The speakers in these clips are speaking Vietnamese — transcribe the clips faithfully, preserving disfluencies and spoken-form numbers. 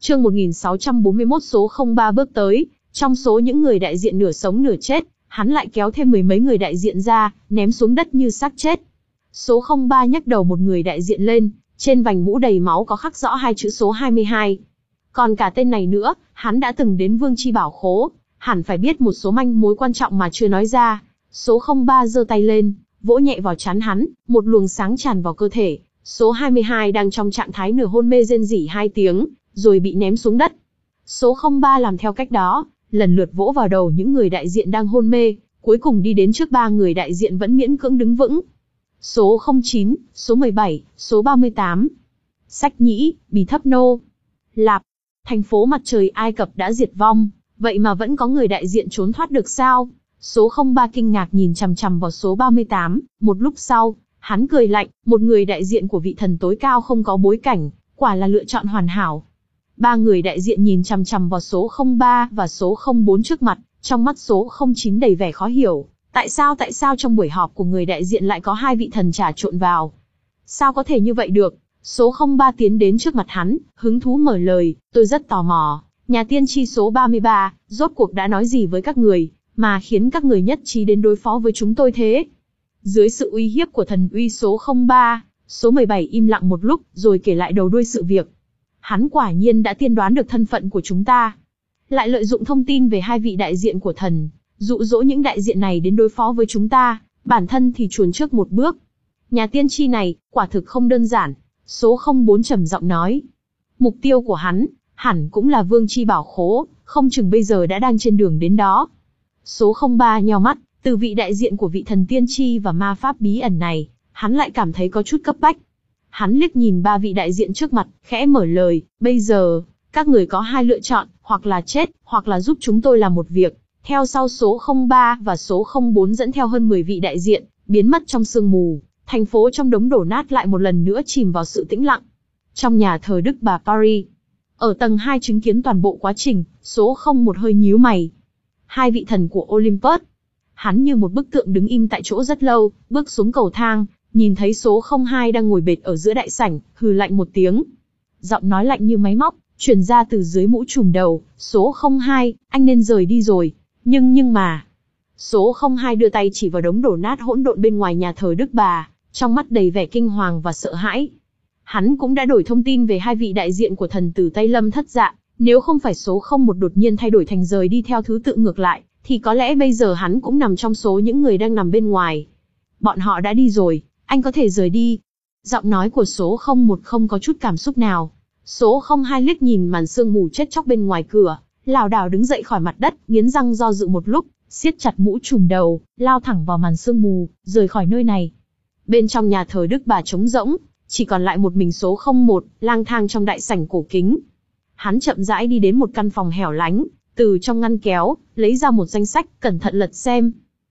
Chương một nghìn sáu trăm bốn mươi mốt số không ba bước tới, trong số những người đại diện nửa sống nửa chết, hắn lại kéo thêm mười mấy người đại diện ra, ném xuống đất như xác chết. Số không ba nhấc đầu một người đại diện lên, trên vành mũ đầy máu có khắc rõ hai chữ số hai mươi hai. Còn cả tên này nữa, hắn đã từng đến Vương Chi Bảo Khố, hẳn phải biết một số manh mối quan trọng mà chưa nói ra. Số không ba giơ tay lên, vỗ nhẹ vào trán hắn, một luồng sáng tràn vào cơ thể. Số hai mươi hai đang trong trạng thái nửa hôn mê rên rỉ hai tiếng, rồi bị ném xuống đất. Số không ba làm theo cách đó, lần lượt vỗ vào đầu những người đại diện đang hôn mê, cuối cùng đi đến trước ba người đại diện vẫn miễn cưỡng đứng vững. Số không chín, số mười bảy, số ba mươi tám. Sách Nhĩ, Bì Thấp Nô. Lạp. Thành phố mặt trời Ai Cập đã diệt vong, vậy mà vẫn có người đại diện trốn thoát được sao? Số không ba kinh ngạc nhìn chằm chằm vào số ba mươi tám, một lúc sau, hắn cười lạnh, một người đại diện của vị thần tối cao không có bối cảnh, quả là lựa chọn hoàn hảo. Ba người đại diện nhìn chằm chằm vào số không ba và số không bốn trước mặt, trong mắt số không chín đầy vẻ khó hiểu. Tại sao tại sao trong buổi họp của người đại diện lại có hai vị thần trà trộn vào? Sao có thể như vậy được? Số không ba tiến đến trước mặt hắn, hứng thú mở lời, tôi rất tò mò, nhà tiên tri số ba mươi ba, rốt cuộc đã nói gì với các người, mà khiến các người nhất trí đến đối phó với chúng tôi thế? Dưới sự uy hiếp của thần uy số không ba, số mười bảy im lặng một lúc, rồi kể lại đầu đuôi sự việc. Hắn quả nhiên đã tiên đoán được thân phận của chúng ta. Lại lợi dụng thông tin về hai vị đại diện của thần, dụ dỗ những đại diện này đến đối phó với chúng ta, bản thân thì chuồn trước một bước. Nhà tiên tri này, quả thực không đơn giản, số không bốn trầm giọng nói. Mục tiêu của hắn, hẳn cũng là Vương Chi Bảo Khố, không chừng bây giờ đã đang trên đường đến đó. Số không ba nheo mắt, từ vị đại diện của vị thần tiên tri và ma pháp bí ẩn này, hắn lại cảm thấy có chút cấp bách. Hắn liếc nhìn ba vị đại diện trước mặt, khẽ mở lời, bây giờ, các người có hai lựa chọn, hoặc là chết, hoặc là giúp chúng tôi làm một việc. Theo sau số không ba và số không bốn dẫn theo hơn mười vị đại diện, biến mất trong sương mù, thành phố trong đống đổ nát lại một lần nữa chìm vào sự tĩnh lặng. Trong nhà thờ Đức Bà Paris, ở tầng hai chứng kiến toàn bộ quá trình, số không một hơi nhíu mày. Hai vị thần của Olympus. Hắn như một bức tượng đứng im tại chỗ rất lâu, bước xuống cầu thang, nhìn thấy số không hai đang ngồi bệt ở giữa đại sảnh, hừ lạnh một tiếng. Giọng nói lạnh như máy móc, truyền ra từ dưới mũ trùm đầu, số không hai, anh nên rời đi rồi. Nhưng nhưng mà... Số không hai đưa tay chỉ vào đống đổ nát hỗn độn bên ngoài nhà thờ Đức Bà, trong mắt đầy vẻ kinh hoàng và sợ hãi. Hắn cũng đã đổi thông tin về hai vị đại diện của thần tử Tây Lâm Thất Dạ, nếu không phải số không một đột nhiên thay đổi thành rời đi theo thứ tự ngược lại, thì có lẽ bây giờ hắn cũng nằm trong số những người đang nằm bên ngoài. Bọn họ đã đi rồi, anh có thể rời đi. Giọng nói của số không một không có chút cảm xúc nào. Số không hai liếc nhìn màn sương mù chết chóc bên ngoài cửa, lảo đảo đứng dậy khỏi mặt đất, nghiến răng do dự một lúc, siết chặt mũ trùm đầu, lao thẳng vào màn sương mù, rời khỏi nơi này. Bên trong nhà thờ Đức Bà trống rỗng, chỉ còn lại một mình số không một, lang thang trong đại sảnh cổ kính. Hắn chậm rãi đi đến một căn phòng hẻo lánh, từ trong ngăn kéo, lấy ra một danh sách, cẩn thận lật xem.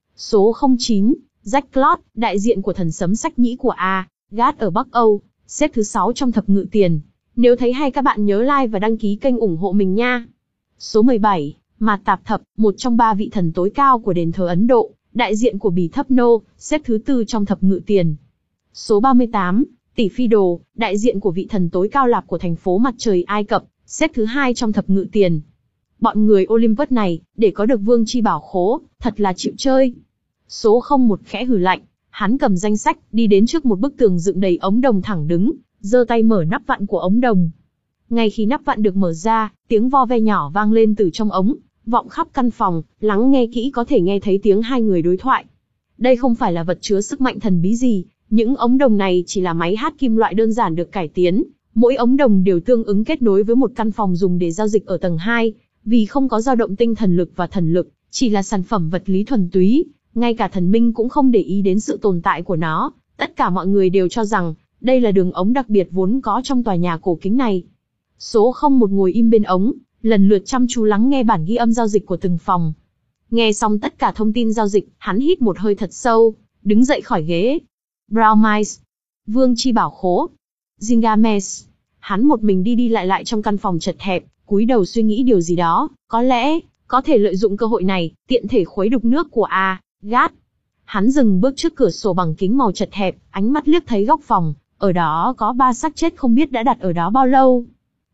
Số không chín, Jack Claude, đại diện của thần sấm Sách Nhĩ của A, Gát ở Bắc Âu, xếp thứ sáu trong thập ngự tiền. Nếu thấy hay các bạn nhớ like và đăng ký kênh ủng hộ mình nha. Số mười bảy, Mạt Tạp Thập, một trong ba vị thần tối cao của đền thờ Ấn Độ, đại diện của Bì Thấp Nô, xếp thứ tư trong thập ngự tiền. Số ba mươi tám, Tỷ Phi Đồ, đại diện của vị thần tối cao Lạp của thành phố mặt trời Ai Cập, xếp thứ hai trong thập ngự tiền. Bọn người Olympus này, để có được Vương Chi Bảo Khố, thật là chịu chơi. Số không một khẽ hừ lạnh, hắn cầm danh sách, đi đến trước một bức tường dựng đầy ống đồng thẳng đứng, giơ tay mở nắp vặn của ống đồng. Ngay khi nắp vặn được mở ra, tiếng vo ve nhỏ vang lên từ trong ống, vọng khắp căn phòng, lắng nghe kỹ có thể nghe thấy tiếng hai người đối thoại. Đây không phải là vật chứa sức mạnh thần bí gì, những ống đồng này chỉ là máy hát kim loại đơn giản được cải tiến, mỗi ống đồng đều tương ứng kết nối với một căn phòng dùng để giao dịch ở tầng hai, vì không có dao động tinh thần lực và thần lực, chỉ là sản phẩm vật lý thuần túy, ngay cả thần minh cũng không để ý đến sự tồn tại của nó, tất cả mọi người đều cho rằng đây là đường ống đặc biệt vốn có trong tòa nhà cổ kính này. Số không một ngồi im bên ống, lần lượt chăm chú lắng nghe bản ghi âm giao dịch của từng phòng. Nghe xong tất cả thông tin giao dịch, hắn hít một hơi thật sâu, đứng dậy khỏi ghế. Brown Mice, Vương Chi Bảo Khố, Gilgamesh. Hắn một mình đi đi lại lại trong căn phòng chật hẹp, cúi đầu suy nghĩ điều gì đó, có lẽ có thể lợi dụng cơ hội này, tiện thể khuấy đục nước của A, Gát. Hắn dừng bước trước cửa sổ bằng kính màu chật hẹp, ánh mắt liếc thấy góc phòng, ở đó có ba xác chết không biết đã đặt ở đó bao lâu.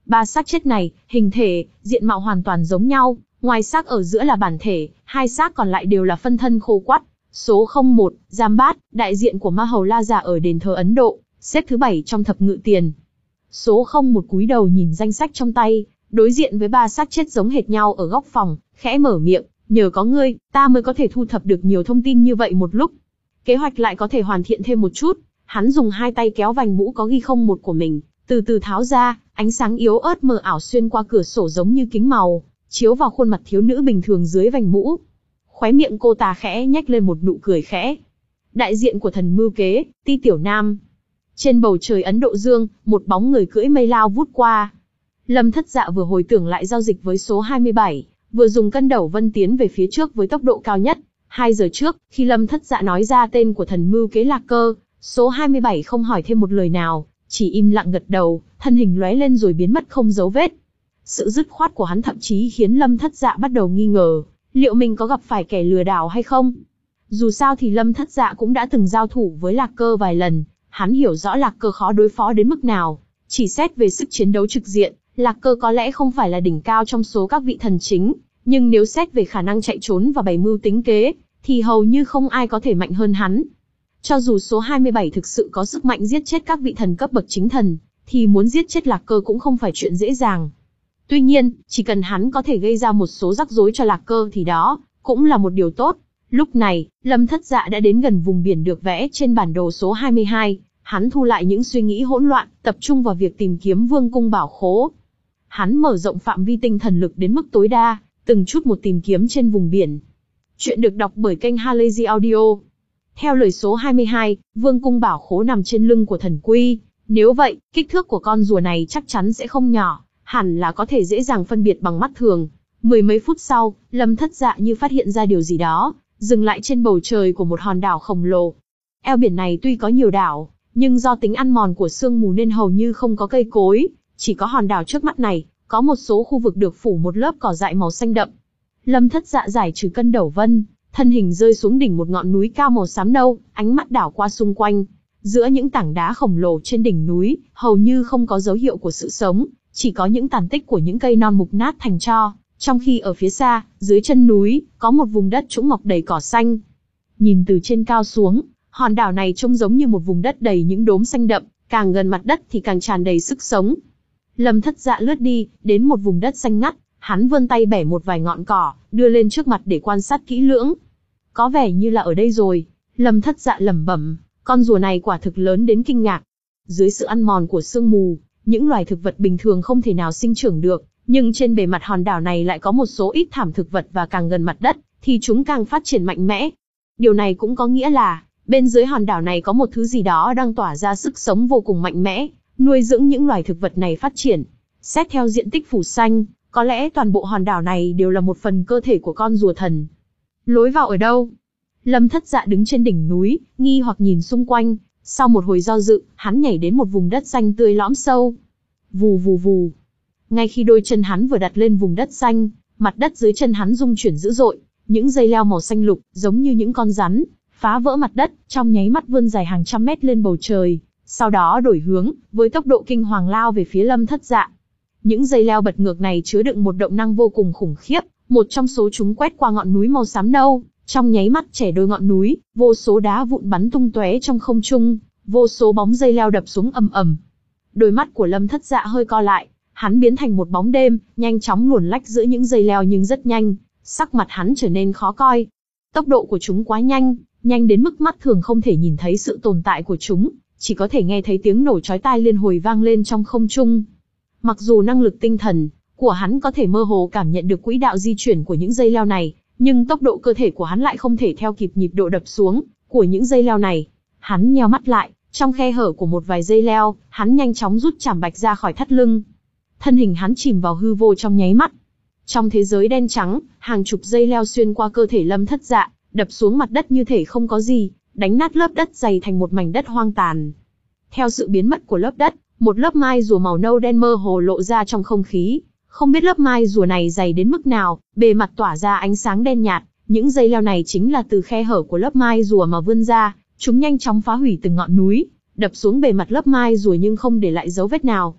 Ba xác chết này, hình thể, diện mạo hoàn toàn giống nhau, ngoài xác ở giữa là bản thể, hai xác còn lại đều là phân thân khô quắt. Số không một, Giam Bát, đại diện của Ma Hầu La Già ở đền thờ Ấn Độ, xếp thứ bảy trong thập ngự tiền. Số không một cúi đầu nhìn danh sách trong tay, đối diện với ba xác chết giống hệt nhau ở góc phòng, khẽ mở miệng, nhờ có ngươi, ta mới có thể thu thập được nhiều thông tin như vậy một lúc. Kế hoạch lại có thể hoàn thiện thêm một chút. Hắn dùng hai tay kéo vành mũ có ghi không một của mình, từ từ tháo ra, ánh sáng yếu ớt mờ ảo xuyên qua cửa sổ giống như kính màu, chiếu vào khuôn mặt thiếu nữ bình thường dưới vành mũ. Khóe miệng cô ta khẽ nhếch lên một nụ cười khẽ. Đại diện của thần mưu kế, Ti Tiểu Nam. Trên bầu trời Ấn Độ Dương, một bóng người cưỡi mây lao vút qua. Lâm Thất Dạ vừa hồi tưởng lại giao dịch với số hai mươi bảy, vừa dùng cân đẩu vân tiến về phía trước với tốc độ cao nhất. Hai giờ trước, khi Lâm Thất Dạ nói ra tên của thần mưu kế Lạc Cơ, số hai mươi bảy không hỏi thêm một lời nào, chỉ im lặng gật đầu, thân hình lóe lên rồi biến mất không dấu vết. Sự dứt khoát của hắn thậm chí khiến Lâm Thất Dạ bắt đầu nghi ngờ, liệu mình có gặp phải kẻ lừa đảo hay không? Dù sao thì Lâm Thất Dạ cũng đã từng giao thủ với Lạc Cơ vài lần, hắn hiểu rõ Lạc Cơ khó đối phó đến mức nào. Chỉ xét về sức chiến đấu trực diện, Lạc Cơ có lẽ không phải là đỉnh cao trong số các vị thần chính, nhưng nếu xét về khả năng chạy trốn và bày mưu tính kế, thì hầu như không ai có thể mạnh hơn hắn. Cho dù số hai mươi bảy thực sự có sức mạnh giết chết các vị thần cấp bậc chính thần, thì muốn giết chết Lạc Cơ cũng không phải chuyện dễ dàng. Tuy nhiên, chỉ cần hắn có thể gây ra một số rắc rối cho Lạc Cơ thì đó cũng là một điều tốt. Lúc này, Lâm Thất Dạ đã đến gần vùng biển được vẽ trên bản đồ số hai mươi hai, hắn thu lại những suy nghĩ hỗn loạn, tập trung vào việc tìm kiếm vương cung bảo khố. Hắn mở rộng phạm vi tinh thần lực đến mức tối đa, từng chút một tìm kiếm trên vùng biển. Chuyện được đọc bởi kênh Halazy Audio. Theo lời số hai mươi hai, vương cung bảo khố nằm trên lưng của thần quy. Nếu vậy, kích thước của con rùa này chắc chắn sẽ không nhỏ, hẳn là có thể dễ dàng phân biệt bằng mắt thường. Mười mấy phút sau, Lâm Thất Dạ như phát hiện ra điều gì đó, dừng lại trên bầu trời của một hòn đảo khổng lồ. Eo biển này tuy có nhiều đảo, nhưng do tính ăn mòn của sương mù nên hầu như không có cây cối, chỉ có hòn đảo trước mắt này, có một số khu vực được phủ một lớp cỏ dại màu xanh đậm. Lâm Thất Dạ giải trừ cân đẩu vân, thân hình rơi xuống đỉnh một ngọn núi cao màu xám nâu, ánh mắt đảo qua xung quanh. Giữa những tảng đá khổng lồ trên đỉnh núi, hầu như không có dấu hiệu của sự sống, chỉ có những tàn tích của những cây non mục nát thành tro. Trong khi ở phía xa, dưới chân núi, có một vùng đất trũng mọc đầy cỏ xanh. Nhìn từ trên cao xuống, hòn đảo này trông giống như một vùng đất đầy những đốm xanh đậm, càng gần mặt đất thì càng tràn đầy sức sống. Lâm Thất Dạ lướt đi, đến một vùng đất xanh ngắt, hắn vươn tay bẻ một vài ngọn cỏ, đưa lên trước mặt để quan sát kỹ lưỡng. Có vẻ như là ở đây rồi, Lâm Thất Dạ lẩm bẩm, con rùa này quả thực lớn đến kinh ngạc. Dưới sự ăn mòn của sương mù, những loài thực vật bình thường không thể nào sinh trưởng được, nhưng trên bề mặt hòn đảo này lại có một số ít thảm thực vật và càng gần mặt đất, thì chúng càng phát triển mạnh mẽ. Điều này cũng có nghĩa là, bên dưới hòn đảo này có một thứ gì đó đang tỏa ra sức sống vô cùng mạnh mẽ, nuôi dưỡng những loài thực vật này phát triển. Xét theo diện tích phủ xanh, có lẽ toàn bộ hòn đảo này đều là một phần cơ thể của con rùa thần. Lối vào ở đâu? Lâm Thất Dạ đứng trên đỉnh núi, nghi hoặc nhìn xung quanh, sau một hồi do dự, hắn nhảy đến một vùng đất xanh tươi lõm sâu. Vù vù vù. Ngay khi đôi chân hắn vừa đặt lên vùng đất xanh, mặt đất dưới chân hắn rung chuyển dữ dội, những dây leo màu xanh lục, giống như những con rắn, phá vỡ mặt đất, trong nháy mắt vươn dài hàng trăm mét lên bầu trời, sau đó đổi hướng, với tốc độ kinh hoàng lao về phía Lâm Thất Dạ. Những dây leo bật ngược này chứa đựng một động năng vô cùng khủng khiếp, một trong số chúng quét qua ngọn núi màu xám nâu, trong nháy mắt chẻ đôi ngọn núi, vô số đá vụn bắn tung tóe trong không trung, vô số bóng dây leo đập xuống ầm ầm. Đôi mắt của Lâm Thất Dạ hơi co lại, hắn biến thành một bóng đêm, nhanh chóng luồn lách giữa những dây leo nhưng rất nhanh, sắc mặt hắn trở nên khó coi. Tốc độ của chúng quá nhanh, nhanh đến mức mắt thường không thể nhìn thấy sự tồn tại của chúng, chỉ có thể nghe thấy tiếng nổ chói tai liên hồi vang lên trong không trung. Mặc dù năng lực tinh thần của hắn có thể mơ hồ cảm nhận được quỹ đạo di chuyển của những dây leo này, nhưng tốc độ cơ thể của hắn lại không thể theo kịp nhịp độ đập xuống của những dây leo này. Hắn nheo mắt lại, trong khe hở của một vài dây leo, hắn nhanh chóng rút chảm bạch ra khỏi thắt lưng. Thân hình hắn chìm vào hư vô trong nháy mắt. Trong thế giới đen trắng, hàng chục dây leo xuyên qua cơ thể Lâm Thất Dạ, đập xuống mặt đất như thể không có gì, đánh nát lớp đất dày thành một mảnh đất hoang tàn. Theo sự biến mất của lớp đất, một lớp mai rùa màu nâu đen mơ hồ lộ ra trong không khí. Không biết lớp mai rùa này dày đến mức nào, bề mặt tỏa ra ánh sáng đen nhạt, những dây leo này chính là từ khe hở của lớp mai rùa mà vươn ra, chúng nhanh chóng phá hủy từng ngọn núi, đập xuống bề mặt lớp mai rùa nhưng không để lại dấu vết nào.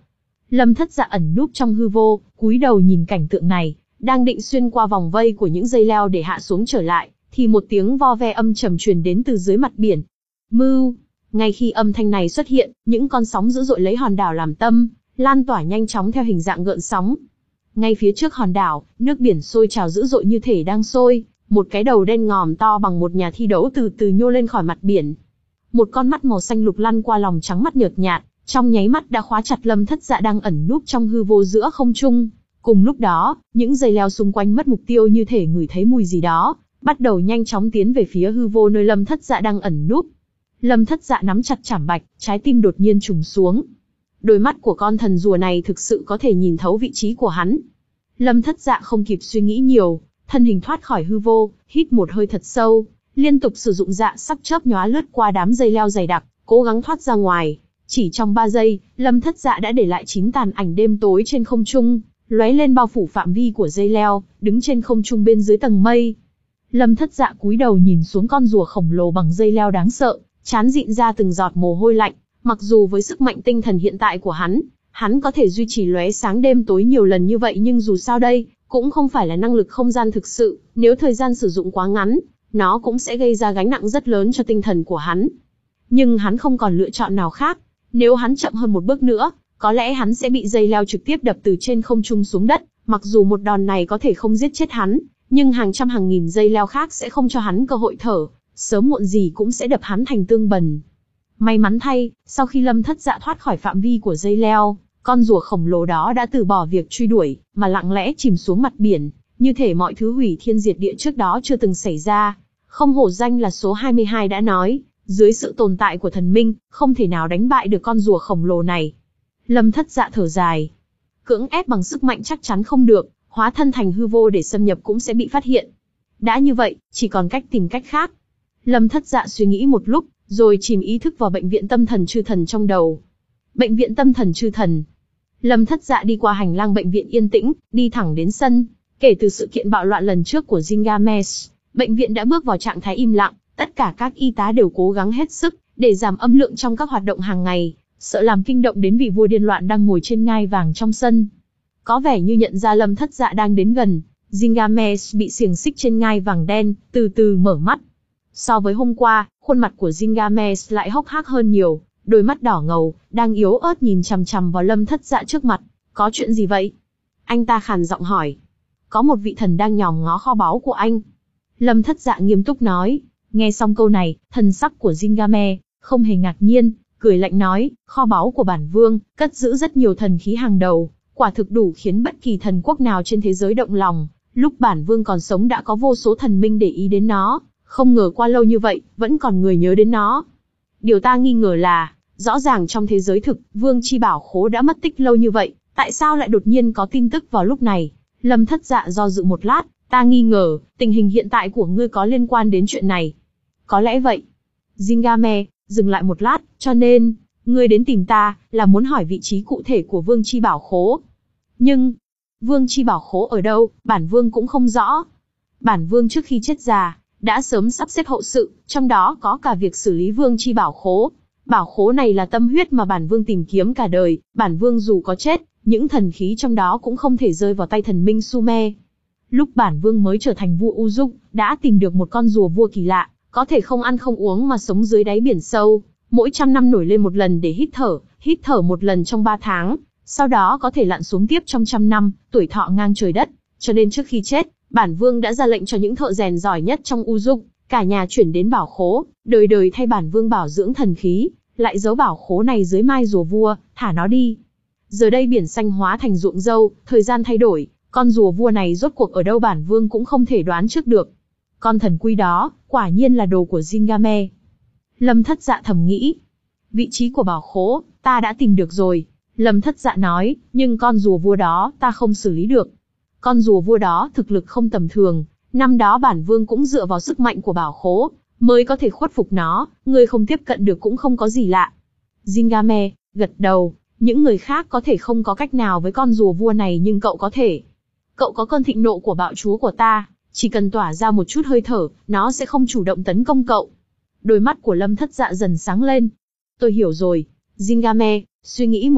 Lâm Thất Dạ ẩn núp trong hư vô, cúi đầu nhìn cảnh tượng này, đang định xuyên qua vòng vây của những dây leo để hạ xuống trở lại, thì một tiếng vo ve âm trầm truyền đến từ dưới mặt biển. Mưu! Ngay khi âm thanh này xuất hiện, những con sóng dữ dội lấy hòn đảo làm tâm, lan tỏa nhanh chóng theo hình dạng gợn sóng. Ngay phía trước hòn đảo, nước biển sôi trào dữ dội như thể đang sôi, một cái đầu đen ngòm to bằng một nhà thi đấu từ từ nhô lên khỏi mặt biển. Một con mắt màu xanh lục lăn qua lòng trắng mắt nhợt nhạt, trong nháy mắt đã khóa chặt Lâm Thất Dạ đang ẩn núp trong hư vô giữa không trung. Cùng lúc đó, những dây leo xung quanh mất mục tiêu như thể ngửi thấy mùi gì đó, bắt đầu nhanh chóng tiến về phía hư vô nơi Lâm Thất Dạ đang ẩn núp. Lâm Thất Dạ nắm chặt chảm bạch, trái tim đột nhiên trùng xuống. Đôi mắt của con thần rùa này thực sự có thể nhìn thấu vị trí của hắn. Lâm Thất Dạ không kịp suy nghĩ nhiều, thân hình thoát khỏi hư vô, hít một hơi thật sâu, liên tục sử dụng dạ sắc chớp nhoá lướt qua đám dây leo dày đặc, cố gắng thoát ra ngoài. Chỉ trong ba giây, Lâm Thất Dạ đã để lại chín tàn ảnh đêm tối trên không trung, lóe lên bao phủ phạm vi của dây leo, đứng trên không trung bên dưới tầng mây. Lâm Thất Dạ cúi đầu nhìn xuống con rùa khổng lồ bằng dây leo đáng sợ, trán dịn ra từng giọt mồ hôi lạnh. Mặc dù với sức mạnh tinh thần hiện tại của hắn, hắn có thể duy trì lóe sáng đêm tối nhiều lần như vậy, nhưng dù sao đây cũng không phải là năng lực không gian thực sự, nếu thời gian sử dụng quá ngắn, nó cũng sẽ gây ra gánh nặng rất lớn cho tinh thần của hắn. Nhưng hắn không còn lựa chọn nào khác, nếu hắn chậm hơn một bước nữa, có lẽ hắn sẽ bị dây leo trực tiếp đập từ trên không trung xuống đất. Mặc dù một đòn này có thể không giết chết hắn, nhưng hàng trăm hàng nghìn dây leo khác sẽ không cho hắn cơ hội thở, sớm muộn gì cũng sẽ đập hắn thành tương bần. May mắn thay, sau khi Lâm Thất Dạ thoát khỏi phạm vi của dây leo, con rùa khổng lồ đó đã từ bỏ việc truy đuổi, mà lặng lẽ chìm xuống mặt biển, như thể mọi thứ hủy thiên diệt địa trước đó chưa từng xảy ra. Không hổ danh là số hai mươi hai đã nói, dưới sự tồn tại của thần minh, không thể nào đánh bại được con rùa khổng lồ này. Lâm Thất Dạ thở dài. Cưỡng ép bằng sức mạnh chắc chắn không được, hóa thân thành hư vô để xâm nhập cũng sẽ bị phát hiện. Đã như vậy, chỉ còn cách tìm cách khác. Lâm Thất Dạ suy nghĩ một lúc, rồi chìm ý thức vào bệnh viện tâm thần chư thần trong đầu. Bệnh viện tâm thần chư thần. Lâm Thất Dạ đi qua hành lang bệnh viện yên tĩnh, đi thẳng đến sân. Kể từ sự kiện bạo loạn lần trước của Gilgamesh, bệnh viện đã bước vào trạng thái im lặng. Tất cả các y tá đều cố gắng hết sức để giảm âm lượng trong các hoạt động hàng ngày, sợ làm kinh động đến vị vua điên loạn đang ngồi trên ngai vàng trong sân. Có vẻ như nhận ra Lâm Thất Dạ đang đến gần, Gilgamesh bị xiềng xích trên ngai vàng đen, từ từ mở mắt. So với hôm qua, khuôn mặt của Gilgamesh lại hốc hác hơn nhiều, đôi mắt đỏ ngầu, đang yếu ớt nhìn chằm chằm vào Lâm Thất Dạ trước mặt. Có chuyện gì vậy? Anh ta khàn giọng hỏi. Có một vị thần đang nhòm ngó kho báu của anh. Lâm Thất Dạ nghiêm túc nói. Nghe xong câu này, thần sắc của Gilgamesh không hề ngạc nhiên, cười lạnh nói, kho báu của bản vương, cất giữ rất nhiều thần khí hàng đầu, quả thực đủ khiến bất kỳ thần quốc nào trên thế giới động lòng. Lúc bản vương còn sống đã có vô số thần minh để ý đến nó, không ngờ qua lâu như vậy, vẫn còn người nhớ đến nó. Điều ta nghi ngờ là, rõ ràng trong thế giới thực, vương chi bảo khố đã mất tích lâu như vậy, tại sao lại đột nhiên có tin tức vào lúc này? Lâm Thất Dạ do dự một lát, ta nghi ngờ, tình hình hiện tại của ngươi có liên quan đến chuyện này. Có lẽ vậy. Gilgamesh dừng lại một lát, cho nên, ngươi đến tìm ta, là muốn hỏi vị trí cụ thể của vương chi bảo khố. Nhưng, vương chi bảo khố ở đâu, bản vương cũng không rõ. Bản vương trước khi chết già, đã sớm sắp xếp hậu sự, trong đó có cả việc xử lý vương chi bảo khố. Bảo khố này là tâm huyết mà bản vương tìm kiếm cả đời, bản vương dù có chết, những thần khí trong đó cũng không thể rơi vào tay thần minh Sumer. Lúc bản vương mới trở thành vua U Dục, đã tìm được một con rùa vua kỳ lạ, có thể không ăn không uống mà sống dưới đáy biển sâu, mỗi trăm năm nổi lên một lần để hít thở, hít thở một lần trong ba tháng, sau đó có thể lặn xuống tiếp trong trăm năm, tuổi thọ ngang trời đất. Cho nên trước khi chết, bản vương đã ra lệnh cho những thợ rèn giỏi nhất trong U Dục, cả nhà chuyển đến bảo khố, đời đời thay bản vương bảo dưỡng thần khí, lại giấu bảo khố này dưới mai rùa vua, thả nó đi. Giờ đây biển xanh hóa thành ruộng dâu, thời gian thay đổi, con rùa vua này rốt cuộc ở đâu bản vương cũng không thể đoán trước được. Con thần quy đó, quả nhiên là đồ của Gilgamesh. Lâm Thất Dạ thầm nghĩ. Vị trí của bảo khố, ta đã tìm được rồi. Lâm Thất Dạ nói, nhưng con rùa vua đó, ta không xử lý được. Con rùa vua đó thực lực không tầm thường, năm đó bản vương cũng dựa vào sức mạnh của bảo khố, mới có thể khuất phục nó, ngươi không tiếp cận được cũng không có gì lạ. Gilgamesh gật đầu, những người khác có thể không có cách nào với con rùa vua này nhưng cậu có thể. Cậu có cơn thịnh nộ của bạo chúa của ta, chỉ cần tỏa ra một chút hơi thở, nó sẽ không chủ động tấn công cậu. Đôi mắt của Lâm Thất Dạ dần sáng lên. Tôi hiểu rồi. Gilgamesh suy nghĩ một lúc,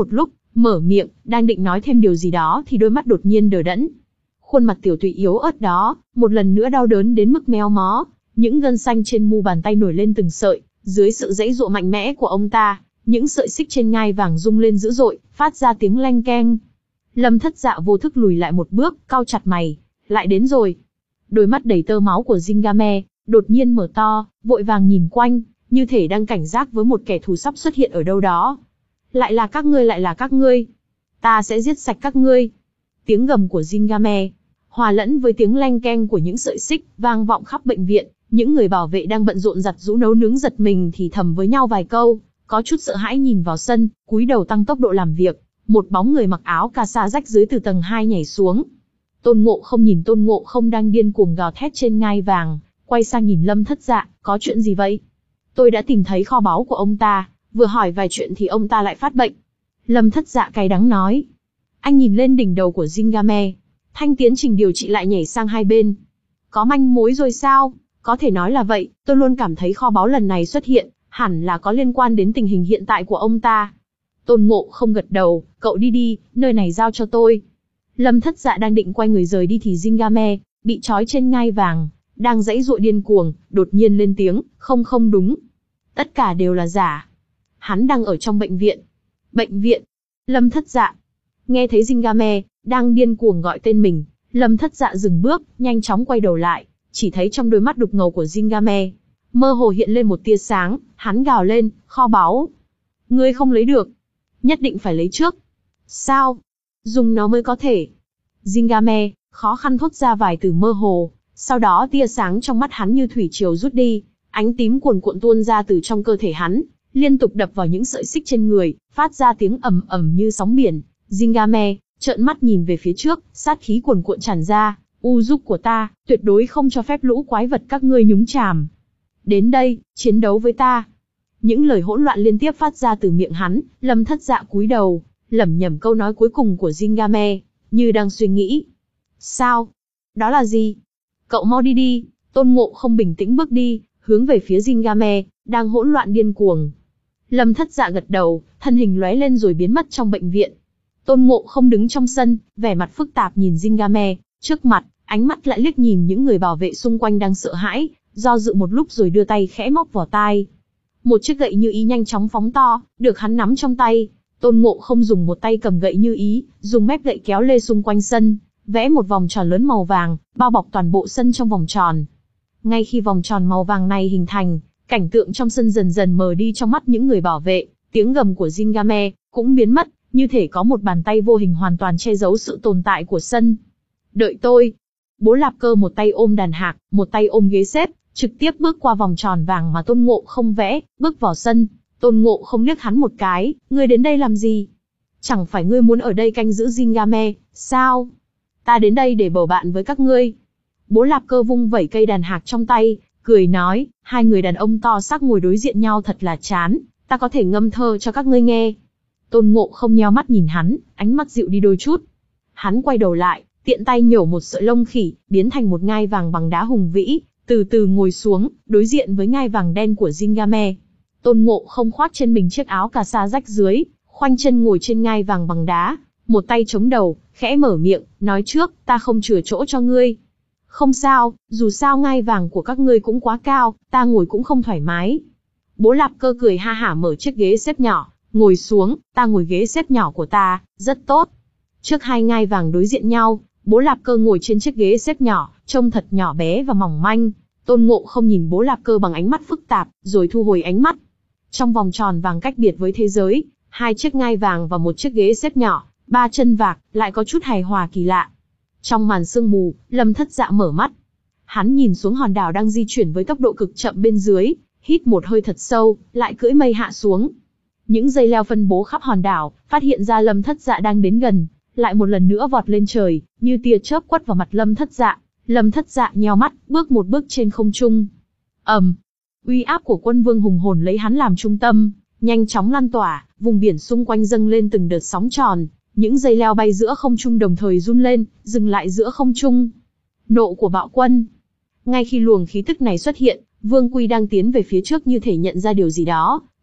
mở miệng, đang định nói thêm điều gì đó thì đôi mắt đột nhiên đờ đẫn. Khuôn mặt tiểu tụy yếu ớt đó, một lần nữa đau đớn đến mức méo mó, những gân xanh trên mu bàn tay nổi lên từng sợi, dưới sự giãy giụa mạnh mẽ của ông ta, những sợi xích trên ngai vàng rung lên dữ dội, phát ra tiếng leng keng. Lâm Thất Dạ vô thức lùi lại một bước, cau chặt mày, lại đến rồi. Đôi mắt đầy tơ máu của Jingame đột nhiên mở to, vội vàng nhìn quanh, như thể đang cảnh giác với một kẻ thù sắp xuất hiện ở đâu đó. Lại là các ngươi, lại là các ngươi. Ta sẽ giết sạch các ngươi. Tiếng gầm của Jingame hòa lẫn với tiếng leng keng của những sợi xích, vang vọng khắp bệnh viện. Những người bảo vệ đang bận rộn giặt giũ nấu nướng giật mình thì thầm với nhau vài câu, có chút sợ hãi nhìn vào sân, cúi đầu tăng tốc độ làm việc. Một bóng người mặc áo cà sa rách dưới từ tầng hai nhảy xuống. Tôn Ngộ Không nhìn Tôn Ngộ Không đang điên cuồng gào thét trên ngai vàng, quay sang nhìn Lâm Thất Dạ, có chuyện gì vậy? Tôi đã tìm thấy kho báu của ông ta, vừa hỏi vài chuyện thì ông ta lại phát bệnh. Lâm Thất Dạ cay đắng nói. Anh nhìn lên đỉnh đầu của Jingame, thanh tiến trình điều trị lại nhảy sang hai bên. Có manh mối rồi sao? Có thể nói là vậy, tôi luôn cảm thấy kho báu lần này xuất hiện, hẳn là có liên quan đến tình hình hiện tại của ông ta. Tôn Ngộ Không gật đầu, cậu đi đi, nơi này giao cho tôi. Lâm Thất Dạ đang định quay người rời đi thì Jingame bị trói trên ngai vàng, đang giãy giụa điên cuồng, đột nhiên lên tiếng, không không đúng. Tất cả đều là giả. Hắn đang ở trong bệnh viện. Bệnh viện? Lâm Thất Dạ. Nghe thấy Jingame đang điên cuồng gọi tên mình, Lâm Thất Dạ dừng bước, nhanh chóng quay đầu lại, chỉ thấy trong đôi mắt đục ngầu của Jingame mơ hồ hiện lên một tia sáng, hắn gào lên, kho báu. Ngươi không lấy được. Nhất định phải lấy trước. Sao? Dùng nó mới có thể. Jingame khó khăn thốt ra vài từ mơ hồ, sau đó tia sáng trong mắt hắn như thủy triều rút đi, ánh tím cuồn cuộn tuôn ra từ trong cơ thể hắn, liên tục đập vào những sợi xích trên người, phát ra tiếng ầm ầm như sóng biển. Jingame trợn mắt nhìn về phía trước, sát khí cuồn cuộn tràn ra, u giúp của ta, tuyệt đối không cho phép lũ quái vật các ngươi nhúng chàm. Đến đây, chiến đấu với ta. Những lời hỗn loạn liên tiếp phát ra từ miệng hắn, Lâm Thất Dạ cúi đầu, lẩm nhẩm câu nói cuối cùng của Jingame, như đang suy nghĩ. Sao? Đó là gì? Cậu mau đi đi. Tôn Ngộ Không bình tĩnh bước đi, hướng về phía Jingame, đang hỗn loạn điên cuồng. Lâm Thất Dạ gật đầu, thân hình lóe lên rồi biến mất trong bệnh viện. Tôn Ngộ Không đứng trong sân, vẻ mặt phức tạp nhìn Jingame trước mặt, ánh mắt lại liếc nhìn những người bảo vệ xung quanh đang sợ hãi, do dự một lúc rồi đưa tay khẽ móc vào tai. Một chiếc gậy như ý nhanh chóng phóng to, được hắn nắm trong tay. Tôn Ngộ Không dùng một tay cầm gậy như ý, dùng mép gậy kéo lê xung quanh sân, vẽ một vòng tròn lớn màu vàng, bao bọc toàn bộ sân trong vòng tròn. Ngay khi vòng tròn màu vàng này hình thành, cảnh tượng trong sân dần dần mờ đi trong mắt những người bảo vệ, tiếng gầm của Jingame cũng biến mất, như thể có một bàn tay vô hình hoàn toàn che giấu sự tồn tại của sân. Đợi tôi. Bố Lạp Cơ một tay ôm đàn hạc, một tay ôm ghế xếp, trực tiếp bước qua vòng tròn vàng mà Tôn Ngộ Không vẽ, bước vào sân. Tôn Ngộ Không liếc hắn một cái, ngươi đến đây làm gì? Chẳng phải ngươi muốn ở đây canh giữ Jingame, sao? Ta đến đây để bầu bạn với các ngươi. Bố Lạp Cơ vung vẩy cây đàn hạc trong tay, cười nói, hai người đàn ông to xác ngồi đối diện nhau thật là chán, ta có thể ngâm thơ cho các ngươi nghe. Tôn Ngộ Không nheo mắt nhìn hắn, ánh mắt dịu đi đôi chút. Hắn quay đầu lại, tiện tay nhổ một sợi lông khỉ, biến thành một ngai vàng bằng đá hùng vĩ, từ từ ngồi xuống, đối diện với ngai vàng đen của Jingame. Tôn Ngộ Không khoác trên mình chiếc áo cà sa rách dưới, khoanh chân ngồi trên ngai vàng bằng đá, một tay chống đầu, khẽ mở miệng, nói trước, ta không chừa chỗ cho ngươi. Không sao, dù sao ngai vàng của các ngươi cũng quá cao, ta ngồi cũng không thoải mái. Bố Lạp Cơ cười ha hả mở chiếc ghế xếp nhỏ, ngồi xuống, ta ngồi ghế xếp nhỏ của ta, rất tốt. Trước hai ngai vàng đối diện nhau, Bố Lạp Cơ ngồi trên chiếc ghế xếp nhỏ, trông thật nhỏ bé và mỏng manh. Tôn Ngộ Không nhìn Bố Lạp Cơ bằng ánh mắt phức tạp, rồi thu hồi ánh mắt. Trong vòng tròn vàng cách biệt với thế giới, hai chiếc ngai vàng và một chiếc ghế xếp nhỏ, ba chân vạc, lại có chút hài hòa kỳ lạ. Trong màn sương mù, Lâm Thất Dạ mở mắt. Hắn nhìn xuống hòn đảo đang di chuyển với tốc độ cực chậm bên dưới, hít một hơi thật sâu, lại cưỡi mây hạ xuống. Những dây leo phân bố khắp hòn đảo, phát hiện ra Lâm Thất Dạ đang đến gần, lại một lần nữa vọt lên trời, như tia chớp quất vào mặt Lâm Thất Dạ. Lâm Thất Dạ nheo mắt, bước một bước trên không trung. ầm, um, uy áp của quân vương hùng hồn lấy hắn làm trung tâm, nhanh chóng lan tỏa, vùng biển xung quanh dâng lên từng đợt sóng tròn, những dây leo bay giữa không trung đồng thời run lên, dừng lại giữa không trung. Nộ của bạo quân. Ngay khi luồng khí tức này xuất hiện, Vương Quy đang tiến về phía trước như thể nhận ra điều gì đó,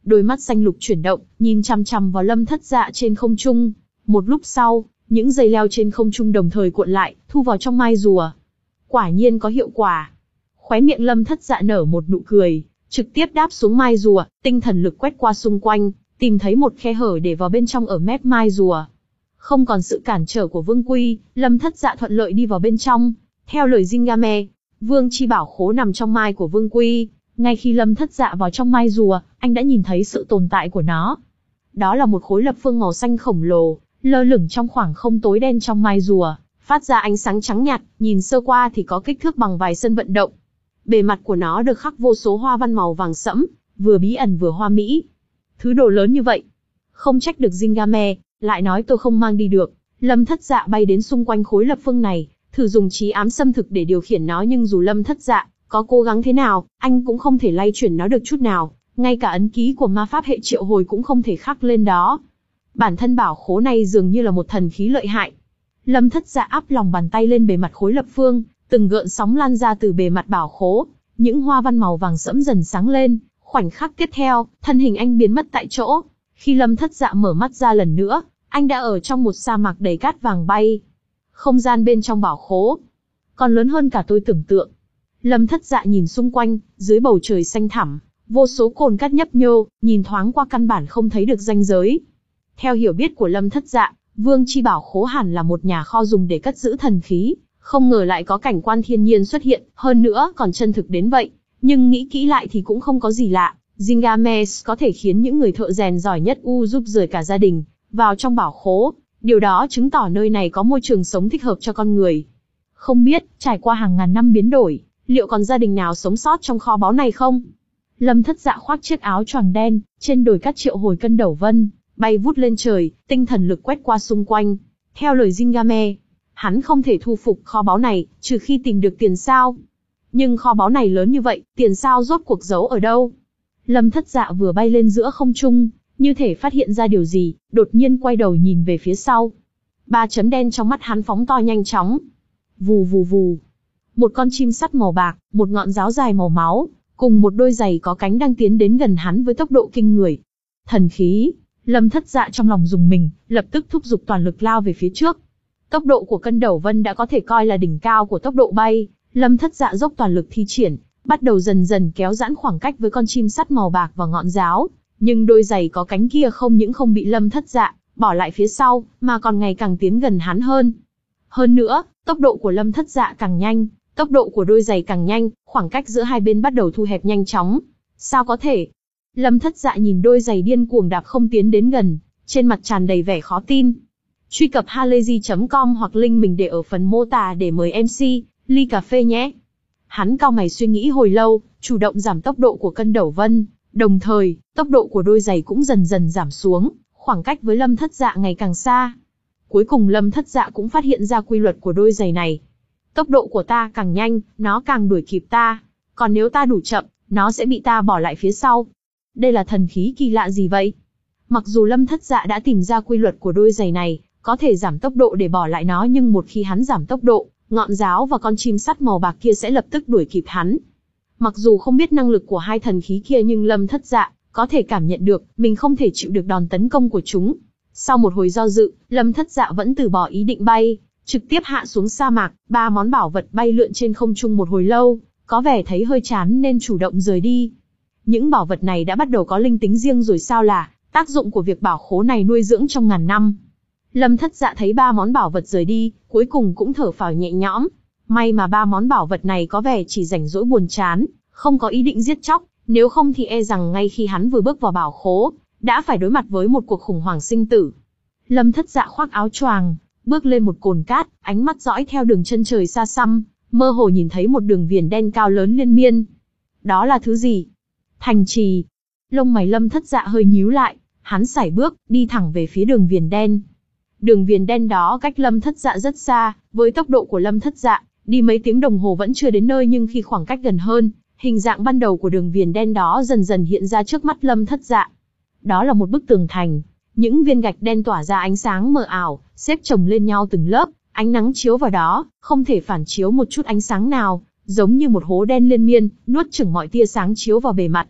đôi mắt xanh lục chuyển động, nhìn chằm chằm vào Lâm Thất Dạ trên không trung. Một lúc sau, những dây leo trên không trung đồng thời cuộn lại, thu vào trong mai rùa. Quả nhiên có hiệu quả. Khóe miệng Lâm Thất Dạ nở một nụ cười, trực tiếp đáp xuống mai rùa, tinh thần lực quét qua xung quanh, tìm thấy một khe hở để vào bên trong ở mép mai rùa. Không còn sự cản trở của Vương Quy, Lâm Thất Dạ thuận lợi đi vào bên trong. Theo lời Jingame, Vương Chi Bảo Khố nằm trong mai của Vương Quy. Ngay khi Lâm Thất Dạ vào trong mai rùa, anh đã nhìn thấy sự tồn tại của nó. Đó là một khối lập phương màu xanh khổng lồ, lơ lửng trong khoảng không tối đen trong mai rùa, phát ra ánh sáng trắng nhạt, nhìn sơ qua thì có kích thước bằng vài sân vận động. Bề mặt của nó được khắc vô số hoa văn màu vàng sẫm, vừa bí ẩn vừa hoa mỹ. Thứ đồ lớn như vậy, không trách được Jingame, lại nói tôi không mang đi được. Lâm Thất Dạ bay đến xung quanh khối lập phương này, thử dùng trí ám xâm thực để điều khiển nó, nhưng dù Lâm Thất Dạ có cố gắng thế nào, anh cũng không thể lay chuyển nó được chút nào, ngay cả ấn ký của ma pháp hệ triệu hồi cũng không thể khắc lên đó. Bản thân bảo khố này dường như là một thần khí lợi hại. Lâm Thất Dạ áp lòng bàn tay lên bề mặt khối lập phương, từng gợn sóng lan ra từ bề mặt bảo khố, những hoa văn màu vàng sẫm dần sáng lên, khoảnh khắc tiếp theo, thân hình anh biến mất tại chỗ. Khi Lâm Thất Dạ mở mắt ra lần nữa, anh đã ở trong một sa mạc đầy cát vàng bay. Không gian bên trong bảo khố còn lớn hơn cả tôi tưởng tượng. Lâm Thất Dạ nhìn xung quanh, dưới bầu trời xanh thẳm, vô số cồn cát nhấp nhô, nhìn thoáng qua căn bản không thấy được ranh giới. Theo hiểu biết của Lâm Thất Dạ, Vương Chi Bảo Khố hẳn là một nhà kho dùng để cất giữ thần khí, không ngờ lại có cảnh quan thiên nhiên xuất hiện, hơn nữa còn chân thực đến vậy. Nhưng nghĩ kỹ lại thì cũng không có gì lạ, Jingame có thể khiến những người thợ rèn giỏi nhất U giúp rời cả gia đình vào trong bảo khố, điều đó chứng tỏ nơi này có môi trường sống thích hợp cho con người. Không biết, trải qua hàng ngàn năm biến đổi, liệu còn gia đình nào sống sót trong kho báu này không? Lâm Thất Dạ khoác chiếc áo choàng đen, trên đồi cát triệu hồi cân đầu vân, bay vút lên trời, tinh thần lực quét qua xung quanh. Theo lời Jingame, hắn không thể thu phục kho báu này, trừ khi tìm được tiền sao. Nhưng kho báu này lớn như vậy, tiền sao rốt cuộc giấu ở đâu? Lâm Thất Dạ vừa bay lên giữa không trung, như thể phát hiện ra điều gì, đột nhiên quay đầu nhìn về phía sau. Ba chấm đen trong mắt hắn phóng to nhanh chóng. Vù vù vù. Một con chim sắt màu bạc, một ngọn giáo dài màu máu, cùng một đôi giày có cánh đang tiến đến gần hắn với tốc độ kinh người. Thần khí. Lâm Thất Dạ trong lòng rùng mình, lập tức thúc giục toàn lực lao về phía trước. Tốc độ của cân đầu vân đã có thể coi là đỉnh cao của tốc độ bay. Lâm Thất Dạ dốc toàn lực thi triển, bắt đầu dần dần kéo giãn khoảng cách với con chim sắt màu bạc và ngọn giáo. Nhưng đôi giày có cánh kia không những không bị Lâm Thất Dạ bỏ lại phía sau, mà còn ngày càng tiến gần hắn hơn. Hơn nữa, tốc độ của Lâm Thất Dạ càng nhanh, tốc độ của đôi giày càng nhanh, khoảng cách giữa hai bên bắt đầu thu hẹp nhanh chóng. Sao có thể? Lâm Thất Dạ nhìn đôi giày điên cuồng đạp không tiến đến gần, trên mặt tràn đầy vẻ khó tin. Truy cập halayzi chấm com hoặc link mình để ở phần mô tả để mời em xê ly cà phê nhé. Hắn cau mày suy nghĩ hồi lâu, chủ động giảm tốc độ của cân đầu vân, đồng thời, tốc độ của đôi giày cũng dần dần giảm xuống, khoảng cách với Lâm Thất Dạ ngày càng xa. Cuối cùng Lâm Thất Dạ cũng phát hiện ra quy luật của đôi giày này. Tốc độ của ta càng nhanh, nó càng đuổi kịp ta. Còn nếu ta đủ chậm, nó sẽ bị ta bỏ lại phía sau. Đây là thần khí kỳ lạ gì vậy? Mặc dù Lâm Thất Dạ đã tìm ra quy luật của đôi giày này, có thể giảm tốc độ để bỏ lại nó, nhưng một khi hắn giảm tốc độ, ngọn giáo và con chim sắt màu bạc kia sẽ lập tức đuổi kịp hắn. Mặc dù không biết năng lực của hai thần khí kia, nhưng Lâm Thất Dạ có thể cảm nhận được mình không thể chịu được đòn tấn công của chúng. Sau một hồi do dự, Lâm Thất Dạ vẫn từ bỏ ý định bay, trực tiếp hạ xuống sa mạc. Ba món bảo vật bay lượn trên không trung một hồi lâu, có vẻ thấy hơi chán nên chủ động rời đi. Những bảo vật này đã bắt đầu có linh tính riêng rồi sao, là tác dụng của việc bảo khố này nuôi dưỡng trong ngàn năm. Lâm Thất Dạ thấy ba món bảo vật rời đi, cuối cùng cũng thở phào nhẹ nhõm. May mà ba món bảo vật này có vẻ chỉ rảnh rỗi buồn chán, không có ý định giết chóc, nếu không thì e rằng ngay khi hắn vừa bước vào bảo khố, đã phải đối mặt với một cuộc khủng hoảng sinh tử. Lâm Thất Dạ khoác áo choàng, bước lên một cồn cát, ánh mắt dõi theo đường chân trời xa xăm, mơ hồ nhìn thấy một đường viền đen cao lớn liên miên. Đó là thứ gì? Thành trì. Lông mày Lâm Thất Dạ hơi nhíu lại, hắn sải bước, đi thẳng về phía đường viền đen. Đường viền đen đó cách Lâm Thất Dạ rất xa, với tốc độ của Lâm Thất Dạ, đi mấy tiếng đồng hồ vẫn chưa đến nơi, nhưng khi khoảng cách gần hơn, hình dạng ban đầu của đường viền đen đó dần dần hiện ra trước mắt Lâm Thất Dạ. Đó là một bức tường thành, những viên gạch đen tỏa ra ánh sáng mờ ảo, xếp chồng lên nhau từng lớp, ánh nắng chiếu vào đó, không thể phản chiếu một chút ánh sáng nào, giống như một hố đen liên miên, nuốt chửng mọi tia sáng chiếu vào bề mặt.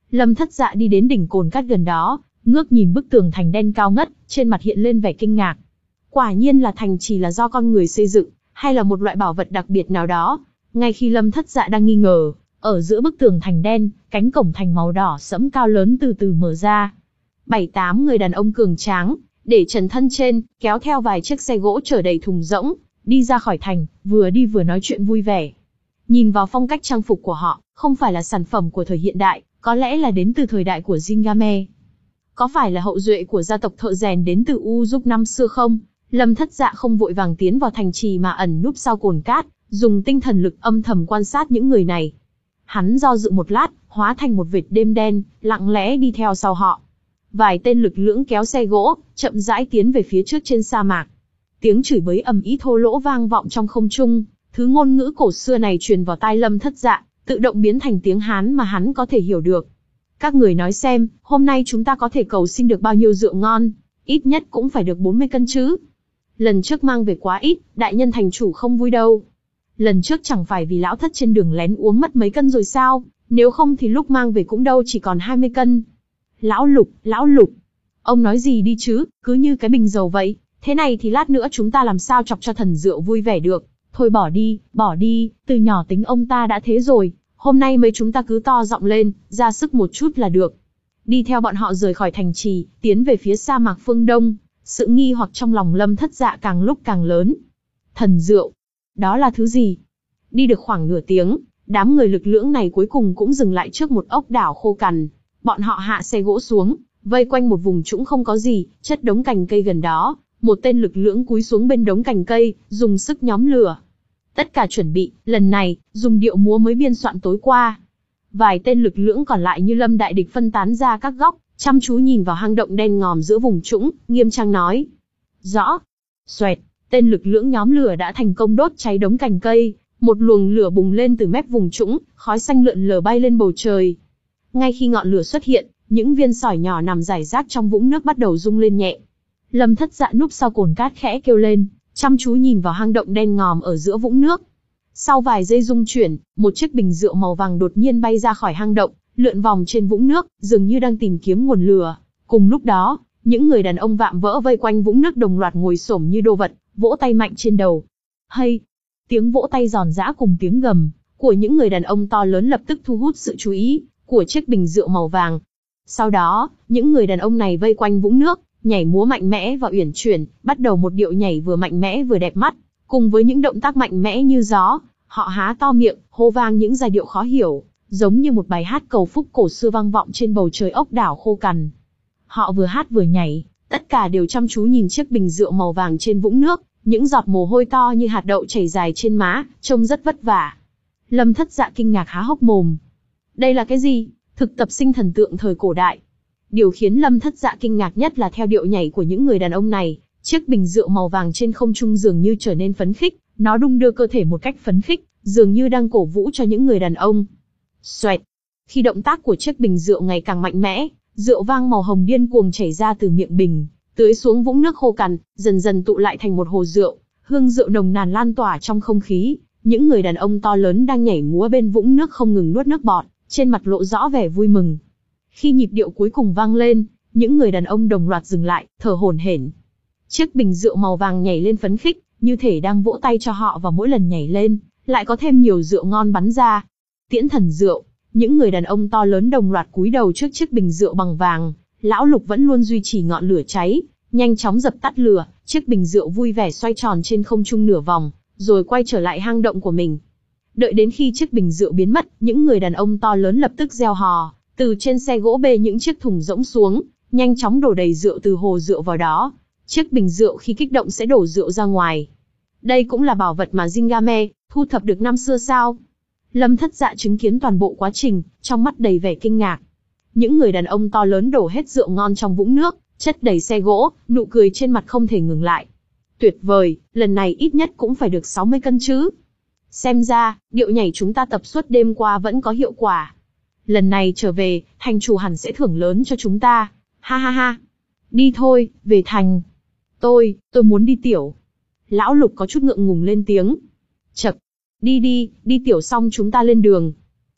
Lâm Thất Dạ đi đến đỉnh cồn cát gần đó, ngước nhìn bức tường thành đen cao ngất, trên mặt hiện lên vẻ kinh ngạc. Quả nhiên là thành trì là do con người xây dựng, hay là một loại bảo vật đặc biệt nào đó. Ngay khi Lâm Thất Dạ đang nghi ngờ, ở giữa bức tường thành đen, cánh cổng thành màu đỏ sẫm cao lớn từ từ mở ra. Bảy tám người đàn ông cường tráng, để trần thân trên, kéo theo vài chiếc xe gỗ chở đầy thùng rỗng, đi ra khỏi thành, vừa đi vừa nói chuyện vui vẻ. Nhìn vào phong cách trang phục của họ, không phải là sản phẩm của thời hiện đại, có lẽ là đến từ thời đại của Jingame. Có phải là hậu duệ của gia tộc thợ rèn đến từ U Dục năm xưa không? Lâm Thất Dạ không vội vàng tiến vào thành trì mà ẩn núp sau cồn cát, dùng tinh thần lực âm thầm quan sát những người này. Hắn do dự một lát, hóa thành một vệt đêm đen, lặng lẽ đi theo sau họ. Vài tên lực lưỡng kéo xe gỗ, chậm rãi tiến về phía trước trên sa mạc. Tiếng chửi bới ầm ĩ thô lỗ vang vọng trong không trung, thứ ngôn ngữ cổ xưa này truyền vào tai Lâm Thất Dạ, tự động biến thành tiếng Hán mà hắn có thể hiểu được. Các người nói xem, hôm nay chúng ta có thể cầu xin được bao nhiêu rượu ngon, ít nhất cũng phải được bốn mươi cân chứ. Lần trước mang về quá ít, đại nhân thành chủ không vui đâu. Lần trước chẳng phải vì lão thất trên đường lén uống mất mấy cân rồi sao, nếu không thì lúc mang về cũng đâu chỉ còn hai mươi cân. Lão Lục, lão Lục, ông nói gì đi chứ, cứ như cái bình dầu vậy, thế này thì lát nữa chúng ta làm sao chọc cho thần rượu vui vẻ được. Thôi bỏ đi, bỏ đi, từ nhỏ tính ông ta đã thế rồi, hôm nay mấy chúng ta cứ to giọng lên, ra sức một chút là được. Đi theo bọn họ rời khỏi thành trì, tiến về phía sa mạc phương Đông, sự nghi hoặc trong lòng Lâm Thất Dạ càng lúc càng lớn. Thần rượu, đó là thứ gì? Đi được khoảng nửa tiếng, đám người lực lưỡng này cuối cùng cũng dừng lại trước một ốc đảo khô cằn. Bọn họ hạ xe gỗ xuống, vây quanh một vùng trũng không có gì, chất đống cành cây gần đó. Một tên lực lưỡng cúi xuống bên đống cành cây, dùng sức nhóm lửa. Tất cả chuẩn bị, lần này, dùng điệu múa mới biên soạn tối qua. Vài tên lực lưỡng còn lại như lâm đại địch phân tán ra các góc, chăm chú nhìn vào hang động đen ngòm giữa vùng trũng, nghiêm trang nói. Rõ. Xoẹt, tên lực lưỡng nhóm lửa đã thành công đốt cháy đống cành cây, một luồng lửa bùng lên từ mép vùng trũng, khói xanh lượn lờ bay lên bầu trời. Ngay khi ngọn lửa xuất hiện, những viên sỏi nhỏ nằm rải rác trong vũng nước bắt đầu rung lên nhẹ. Lâm Thất Dạ núp sau cồn cát khẽ kêu lên, chăm chú nhìn vào hang động đen ngòm ở giữa vũng nước. Sau vài giây rung chuyển, một chiếc bình rượu màu vàng đột nhiên bay ra khỏi hang động, lượn vòng trên vũng nước, dường như đang tìm kiếm nguồn lửa. Cùng lúc đó, những người đàn ông vạm vỡ vây quanh vũng nước đồng loạt ngồi xổm như đồ vật, vỗ tay mạnh trên đầu. Hay! Tiếng vỗ tay giòn giã cùng tiếng gầm của những người đàn ông to lớn lập tức thu hút sự chú ý của chiếc bình rượu màu vàng. Sau đó, những người đàn ông này vây quanh vũng nước, nhảy múa mạnh mẽ và uyển chuyển, bắt đầu một điệu nhảy vừa mạnh mẽ vừa đẹp mắt, cùng với những động tác mạnh mẽ như gió, họ há to miệng, hô vang những giai điệu khó hiểu, giống như một bài hát cầu phúc cổ xưa vang vọng trên bầu trời ốc đảo khô cằn. Họ vừa hát vừa nhảy, tất cả đều chăm chú nhìn chiếc bình rượu màu vàng trên vũng nước, những giọt mồ hôi to như hạt đậu chảy dài trên má, trông rất vất vả. Lâm Thất Dạ kinh ngạc há hốc mồm. Đây là cái gì? Thực tập sinh thần tượng thời cổ đại. Điều khiến Lâm Thất Dạ kinh ngạc nhất là theo điệu nhảy của những người đàn ông này, chiếc bình rượu màu vàng trên không trung dường như trở nên phấn khích, nó đung đưa cơ thể một cách phấn khích, dường như đang cổ vũ cho những người đàn ông. Xoẹt! Khi động tác của chiếc bình rượu ngày càng mạnh mẽ, rượu vang màu hồng điên cuồng chảy ra từ miệng bình, tưới xuống vũng nước khô cằn, dần dần tụ lại thành một hồ rượu, hương rượu nồng nàn lan tỏa trong không khí. Những người đàn ông to lớn đang nhảy múa bên vũng nước không ngừng nuốt nước bọt, trên mặt lộ rõ vẻ vui mừng. Khi nhịp điệu cuối cùng vang lên, những người đàn ông đồng loạt dừng lại, thở hổn hển. Chiếc bình rượu màu vàng nhảy lên phấn khích, như thể đang vỗ tay cho họ, và mỗi lần nhảy lên, lại có thêm nhiều rượu ngon bắn ra. Tiễn thần rượu, những người đàn ông to lớn đồng loạt cúi đầu trước chiếc bình rượu bằng vàng. Lão Lục vẫn luôn duy trì ngọn lửa cháy, nhanh chóng dập tắt lửa, chiếc bình rượu vui vẻ xoay tròn trên không trung nửa vòng, rồi quay trở lại hang động của mình. Đợi đến khi chiếc bình rượu biến mất, những người đàn ông to lớn lập tức reo hò, từ trên xe gỗ bê những chiếc thùng rỗng xuống, nhanh chóng đổ đầy rượu từ hồ rượu vào đó. Chiếc bình rượu khi kích động sẽ đổ rượu ra ngoài. Đây cũng là bảo vật mà Jingame thu thập được năm xưa sao? Lâm Thất Dạ chứng kiến toàn bộ quá trình, trong mắt đầy vẻ kinh ngạc. Những người đàn ông to lớn đổ hết rượu ngon trong vũng nước, chất đầy xe gỗ, nụ cười trên mặt không thể ngừng lại. Tuyệt vời, lần này ít nhất cũng phải được sáu mươi cân chứ. Xem ra, điệu nhảy chúng ta tập suốt đêm qua vẫn có hiệu quả. Lần này trở về, thành chủ hẳn sẽ thưởng lớn cho chúng ta. Ha ha ha. Đi thôi, về thành. Tôi, tôi muốn đi tiểu. Lão Lục có chút ngượng ngùng lên tiếng. Chậc. Đi đi, đi tiểu xong chúng ta lên đường.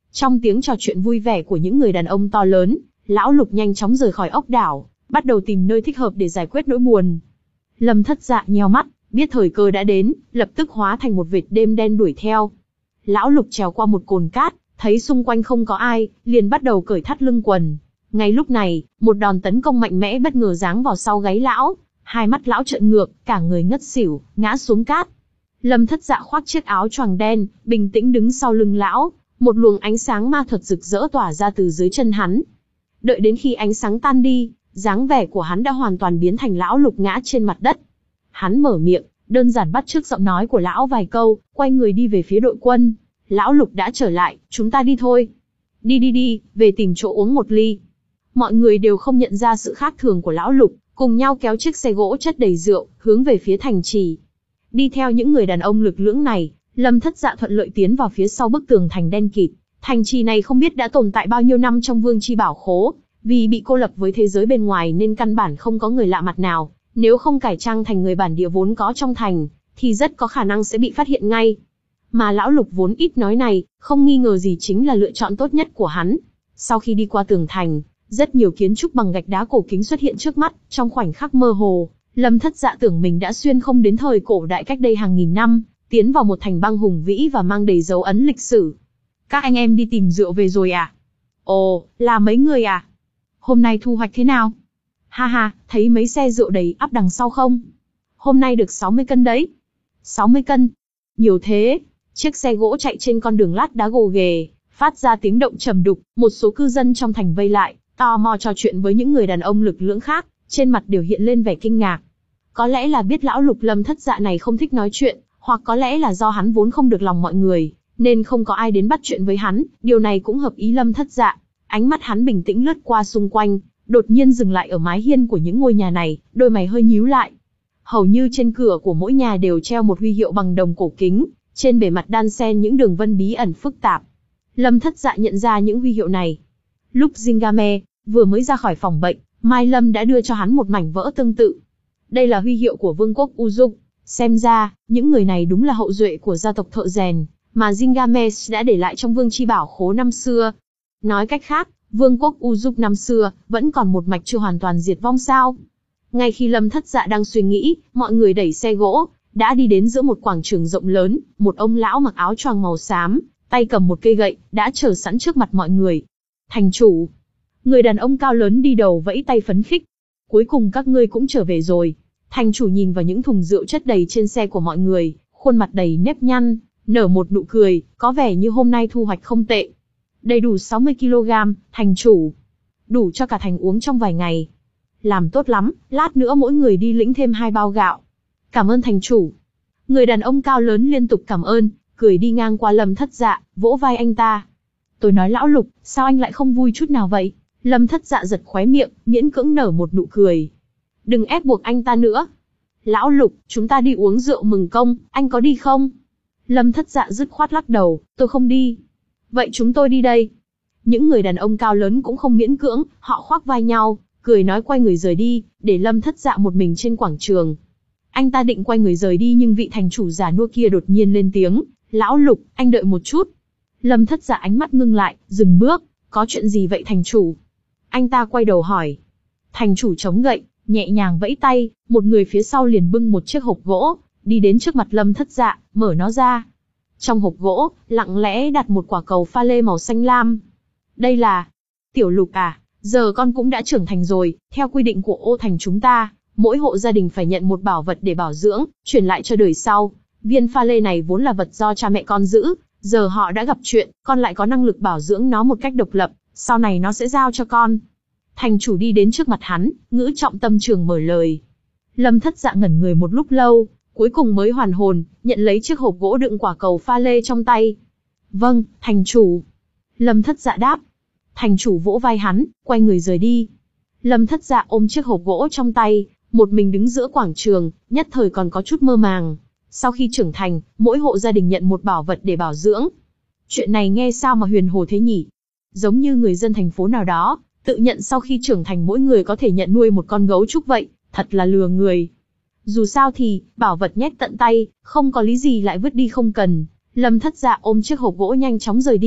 Trong tiếng trò chuyện vui vẻ của những người đàn ông to lớn, Lão Lục nhanh chóng rời khỏi ốc đảo, bắt đầu tìm nơi thích hợp để giải quyết nỗi buồn. Lâm Thất Dạ nheo mắt, biết thời cơ đã đến, lập tức hóa thành một vệt đêm đen đuổi theo. Lão Lục trèo qua một cồn cát, thấy xung quanh không có ai, liền bắt đầu cởi thắt lưng quần. Ngay lúc này, một đòn tấn công mạnh mẽ bất ngờ giáng vào sau gáy lão, hai mắt lão trợn ngược, cả người ngất xỉu, ngã xuống cát. Lâm Thất Dạ khoác chiếc áo choàng đen, bình tĩnh đứng sau lưng lão, một luồng ánh sáng ma thuật rực rỡ tỏa ra từ dưới chân hắn. Đợi đến khi ánh sáng tan đi, dáng vẻ của hắn đã hoàn toàn biến thành Lão Lục ngã trên mặt đất. Hắn mở miệng, đơn giản bắt chước giọng nói của lão vài câu, quay người đi về phía đội quân. Lão Lục đã trở lại, chúng ta đi thôi. Đi đi đi, về tìm chỗ uống một ly. Mọi người đều không nhận ra sự khác thường của Lão Lục, cùng nhau kéo chiếc xe gỗ chất đầy rượu, hướng về phía thành trì. Đi theo những người đàn ông lực lưỡng này, Lâm Thất Dạ thuận lợi tiến vào phía sau bức tường thành đen kịt. Thành trì này không biết đã tồn tại bao nhiêu năm trong Vương Chi Bảo Khố, vì bị cô lập với thế giới bên ngoài nên căn bản không có người lạ mặt nào. Nếu không cải trang thành người bản địa vốn có trong thành, thì rất có khả năng sẽ bị phát hiện ngay. Mà Lão Lục vốn ít nói này, không nghi ngờ gì chính là lựa chọn tốt nhất của hắn. Sau khi đi qua tường thành, rất nhiều kiến trúc bằng gạch đá cổ kính xuất hiện trước mắt, trong khoảnh khắc mơ hồ, Lâm Thất Dạ tưởng mình đã xuyên không đến thời cổ đại cách đây hàng nghìn năm, tiến vào một thành băng hùng vĩ và mang đầy dấu ấn lịch sử. Các anh em đi tìm rượu về rồi à? Ồ, là mấy người à? Hôm nay thu hoạch thế nào? Ha ha, thấy mấy xe rượu đầy ắp đằng sau không? Hôm nay được sáu mươi cân đấy. sáu mươi cân? Nhiều thế. Chiếc xe gỗ chạy trên con đường lát đá gồ ghề, phát ra tiếng động trầm đục, một số cư dân trong thành vây lại, tò mò trò chuyện với những người đàn ông lực lưỡng khác, trên mặt đều hiện lên vẻ kinh ngạc. Có lẽ là biết Lão Lục Lâm Thất Dạ này không thích nói chuyện, hoặc có lẽ là do hắn vốn không được lòng mọi người, nên không có ai đến bắt chuyện với hắn, điều này cũng hợp ý Lâm Thất Dạ. Ánh mắt hắn bình tĩnh lướt qua xung quanh, đột nhiên dừng lại ở mái hiên của những ngôi nhà này, đôi mày hơi nhíu lại. Hầu như trên cửa của mỗi nhà đều treo một huy hiệu bằng đồng cổ kính, trên bề mặt đan xen những đường vân bí ẩn phức tạp. Lâm Thất Dạ nhận ra những huy hiệu này. Lúc Jingame vừa mới ra khỏi phòng bệnh, Mai Lâm đã đưa cho hắn một mảnh vỡ tương tự. Đây là huy hiệu của Vương quốc Uzuk. Xem ra, những người này đúng là hậu duệ của gia tộc thợ rèn, mà Jingame đã để lại trong Vương Chi Bảo Khố năm xưa. Nói cách khác, Vương quốc Uzuk năm xưa, vẫn còn một mạch chưa hoàn toàn diệt vong sao? Ngay khi Lâm Thất Dạ đang suy nghĩ, mọi người đẩy xe gỗ, đã đi đến giữa một quảng trường rộng lớn, một ông lão mặc áo choàng màu xám, tay cầm một cây gậy, đã chờ sẵn trước mặt mọi người. Thành chủ. Người đàn ông cao lớn đi đầu vẫy tay phấn khích. Cuối cùng các ngươi cũng trở về rồi. Thành chủ nhìn vào những thùng rượu chất đầy trên xe của mọi người, khuôn mặt đầy nếp nhăn, nở một nụ cười, có vẻ như hôm nay thu hoạch không tệ. Đầy đủ sáu mươi ki lô gam, thành chủ. Đủ cho cả thành uống trong vài ngày. Làm tốt lắm, lát nữa mỗi người đi lĩnh thêm hai bao gạo. Cảm ơn thành chủ. Người đàn ông cao lớn liên tục cảm ơn, cười đi ngang qua Lâm Thất Dạ, vỗ vai anh ta. Tôi nói Lão Lục, sao anh lại không vui chút nào vậy? Lâm Thất Dạ giật khóe miệng, miễn cưỡng nở một nụ cười. Đừng ép buộc anh ta nữa. Lão Lục, chúng ta đi uống rượu mừng công, anh có đi không? Lâm Thất Dạ dứt khoát lắc đầu, tôi không đi. Vậy chúng tôi đi đây. Những người đàn ông cao lớn cũng không miễn cưỡng, họ khoác vai nhau, cười nói quay người rời đi, để Lâm Thất Dạ một mình trên quảng trường. Anh ta định quay người rời đi nhưng vị thành chủ già nua kia đột nhiên lên tiếng, Lão Lục, anh đợi một chút. Lâm Thất Dạ ánh mắt ngưng lại, dừng bước, có chuyện gì vậy thành chủ? Anh ta quay đầu hỏi. Thành chủ chống gậy, nhẹ nhàng vẫy tay, một người phía sau liền bưng một chiếc hộp gỗ, đi đến trước mặt Lâm Thất Dạ, mở nó ra. Trong hộp gỗ, lặng lẽ đặt một quả cầu pha lê màu xanh lam. Đây là... Tiểu Lục à, giờ con cũng đã trưởng thành rồi, theo quy định của ô thành chúng ta, mỗi hộ gia đình phải nhận một bảo vật để bảo dưỡng, truyền lại cho đời sau. Viên pha lê này vốn là vật do cha mẹ con giữ, giờ họ đã gặp chuyện, con lại có năng lực bảo dưỡng nó một cách độc lập, sau này nó sẽ giao cho con. Thành chủ đi đến trước mặt hắn, ngữ trọng tâm trường mở lời. Lâm Thất Dạ ngẩn người một lúc lâu, cuối cùng mới hoàn hồn, nhận lấy chiếc hộp gỗ đựng quả cầu pha lê trong tay. Vâng, thành chủ. Lâm Thất Dạ đáp. Thành chủ vỗ vai hắn, quay người rời đi. Lâm Thất Dạ ôm chiếc hộp gỗ trong tay, một mình đứng giữa quảng trường, nhất thời còn có chút mơ màng. Sau khi trưởng thành, mỗi hộ gia đình nhận một bảo vật để bảo dưỡng. Chuyện này nghe sao mà huyền hồ thế nhỉ? Giống như người dân thành phố nào đó, tự nhận sau khi trưởng thành mỗi người có thể nhận nuôi một con gấu trúc vậy, thật là lừa người. Dù sao thì, bảo vật nhét tận tay, không có lý gì lại vứt đi không cần. Lâm Thất Dạ ôm chiếc hộp gỗ nhanh chóng rời đi,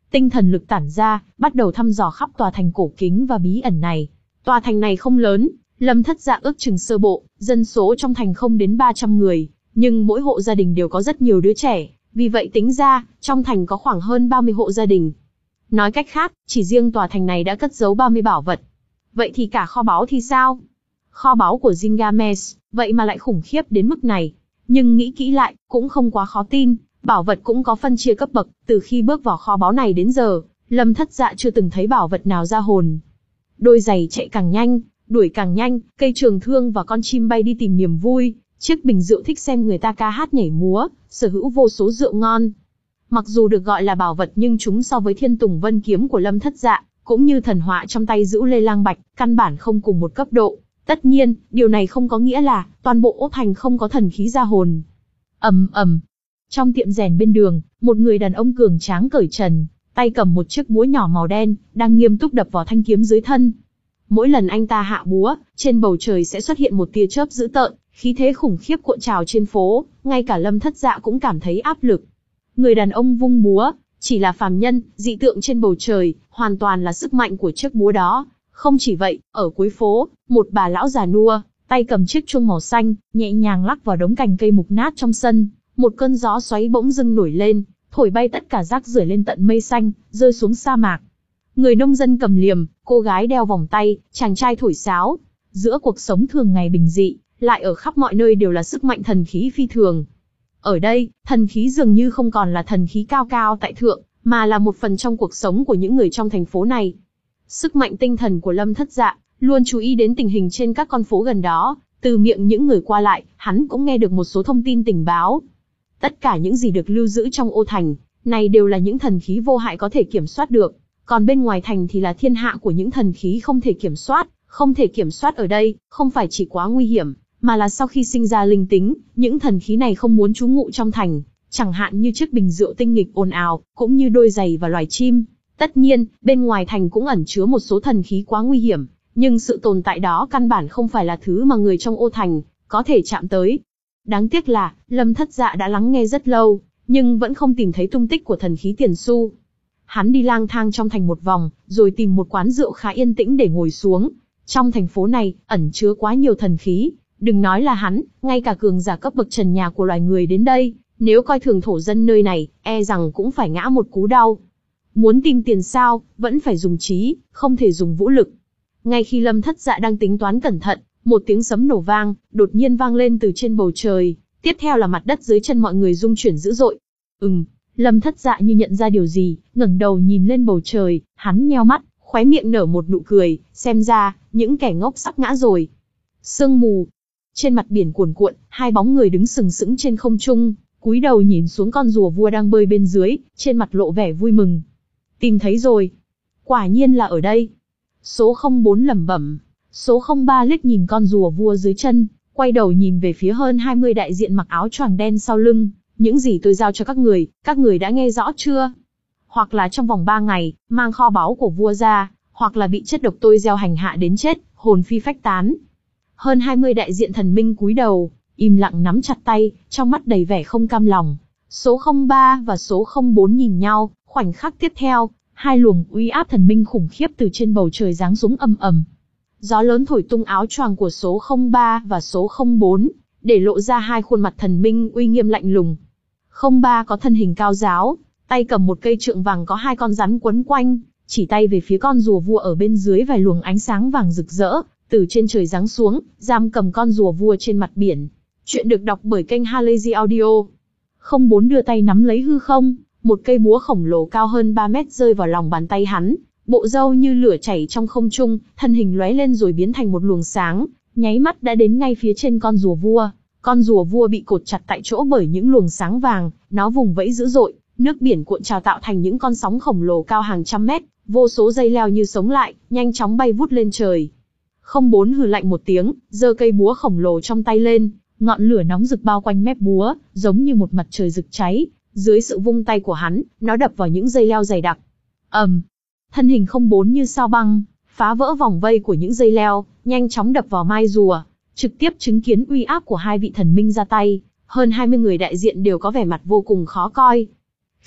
tinh thần lực tản ra, bắt đầu thăm dò khắp tòa thành cổ kính và bí ẩn này. Tòa thành này không lớn, Lâm Thất Dạ ước chừng sơ bộ, dân số trong thành không đến ba trăm người, nhưng mỗi hộ gia đình đều có rất nhiều đứa trẻ, vì vậy tính ra, trong thành có khoảng hơn ba mươi hộ gia đình. Nói cách khác, chỉ riêng tòa thành này đã cất giấu ba mươi bảo vật. Vậy thì cả kho báu thì sao? Kho báu của Gilgamesh, vậy mà lại khủng khiếp đến mức này. Nhưng nghĩ kỹ lại, cũng không quá khó tin, bảo vật cũng có phân chia cấp bậc, từ khi bước vào kho báu này đến giờ, Lâm Thất Dạ chưa từng thấy bảo vật nào ra hồn. Đôi giày chạy càng nhanh, đuổi càng nhanh, cây trường thương và con chim bay đi tìm niềm vui, chiếc bình rượu thích xem người ta ca hát nhảy múa, sở hữu vô số rượu ngon. Mặc dù được gọi là bảo vật nhưng chúng so với Thiên Tùng Vân kiếm của Lâm Thất Dạ, cũng như thần họa trong tay Dữu Lê Lang Bạch, căn bản không cùng một cấp độ. Tất nhiên, điều này không có nghĩa là toàn bộ Ô Thành không có thần khí ra hồn. Ầm ầm. Trong tiệm rèn bên đường, một người đàn ông cường tráng cởi trần, tay cầm một chiếc búa nhỏ màu đen, đang nghiêm túc đập vào thanh kiếm dưới thân. Mỗi lần anh ta hạ búa, trên bầu trời sẽ xuất hiện một tia chớp dữ tợn, khí thế khủng khiếp cuộn trào trên phố, ngay cả Lâm Thất Dạ cũng cảm thấy áp lực. Người đàn ông vung búa, chỉ là phàm nhân, dị tượng trên bầu trời, hoàn toàn là sức mạnh của chiếc búa đó. Không chỉ vậy, ở cuối phố, một bà lão già nua, tay cầm chiếc chuông màu xanh, nhẹ nhàng lắc vào đống cành cây mục nát trong sân. Một cơn gió xoáy bỗng dưng nổi lên, thổi bay tất cả rác rưởi lên tận mây xanh, rơi xuống sa mạc. Người nông dân cầm liềm, cô gái đeo vòng tay, chàng trai thổi sáo. Giữa cuộc sống thường ngày bình dị, lại ở khắp mọi nơi đều là sức mạnh thần khí phi thường. Ở đây, thần khí dường như không còn là thần khí cao cao tại thượng, mà là một phần trong cuộc sống của những người trong thành phố này. Sức mạnh tinh thần của Lâm Thất Dạ luôn chú ý đến tình hình trên các con phố gần đó, từ miệng những người qua lại, hắn cũng nghe được một số thông tin tình báo. Tất cả những gì được lưu giữ trong Ô Thành này đều là những thần khí vô hại có thể kiểm soát được, còn bên ngoài thành thì là thiên hạ của những thần khí không thể kiểm soát. Không thể kiểm soát ở đây, không phải chỉ quá nguy hiểm, mà là sau khi sinh ra linh tính, những thần khí này không muốn trú ngụ trong thành, chẳng hạn như chiếc bình rượu tinh nghịch ồn ào, cũng như đôi giày và loài chim. Tất nhiên, bên ngoài thành cũng ẩn chứa một số thần khí quá nguy hiểm, nhưng sự tồn tại đó căn bản không phải là thứ mà người trong Ô Thành có thể chạm tới. Đáng tiếc là, Lâm Thất Dạ đã lắng nghe rất lâu, nhưng vẫn không tìm thấy tung tích của thần khí tiền xu. Hắn đi lang thang trong thành một vòng, rồi tìm một quán rượu khá yên tĩnh để ngồi xuống. Trong thành phố này, ẩn chứa quá nhiều thần khí, đừng nói là hắn, ngay cả cường giả cấp bậc trần nhà của loài người đến đây, nếu coi thường thổ dân nơi này, e rằng cũng phải ngã một cú đau. Muốn tìm tiền sao, vẫn phải dùng trí, không thể dùng vũ lực. Ngay khi Lâm Thất Dạ đang tính toán cẩn thận, một tiếng sấm nổ vang, đột nhiên vang lên từ trên bầu trời, tiếp theo là mặt đất dưới chân mọi người rung chuyển dữ dội. Ừm, Lâm Thất Dạ như nhận ra điều gì, ngẩng đầu nhìn lên bầu trời, hắn nheo mắt, khóe miệng nở một nụ cười, xem ra, những kẻ ngốc sắp ngã rồi. Sương mù. Trên mặt biển cuồn cuộn, hai bóng người đứng sừng sững trên không trung, cúi đầu nhìn xuống con rùa vua đang bơi bên dưới, trên mặt lộ vẻ vui mừng. Tìm thấy rồi. Quả nhiên là ở đây. Số không bốn lẩm bẩm. Số không ba liếc nhìn con rùa vua dưới chân, quay đầu nhìn về phía hơn hai mươi đại diện mặc áo choàng đen sau lưng. Những gì tôi giao cho các người, các người đã nghe rõ chưa? Hoặc là trong vòng ba ngày, mang kho báu của vua ra, hoặc là bị chất độc tôi gieo hành hạ đến chết, hồn phi phách tán. Hơn hai mươi đại diện thần minh cúi đầu, im lặng nắm chặt tay, trong mắt đầy vẻ không cam lòng. Số không ba và số không bốn nhìn nhau, khoảnh khắc tiếp theo, hai luồng uy áp thần minh khủng khiếp từ trên bầu trời giáng xuống ầm ầm. Gió lớn thổi tung áo choàng của số không ba và số không bốn, để lộ ra hai khuôn mặt thần minh uy nghiêm lạnh lùng. không ba có thân hình cao ráo, tay cầm một cây trượng vàng có hai con rắn quấn quanh, chỉ tay về phía con rùa vua ở bên dưới vài luồng ánh sáng vàng rực rỡ, từ trên trời giáng xuống, giam cầm con rùa vua trên mặt biển. Chuyện được đọc bởi kênh Halazy Audio. không bốn đưa tay nắm lấy hư không, một cây búa khổng lồ cao hơn ba mét rơi vào lòng bàn tay hắn, bộ râu như lửa chảy trong không trung, thân hình lóe lên rồi biến thành một luồng sáng, nháy mắt đã đến ngay phía trên con rùa vua. Con rùa vua bị cột chặt tại chỗ bởi những luồng sáng vàng, nó vùng vẫy dữ dội, nước biển cuộn trào tạo thành những con sóng khổng lồ cao hàng trăm mét, vô số dây leo như sống lại, nhanh chóng bay vút lên trời. không bốn hừ lạnh một tiếng, giơ cây búa khổng lồ trong tay lên, ngọn lửa nóng rực bao quanh mép búa, giống như một mặt trời rực cháy. Dưới sự vung tay của hắn, nó đập vào những dây leo dày đặc. ầm, um, thân hình không bốn như sao băng, phá vỡ vòng vây của những dây leo, nhanh chóng đập vào mai rùa, trực tiếp chứng kiến uy áp của hai vị thần minh ra tay. Hơn hai mươi người đại diện đều có vẻ mặt vô cùng khó coi.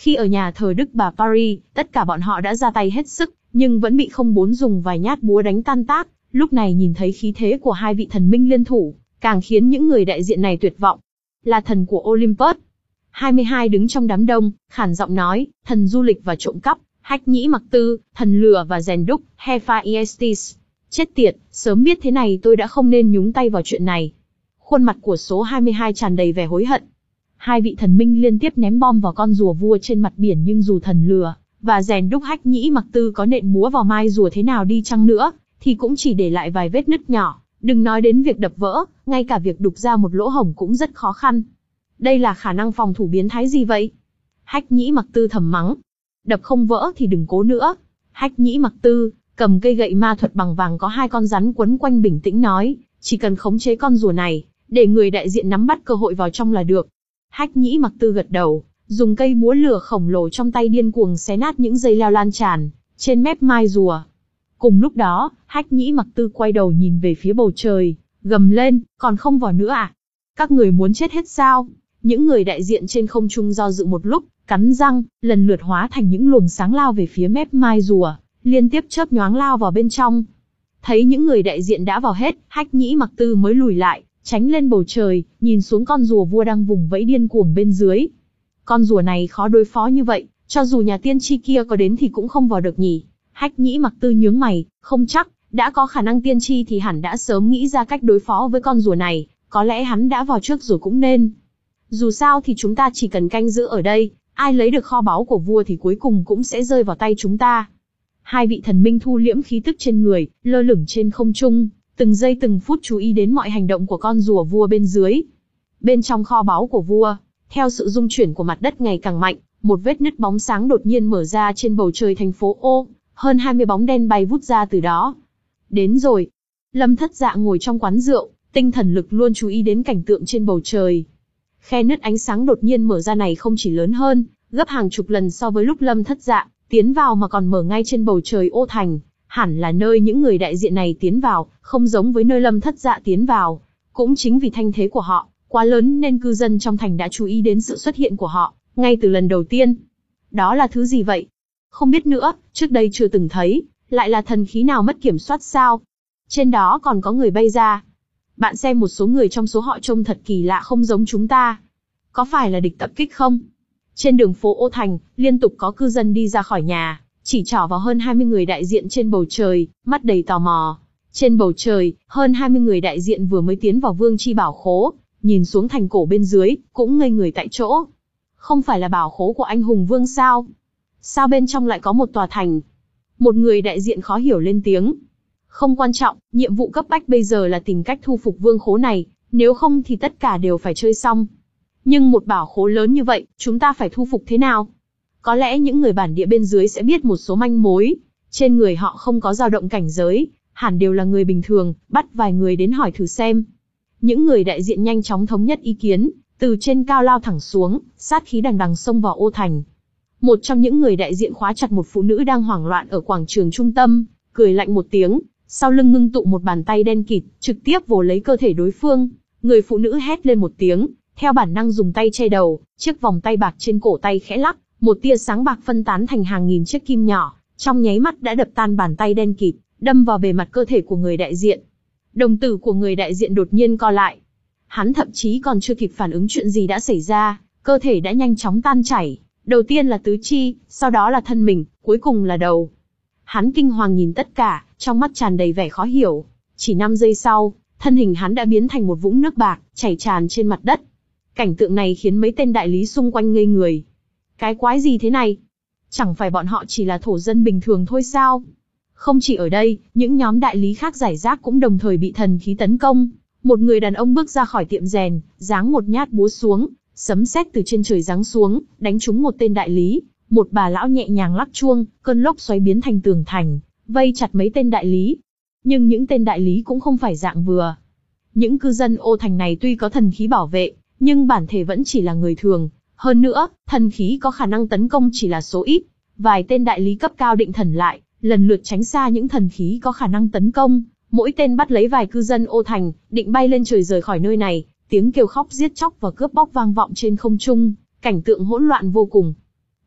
Khi ở nhà thờ Đức Bà Paris, tất cả bọn họ đã ra tay hết sức, nhưng vẫn bị không bốn dùng vài nhát búa đánh tan tác. Lúc này nhìn thấy khí thế của hai vị thần minh liên thủ, càng khiến những người đại diện này tuyệt vọng. Là thần của Olympus. hai mươi hai đứng trong đám đông, khản giọng nói, thần du lịch và trộm cắp, Hách Nhĩ Mặc Tư, thần lừa và rèn đúc, Hephaestus. Chết tiệt, sớm biết thế này tôi đã không nên nhúng tay vào chuyện này. Khuôn mặt của số hai mươi hai tràn đầy vẻ hối hận. Hai vị thần minh liên tiếp ném bom vào con rùa vua trên mặt biển, nhưng dù thần lừa và rèn đúc Hách Nhĩ Mặc Tư có nện búa vào mai rùa thế nào đi chăng nữa, thì cũng chỉ để lại vài vết nứt nhỏ, đừng nói đến việc đập vỡ, ngay cả việc đục ra một lỗ hổng cũng rất khó khăn. Đây là khả năng phòng thủ biến thái gì vậy? Hách Nhĩ Mặc Tư thầm mắng. Đập không vỡ thì đừng cố nữa. Hách Nhĩ Mặc Tư cầm cây gậy ma thuật bằng vàng có hai con rắn quấn quanh, bình tĩnh nói, chỉ cần khống chế con rùa này, để người đại diện nắm bắt cơ hội vào trong là được. Hách Nhĩ Mặc Tư gật đầu, dùng cây búa lửa khổng lồ trong tay điên cuồng xé nát những dây leo lan tràn trên mép mai rùa. Cùng lúc đó, Hách Nhĩ Mặc Tư quay đầu nhìn về phía bầu trời, gầm lên, còn không vào nữa à? Các người muốn chết hết sao? Những người đại diện trên không trung do dự một lúc, cắn răng, lần lượt hóa thành những luồng sáng lao về phía mép mai rùa, liên tiếp chớp nhoáng lao vào bên trong. Thấy những người đại diện đã vào hết, Hách Nhĩ Mặc Tư mới lùi lại, tránh lên bầu trời, nhìn xuống con rùa vua đang vùng vẫy điên cuồng bên dưới. Con rùa này khó đối phó như vậy, cho dù nhà tiên tri kia có đến thì cũng không vào được nhỉ. Hách Nhĩ Mặc Tư nhướng mày, không chắc, đã có khả năng tiên tri thì hẳn đã sớm nghĩ ra cách đối phó với con rùa này, có lẽ hắn đã vào trước rồi cũng nên. Dù sao thì chúng ta chỉ cần canh giữ ở đây, ai lấy được kho báu của vua thì cuối cùng cũng sẽ rơi vào tay chúng ta. Hai vị thần minh thu liễm khí tức trên người, lơ lửng trên không trung, từng giây từng phút chú ý đến mọi hành động của con rùa vua bên dưới. Bên trong kho báu của vua, theo sự rung chuyển của mặt đất ngày càng mạnh, một vết nứt bóng sáng đột nhiên mở ra trên bầu trời thành phố Ô, hơn hai mươi bóng đen bay vút ra từ đó. Đến rồi. Lâm Thất Dạ ngồi trong quán rượu, tinh thần lực luôn chú ý đến cảnh tượng trên bầu trời. Khe nứt ánh sáng đột nhiên mở ra này không chỉ lớn hơn, gấp hàng chục lần so với lúc Lâm Thất Dạ tiến vào, mà còn mở ngay trên bầu trời Ô Thành, hẳn là nơi những người đại diện này tiến vào, không giống với nơi Lâm Thất Dạ tiến vào. Cũng chính vì thanh thế của họ quá lớn nên cư dân trong thành đã chú ý đến sự xuất hiện của họ, ngay từ lần đầu tiên. Đó là thứ gì vậy? Không biết nữa, trước đây chưa từng thấy, lại là thần khí nào mất kiểm soát sao? Trên đó còn có người bay ra. Bạn xem một số người trong số họ trông thật kỳ lạ, không giống chúng ta. Có phải là địch tập kích không? Trên đường phố Ô Thành, liên tục có cư dân đi ra khỏi nhà, chỉ trỏ vào hơn hai mươi người đại diện trên bầu trời, mắt đầy tò mò. Trên bầu trời, hơn hai mươi người đại diện vừa mới tiến vào Vương Chi Bảo Khố, nhìn xuống thành cổ bên dưới, cũng ngây người tại chỗ. Không phải là bảo khố của anh hùng vương sao? Sao bên trong lại có một tòa thành? Một người đại diện khó hiểu lên tiếng. Không quan trọng, nhiệm vụ cấp bách bây giờ là tìm cách thu phục vương khố này, nếu không thì tất cả đều phải chơi xong. Nhưng một bảo khố lớn như vậy, chúng ta phải thu phục thế nào? Có lẽ những người bản địa bên dưới sẽ biết một số manh mối. Trên người họ không có dao động cảnh giới, hẳn đều là người bình thường, bắt vài người đến hỏi thử xem. Những người đại diện nhanh chóng thống nhất ý kiến, từ trên cao lao thẳng xuống, sát khí đằng đằng xông vào Ô Thành. Một trong những người đại diện khóa chặt một phụ nữ đang hoảng loạn ở quảng trường trung tâm, cười lạnh một tiếng, sau lưng ngưng tụ một bàn tay đen kịt, trực tiếp vồ lấy cơ thể đối phương. Người phụ nữ hét lên một tiếng, theo bản năng dùng tay che đầu, chiếc vòng tay bạc trên cổ tay khẽ lắc, một tia sáng bạc phân tán thành hàng nghìn chiếc kim nhỏ, trong nháy mắt đã đập tan bàn tay đen kịt, đâm vào bề mặt cơ thể của người đại diện. Đồng tử của người đại diện đột nhiên co lại. Hắn thậm chí còn chưa kịp phản ứng chuyện gì đã xảy ra, cơ thể đã nhanh chóng tan chảy. Đầu tiên là tứ chi, sau đó là thân mình, cuối cùng là đầu. Hắn kinh hoàng nhìn tất cả, trong mắt tràn đầy vẻ khó hiểu. Chỉ năm giây sau, thân hình hắn đã biến thành một vũng nước bạc, chảy tràn trên mặt đất. Cảnh tượng này khiến mấy tên đại lý xung quanh ngây người. Cái quái gì thế này? Chẳng phải bọn họ chỉ là thổ dân bình thường thôi sao? Không chỉ ở đây, những nhóm đại lý khác rải rác cũng đồng thời bị thần khí tấn công. Một người đàn ông bước ra khỏi tiệm rèn, giáng một nhát búa xuống, sấm sét từ trên trời giáng xuống, đánh trúng một tên đại lý. Một bà lão nhẹ nhàng lắc chuông, cơn lốc xoáy biến thành tường thành, vây chặt mấy tên đại lý. Nhưng những tên đại lý cũng không phải dạng vừa. Những cư dân Ô Thành này tuy có thần khí bảo vệ, nhưng bản thể vẫn chỉ là người thường. Hơn nữa, thần khí có khả năng tấn công chỉ là số ít. Vài tên đại lý cấp cao định thần lại, lần lượt tránh xa những thần khí có khả năng tấn công. Mỗi tên bắt lấy vài cư dân Ô Thành, định bay lên trời rời khỏi nơi này. Tiếng kêu khóc giết chóc và cướp bóc vang vọng trên không trung, cảnh tượng hỗn loạn vô cùng.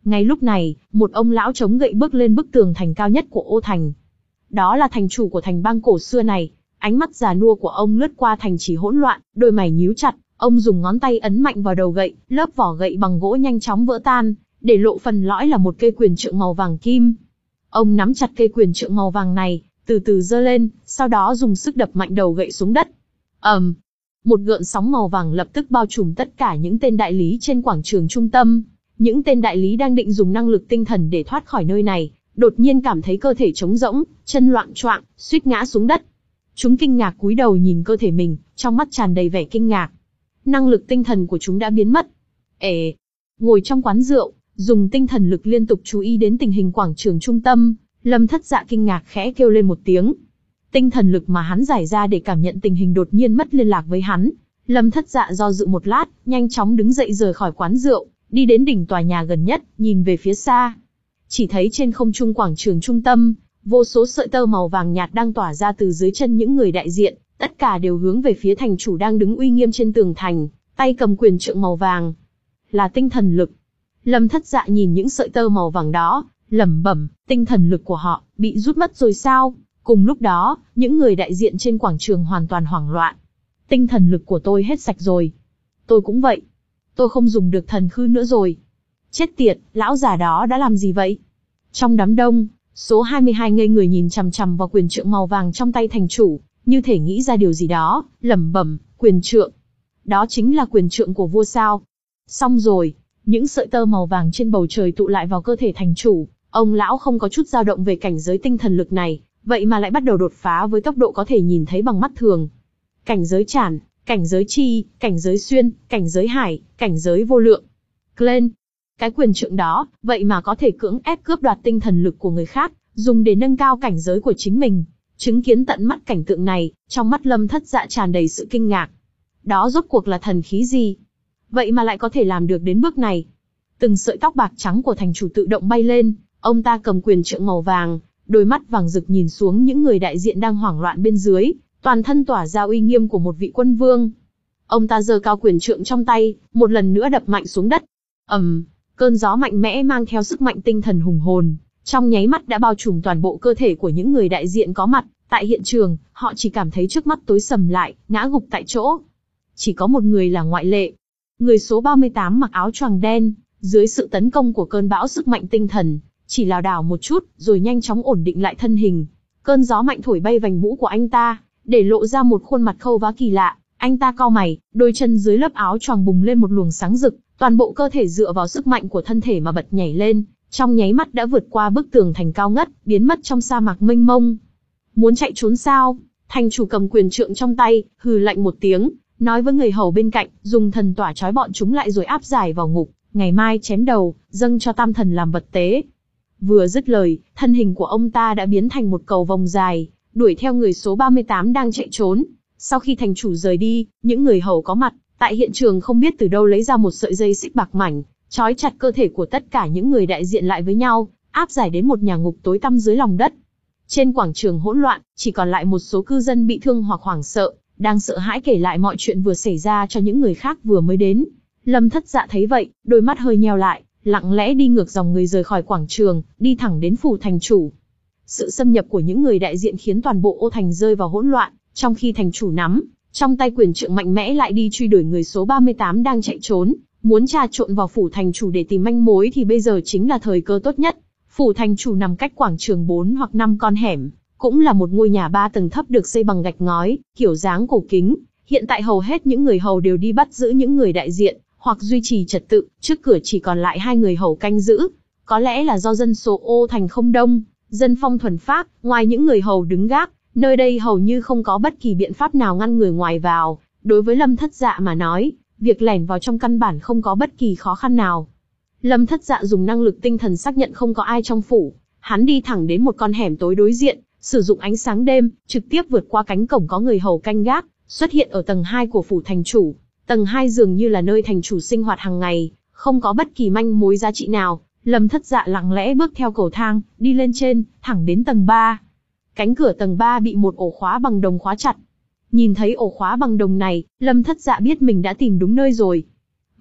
Ngay lúc này, một ông lão chống gậy bước lên bức tường thành cao nhất của ô thành. Đó là thành chủ của thành bang cổ xưa này. Ánh mắt già nua của ông lướt qua thành trì hỗn loạn, đôi mày nhíu chặt, ông dùng ngón tay ấn mạnh vào đầu gậy, lớp vỏ gậy bằng gỗ nhanh chóng vỡ tan, để lộ phần lõi là một cây quyền trượng màu vàng kim. Ông nắm chặt cây quyền trượng màu vàng này, từ từ giơ lên, sau đó dùng sức đập mạnh đầu gậy xuống đất. ầm, um, một gợn sóng màu vàng lập tức bao trùm tất cả những tên đại lý trên quảng trường trung tâm. Những tên đại lý đang định dùng năng lực tinh thần để thoát khỏi nơi này, đột nhiên cảm thấy cơ thể trống rỗng, chân loạng choạng, suýt ngã xuống đất. Chúng kinh ngạc cúi đầu nhìn cơ thể mình, trong mắt tràn đầy vẻ kinh ngạc. Năng lực tinh thần của chúng đã biến mất. Ê, ngồi trong quán rượu, dùng tinh thần lực liên tục chú ý đến tình hình quảng trường trung tâm, Lâm Thất Dạ kinh ngạc khẽ kêu lên một tiếng. Tinh thần lực mà hắn giải ra để cảm nhận tình hình đột nhiên mất liên lạc với hắn. Lâm Thất Dạ do dự một lát, nhanh chóng đứng dậy rời khỏi quán rượu, đi đến đỉnh tòa nhà gần nhất, nhìn về phía xa. Chỉ thấy trên không trung quảng trường trung tâm, vô số sợi tơ màu vàng nhạt đang tỏa ra từ dưới chân những người đại diện, tất cả đều hướng về phía thành chủ đang đứng uy nghiêm trên tường thành, tay cầm quyền trượng màu vàng. Là tinh thần lực. Lâm Thất Dạ nhìn những sợi tơ màu vàng đó, lẩm bẩm, tinh thần lực của họ bị rút mất rồi sao? Cùng lúc đó, những người đại diện trên quảng trường hoàn toàn hoảng loạn. Tinh thần lực của tôi hết sạch rồi. Tôi cũng vậy. Tôi không dùng được thần khư nữa rồi. Chết tiệt, lão già đó đã làm gì vậy? Trong đám đông, số hai mươi hai ngây người nhìn chằm chằm vào quyền trượng màu vàng trong tay thành chủ, như thể nghĩ ra điều gì đó, lẩm bẩm, quyền trượng. Đó chính là quyền trượng của vua sao? Xong rồi, những sợi tơ màu vàng trên bầu trời tụ lại vào cơ thể thành chủ, ông lão không có chút dao động về cảnh giới tinh thần lực này, vậy mà lại bắt đầu đột phá với tốc độ có thể nhìn thấy bằng mắt thường. Cảnh giới tràn, cảnh giới chi, cảnh giới xuyên, cảnh giới hải, cảnh giới vô lượng. Glenn, cái quyền trượng đó, vậy mà có thể cưỡng ép cướp đoạt tinh thần lực của người khác, dùng để nâng cao cảnh giới của chính mình. Chứng kiến tận mắt cảnh tượng này, trong mắt Lâm Thất Dạ tràn đầy sự kinh ngạc. Đó rốt cuộc là thần khí gì? Vậy mà lại có thể làm được đến bước này. Từng sợi tóc bạc trắng của thành chủ tự động bay lên, ông ta cầm quyền trượng màu vàng, đôi mắt vàng rực nhìn xuống những người đại diện đang hoảng loạn bên dưới, toàn thân tỏa ra uy nghiêm của một vị quân vương. Ông ta giơ cao quyền trượng trong tay, một lần nữa đập mạnh xuống đất. ầm, um, cơn gió mạnh mẽ mang theo sức mạnh tinh thần hùng hồn, trong nháy mắt đã bao trùm toàn bộ cơ thể của những người đại diện có mặt tại hiện trường. Họ chỉ cảm thấy trước mắt tối sầm lại, ngã gục tại chỗ. Chỉ có một người là ngoại lệ. Người số ba mươi tám mặc áo choàng đen, dưới sự tấn công của cơn bão sức mạnh tinh thần, chỉ lảo đảo một chút, rồi nhanh chóng ổn định lại thân hình. Cơn gió mạnh thổi bay vành mũ của anh ta, để lộ ra một khuôn mặt khâu vá kỳ lạ. Anh ta cau mày, đôi chân dưới lớp áo choàng bùng lên một luồng sáng rực, toàn bộ cơ thể dựa vào sức mạnh của thân thể mà bật nhảy lên, trong nháy mắt đã vượt qua bức tường thành cao ngất, biến mất trong sa mạc mênh mông. Muốn chạy trốn sao? Thành chủ cầm quyền trượng trong tay, hừ lạnh một tiếng, nói với người hầu bên cạnh, dùng thần tỏa trói bọn chúng lại rồi áp giải vào ngục, ngày mai chém đầu, dâng cho tam thần làm vật tế. Vừa dứt lời, thân hình của ông ta đã biến thành một cầu vòng dài, đuổi theo người số ba mươi tám đang chạy trốn. Sau khi thành chủ rời đi, những người hầu có mặt tại hiện trường không biết từ đâu lấy ra một sợi dây xích bạc mảnh, trói chặt cơ thể của tất cả những người đại diện lại với nhau, áp giải đến một nhà ngục tối tăm dưới lòng đất. Trên quảng trường hỗn loạn, chỉ còn lại một số cư dân bị thương hoặc hoảng sợ, đang sợ hãi kể lại mọi chuyện vừa xảy ra cho những người khác vừa mới đến. Lâm Thất Dạ thấy vậy, đôi mắt hơi nheo lại, lặng lẽ đi ngược dòng người rời khỏi quảng trường, đi thẳng đến phủ thành chủ. Sự xâm nhập của những người đại diện khiến toàn bộ ô thành rơi vào hỗn loạn, trong khi thành chủ nắm trong tay quyền trượng mạnh mẽ lại đi truy đuổi người số ba mươi tám đang chạy trốn, muốn trà trộn vào phủ thành chủ để tìm manh mối thì bây giờ chính là thời cơ tốt nhất. Phủ thành chủ nằm cách quảng trường bốn hoặc năm con hẻm, cũng là một ngôi nhà ba tầng thấp được xây bằng gạch ngói, kiểu dáng cổ kính. Hiện tại hầu hết những người hầu đều đi bắt giữ những người đại diện, hoặc duy trì trật tự, trước cửa chỉ còn lại hai người hầu canh giữ. Có lẽ là do dân số ô thành không đông, dân phong thuần phác, ngoài những người hầu đứng gác, nơi đây hầu như không có bất kỳ biện pháp nào ngăn người ngoài vào. Đối với Lâm Thất Dạ mà nói, việc lẻn vào trong căn bản không có bất kỳ khó khăn nào. Lâm Thất Dạ dùng năng lực tinh thần xác nhận không có ai trong phủ, hắn đi thẳng đến một con hẻm tối đối diện, sử dụng ánh sáng đêm, trực tiếp vượt qua cánh cổng có người hầu canh gác, xuất hiện ở tầng hai của phủ thành chủ. Tầng hai dường như là nơi thành chủ sinh hoạt hàng ngày, không có bất kỳ manh mối giá trị nào. Lâm Thất Dạ lặng lẽ bước theo cầu thang, đi lên trên, thẳng đến tầng ba. Cánh cửa tầng ba bị một ổ khóa bằng đồng khóa chặt. Nhìn thấy ổ khóa bằng đồng này, Lâm Thất Dạ biết mình đã tìm đúng nơi rồi.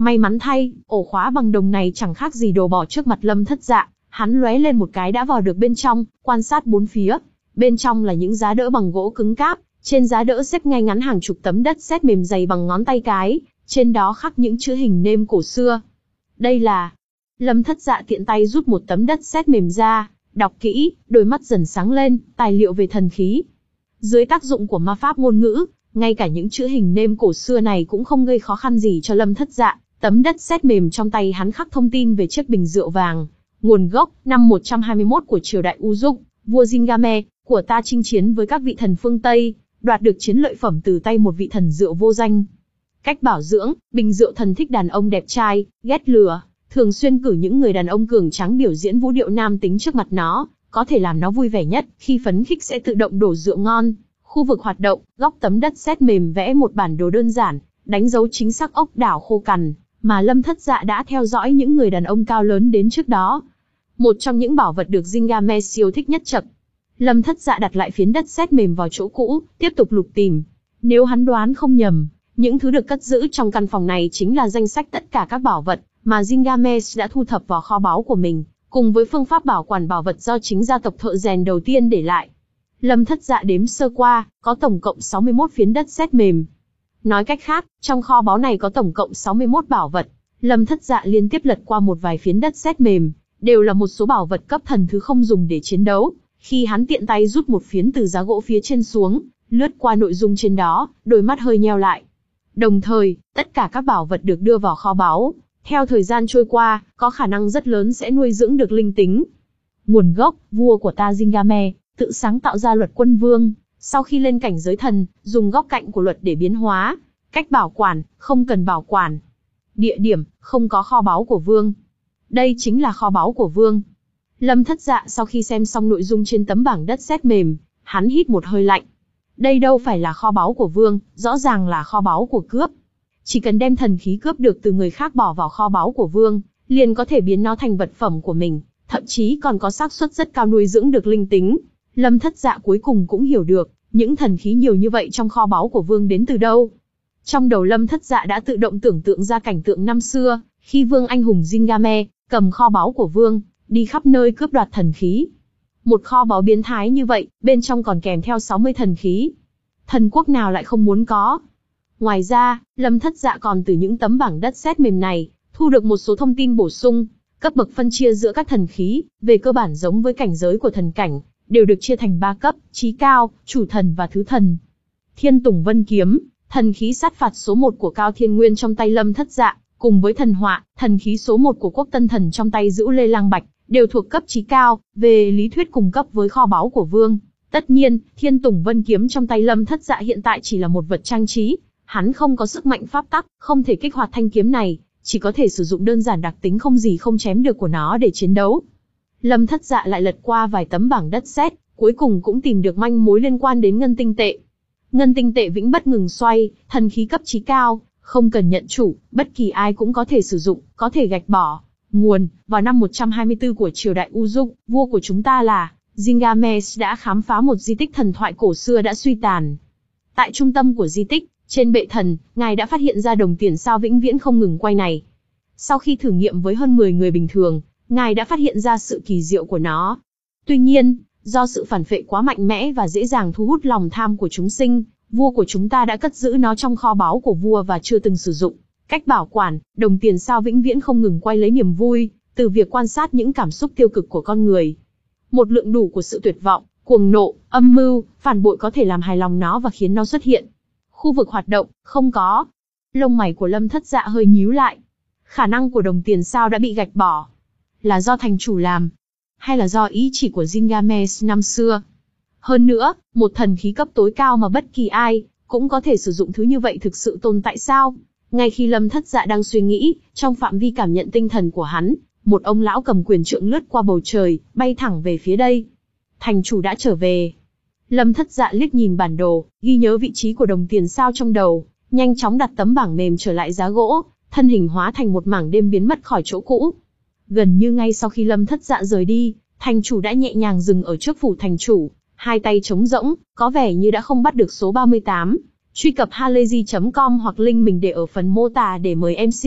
May mắn thay, ổ khóa bằng đồng này chẳng khác gì đồ bỏ trước mặt Lâm Thất Dạ, hắn lóe lên một cái đã vào được bên trong, quan sát bốn phía. Bên trong là những giá đỡ bằng gỗ cứng cáp, trên giá đỡ xếp ngay ngắn hàng chục tấm đất sét mềm dày bằng ngón tay cái, trên đó khắc những chữ hình nêm cổ xưa. Đây là... Lâm Thất Dạ tiện tay rút một tấm đất sét mềm ra, đọc kỹ, đôi mắt dần sáng lên, tài liệu về thần khí. Dưới tác dụng của ma pháp ngôn ngữ, ngay cả những chữ hình nêm cổ xưa này cũng không gây khó khăn gì cho Lâm Thất Dạ. Tấm đất sét mềm trong tay hắn khắc thông tin về chiếc bình rượu vàng. Nguồn gốc, năm một trăm hai mươi mốt của triều đại U-Dục, vua Gingame, của ta chinh chiến với các vị thần phương Tây, đoạt được chiến lợi phẩm từ tay một vị thần rượu vô danh. Cách bảo dưỡng, bình rượu thần thích đàn ông đẹp trai, ghét lừa, thường xuyên cử những người đàn ông cường tráng biểu diễn vũ điệu nam tính trước mặt nó, có thể làm nó vui vẻ nhất, khi phấn khích sẽ tự động đổ rượu ngon. Khu vực hoạt động, góc tấm đất sét mềm vẽ một bản đồ đơn giản, đánh dấu chính xác ốc đảo khô cằn, mà Lâm Thất Dạ đã theo dõi những người đàn ông cao lớn đến trước đó. Một trong những bảo vật được Gingame siêu thích nhất chập. Lâm Thất Dạ đặt lại phiến đất sét mềm vào chỗ cũ, tiếp tục lục tìm. Nếu hắn đoán không nhầm, những thứ được cất giữ trong căn phòng này chính là danh sách tất cả các bảo vật mà Gingame đã thu thập vào kho báu của mình, cùng với phương pháp bảo quản bảo vật do chính gia tộc thợ rèn đầu tiên để lại. Lâm Thất Dạ đếm sơ qua, có tổng cộng sáu mươi mốt phiến đất sét mềm. Nói cách khác, trong kho báu này có tổng cộng sáu mươi mốt bảo vật. Lâm Thất Dạ liên tiếp lật qua một vài phiến đất sét mềm, đều là một số bảo vật cấp thần thứ không dùng để chiến đấu. Khi hắn tiện tay rút một phiến từ giá gỗ phía trên xuống, lướt qua nội dung trên đó, đôi mắt hơi nheo lại. Đồng thời, tất cả các bảo vật được đưa vào kho báu, theo thời gian trôi qua, có khả năng rất lớn sẽ nuôi dưỡng được linh tính. Nguồn gốc, vua của ta Gingame, tự sáng tạo ra luật quân vương, sau khi lên cảnh giới thần, dùng góc cạnh của luật để biến hóa. Cách bảo quản, không cần bảo quản. Địa điểm, không có kho báu của vương. Đây chính là kho báu của vương. Lâm Thất Dạ sau khi xem xong nội dung trên tấm bảng đất sét mềm, hắn hít một hơi lạnh. Đây đâu phải là kho báu của vương, rõ ràng là kho báu của cướp. Chỉ cần đem thần khí cướp được từ người khác bỏ vào kho báu của vương, liền có thể biến nó thành vật phẩm của mình, thậm chí còn có xác suất rất cao nuôi dưỡng được linh tính. Lâm Thất Dạ cuối cùng cũng hiểu được, những thần khí nhiều như vậy trong kho báu của vương đến từ đâu. Trong đầu Lâm Thất Dạ đã tự động tưởng tượng ra cảnh tượng năm xưa, khi vương anh hùng Gingame cầm kho báu của vương, đi khắp nơi cướp đoạt thần khí. Một kho báu biến thái như vậy, bên trong còn kèm theo sáu mươi thần khí. Thần quốc nào lại không muốn có. Ngoài ra, Lâm Thất Dạ còn từ những tấm bảng đất sét mềm này, thu được một số thông tin bổ sung, cấp bậc phân chia giữa các thần khí, về cơ bản giống với cảnh giới của thần cảnh, đều được chia thành ba cấp, chí cao, chủ thần và thứ thần. Thiên Tùng Vân Kiếm, thần khí sát phạt số một của Cao Thiên Nguyên trong tay Lâm Thất Dạ, cùng với thần họa, thần khí số một của Quốc Tân Thần trong tay Dữu Lê Lang Bạch, đều thuộc cấp chí cao, về lý thuyết cùng cấp với kho báu của vương. Tất nhiên, Thiên Tùng Vân Kiếm trong tay Lâm Thất Dạ hiện tại chỉ là một vật trang trí, hắn không có sức mạnh pháp tắc, không thể kích hoạt thanh kiếm này, chỉ có thể sử dụng đơn giản đặc tính không gì không chém được của nó để chiến đấu. Lâm Thất Dạ lại lật qua vài tấm bảng đất sét, cuối cùng cũng tìm được manh mối liên quan đến ngân tinh tệ. Ngân tinh tệ vĩnh bất ngừng xoay, thần khí cấp chí cao, không cần nhận chủ, bất kỳ ai cũng có thể sử dụng, có thể gạch bỏ. Nguồn, vào năm một trăm hai mươi tư của triều đại U-Dục, vua của chúng ta là Gingame đã khám phá một di tích thần thoại cổ xưa đã suy tàn. Tại trung tâm của di tích, trên bệ thần, ngài đã phát hiện ra đồng tiền sao vĩnh viễn không ngừng quay này. Sau khi thử nghiệm với hơn mười người bình thường, ngài đã phát hiện ra sự kỳ diệu của nó. Tuy nhiên, do sự phản phệ quá mạnh mẽ và dễ dàng thu hút lòng tham của chúng sinh, vua của chúng ta đã cất giữ nó trong kho báu của vua và chưa từng sử dụng. Cách bảo quản, đồng tiền sao vĩnh viễn không ngừng quay lấy niềm vui, từ việc quan sát những cảm xúc tiêu cực của con người. Một lượng đủ của sự tuyệt vọng, cuồng nộ, âm mưu, phản bội có thể làm hài lòng nó và khiến nó xuất hiện. Khu vực hoạt động, không có. Lông mày của Lâm Thất Dạ hơi nhíu lại. Khả năng của đồng tiền sao đã bị gạch bỏ. Là do thành chủ làm, hay là do ý chỉ của Gingame năm xưa? Hơn nữa, một thần khí cấp tối cao mà bất kỳ ai cũng có thể sử dụng thứ như vậy thực sự tồn tại sao? Ngay khi Lâm Thất Dạ đang suy nghĩ, trong phạm vi cảm nhận tinh thần của hắn, một ông lão cầm quyền trượng lướt qua bầu trời, bay thẳng về phía đây. Thành chủ đã trở về. Lâm Thất Dạ liếc nhìn bản đồ, ghi nhớ vị trí của đồng tiền sao trong đầu, nhanh chóng đặt tấm bảng mềm trở lại giá gỗ, thân hình hóa thành một mảng đêm biến mất khỏi chỗ cũ. Gần như ngay sau khi Lâm Thất Dạ rời đi, thành chủ đã nhẹ nhàng dừng ở trước phủ thành chủ, hai tay trống rỗng, có vẻ như đã không bắt được số ba mươi tám. Truy cập halayzi chấm com hoặc link mình để ở phần mô tả để mời em xê,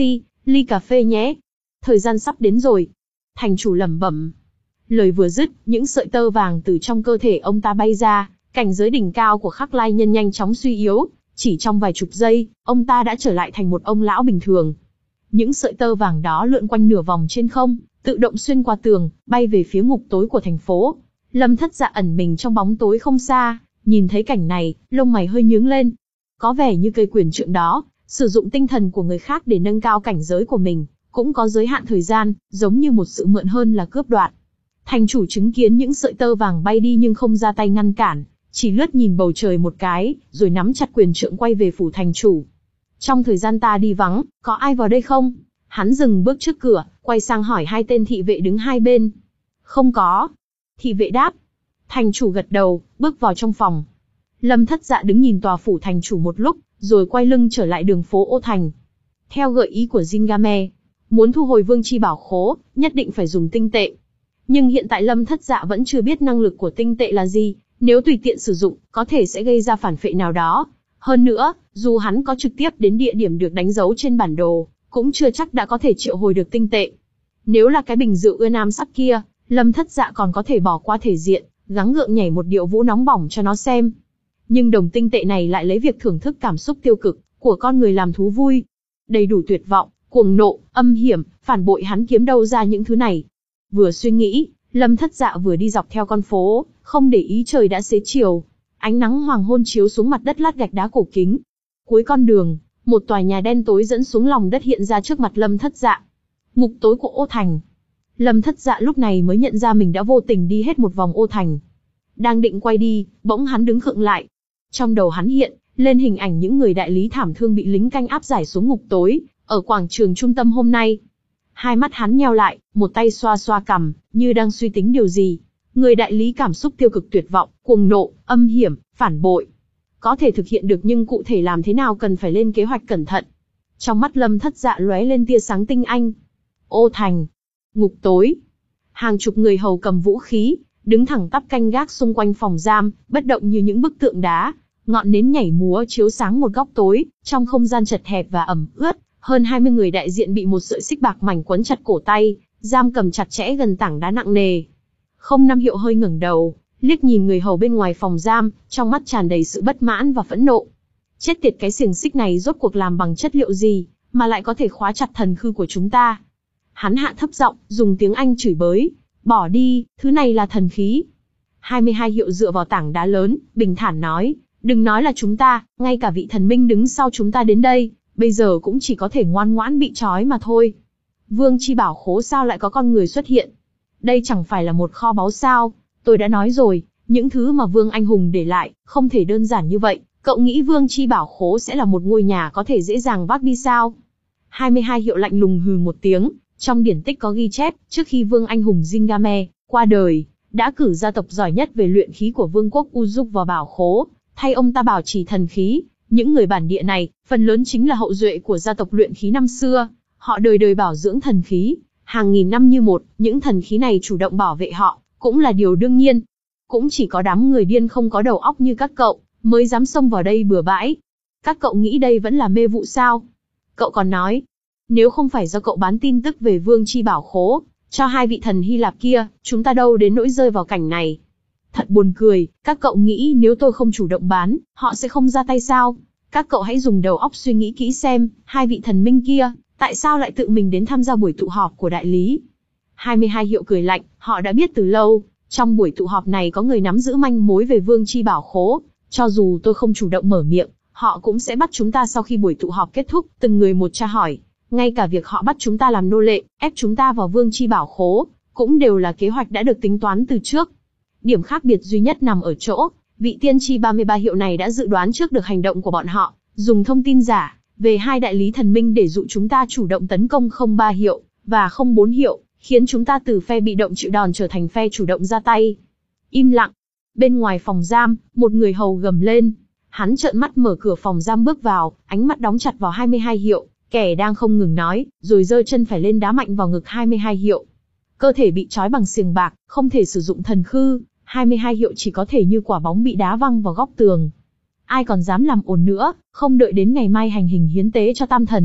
Ly cà phê nhé. Thời gian sắp đến rồi. Thành chủ lẩm bẩm. Lời vừa dứt, những sợi tơ vàng từ trong cơ thể ông ta bay ra, cảnh giới đỉnh cao của Khắc Lai Nhân nhanh chóng suy yếu, chỉ trong vài chục giây, ông ta đã trở lại thành một ông lão bình thường. Những sợi tơ vàng đó lượn quanh nửa vòng trên không, tự động xuyên qua tường, bay về phía ngục tối của thành phố. Lâm Thất Dạ ẩn mình trong bóng tối không xa, nhìn thấy cảnh này, lông mày hơi nhướng lên. Có vẻ như cây quyền trượng đó, sử dụng tinh thần của người khác để nâng cao cảnh giới của mình, cũng có giới hạn thời gian, giống như một sự mượn hơn là cướp đoạt. Thành chủ chứng kiến những sợi tơ vàng bay đi nhưng không ra tay ngăn cản, chỉ lướt nhìn bầu trời một cái, rồi nắm chặt quyền trượng quay về phủ thành chủ. Trong thời gian ta đi vắng, có ai vào đây không? Hắn dừng bước trước cửa, quay sang hỏi hai tên thị vệ đứng hai bên. Không có. Thị vệ đáp. Thành chủ gật đầu, bước vào trong phòng. Lâm Thất Dạ đứng nhìn tòa phủ thành chủ một lúc, rồi quay lưng trở lại đường phố Ô Thành. Theo gợi ý của Jingame, muốn thu hồi vương chi bảo khố, nhất định phải dùng tinh tệ. Nhưng hiện tại Lâm Thất Dạ vẫn chưa biết năng lực của tinh tệ là gì, nếu tùy tiện sử dụng, có thể sẽ gây ra phản phệ nào đó. Hơn nữa, dù hắn có trực tiếp đến địa điểm được đánh dấu trên bản đồ, cũng chưa chắc đã có thể triệu hồi được tinh tệ. Nếu là cái bình rượu ưa nam sắc kia, Lâm Thất Dạ còn có thể bỏ qua thể diện, gắng gượng nhảy một điệu vũ nóng bỏng cho nó xem. Nhưng đồng tinh tệ này lại lấy việc thưởng thức cảm xúc tiêu cực của con người làm thú vui. Đầy đủ tuyệt vọng, cuồng nộ, âm hiểm, phản bội, hắn kiếm đâu ra những thứ này. Vừa suy nghĩ, Lâm Thất Dạ vừa đi dọc theo con phố, không để ý trời đã xế chiều. Ánh nắng hoàng hôn chiếu xuống mặt đất lát gạch đá cổ kính. Cuối con đường, một tòa nhà đen tối dẫn xuống lòng đất hiện ra trước mặt Lâm Thất Dạ. Ngục tối của Ô Thành. Lâm Thất Dạ lúc này mới nhận ra mình đã vô tình đi hết một vòng Ô Thành. Đang định quay đi, bỗng hắn đứng khựng lại. Trong đầu hắn hiện lên hình ảnh những người đại lý thảm thương bị lính canh áp giải xuống ngục tối, ở quảng trường trung tâm hôm nay. Hai mắt hắn nheo lại, một tay xoa xoa cằm, như đang suy tính điều gì. Người đại lý cảm xúc tiêu cực, tuyệt vọng, cuồng nộ, âm hiểm, phản bội. Có thể thực hiện được nhưng cụ thể làm thế nào cần phải lên kế hoạch cẩn thận. Trong mắt Lâm Thất Dạ lóe lên tia sáng tinh anh. Ô Thành. Ngục tối. Hàng chục người hầu cầm vũ khí, đứng thẳng tắp canh gác xung quanh phòng giam, bất động như những bức tượng đá. Ngọn nến nhảy múa chiếu sáng một góc tối, trong không gian chật hẹp và ẩm ướt, hơn hai mươi người đại diện bị một sợi xích bạc mảnh quấn chặt cổ tay, giam cầm chặt chẽ gần tảng đá nặng nề. Không Năm Hiệu hơi ngẩng đầu, liếc nhìn người hầu bên ngoài phòng giam, trong mắt tràn đầy sự bất mãn và phẫn nộ. Chết tiệt, cái xiềng xích này rốt cuộc làm bằng chất liệu gì, mà lại có thể khóa chặt thần khư của chúng ta? Hắn hạ thấp giọng, dùng tiếng Anh chửi bới. Bỏ đi, thứ này là thần khí. hai mươi hai Hiệu dựa vào tảng đá lớn, bình thản nói, đừng nói là chúng ta, ngay cả vị thần minh đứng sau chúng ta đến đây, bây giờ cũng chỉ có thể ngoan ngoãn bị trói mà thôi. Vương chi bảo khố sao lại có con người xuất hiện? Đây chẳng phải là một kho báu sao? Tôi đã nói rồi, những thứ mà Vương Anh Hùng để lại, không thể đơn giản như vậy. Cậu nghĩ Vương chi bảo khố sẽ là một ngôi nhà có thể dễ dàng vác đi sao? hai mươi hai Hiệu lạnh lùng hừ một tiếng, trong điển tích có ghi chép, trước khi Vương Anh Hùng Jingame qua đời, đã cử gia tộc giỏi nhất về luyện khí của Vương quốc Uzuk vào bảo khố, thay ông ta bảo trì thần khí. Những người bản địa này, phần lớn chính là hậu duệ của gia tộc luyện khí năm xưa, họ đời đời bảo dưỡng thần khí, hàng nghìn năm như một, những thần khí này chủ động bảo vệ họ, cũng là điều đương nhiên. Cũng chỉ có đám người điên không có đầu óc như các cậu, mới dám xông vào đây bừa bãi. Các cậu nghĩ đây vẫn là mê vụ sao? Cậu còn nói, nếu không phải do cậu bán tin tức về Vương chi bảo khố, cho hai vị thần Hy Lạp kia, chúng ta đâu đến nỗi rơi vào cảnh này. Thật buồn cười, các cậu nghĩ nếu tôi không chủ động bán, họ sẽ không ra tay sao? Các cậu hãy dùng đầu óc suy nghĩ kỹ xem, hai vị thần minh kia, tại sao lại tự mình đến tham gia buổi tụ họp của đại lý? hai mươi hai Hiệu cười lạnh, họ đã biết từ lâu, trong buổi tụ họp này có người nắm giữ manh mối về Vương chi bảo khố, cho dù tôi không chủ động mở miệng, họ cũng sẽ bắt chúng ta sau khi buổi tụ họp kết thúc, từng người một tra hỏi. Ngay cả việc họ bắt chúng ta làm nô lệ, ép chúng ta vào Vương chi bảo khố, cũng đều là kế hoạch đã được tính toán từ trước. Điểm khác biệt duy nhất nằm ở chỗ, vị tiên tri ba mươi ba Hiệu này đã dự đoán trước được hành động của bọn họ, dùng thông tin giả về hai đại lý thần minh để dụ chúng ta chủ động tấn công không ba Hiệu và không bốn Hiệu, khiến chúng ta từ phe bị động chịu đòn trở thành phe chủ động ra tay. Im lặng. Bên ngoài phòng giam, một người hầu gầm lên. Hắn trợn mắt mở cửa phòng giam bước vào, ánh mắt đóng chặt vào hai mươi hai Hiệu, kẻ đang không ngừng nói, rồi giơ chân phải lên đá mạnh vào ngực hai mươi hai Hiệu. Cơ thể bị trói bằng xiềng bạc, không thể sử dụng thần khư, hai mươi hai Hiệu chỉ có thể như quả bóng bị đá văng vào góc tường. Ai còn dám làm ồn nữa, không đợi đến ngày mai hành hình hiến tế cho tam thần,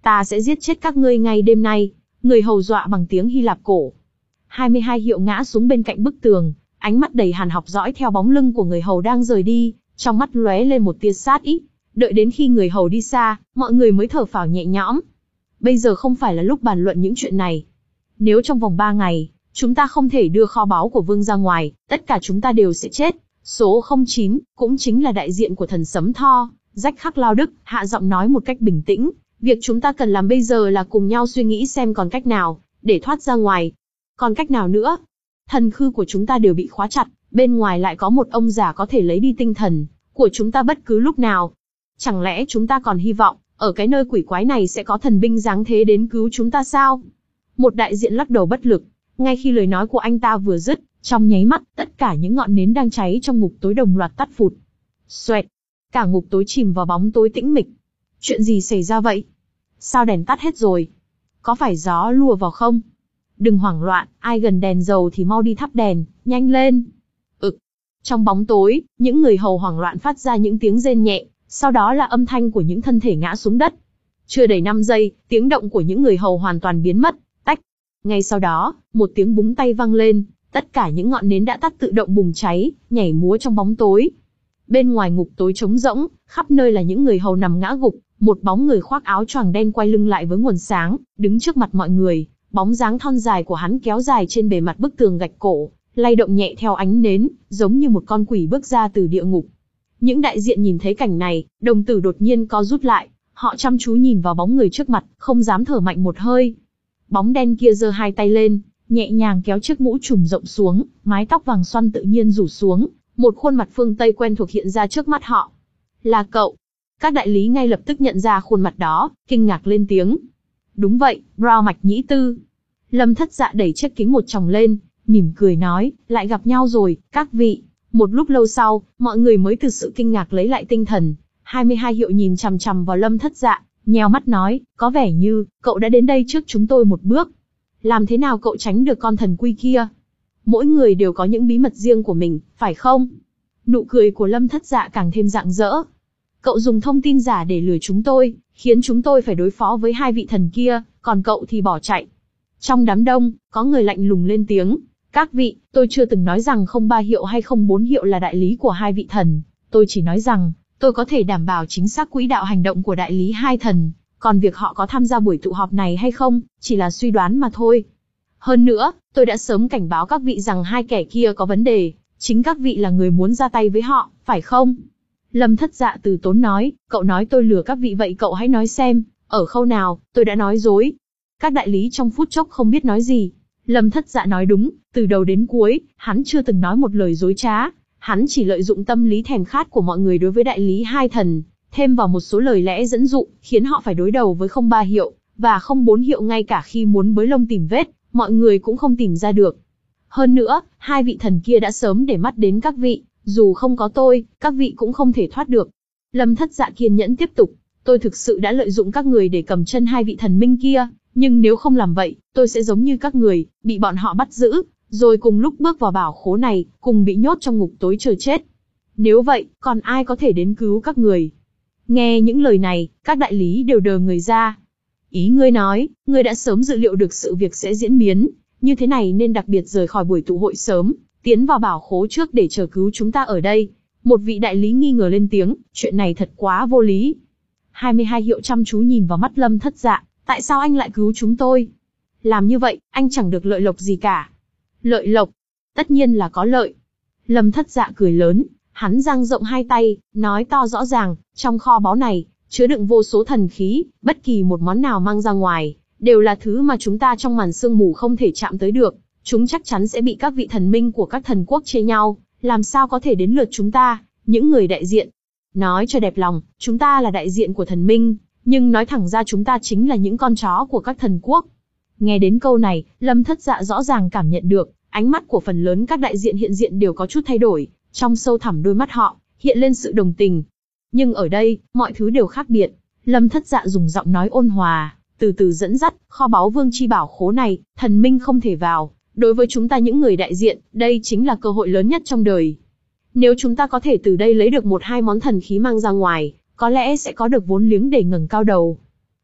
Ta sẽ giết chết các ngươi ngay đêm nay. Người hầu dọa bằng tiếng Hy Lạp cổ. hai mươi hai hiệu ngã xuống bên cạnh bức tường, ánh mắt đầy hàn học dõi theo bóng lưng của người hầu đang rời đi, trong mắt lóe lên một tia sát ý. Đợi đến khi người hầu đi xa, mọi người mới thở phào nhẹ nhõm. Bây giờ không phải là lúc bàn luận những chuyện này. Nếu trong vòng ba ngày, chúng ta không thể đưa kho báu của vương ra ngoài, tất cả chúng ta đều sẽ chết. Số không chín, cũng chính là đại diện của thần sấm Tho, rách khắc lao đức, hạ giọng nói một cách bình tĩnh. Việc chúng ta cần làm bây giờ là cùng nhau suy nghĩ xem còn cách nào, để thoát ra ngoài. Còn cách nào nữa? Thần khư của chúng ta đều bị khóa chặt, bên ngoài lại có một ông già có thể lấy đi tinh thần của chúng ta bất cứ lúc nào. Chẳng lẽ chúng ta còn hy vọng, ở cái nơi quỷ quái này sẽ có thần binh giáng thế đến cứu chúng ta sao? Một đại diện lắc đầu bất lực. Ngay khi lời nói của anh ta vừa dứt, trong nháy mắt, tất cả những ngọn nến đang cháy trong ngục tối đồng loạt tắt phụt. Xoẹt! Cả ngục tối chìm vào bóng tối tĩnh mịch. Chuyện gì xảy ra vậy? Sao đèn tắt hết rồi? Có phải gió lùa vào không? Đừng hoảng loạn, ai gần đèn dầu thì mau đi thắp đèn, nhanh lên. Ực! Trong bóng tối, những người hầu hoảng loạn phát ra những tiếng rên nhẹ, sau đó là âm thanh của những thân thể ngã xuống đất. Chưa đầy năm giây, tiếng động của những người hầu hoàn toàn biến mất, tách. Ngay sau đó, một tiếng búng tay vang lên, tất cả những ngọn nến đã tắt tự động bùng cháy, nhảy múa trong bóng tối. Bên ngoài ngục tối trống rỗng, khắp nơi là những người hầu nằm ngã gục, một bóng người khoác áo choàng đen quay lưng lại với nguồn sáng, đứng trước mặt mọi người, bóng dáng thon dài của hắn kéo dài trên bề mặt bức tường gạch cổ, lay động nhẹ theo ánh nến, giống như một con quỷ bước ra từ địa ngục. Những đại diện nhìn thấy cảnh này, đồng tử đột nhiên co rút lại, họ chăm chú nhìn vào bóng người trước mặt, không dám thở mạnh một hơi. Bóng đen kia giơ hai tay lên, nhẹ nhàng kéo chiếc mũ trùm rộng xuống, mái tóc vàng xoăn tự nhiên rủ xuống, một khuôn mặt phương Tây quen thuộc hiện ra trước mắt họ. Là cậu. Các đại lý ngay lập tức nhận ra khuôn mặt đó, kinh ngạc lên tiếng. Đúng vậy, Brown Mạch Nhĩ Tư. Lâm Thất Dạ đẩy chiếc kính một tròng lên, mỉm cười nói, lại gặp nhau rồi, các vị. Một lúc lâu sau, mọi người mới từ sự kinh ngạc lấy lại tinh thần. hai mươi hai hiệu nhìn chằm chằm vào Lâm Thất Dạ, nheo mắt nói, có vẻ như, cậu đã đến đây trước chúng tôi một bước. Làm thế nào cậu tránh được con thần quy kia? Mỗi người đều có những bí mật riêng của mình, phải không? Nụ cười của Lâm Thất Dạ càng thêm rạng rỡ. Cậu dùng thông tin giả để lừa chúng tôi, khiến chúng tôi phải đối phó với hai vị thần kia, còn cậu thì bỏ chạy. Trong đám đông, có người lạnh lùng lên tiếng. Các vị, tôi chưa từng nói rằng không ba hiệu hay không bốn hiệu là đại lý của hai vị thần. Tôi chỉ nói rằng, tôi có thể đảm bảo chính xác quỹ đạo hành động của đại lý hai thần. Còn việc họ có tham gia buổi tụ họp này hay không, chỉ là suy đoán mà thôi. Hơn nữa, tôi đã sớm cảnh báo các vị rằng hai kẻ kia có vấn đề. Chính các vị là người muốn ra tay với họ, phải không? Lâm Thất Dạ từ tốn nói, cậu nói tôi lừa các vị vậy cậu hãy nói xem, ở khâu nào, tôi đã nói dối. Các đại lý trong phút chốc không biết nói gì. Lâm Thất Dạ nói đúng, từ đầu đến cuối, hắn chưa từng nói một lời dối trá. Hắn chỉ lợi dụng tâm lý thèm khát của mọi người đối với đại lý hai thần, thêm vào một số lời lẽ dẫn dụ, khiến họ phải đối đầu với không ba hiệu, và không bốn hiệu ngay cả khi muốn bới lông tìm vết, mọi người cũng không tìm ra được. Hơn nữa, hai vị thần kia đã sớm để mắt đến các vị, dù không có tôi, các vị cũng không thể thoát được. Lâm Thất Dạ kiên nhẫn tiếp tục, tôi thực sự đã lợi dụng các người để cầm chân hai vị thần minh kia, nhưng nếu không làm vậy, tôi sẽ giống như các người, bị bọn họ bắt giữ, rồi cùng lúc bước vào bảo khố này, cùng bị nhốt trong ngục tối chờ chết. Nếu vậy, còn ai có thể đến cứu các người? Nghe những lời này, các đại lý đều đờ người ra. Ý ngươi nói, ngươi đã sớm dự liệu được sự việc sẽ diễn biến, như thế này nên đặc biệt rời khỏi buổi tụ hội sớm, tiến vào bảo khố trước để chờ cứu chúng ta ở đây. Một vị đại lý nghi ngờ lên tiếng, chuyện này thật quá vô lý. hai mươi hai hiệu chăm chú nhìn vào mắt Lâm Thất Dạ, tại sao anh lại cứu chúng tôi? Làm như vậy, anh chẳng được lợi lộc gì cả. Lợi lộc? Tất nhiên là có lợi. Lâm Thất Dạ cười lớn, hắn dang rộng hai tay, nói to rõ ràng, trong kho báu này, chứa đựng vô số thần khí, bất kỳ một món nào mang ra ngoài, đều là thứ mà chúng ta trong màn sương mù không thể chạm tới được. Chúng chắc chắn sẽ bị các vị thần minh của các thần quốc chê nhau, làm sao có thể đến lượt chúng ta, những người đại diện. Nói cho đẹp lòng, chúng ta là đại diện của thần minh, nhưng nói thẳng ra chúng ta chính là những con chó của các thần quốc. Nghe đến câu này, Lâm Thất Dạ rõ ràng cảm nhận được, ánh mắt của phần lớn các đại diện hiện diện đều có chút thay đổi, trong sâu thẳm đôi mắt họ, hiện lên sự đồng tình. Nhưng ở đây, mọi thứ đều khác biệt. Lâm Thất Dạ dùng giọng nói ôn hòa, từ từ dẫn dắt, kho báu vương chi bảo khố này, thần minh không thể vào. Đối với chúng ta những người đại diện, đây chính là cơ hội lớn nhất trong đời. Nếu chúng ta có thể từ đây lấy được một hai món thần khí mang ra ngoài, có lẽ sẽ có được vốn liếng để ngẩng cao đầu.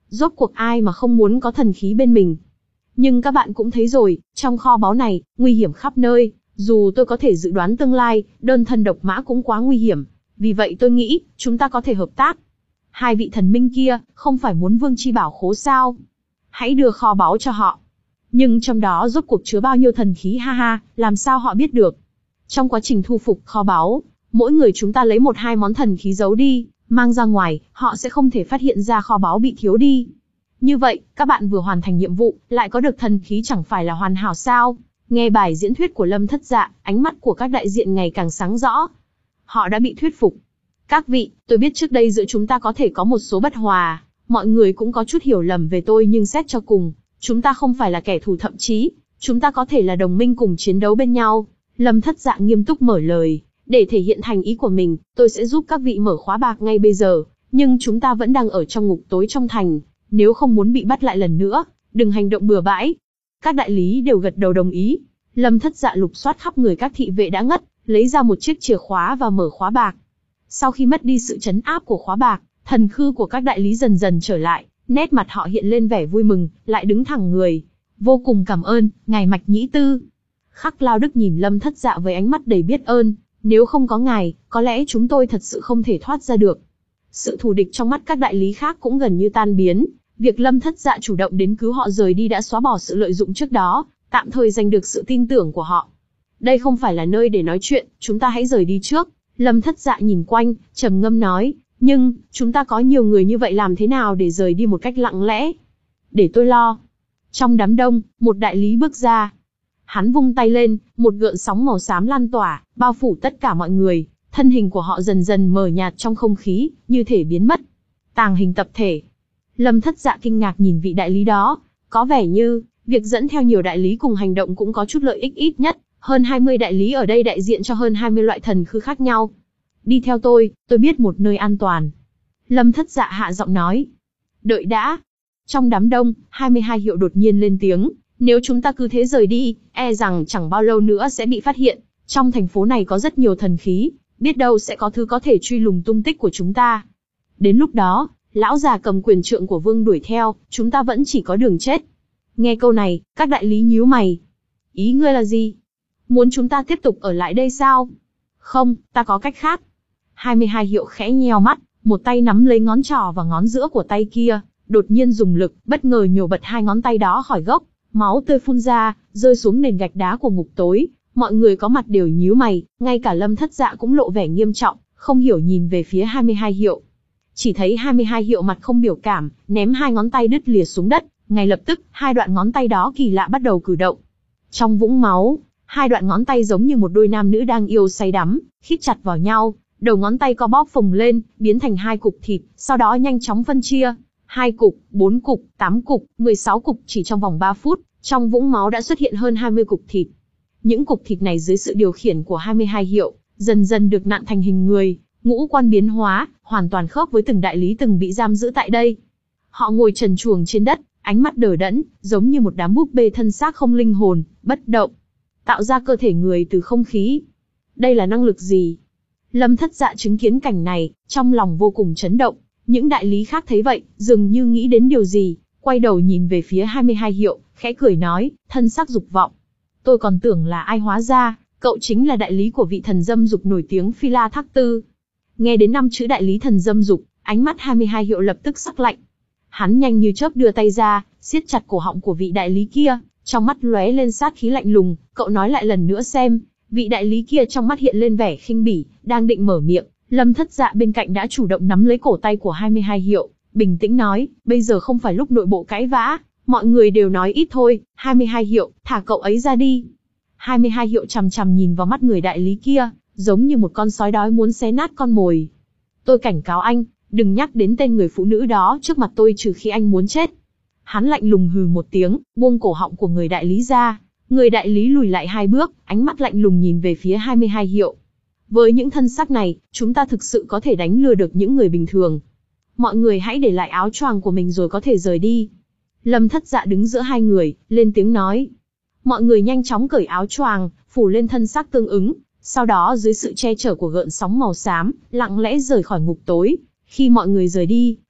Rốt cuộc ai mà không muốn có thần khí bên mình. Nhưng các bạn cũng thấy rồi, trong kho báu này, nguy hiểm khắp nơi, dù tôi có thể dự đoán tương lai, đơn thân độc mã cũng quá nguy hiểm. Vì vậy tôi nghĩ, chúng ta có thể hợp tác. Hai vị thần minh kia, không phải muốn vương chi bảo khố sao? Hãy đưa kho báu cho họ. Nhưng trong đó rốt cuộc chứa bao nhiêu thần khí ha ha, làm sao họ biết được? Trong quá trình thu phục kho báu, mỗi người chúng ta lấy một hai món thần khí giấu đi, mang ra ngoài, họ sẽ không thể phát hiện ra kho báu bị thiếu đi. Như vậy, các bạn vừa hoàn thành nhiệm vụ, lại có được thần khí chẳng phải là hoàn hảo sao? Nghe bài diễn thuyết của Lâm Thất Dạ, ánh mắt của các đại diện ngày càng sáng rõ. Họ đã bị thuyết phục. Các vị, tôi biết trước đây giữa chúng ta có thể có một số bất hòa, mọi người cũng có chút hiểu lầm về tôi nhưng xét cho cùng, chúng ta không phải là kẻ thù, thậm chí, chúng ta có thể là đồng minh cùng chiến đấu bên nhau. Lâm Thất Dạ nghiêm túc mở lời, để thể hiện thành ý của mình, tôi sẽ giúp các vị mở khóa bạc ngay bây giờ, nhưng chúng ta vẫn đang ở trong ngục tối trong thành, nếu không muốn bị bắt lại lần nữa, đừng hành động bừa bãi. Các đại lý đều gật đầu đồng ý. Lâm Thất Dạ lục soát khắp người các thị vệ đã ngất, lấy ra một chiếc chìa khóa và mở khóa bạc. Sau khi mất đi sự trấn áp của khóa bạc, thần khư của các đại lý dần dần trở lại, nét mặt họ hiện lên vẻ vui mừng, lại đứng thẳng người. Vô cùng cảm ơn, ngài Mạch Nhĩ Tư. Khắc Lao Đức nhìn Lâm Thất Dạ với ánh mắt đầy biết ơn, nếu không có ngài, có lẽ chúng tôi thật sự không thể thoát ra được. Sự thù địch trong mắt các đại lý khác cũng gần như tan biến, việc Lâm Thất Dạ chủ động đến cứu họ rời đi đã xóa bỏ sự lợi dụng trước đó, tạm thời giành được sự tin tưởng của họ. Đây không phải là nơi để nói chuyện, chúng ta hãy rời đi trước. Lâm Thất Dạ nhìn quanh, trầm ngâm nói, nhưng, chúng ta có nhiều người như vậy làm thế nào để rời đi một cách lặng lẽ? Để tôi lo. Trong đám đông, một đại lý bước ra. Hắn vung tay lên, một gợn sóng màu xám lan tỏa, bao phủ tất cả mọi người, thân hình của họ dần dần mờ nhạt trong không khí, như thể biến mất. Tàng hình tập thể. Lâm Thất Dạ kinh ngạc nhìn vị đại lý đó, có vẻ như, việc dẫn theo nhiều đại lý cùng hành động cũng có chút lợi ích, ít nhất, hơn hai mươi đại lý ở đây đại diện cho hơn hai mươi loại thần khư khác nhau. Đi theo tôi, tôi biết một nơi an toàn. Lâm Thất Dạ hạ giọng nói. Đợi đã. Trong đám đông, hai mươi hai hiệu đột nhiên lên tiếng, nếu chúng ta cứ thế rời đi, e rằng chẳng bao lâu nữa sẽ bị phát hiện. Trong thành phố này có rất nhiều thần khí, biết đâu sẽ có thứ có thể truy lùng tung tích của chúng ta. Đến lúc đó, lão già cầm quyền trượng của vương đuổi theo, chúng ta vẫn chỉ có đường chết. Nghe câu này, các đại lý nhíu mày. Ý ngươi là gì? Muốn chúng ta tiếp tục ở lại đây sao? Không, ta có cách khác. hai mươi hai hiệu khẽ nheo mắt, một tay nắm lấy ngón trỏ và ngón giữa của tay kia, đột nhiên dùng lực, bất ngờ nhổ bật hai ngón tay đó khỏi gốc, máu tươi phun ra, rơi xuống nền gạch đá của ngục tối. Mọi người có mặt đều nhíu mày, ngay cả Lâm Thất Dạ cũng lộ vẻ nghiêm trọng, không hiểu nhìn về phía hai mươi hai hiệu. Chỉ thấy hai mươi hai hiệu mặt không biểu cảm, ném hai ngón tay đứt lìa xuống đất, ngay lập tức, hai đoạn ngón tay đó kỳ lạ bắt đầu cử động. Trong vũng máu, hai đoạn ngón tay giống như một đôi nam nữ đang yêu say đắm, khít chặt vào nhau, đầu ngón tay co bóp phồng lên, biến thành hai cục thịt, sau đó nhanh chóng phân chia. Hai cục, bốn cục, tám cục, mười sáu cục, chỉ trong vòng ba phút, trong vũng máu đã xuất hiện hơn hai mươi cục thịt. Những cục thịt này dưới sự điều khiển của hai mươi hai hiệu, dần dần được nặn thành hình người, ngũ quan biến hóa, hoàn toàn khớp với từng đại lý từng bị giam giữ tại đây. Họ ngồi trần truồng trên đất, ánh mắt đờ đẫn, giống như một đám búp bê thân xác không linh hồn, bất động. Tạo ra cơ thể người từ không khí. Đây là năng lực gì? Lâm Thất Dạ chứng kiến cảnh này, trong lòng vô cùng chấn động. Những đại lý khác thấy vậy, dường như nghĩ đến điều gì, quay đầu nhìn về phía hai mươi hai hiệu, khẽ cười nói, thân sắc dục vọng. Tôi còn tưởng là ai, hóa ra, cậu chính là đại lý của vị thần dâm dục nổi tiếng Phi La Thác Tư. Nghe đến năm chữ đại lý thần dâm dục, ánh mắt hai mươi hai hiệu lập tức sắc lạnh. Hắn nhanh như chớp đưa tay ra, siết chặt cổ họng của vị đại lý kia, trong mắt lóe lên sát khí lạnh lùng, cậu nói lại lần nữa xem. Vị đại lý kia trong mắt hiện lên vẻ khinh bỉ, đang định mở miệng, Lâm Thất Dạ bên cạnh đã chủ động nắm lấy cổ tay của hai mươi hai hiệu, bình tĩnh nói, bây giờ không phải lúc nội bộ cãi vã, mọi người đều nói ít thôi, hai mươi hai hiệu, thả cậu ấy ra đi. hai mươi hai hiệu chằm chằm nhìn vào mắt người đại lý kia, giống như một con sói đói muốn xé nát con mồi. Tôi cảnh cáo anh, đừng nhắc đến tên người phụ nữ đó trước mặt tôi trừ khi anh muốn chết. Hắn lạnh lùng hừ một tiếng, buông cổ họng của người đại lý ra. Người đại lý lùi lại hai bước, ánh mắt lạnh lùng nhìn về phía hai mươi hai hiệu. Với những thân sắc này, chúng ta thực sự có thể đánh lừa được những người bình thường. Mọi người hãy để lại áo choàng của mình rồi có thể rời đi. Lâm Thất Dạ đứng giữa hai người, lên tiếng nói. Mọi người nhanh chóng cởi áo choàng, phủ lên thân xác tương ứng. Sau đó dưới sự che chở của gợn sóng màu xám, lặng lẽ rời khỏi ngục tối. Khi mọi người rời đi,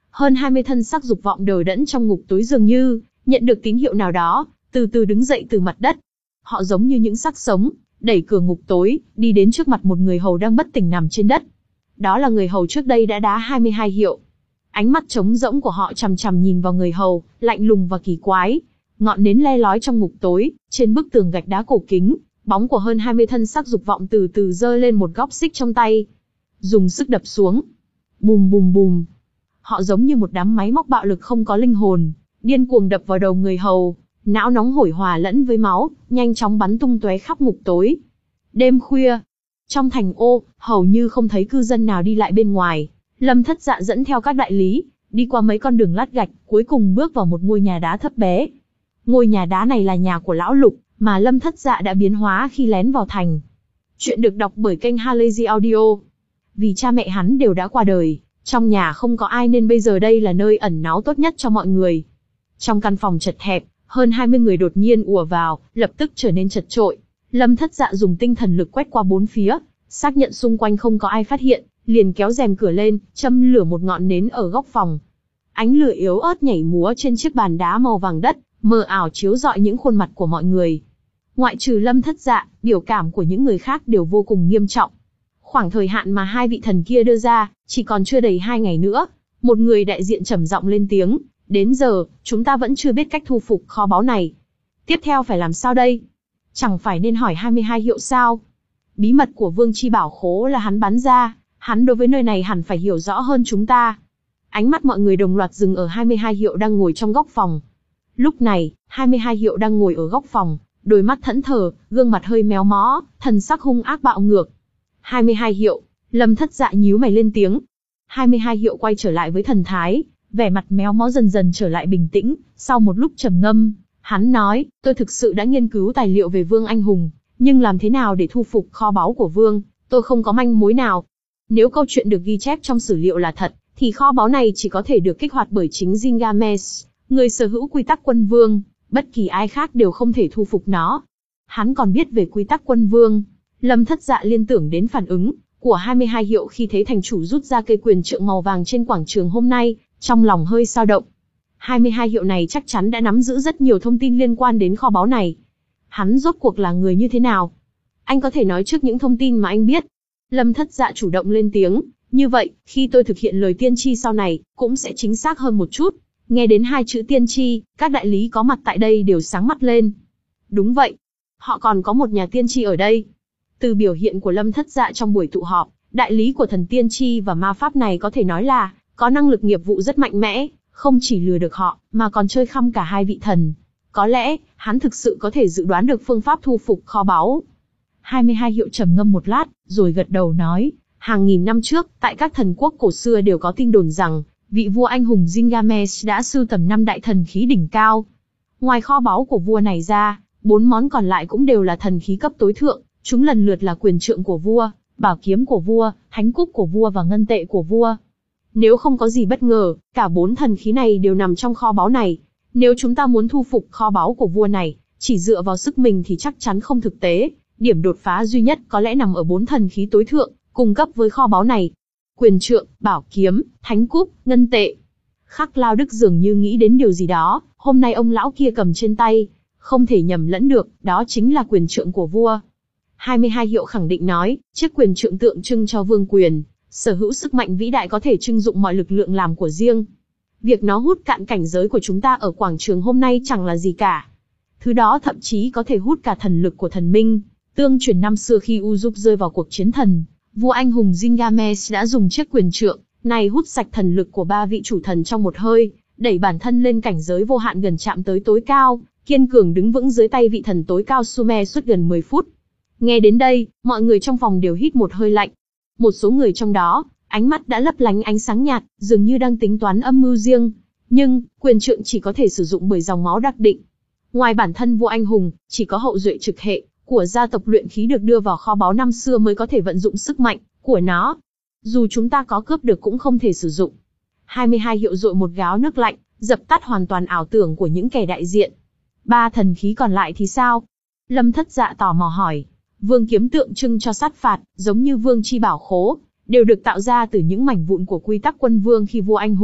Hơn hai mươi thân xác dục vọng đờ đẫn trong ngục tối dường như nhận được tín hiệu nào đó, từ từ đứng dậy từ mặt đất. Họ giống như những xác sống, đẩy cửa ngục tối, đi đến trước mặt một người hầu đang bất tỉnh nằm trên đất. Đó là người hầu trước đây đã đá hai mươi hai hiệu. Ánh mắt trống rỗng của họ chằm chằm nhìn vào người hầu, lạnh lùng và kỳ quái. Ngọn nến le lói trong ngục tối, trên bức tường gạch đá cổ kính, bóng của hơn hai mươi thân xác dục vọng từ từ giơ lên một góc xích trong tay, dùng sức đập xuống. Bùm bùm bùm. Họ giống như một đám máy móc bạo lực không có linh hồn, điên cuồng đập vào đầu người hầu, não nóng hổi hòa lẫn với máu, nhanh chóng bắn tung tóe khắp ngục tối. Đêm khuya, trong thành ô, hầu như không thấy cư dân nào đi lại bên ngoài. Lâm Thất Dạ dẫn theo các đại lý, đi qua mấy con đường lát gạch, cuối cùng bước vào một ngôi nhà đá thấp bé. Ngôi nhà đá này là nhà của lão Lục, mà Lâm Thất Dạ đã biến hóa khi lén vào thành. Chuyện được đọc bởi kênh Halazy Audio. Vì cha mẹ hắn đều đã qua đời, trong nhà không có ai nên bây giờ đây là nơi ẩn náu tốt nhất cho mọi người. Trong căn phòng chật hẹp, hơn hai mươi người đột nhiên ùa vào, lập tức trở nên chật chội. Lâm Thất Dạ dùng tinh thần lực quét qua bốn phía, xác nhận xung quanh không có ai phát hiện, liền kéo rèm cửa lên, châm lửa một ngọn nến ở góc phòng. Ánh lửa yếu ớt nhảy múa trên chiếc bàn đá màu vàng đất, mờ ảo chiếu rọi những khuôn mặt của mọi người. Ngoại trừ Lâm Thất Dạ, biểu cảm của những người khác đều vô cùng nghiêm trọng. Khoảng thời hạn mà hai vị thần kia đưa ra, chỉ còn chưa đầy hai ngày nữa. Một người đại diện trầm giọng lên tiếng, đến giờ, chúng ta vẫn chưa biết cách thu phục kho báu này. Tiếp theo phải làm sao đây? Chẳng phải nên hỏi hai mươi hai hiệu sao? Bí mật của Vương Chi Bảo Khố là hắn bắn ra, hắn đối với nơi này hẳn phải hiểu rõ hơn chúng ta. Ánh mắt mọi người đồng loạt dừng ở hai mươi hai hiệu đang ngồi trong góc phòng. Lúc này, hai mươi hai hiệu đang ngồi ở góc phòng, đôi mắt thẫn thờ, gương mặt hơi méo mó, thần sắc hung ác bạo ngược. hai mươi hai hiệu, Lâm Thất Dạ nhíu mày lên tiếng. hai mươi hai hiệu quay trở lại với thần thái, vẻ mặt méo mó dần dần trở lại bình tĩnh, sau một lúc trầm ngâm, hắn nói, tôi thực sự đã nghiên cứu tài liệu về Vương Anh Hùng, nhưng làm thế nào để thu phục kho báu của Vương, tôi không có manh mối nào. Nếu câu chuyện được ghi chép trong sử liệu là thật, thì kho báu này chỉ có thể được kích hoạt bởi chính Gilgamesh, người sở hữu quy tắc quân vương, bất kỳ ai khác đều không thể thu phục nó. Hắn còn biết về quy tắc quân vương. Lâm Thất Dạ liên tưởng đến phản ứng của hai mươi hai hiệu khi thấy thành chủ rút ra cây quyền trượng màu vàng trên quảng trường hôm nay, trong lòng hơi dao động. hai mươi hai hiệu này chắc chắn đã nắm giữ rất nhiều thông tin liên quan đến kho báu này. Hắn rốt cuộc là người như thế nào? Anh có thể nói trước những thông tin mà anh biết. Lâm Thất Dạ chủ động lên tiếng, như vậy, khi tôi thực hiện lời tiên tri sau này, cũng sẽ chính xác hơn một chút. Nghe đến hai chữ tiên tri, các đại lý có mặt tại đây đều sáng mắt lên. Đúng vậy, họ còn có một nhà tiên tri ở đây. Từ biểu hiện của Lâm Thất Dạ trong buổi tụ họp, đại lý của thần tiên tri và ma pháp này có thể nói là có năng lực nghiệp vụ rất mạnh mẽ, không chỉ lừa được họ, mà còn chơi khăm cả hai vị thần. Có lẽ, hắn thực sự có thể dự đoán được phương pháp thu phục kho báu. hai mươi hai hiệu trầm ngâm một lát, rồi gật đầu nói, hàng nghìn năm trước, tại các thần quốc cổ xưa đều có tin đồn rằng, vị vua anh hùng Gilgamesh đã sưu tầm năm đại thần khí đỉnh cao. Ngoài kho báu của vua này ra, bốn món còn lại cũng đều là thần khí cấp tối thượng, chúng lần lượt là quyền trượng của vua, bảo kiếm của vua, thánh cúc của vua và ngân tệ của vua. Nếu không có gì bất ngờ, cả bốn thần khí này đều nằm trong kho báu này. Nếu chúng ta muốn thu phục kho báu của vua này, chỉ dựa vào sức mình thì chắc chắn không thực tế. Điểm đột phá duy nhất có lẽ nằm ở bốn thần khí tối thượng, cung cấp với kho báu này. Quyền trượng, bảo kiếm, thánh cúc, ngân tệ. Khắc Lao Đức dường như nghĩ đến điều gì đó, hôm nay ông lão kia cầm trên tay, không thể nhầm lẫn được, đó chính là quyền trượng của vua. hai mươi hai hiệu khẳng định nói, chiếc quyền trượng tượng trưng cho vương quyền, sở hữu sức mạnh vĩ đại có thể trưng dụng mọi lực lượng làm của riêng. Việc nó hút cạn cảnh giới của chúng ta ở quảng trường hôm nay chẳng là gì cả. Thứ đó thậm chí có thể hút cả thần lực của thần minh. Tương truyền năm xưa khi Uruk rơi vào cuộc chiến thần, vua anh hùng Gilgamesh đã dùng chiếc quyền trượng này hút sạch thần lực của ba vị chủ thần trong một hơi, đẩy bản thân lên cảnh giới vô hạn gần chạm tới tối cao, kiên cường đứng vững dưới tay vị thần tối cao Sumer suốt gần mười phút. Nghe đến đây, mọi người trong phòng đều hít một hơi lạnh. Một số người trong đó, ánh mắt đã lấp lánh ánh sáng nhạt, dường như đang tính toán âm mưu riêng. Nhưng, quyền trượng chỉ có thể sử dụng bởi dòng máu đặc định. Ngoài bản thân vua anh hùng, chỉ có hậu duệ trực hệ của gia tộc luyện khí được đưa vào kho báu năm xưa mới có thể vận dụng sức mạnh của nó. Dù chúng ta có cướp được cũng không thể sử dụng. hai mươi hai hiệu dội một gáo nước lạnh, dập tắt hoàn toàn ảo tưởng của những kẻ đại diện. Ba thần khí còn lại thì sao? Lâm Thất Dạ tò mò hỏi. Vương kiếm tượng trưng cho sát phạt, giống như vương chi bảo khố, đều được tạo ra từ những mảnh vụn của quy tắc quân vương khi vua anh hùng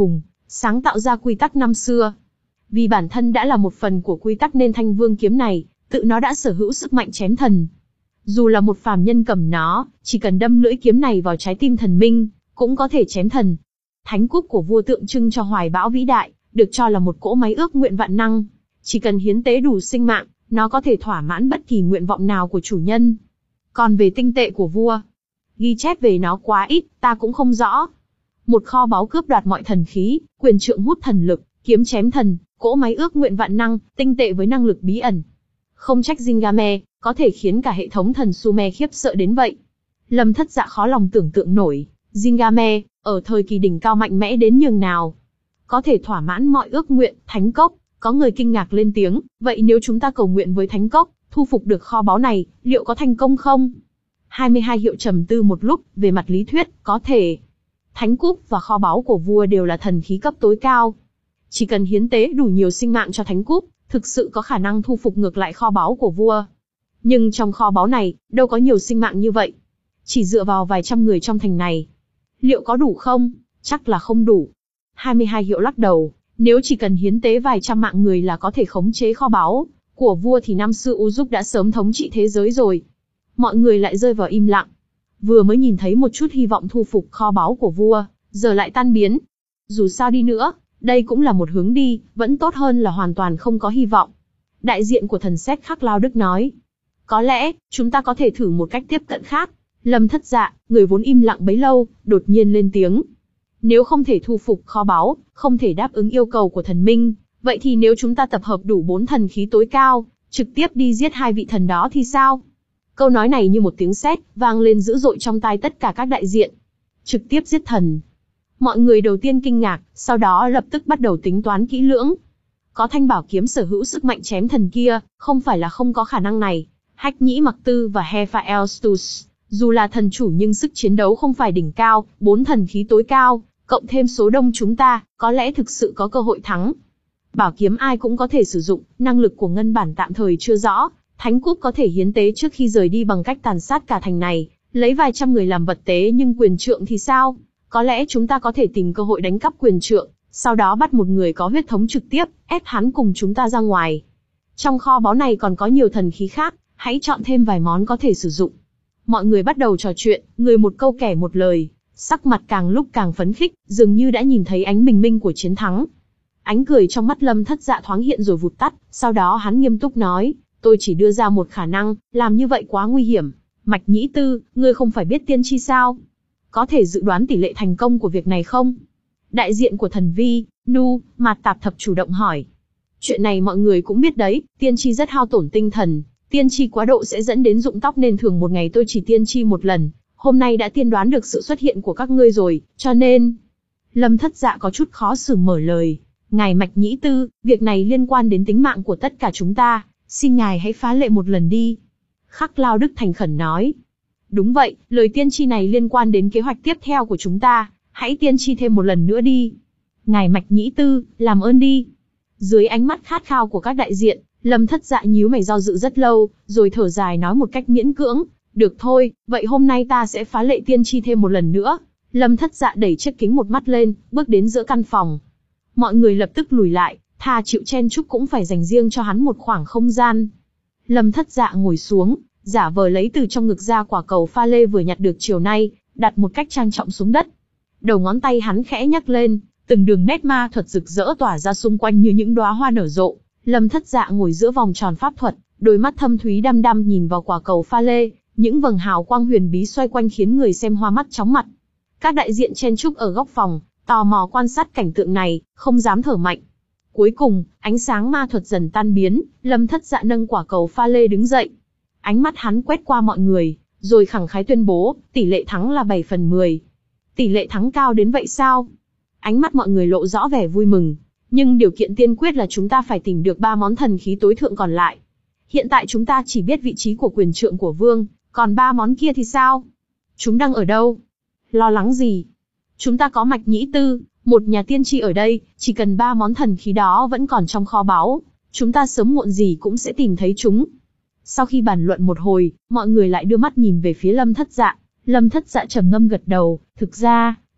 sáng tạo ra quy tắc năm xưa. Vì bản thân đã là một phần của quy tắc nên thanh vương kiếm này, tự nó đã sở hữu sức mạnh chém thần. Dù là một phàm nhân cầm nó, chỉ cần đâm lưỡi kiếm này vào trái tim thần minh, cũng có thể chém thần. Thánh cúp của vua tượng trưng cho hoài bão vĩ đại, được cho là một cỗ máy ước nguyện vạn năng. Chỉ cần hiến tế đủ sinh mạng, nó có thể thỏa mãn bất kỳ nguyện vọng nào của chủ nhân. Còn về tinh tệ của vua, ghi chép về nó quá ít, ta cũng không rõ. Một kho báu cướp đoạt mọi thần khí, quyền trượng hút thần lực, kiếm chém thần, cỗ máy ước nguyện vạn năng, tinh tệ với năng lực bí ẩn. Không trách Gilgamesh có thể khiến cả hệ thống thần Sumer khiếp sợ đến vậy. Lâm Thất Dạ khó lòng tưởng tượng nổi, Gilgamesh ở thời kỳ đỉnh cao mạnh mẽ đến nhường nào, có thể thỏa mãn mọi ước nguyện. Thánh cốc, có người kinh ngạc lên tiếng, vậy nếu chúng ta cầu nguyện với thánh cốc, thu phục được kho báu này, liệu có thành công không? hai mươi hai hiệu trầm tư một lúc, về mặt lý thuyết, có thể. Thánh cúp và kho báu của vua đều là thần khí cấp tối cao. Chỉ cần hiến tế đủ nhiều sinh mạng cho thánh cúp, thực sự có khả năng thu phục ngược lại kho báu của vua. Nhưng trong kho báu này, đâu có nhiều sinh mạng như vậy. Chỉ dựa vào vài trăm người trong thành này. Liệu có đủ không? Chắc là không đủ. hai mươi hai hiệu lắc đầu, nếu chỉ cần hiến tế vài trăm mạng người là có thể khống chế kho báu của vua thì năm xưa Uruk đã sớm thống trị thế giới rồi. Mọi người lại rơi vào im lặng. Vừa mới nhìn thấy một chút hy vọng thu phục kho báu của vua, giờ lại tan biến. Dù sao đi nữa, đây cũng là một hướng đi, vẫn tốt hơn là hoàn toàn không có hy vọng. Đại diện của thần Sét Khắc Lao Đức nói, có lẽ, chúng ta có thể thử một cách tiếp cận khác. Lâm Thất Dạ, người vốn im lặng bấy lâu, đột nhiên lên tiếng. Nếu không thể thu phục kho báu, không thể đáp ứng yêu cầu của thần minh, vậy thì nếu chúng ta tập hợp đủ bốn thần khí tối cao, trực tiếp đi giết hai vị thần đó thì sao? Câu nói này như một tiếng sét, vang lên dữ dội trong tai tất cả các đại diện. Trực tiếp giết thần. Mọi người đầu tiên kinh ngạc, sau đó lập tức bắt đầu tính toán kỹ lưỡng. Có thanh bảo kiếm sở hữu sức mạnh chém thần kia, không phải là không có khả năng này. Hách Nhĩ Mặc Tư và Hephaestus, dù là thần chủ nhưng sức chiến đấu không phải đỉnh cao, bốn thần khí tối cao, cộng thêm số đông chúng ta, có lẽ thực sự có cơ hội thắng. Bảo kiếm ai cũng có thể sử dụng, năng lực của ngân bản tạm thời chưa rõ, thánh cúp có thể hiến tế trước khi rời đi bằng cách tàn sát cả thành này, lấy vài trăm người làm vật tế, nhưng quyền trượng thì sao? Có lẽ chúng ta có thể tìm cơ hội đánh cắp quyền trượng, sau đó bắt một người có huyết thống trực tiếp, ép hắn cùng chúng ta ra ngoài. Trong kho báu này còn có nhiều thần khí khác, hãy chọn thêm vài món có thể sử dụng. Mọi người bắt đầu trò chuyện, người một câu kẻ một lời, sắc mặt càng lúc càng phấn khích, dường như đã nhìn thấy ánh bình minh của chiến thắng. Ánh cười trong mắt Lâm Thất Dạ thoáng hiện rồi vụt tắt, sau đó hắn nghiêm túc nói, tôi chỉ đưa ra một khả năng, làm như vậy quá nguy hiểm. Mạch Nhĩ Tư, ngươi không phải biết tiên tri sao? Có thể dự đoán tỷ lệ thành công của việc này không? Đại diện của thần Vi, Nu, Mạt Tạp Thập chủ động hỏi. Chuyện này mọi người cũng biết đấy, tiên tri rất hao tổn tinh thần, tiên tri quá độ sẽ dẫn đến rụng tóc nên thường một ngày tôi chỉ tiên tri một lần. Hôm nay đã tiên đoán được sự xuất hiện của các ngươi rồi, cho nên... Lâm Thất Dạ có chút khó xử mở lời. Ngài Mạch Nhĩ Tư, việc này liên quan đến tính mạng của tất cả chúng ta, xin ngài hãy phá lệ một lần đi. Khắc Lao Đức thành khẩn nói. Đúng vậy, lời tiên tri này liên quan đến kế hoạch tiếp theo của chúng ta, hãy tiên tri thêm một lần nữa đi. Ngài Mạch Nhĩ Tư, làm ơn đi. Dưới ánh mắt khát khao của các đại diện, Lâm Thất Dạ nhíu mày do dự rất lâu, rồi thở dài nói một cách miễn cưỡng. Được thôi, vậy hôm nay ta sẽ phá lệ tiên tri thêm một lần nữa. Lâm Thất Dạ đẩy chiếc kính một mắt lên, bước đến giữa căn phòng. Mọi người lập tức lùi lại, thà chịu chen chúc cũng phải dành riêng cho hắn một khoảng không gian. Lâm Thất Dạ ngồi xuống, giả vờ lấy từ trong ngực ra quả cầu pha lê vừa nhặt được chiều nay, đặt một cách trang trọng xuống đất. Đầu ngón tay hắn khẽ nhấc lên, từng đường nét ma thuật rực rỡ tỏa ra xung quanh như những đóa hoa nở rộ. Lâm Thất Dạ ngồi giữa vòng tròn pháp thuật, đôi mắt thâm thúy đăm đăm nhìn vào quả cầu pha lê, những vầng hào quang huyền bí xoay quanh khiến người xem hoa mắt chóng mặt. Các đại diện chen chúc ở góc phòng, tò mò quan sát cảnh tượng này, không dám thở mạnh. Cuối cùng, ánh sáng ma thuật dần tan biến, Lâm Thất Dạ nâng quả cầu pha lê đứng dậy. Ánh mắt hắn quét qua mọi người, rồi khẳng khái tuyên bố, tỷ lệ thắng là bảy phần mười. Tỷ lệ thắng cao đến vậy sao? Ánh mắt mọi người lộ rõ vẻ vui mừng. Nhưng điều kiện tiên quyết là chúng ta phải tìm được ba món thần khí tối thượng còn lại. Hiện tại chúng ta chỉ biết vị trí của quyền trượng của vương, còn ba món kia thì sao? Chúng đang ở đâu? Lo lắng gì? Chúng ta có Mạch Nhĩ Tư, một nhà tiên tri ở đây, chỉ cần ba món thần khí đó vẫn còn trong kho báu, chúng ta sớm muộn gì cũng sẽ tìm thấy chúng. Sau khi bàn luận một hồi, mọi người lại đưa mắt nhìn về phía Lâm Thất Dạ. Lâm Thất Dạ trầm ngâm gật đầu, thực ra,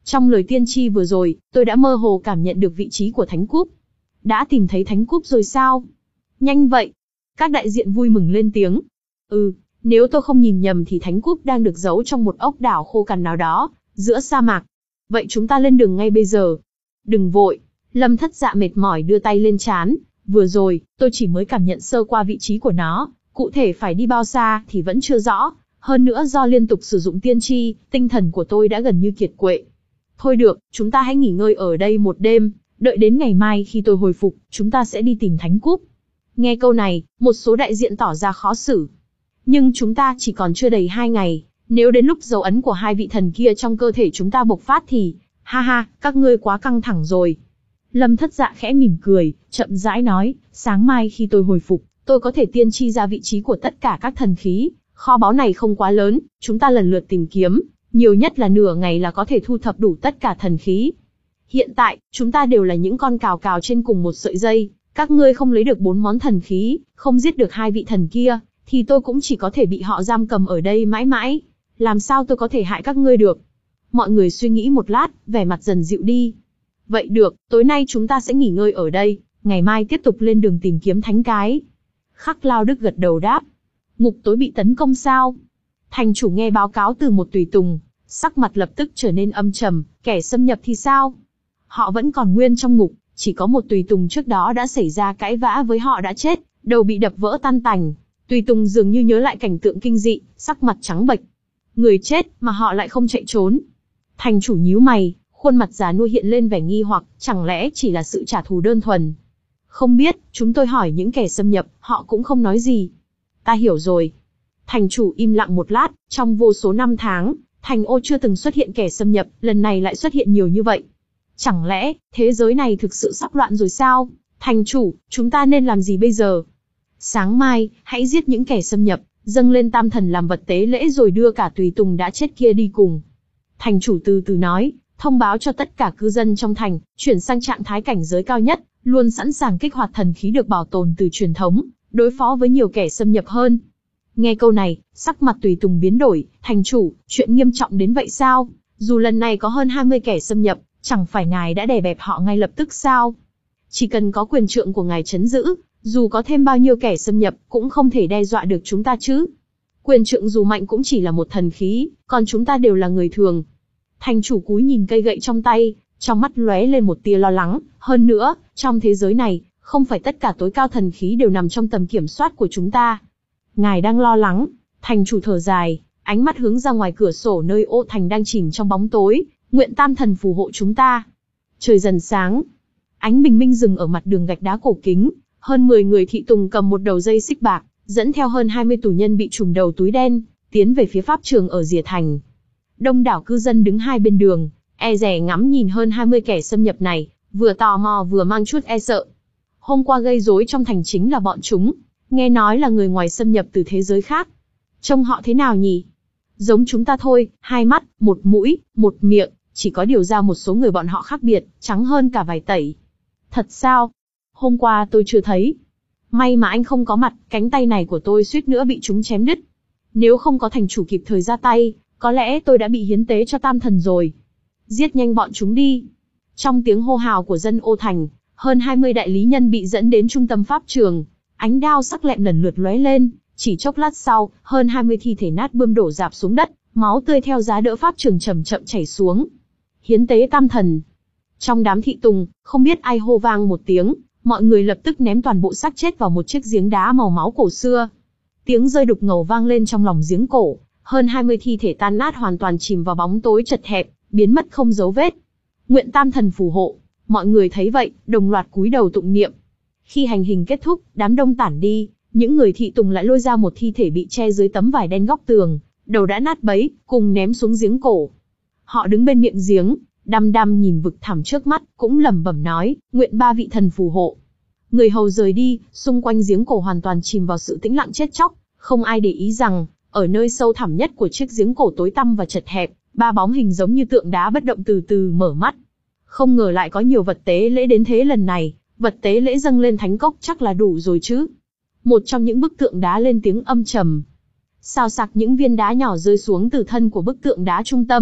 Trong lời tiên tri vừa rồi, tôi đã mơ hồ cảm nhận được vị trí của Thánh Cúp. Đã tìm thấy Thánh Cúp rồi sao? Nhanh vậy! Các đại diện vui mừng lên tiếng. Ừ, nếu tôi không nhìn nhầm thì Thánh Cúp đang được giấu trong một ốc đảo khô cằn nào đó, giữa sa mạc. Vậy chúng ta lên đường ngay bây giờ. Đừng vội. Lâm Thất Dạ mệt mỏi đưa tay lên trán. Vừa rồi, tôi chỉ mới cảm nhận sơ qua vị trí của nó, cụ thể phải đi bao xa thì vẫn chưa rõ. Hơn nữa do liên tục sử dụng tiên tri, tinh thần của tôi đã gần như kiệt quệ. Thôi được, chúng ta hãy nghỉ ngơi ở đây một đêm, đợi đến ngày mai khi tôi hồi phục, chúng ta sẽ đi tìm Thánh Cúp. Nghe câu này, một số đại diện tỏ ra khó xử. Nhưng chúng ta chỉ còn chưa đầy hai ngày, nếu đến lúc dấu ấn của hai vị thần kia trong cơ thể chúng ta bộc phát thì, ha ha, các ngươi quá căng thẳng rồi. Lâm Thất Dạ khẽ mỉm cười, chậm rãi nói, sáng mai khi tôi hồi phục, tôi có thể tiên tri ra vị trí của tất cả các thần khí. Kho báu này không quá lớn, chúng ta lần lượt tìm kiếm, nhiều nhất là nửa ngày là có thể thu thập đủ tất cả thần khí. Hiện tại, chúng ta đều là những con cào cào trên cùng một sợi dây, các ngươi không lấy được bốn món thần khí, không giết được hai vị thần kia, thì tôi cũng chỉ có thể bị họ giam cầm ở đây mãi mãi. Làm sao tôi có thể hại các ngươi được? Mọi người suy nghĩ một lát, vẻ mặt dần dịu đi. Vậy được, tối nay chúng ta sẽ nghỉ ngơi ở đây, ngày mai tiếp tục lên đường tìm kiếm thánh cái. Khắc Lao Đức gật đầu đáp. Ngục tối bị tấn công sao? Thành chủ nghe báo cáo từ một tùy tùng, sắc mặt lập tức trở nên âm trầm, kẻ xâm nhập thì sao? Họ vẫn còn nguyên trong ngục, chỉ có một tùy tùng trước đó đã xảy ra cãi vã với họ đã chết, đầu bị đập vỡ tan tành. Tùy tùng dường như nhớ lại cảnh tượng kinh dị, sắc mặt trắng bệch. Người chết mà họ lại không chạy trốn. Thành chủ nhíu mày, khuôn mặt già nua hiện lên vẻ nghi hoặc, chẳng lẽ chỉ là sự trả thù đơn thuần? Không biết, chúng tôi hỏi những kẻ xâm nhập, họ cũng không nói gì. Ta hiểu rồi. Thành chủ im lặng một lát, trong vô số năm tháng, thành ô chưa từng xuất hiện kẻ xâm nhập, lần này lại xuất hiện nhiều như vậy. Chẳng lẽ, thế giới này thực sự sắp loạn rồi sao? Thành chủ, chúng ta nên làm gì bây giờ? Sáng mai, hãy giết những kẻ xâm nhập, dâng lên tam thần làm vật tế lễ rồi đưa cả tùy tùng đã chết kia đi cùng. Thành chủ từ từ nói, thông báo cho tất cả cư dân trong thành, chuyển sang trạng thái cảnh giới cao nhất, luôn sẵn sàng kích hoạt thần khí được bảo tồn từ truyền thống, đối phó với nhiều kẻ xâm nhập hơn. Nghe câu này, sắc mặt tùy tùng biến đổi, thành chủ, chuyện nghiêm trọng đến vậy sao? Dù lần này có hơn hai mươi kẻ xâm nhập, chẳng phải ngài đã đè bẹp họ ngay lập tức sao? Chỉ cần có quyền trượng của ngài trấn giữ, dù có thêm bao nhiêu kẻ xâm nhập, cũng không thể đe dọa được chúng ta chứ. Quyền trượng dù mạnh cũng chỉ là một thần khí, còn chúng ta đều là người thường. Thành chủ cúi nhìn cây gậy trong tay, trong mắt lóe lên một tia lo lắng, hơn nữa, trong thế giới này, không phải tất cả tối cao thần khí đều nằm trong tầm kiểm soát của chúng ta. Ngài đang lo lắng, thành chủ thở dài, ánh mắt hướng ra ngoài cửa sổ nơi ô thành đang chìm trong bóng tối, nguyện tam thần phù hộ chúng ta. Trời dần sáng, ánh bình minh dừng ở mặt đường gạch đá cổ kính, hơn mười người thị tùng cầm một đầu dây xích bạc, dẫn theo hơn hai mươi tù nhân bị trùm đầu túi đen, tiến về phía pháp trường ở rìa thành. Đông đảo cư dân đứng hai bên đường, e dè ngắm nhìn hơn hai mươi kẻ xâm nhập này, vừa tò mò vừa mang chút e sợ. Hôm qua gây rối trong thành chính là bọn chúng, nghe nói là người ngoài xâm nhập từ thế giới khác. Trông họ thế nào nhỉ? Giống chúng ta thôi, hai mắt, một mũi, một miệng, chỉ có điều ra một số người bọn họ khác biệt, trắng hơn cả vài tẩy. Thật sao? Hôm qua tôi chưa thấy. May mà anh không có mặt, cánh tay này của tôi suýt nữa bị chúng chém đứt. Nếu không có thành chủ kịp thời ra tay, có lẽ tôi đã bị hiến tế cho tam thần rồi. Giết nhanh bọn chúng đi. Trong tiếng hô hào của dân ô thành, hơn hai mươi đại lý nhân bị dẫn đến trung tâm pháp trường. Ánh đao sắc lẹm lần lượt lóe lên, chỉ chốc lát sau, hơn hai mươi thi thể nát bươm đổ rạp xuống đất, máu tươi theo giá đỡ pháp trường chậm chậm chảy xuống. Hiến tế tam thần. Trong đám thị tùng, không biết ai hô vang một tiếng, mọi người lập tức ném toàn bộ xác chết vào một chiếc giếng đá màu máu cổ xưa. Tiếng rơi đục ngầu vang lên trong lòng giếng cổ, hơn hai mươi thi thể tan nát hoàn toàn chìm vào bóng tối chật hẹp, biến mất không dấu vết. Nguyện tam thần phù hộ, mọi người thấy vậy, đồng loạt cúi đầu tụng niệm. Khi hành hình kết thúc, đám đông tản đi, những người thị tùng lại lôi ra một thi thể bị che dưới tấm vải đen góc tường, đầu đã nát bấy, cùng ném xuống giếng cổ. Họ đứng bên miệng giếng, đăm đăm nhìn vực thẳm trước mắt, cũng lẩm bẩm nói, nguyện ba vị thần phù hộ. Người hầu rời đi, xung quanh giếng cổ hoàn toàn chìm vào sự tĩnh lặng chết chóc, không ai để ý rằng, ở nơi sâu thẳm nhất của chiếc giếng cổ tối tăm và chật hẹp, ba bóng hình giống như tượng đá bất động từ từ mở mắt. Không ngờ lại có nhiều vật tế lễ đến thế lần này, vật tế lễ dâng lên thánh cốc chắc là đủ rồi chứ. Một trong những bức tượng đá lên tiếng âm trầm. Xào xạc những viên đá nhỏ rơi xuống từ thân của bức tượng đá trung tâm,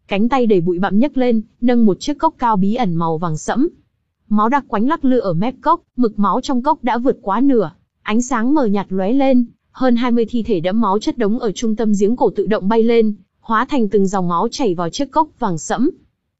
cánh tay đầy bụi bặm nhấc lên, nâng một chiếc cốc cao bí ẩn màu vàng sẫm. Máu đặc quánh lắc lư ở mép cốc, mực máu trong cốc đã vượt quá nửa, ánh sáng mờ nhạt lóe lên, hơn hai mươi thi thể đẫm máu chất đống ở trung tâm giếng cổ tự động bay lên, hóa thành từng dòng máu chảy vào chiếc cốc vàng sẫm.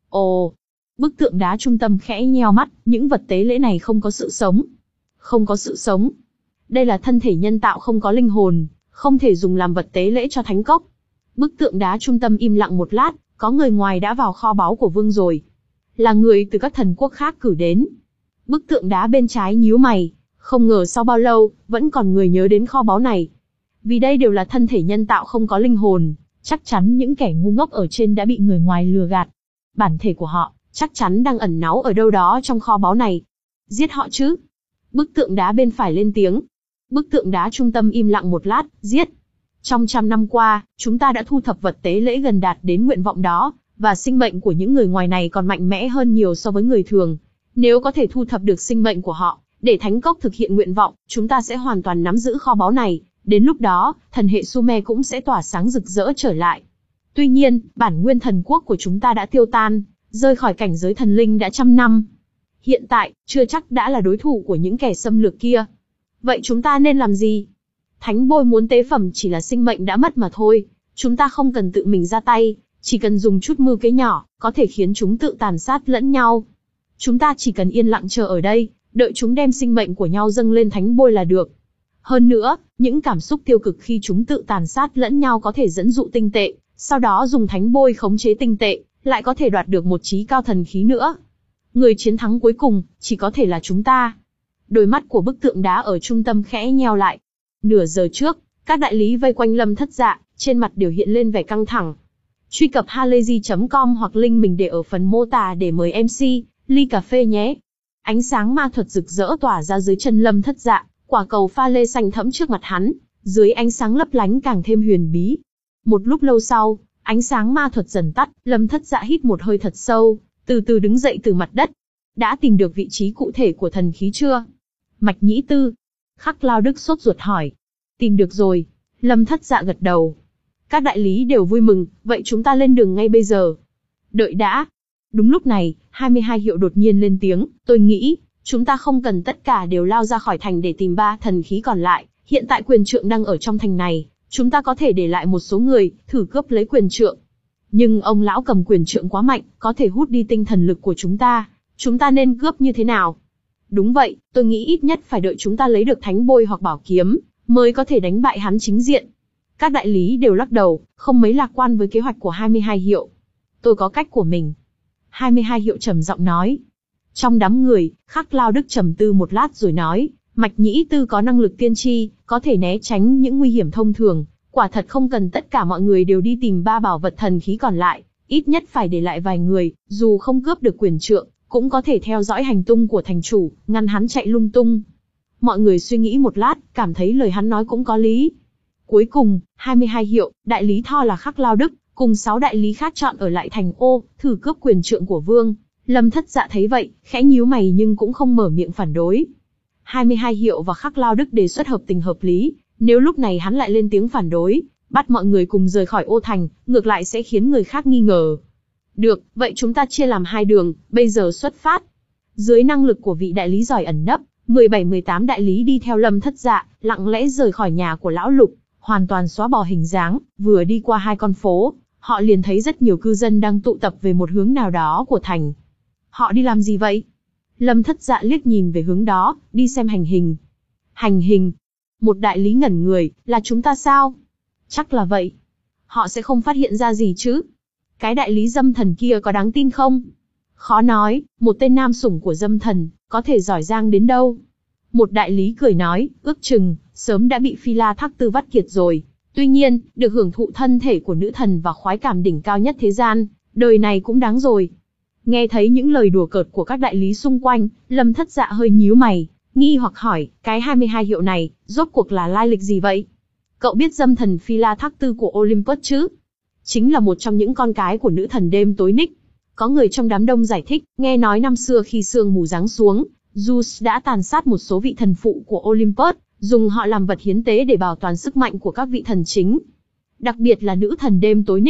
Ồ, bức tượng đá trung tâm khẽ nheo mắt, những vật tế lễ này không có sự sống. Không có sự sống. Đây là thân thể nhân tạo không có linh hồn, không thể dùng làm vật tế lễ cho thánh cốc. Bức tượng đá trung tâm im lặng một lát, có người ngoài đã vào kho báu của vương rồi. Là người từ các thần quốc khác cử đến. Bức tượng đá bên trái nhíu mày, không ngờ sau bao lâu, vẫn còn người nhớ đến kho báu này. Vì đây đều là thân thể nhân tạo không có linh hồn, chắc chắn những kẻ ngu ngốc ở trên đã bị người ngoài lừa gạt. Bản thể của họ, chắc chắn đang ẩn náu ở đâu đó trong kho báu này. Giết họ chứ? Bức tượng đá bên phải lên tiếng. Bức tượng đá trung tâm im lặng một lát, giết. Trong trăm năm qua, chúng ta đã thu thập vật tế lễ gần đạt đến nguyện vọng đó, và sinh mệnh của những người ngoài này còn mạnh mẽ hơn nhiều so với người thường. Nếu có thể thu thập được sinh mệnh của họ, để thánh cốc thực hiện nguyện vọng, chúng ta sẽ hoàn toàn nắm giữ kho báu này. Đến lúc đó, thần hệ Sumer cũng sẽ tỏa sáng rực rỡ trở lại. Tuy nhiên, bản nguyên thần quốc của chúng ta đã tiêu tan, rơi khỏi cảnh giới thần linh đã trăm năm. Hiện tại, chưa chắc đã là đối thủ của những kẻ xâm lược kia. Vậy chúng ta nên làm gì? Thánh bôi muốn tế phẩm chỉ là sinh mệnh đã mất mà thôi. Chúng ta không cần tự mình ra tay, chỉ cần dùng chút mưu kế nhỏ, có thể khiến chúng tự tàn sát lẫn nhau. Chúng ta chỉ cần yên lặng chờ ở đây, đợi chúng đem sinh mệnh của nhau dâng lên thánh bôi là được. Hơn nữa, những cảm xúc tiêu cực khi chúng tự tàn sát lẫn nhau có thể dẫn dụ tinh tệ, sau đó dùng thánh bôi khống chế tinh tệ, lại có thể đoạt được một chí cao thần khí nữa. Người chiến thắng cuối cùng, chỉ có thể là chúng ta. Đôi mắt của bức tượng đá ở trung tâm khẽ nheo lại. Nửa giờ trước, các đại lý vây quanh Lâm Thất Dạ, trên mặt đều hiện lên vẻ căng thẳng. Truy cập halayzi chấm com hoặc link mình để ở phần mô tả để mời em xê, ly cà phê nhé. Ánh sáng ma thuật rực rỡ tỏa ra dưới chân Lâm Thất Dạ, quả cầu pha lê xanh thẫm trước mặt hắn, dưới ánh sáng lấp lánh càng thêm huyền bí. Một lúc lâu sau, ánh sáng ma thuật dần tắt, Lâm Thất Dạ hít một hơi thật sâu, từ từ đứng dậy từ mặt đất. Đã tìm được vị trí cụ thể của thần khí chưa? Mạch Nhĩ Tư. Khắc Lao Đức sốt ruột hỏi. Tìm được rồi. Lâm Thất Dạ gật đầu. Các đại lý đều vui mừng, vậy chúng ta lên đường ngay bây giờ. Đợi đã. Đúng lúc này, hai mươi hai hiệu đột nhiên lên tiếng, tôi nghĩ, chúng ta không cần tất cả đều lao ra khỏi thành để tìm ba thần khí còn lại, hiện tại quyền trượng đang ở trong thành này, chúng ta có thể để lại một số người, thử cướp lấy quyền trượng. Nhưng ông lão cầm quyền trượng quá mạnh, có thể hút đi tinh thần lực của chúng ta, chúng ta nên cướp như thế nào? Đúng vậy, tôi nghĩ ít nhất phải đợi chúng ta lấy được thánh bôi hoặc bảo kiếm, mới có thể đánh bại hắn chính diện. Các đại lý đều lắc đầu, không mấy lạc quan với kế hoạch của hai mươi hai hiệu. Tôi có cách của mình. hai mươi hai hiệu trầm giọng nói. Trong đám người, Khắc Lao Đức trầm tư một lát rồi nói, Mạch Nhĩ Tư có năng lực tiên tri, có thể né tránh những nguy hiểm thông thường, quả thật không cần tất cả mọi người đều đi tìm ba bảo vật thần khí còn lại, ít nhất phải để lại vài người, dù không cướp được quyền trượng, cũng có thể theo dõi hành tung của thành chủ, ngăn hắn chạy lung tung. Mọi người suy nghĩ một lát, cảm thấy lời hắn nói cũng có lý. Cuối cùng, hai mươi hai hiệu, đại lý Tho là Khắc Lao Đức, cùng sáu đại lý khác chọn ở lại thành ô, thử cướp quyền trượng của vương. Lâm Thất Dạ thấy vậy, khẽ nhíu mày nhưng cũng không mở miệng phản đối. hai mươi hai hiệu và Khắc Lao Đức đề xuất hợp tình hợp lý, nếu lúc này hắn lại lên tiếng phản đối, bắt mọi người cùng rời khỏi ô thành, ngược lại sẽ khiến người khác nghi ngờ. Được, vậy chúng ta chia làm hai đường, bây giờ xuất phát. Dưới năng lực của vị đại lý giỏi ẩn nấp, mười bảy mười tám đại lý đi theo Lâm Thất Dạ, lặng lẽ rời khỏi nhà của lão Lục, hoàn toàn xóa bỏ hình dáng, vừa đi qua hai con phố, họ liền thấy rất nhiều cư dân đang tụ tập về một hướng nào đó của thành. Họ đi làm gì vậy? Lâm Thất Dạ liếc nhìn về hướng đó, đi xem hành hình. Hành hình? Một đại lý ngẩn người, là chúng ta sao? Chắc là vậy. Họ sẽ không phát hiện ra gì chứ? Cái đại lý Dâm Thần kia có đáng tin không? Khó nói, một tên nam sủng của Dâm Thần, có thể giỏi giang đến đâu? Một đại lý cười nói, ước chừng, sớm đã bị Phi La Thác Tư vắt kiệt rồi. Tuy nhiên, được hưởng thụ thân thể của nữ thần và khoái cảm đỉnh cao nhất thế gian, đời này cũng đáng rồi. Nghe thấy những lời đùa cợt của các đại lý xung quanh, Lâm Thất Dạ hơi nhíu mày, nghi hoặc hỏi, cái hai mươi hai hiệu này, rốt cuộc là lai lịch gì vậy? Cậu biết Dâm Thần Phi La Thác Tư của Olympus chứ? Chính là một trong những con cái của nữ thần đêm tối Nyx. Có người trong đám đông giải thích, nghe nói năm xưa khi sương mù giáng xuống, Zeus đã tàn sát một số vị thần phụ của Olympus, dùng họ làm vật hiến tế để bảo toàn sức mạnh của các vị thần chính. Đặc biệt là nữ thần đêm tối Nyx,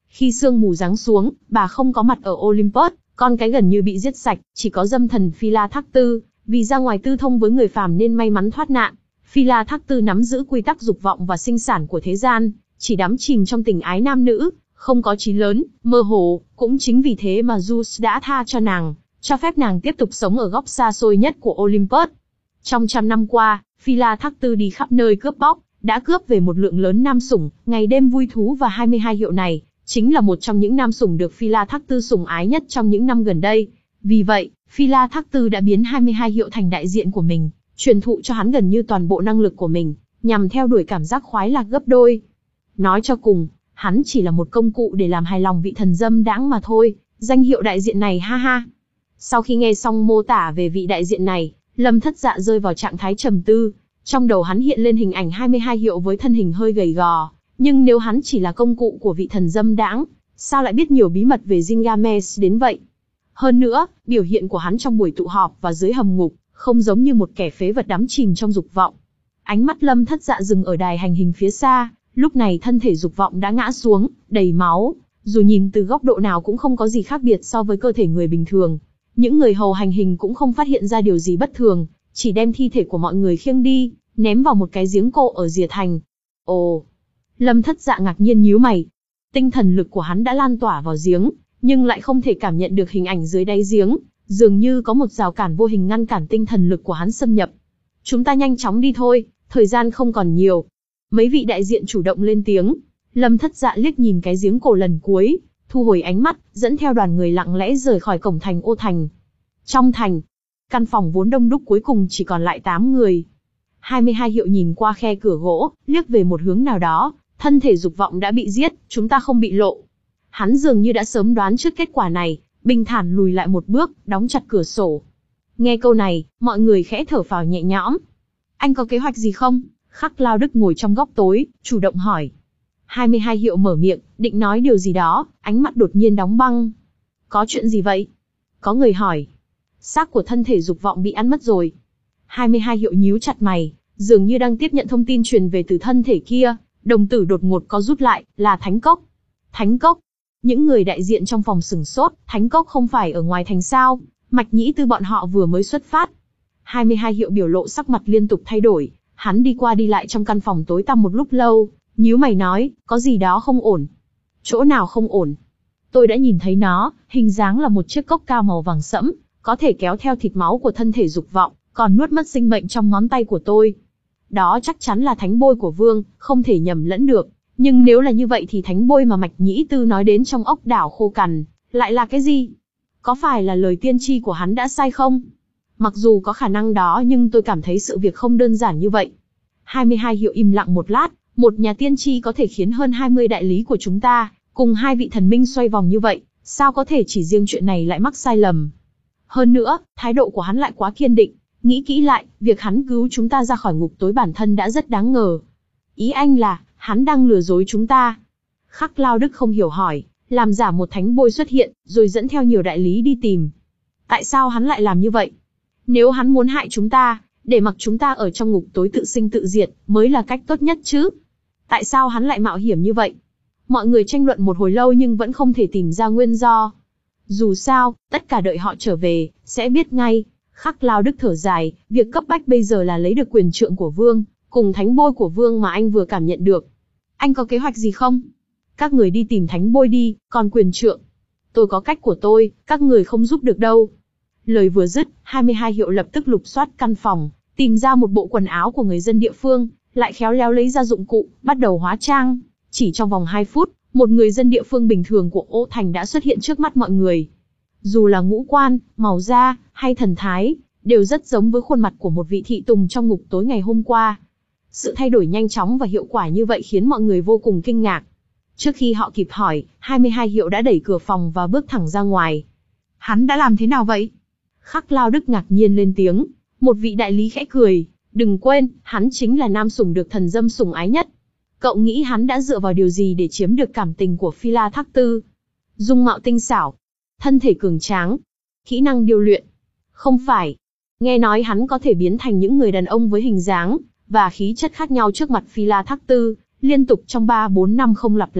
Khi sương mù giáng xuống, bà không có mặt ở Olympus, con cái gần như bị giết sạch, chỉ có dâm thần Phi-la Thác Tư, vì ra ngoài tư thông với người phàm nên may mắn thoát nạn. Phi-la Thác Tư nắm giữ quy tắc dục vọng và sinh sản của thế gian, chỉ đắm chìm trong tình ái nam nữ, không có chí lớn, mơ hồ, cũng chính vì thế mà Zeus đã tha cho nàng, cho phép nàng tiếp tục sống ở góc xa xôi nhất của Olympus. Trong trăm năm qua, Phi-la Thác Tư đi khắp nơi cướp bóc, đã cướp về một lượng lớn nam sủng, ngày đêm vui thú và hai mươi hai hiệu này, chính là một trong những nam sủng được Phi-la Thác Tư sủng ái nhất trong những năm gần đây. Vì vậy, Phi-la Thác Tư đã biến hai mươi hai hiệu thành đại diện của mình, truyền thụ cho hắn gần như toàn bộ năng lực của mình, nhằm theo đuổi cảm giác khoái lạc gấp đôi. Nói cho cùng, hắn chỉ là một công cụ để làm hài lòng vị thần dâm đãng mà thôi, danh hiệu đại diện này ha ha. Sau khi nghe xong mô tả về vị đại diện này, Lâm Thất Dạ rơi vào trạng thái trầm tư, trong đầu hắn hiện lên hình ảnh hai mươi hai hiệu với thân hình hơi gầy gò, nhưng nếu hắn chỉ là công cụ của vị thần dâm đãng, sao lại biết nhiều bí mật về Gilgamesh đến vậy? Hơn nữa, biểu hiện của hắn trong buổi tụ họp và dưới hầm ngục, không giống như một kẻ phế vật đắm chìm trong dục vọng. Ánh mắt Lâm Thất Dạ dừng ở đài hành hình phía xa, lúc này thân thể dục vọng đã ngã xuống, đầy máu, dù nhìn từ góc độ nào cũng không có gì khác biệt so với cơ thể người bình thường. Những người hầu hành hình cũng không phát hiện ra điều gì bất thường, chỉ đem thi thể của mọi người khiêng đi, ném vào một cái giếng cộ ở rìa thành. Ồ! Lâm Thất Dạ ngạc nhiên nhíu mày. Tinh thần lực của hắn đã lan tỏa vào giếng, nhưng lại không thể cảm nhận được hình ảnh dưới đáy giếng, dường như có một rào cản vô hình ngăn cản tinh thần lực của hắn xâm nhập. Chúng ta nhanh chóng đi thôi, thời gian không còn nhiều. Mấy vị đại diện chủ động lên tiếng. Lâm Thất Dạ liếc nhìn cái giếng cổ lần cuối, thu hồi ánh mắt, dẫn theo đoàn người lặng lẽ rời khỏi cổng thành Ô Thành. Trong thành, căn phòng vốn đông đúc cuối cùng chỉ còn lại tám người. hai mươi hai hiệu nhìn qua khe cửa gỗ, liếc về một hướng nào đó, thân thể dục vọng đã bị giết, chúng ta không bị lộ. Hắn dường như đã sớm đoán trước kết quả này, bình thản lùi lại một bước, đóng chặt cửa sổ. Nghe câu này, mọi người khẽ thở phào nhẹ nhõm. Anh có kế hoạch gì không? Khắc Lao Đức ngồi trong góc tối, chủ động hỏi. hai mươi hai hiệu mở miệng, định nói điều gì đó, ánh mắt đột nhiên đóng băng. Có chuyện gì vậy? Có người hỏi. Xác của thân thể dục vọng bị ăn mất rồi. hai mươi hai hiệu nhíu chặt mày, dường như đang tiếp nhận thông tin truyền về từ thân thể kia, đồng tử đột ngột co rút lại, là Thánh Cốc. Thánh Cốc. Những người đại diện trong phòng sửng sốt, Thánh Cốc không phải ở ngoài thành sao, Mạch Nhĩ Tư bọn họ vừa mới xuất phát. hai mươi hai hiệu biểu lộ sắc mặt liên tục thay đổi, hắn đi qua đi lại trong căn phòng tối tăm một lúc lâu, nhíu mày nói, có gì đó không ổn. Chỗ nào không ổn? Tôi đã nhìn thấy nó, hình dáng là một chiếc cốc cao màu vàng sẫm, có thể kéo theo thịt máu của thân thể dục vọng, còn nuốt mất sinh mệnh trong ngón tay của tôi. Đó chắc chắn là thánh bôi của Vương, không thể nhầm lẫn được. Nhưng nếu là như vậy thì thánh bôi mà Mạch Nhĩ Tư nói đến trong ốc đảo khô cằn, lại là cái gì? Có phải là lời tiên tri của hắn đã sai không? Mặc dù có khả năng đó nhưng tôi cảm thấy sự việc không đơn giản như vậy. hai mươi hai hiệu im lặng một lát, một nhà tiên tri có thể khiến hơn hai mươi đại lý của chúng ta, cùng hai vị thần minh xoay vòng như vậy, sao có thể chỉ riêng chuyện này lại mắc sai lầm? Hơn nữa, thái độ của hắn lại quá kiên định, nghĩ kỹ lại, việc hắn cứu chúng ta ra khỏi ngục tối bản thân đã rất đáng ngờ. Ý anh là, hắn đang lừa dối chúng ta. Khắc Lao Đức không hiểu hỏi, làm giả một thánh bôi xuất hiện, rồi dẫn theo nhiều đại lý đi tìm. Tại sao hắn lại làm như vậy? Nếu hắn muốn hại chúng ta, để mặc chúng ta ở trong ngục tối tự sinh tự diệt, mới là cách tốt nhất chứ. Tại sao hắn lại mạo hiểm như vậy? Mọi người tranh luận một hồi lâu nhưng vẫn không thể tìm ra nguyên do. Dù sao, tất cả đợi họ trở về, sẽ biết ngay. Khắc Lao Đức thở dài, việc cấp bách bây giờ là lấy được quyền trượng của Vương, cùng thánh bôi của Vương mà anh vừa cảm nhận được. Anh có kế hoạch gì không? Các người đi tìm thánh bôi đi, còn quyền trượng. Tôi có cách của tôi, các người không giúp được đâu. Lời vừa dứt, hai mươi hai hiệu lập tức lục soát căn phòng, tìm ra một bộ quần áo của người dân địa phương, lại khéo léo lấy ra dụng cụ, bắt đầu hóa trang. Chỉ trong vòng hai phút, một người dân địa phương bình thường của Ô Thành đã xuất hiện trước mắt mọi người. Dù là ngũ quan, màu da, hay thần thái, đều rất giống với khuôn mặt của một vị thị tùng trong ngục tối ngày hôm qua. Sự thay đổi nhanh chóng và hiệu quả như vậy khiến mọi người vô cùng kinh ngạc. Trước khi họ kịp hỏi, hai mươi hai hiệu đã đẩy cửa phòng và bước thẳng ra ngoài. Hắn đã làm thế nào vậy? Khắc Lao Đức ngạc nhiên lên tiếng. Một vị đại lý khẽ cười. Đừng quên, hắn chính là nam sủng được thần dâm sủng ái nhất. Cậu nghĩ hắn đã dựa vào điều gì để chiếm được cảm tình của Phi-la Thác Tư? Dung mạo tinh xảo, thân thể cường tráng, kỹ năng điêu luyện. Không phải. Nghe nói hắn có thể biến thành những người đàn ông với hình dáng và khí chất khác nhau trước mặt Phi-la Thác Tư, liên tục trong ba bốn năm không lặp lại,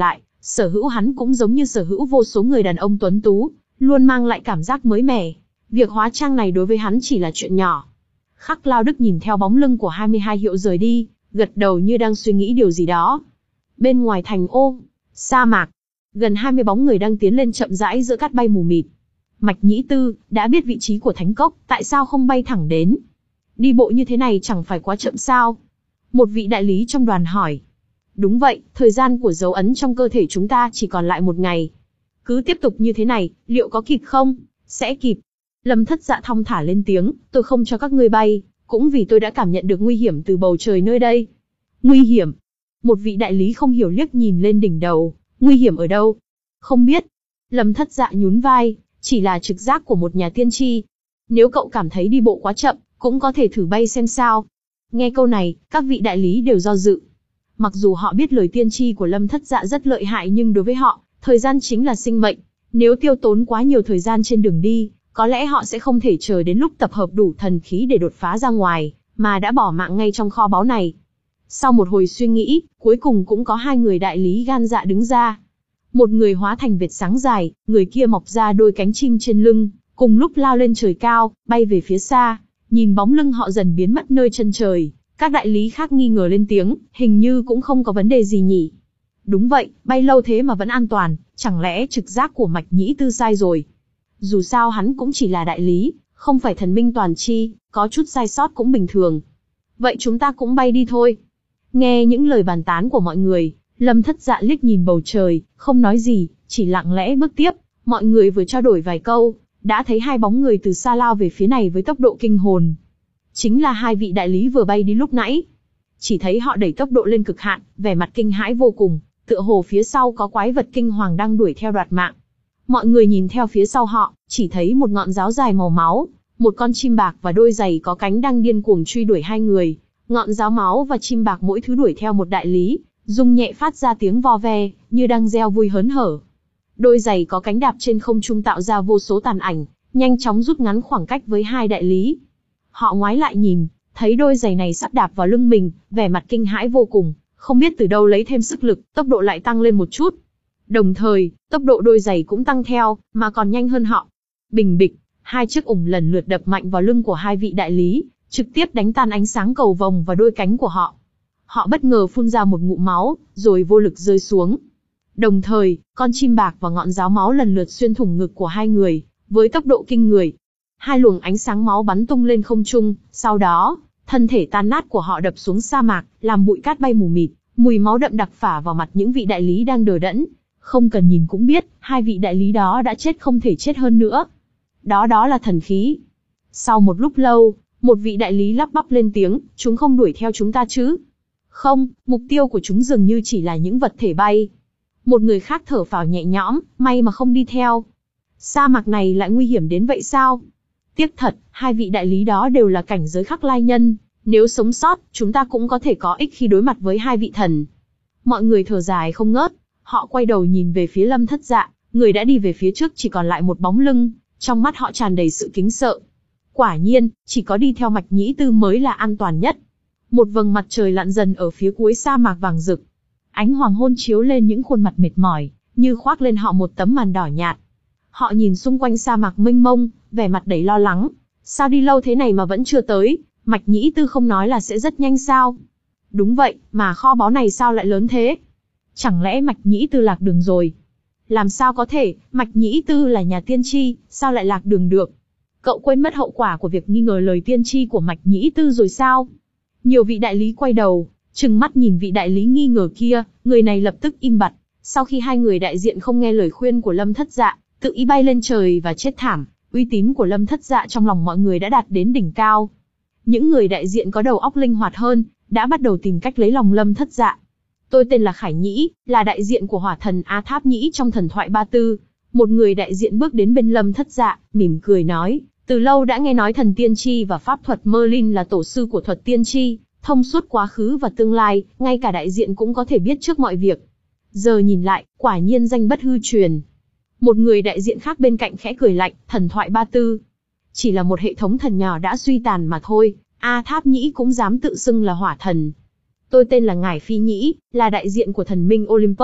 Sở hữu hắn cũng giống như sở hữu vô số người đàn ông tuấn tú, luôn mang lại cảm giác mới mẻ. Việc hóa trang này đối với hắn chỉ là chuyện nhỏ. Khắc Lao Đức nhìn theo bóng lưng của hai mươi hai hiệu rời đi, gật đầu như đang suy nghĩ điều gì đó. Bên ngoài thành ô, sa mạc, gần hai mươi bóng người đang tiến lên chậm rãi giữa cát bay mù mịt. Mạch Nhĩ Tư, đã biết vị trí của thánh cốc, tại sao không bay thẳng đến? Đi bộ như thế này chẳng phải quá chậm sao? Một vị đại lý trong đoàn hỏi. Đúng vậy, thời gian của dấu ấn trong cơ thể chúng ta chỉ còn lại một ngày. Cứ tiếp tục như thế này, liệu có kịp không? Sẽ kịp. Lâm Thất Dạ thong thả lên tiếng, tôi không cho các ngươi bay, cũng vì tôi đã cảm nhận được nguy hiểm từ bầu trời nơi đây. Nguy hiểm? Một vị đại lý không hiểu liếc nhìn lên đỉnh đầu, nguy hiểm ở đâu? Không biết. Lâm Thất Dạ nhún vai, chỉ là trực giác của một nhà tiên tri. Nếu cậu cảm thấy đi bộ quá chậm, cũng có thể thử bay xem sao. Nghe câu này, các vị đại lý đều do dự. Mặc dù họ biết lời tiên tri của Lâm Thất Dạ rất lợi hại nhưng đối với họ, thời gian chính là sinh mệnh. Nếu tiêu tốn quá nhiều thời gian trên đường đi, có lẽ họ sẽ không thể chờ đến lúc tập hợp đủ thần khí để đột phá ra ngoài, mà đã bỏ mạng ngay trong kho báu này. Sau một hồi suy nghĩ, cuối cùng cũng có hai người đại lý gan dạ đứng ra. Một người hóa thành vệt sáng dài, người kia mọc ra đôi cánh chim trên lưng, cùng lúc lao lên trời cao, bay về phía xa. Nhìn bóng lưng họ dần biến mất nơi chân trời, các đại lý khác nghi ngờ lên tiếng, hình như cũng không có vấn đề gì nhỉ. Đúng vậy, bay lâu thế mà vẫn an toàn, chẳng lẽ trực giác của Mạch Nhĩ Tư sai rồi? Dù sao hắn cũng chỉ là đại lý, không phải thần minh toàn chi, có chút sai sót cũng bình thường. Vậy chúng ta cũng bay đi thôi. Nghe những lời bàn tán của mọi người, Lâm Thất Dạ liếc nhìn bầu trời, không nói gì, chỉ lặng lẽ bước tiếp. Mọi người vừa trao đổi vài câu, đã thấy hai bóng người từ xa lao về phía này với tốc độ kinh hồn. Chính là hai vị đại lý vừa bay đi lúc nãy. Chỉ thấy họ đẩy tốc độ lên cực hạn, vẻ mặt kinh hãi vô cùng, tựa hồ phía sau có quái vật kinh hoàng đang đuổi theo đoạt mạng. Mọi người nhìn theo phía sau họ, chỉ thấy một ngọn giáo dài màu máu, một con chim bạc và đôi giày có cánh đang điên cuồng truy đuổi hai người. Ngọn giáo máu và chim bạc mỗi thứ đuổi theo một đại lý, rung nhẹ phát ra tiếng vo ve, như đang reo vui hớn hở. Đôi giày có cánh đạp trên không trung tạo ra vô số tàn ảnh, nhanh chóng rút ngắn khoảng cách với hai đại lý. Họ ngoái lại nhìn, thấy đôi giày này sắp đạp vào lưng mình, vẻ mặt kinh hãi vô cùng, không biết từ đâu lấy thêm sức lực, tốc độ lại tăng lên một chút. Đồng thời, tốc độ đôi giày cũng tăng theo, mà còn nhanh hơn họ. Bình bịch, hai chiếc ủng lần lượt đập mạnh vào lưng của hai vị đại lý, trực tiếp đánh tan ánh sáng cầu vồng và đôi cánh của họ. Họ bất ngờ phun ra một ngụm máu, rồi vô lực rơi xuống. Đồng thời, con chim bạc và ngọn giáo máu lần lượt xuyên thủng ngực của hai người, với tốc độ kinh người. Hai luồng ánh sáng máu bắn tung lên không trung, sau đó, thân thể tan nát của họ đập xuống sa mạc, làm bụi cát bay mù mịt, mùi máu đậm đặc phả vào mặt những vị đại lý đang đờ đẫn. Không cần nhìn cũng biết, hai vị đại lý đó đã chết không thể chết hơn nữa. Đó đó là thần khí. Sau một lúc lâu, một vị đại lý lắp bắp lên tiếng, chúng không đuổi theo chúng ta chứ? Không, mục tiêu của chúng dường như chỉ là những vật thể bay. Một người khác thở phào nhẹ nhõm, may mà không đi theo. Sa mạc này lại nguy hiểm đến vậy sao? Tiếc thật, hai vị đại lý đó đều là cảnh giới khắc lai nhân. Nếu sống sót, chúng ta cũng có thể có ích khi đối mặt với hai vị thần. Mọi người thở dài không ngớt. Họ quay đầu nhìn về phía Lâm Thất Dạ, người đã đi về phía trước chỉ còn lại một bóng lưng, trong mắt họ tràn đầy sự kính sợ. Quả nhiên, chỉ có đi theo Mạch Nhĩ Tư mới là an toàn nhất. Một vầng mặt trời lặn dần ở phía cuối sa mạc vàng rực. Ánh hoàng hôn chiếu lên những khuôn mặt mệt mỏi, như khoác lên họ một tấm màn đỏ nhạt. Họ nhìn xung quanh sa mạc mênh mông, vẻ mặt đầy lo lắng. Sao đi lâu thế này mà vẫn chưa tới? Mạch Nhĩ Tư không nói là sẽ rất nhanh sao? Đúng vậy, mà kho báu này sao lại lớn thế? Chẳng lẽ Mạch Nhĩ Tư lạc đường rồi? Làm sao có thể, Mạch Nhĩ Tư là nhà tiên tri, sao lại lạc đường được? Cậu quên mất hậu quả của việc nghi ngờ lời tiên tri của Mạch Nhĩ Tư rồi sao? Nhiều vị đại lý quay đầu, trừng mắt nhìn vị đại lý nghi ngờ kia, người này lập tức im bặt. Sau khi hai người đại diện không nghe lời khuyên của Lâm Thất Dạ, tự ý bay lên trời và chết thảm, uy tín của Lâm Thất Dạ trong lòng mọi người đã đạt đến đỉnh cao. Những người đại diện có đầu óc linh hoạt hơn, đã bắt đầu tìm cách lấy lòng Lâm Thất Dạ. Tôi tên là Khải Nhĩ, là đại diện của hỏa thần A Tháp Nhĩ trong thần thoại Ba Tư. Một người đại diện bước đến bên Lâm Thất Dạ, mỉm cười nói, từ lâu đã nghe nói thần tiên tri và pháp thuật Merlin là tổ sư của thuật tiên tri, thông suốt quá khứ và tương lai, ngay cả đại diện cũng có thể biết trước mọi việc. Giờ nhìn lại, quả nhiên danh bất hư truyền. Một người đại diện khác bên cạnh khẽ cười lạnh, thần thoại Ba Tư. Chỉ là một hệ thống thần nhỏ đã suy tàn mà thôi, A Tháp Nhĩ cũng dám tự xưng là hỏa thần. Tôi tên là Ngải Phi Nhĩ, là đại diện của thần minh Olympus,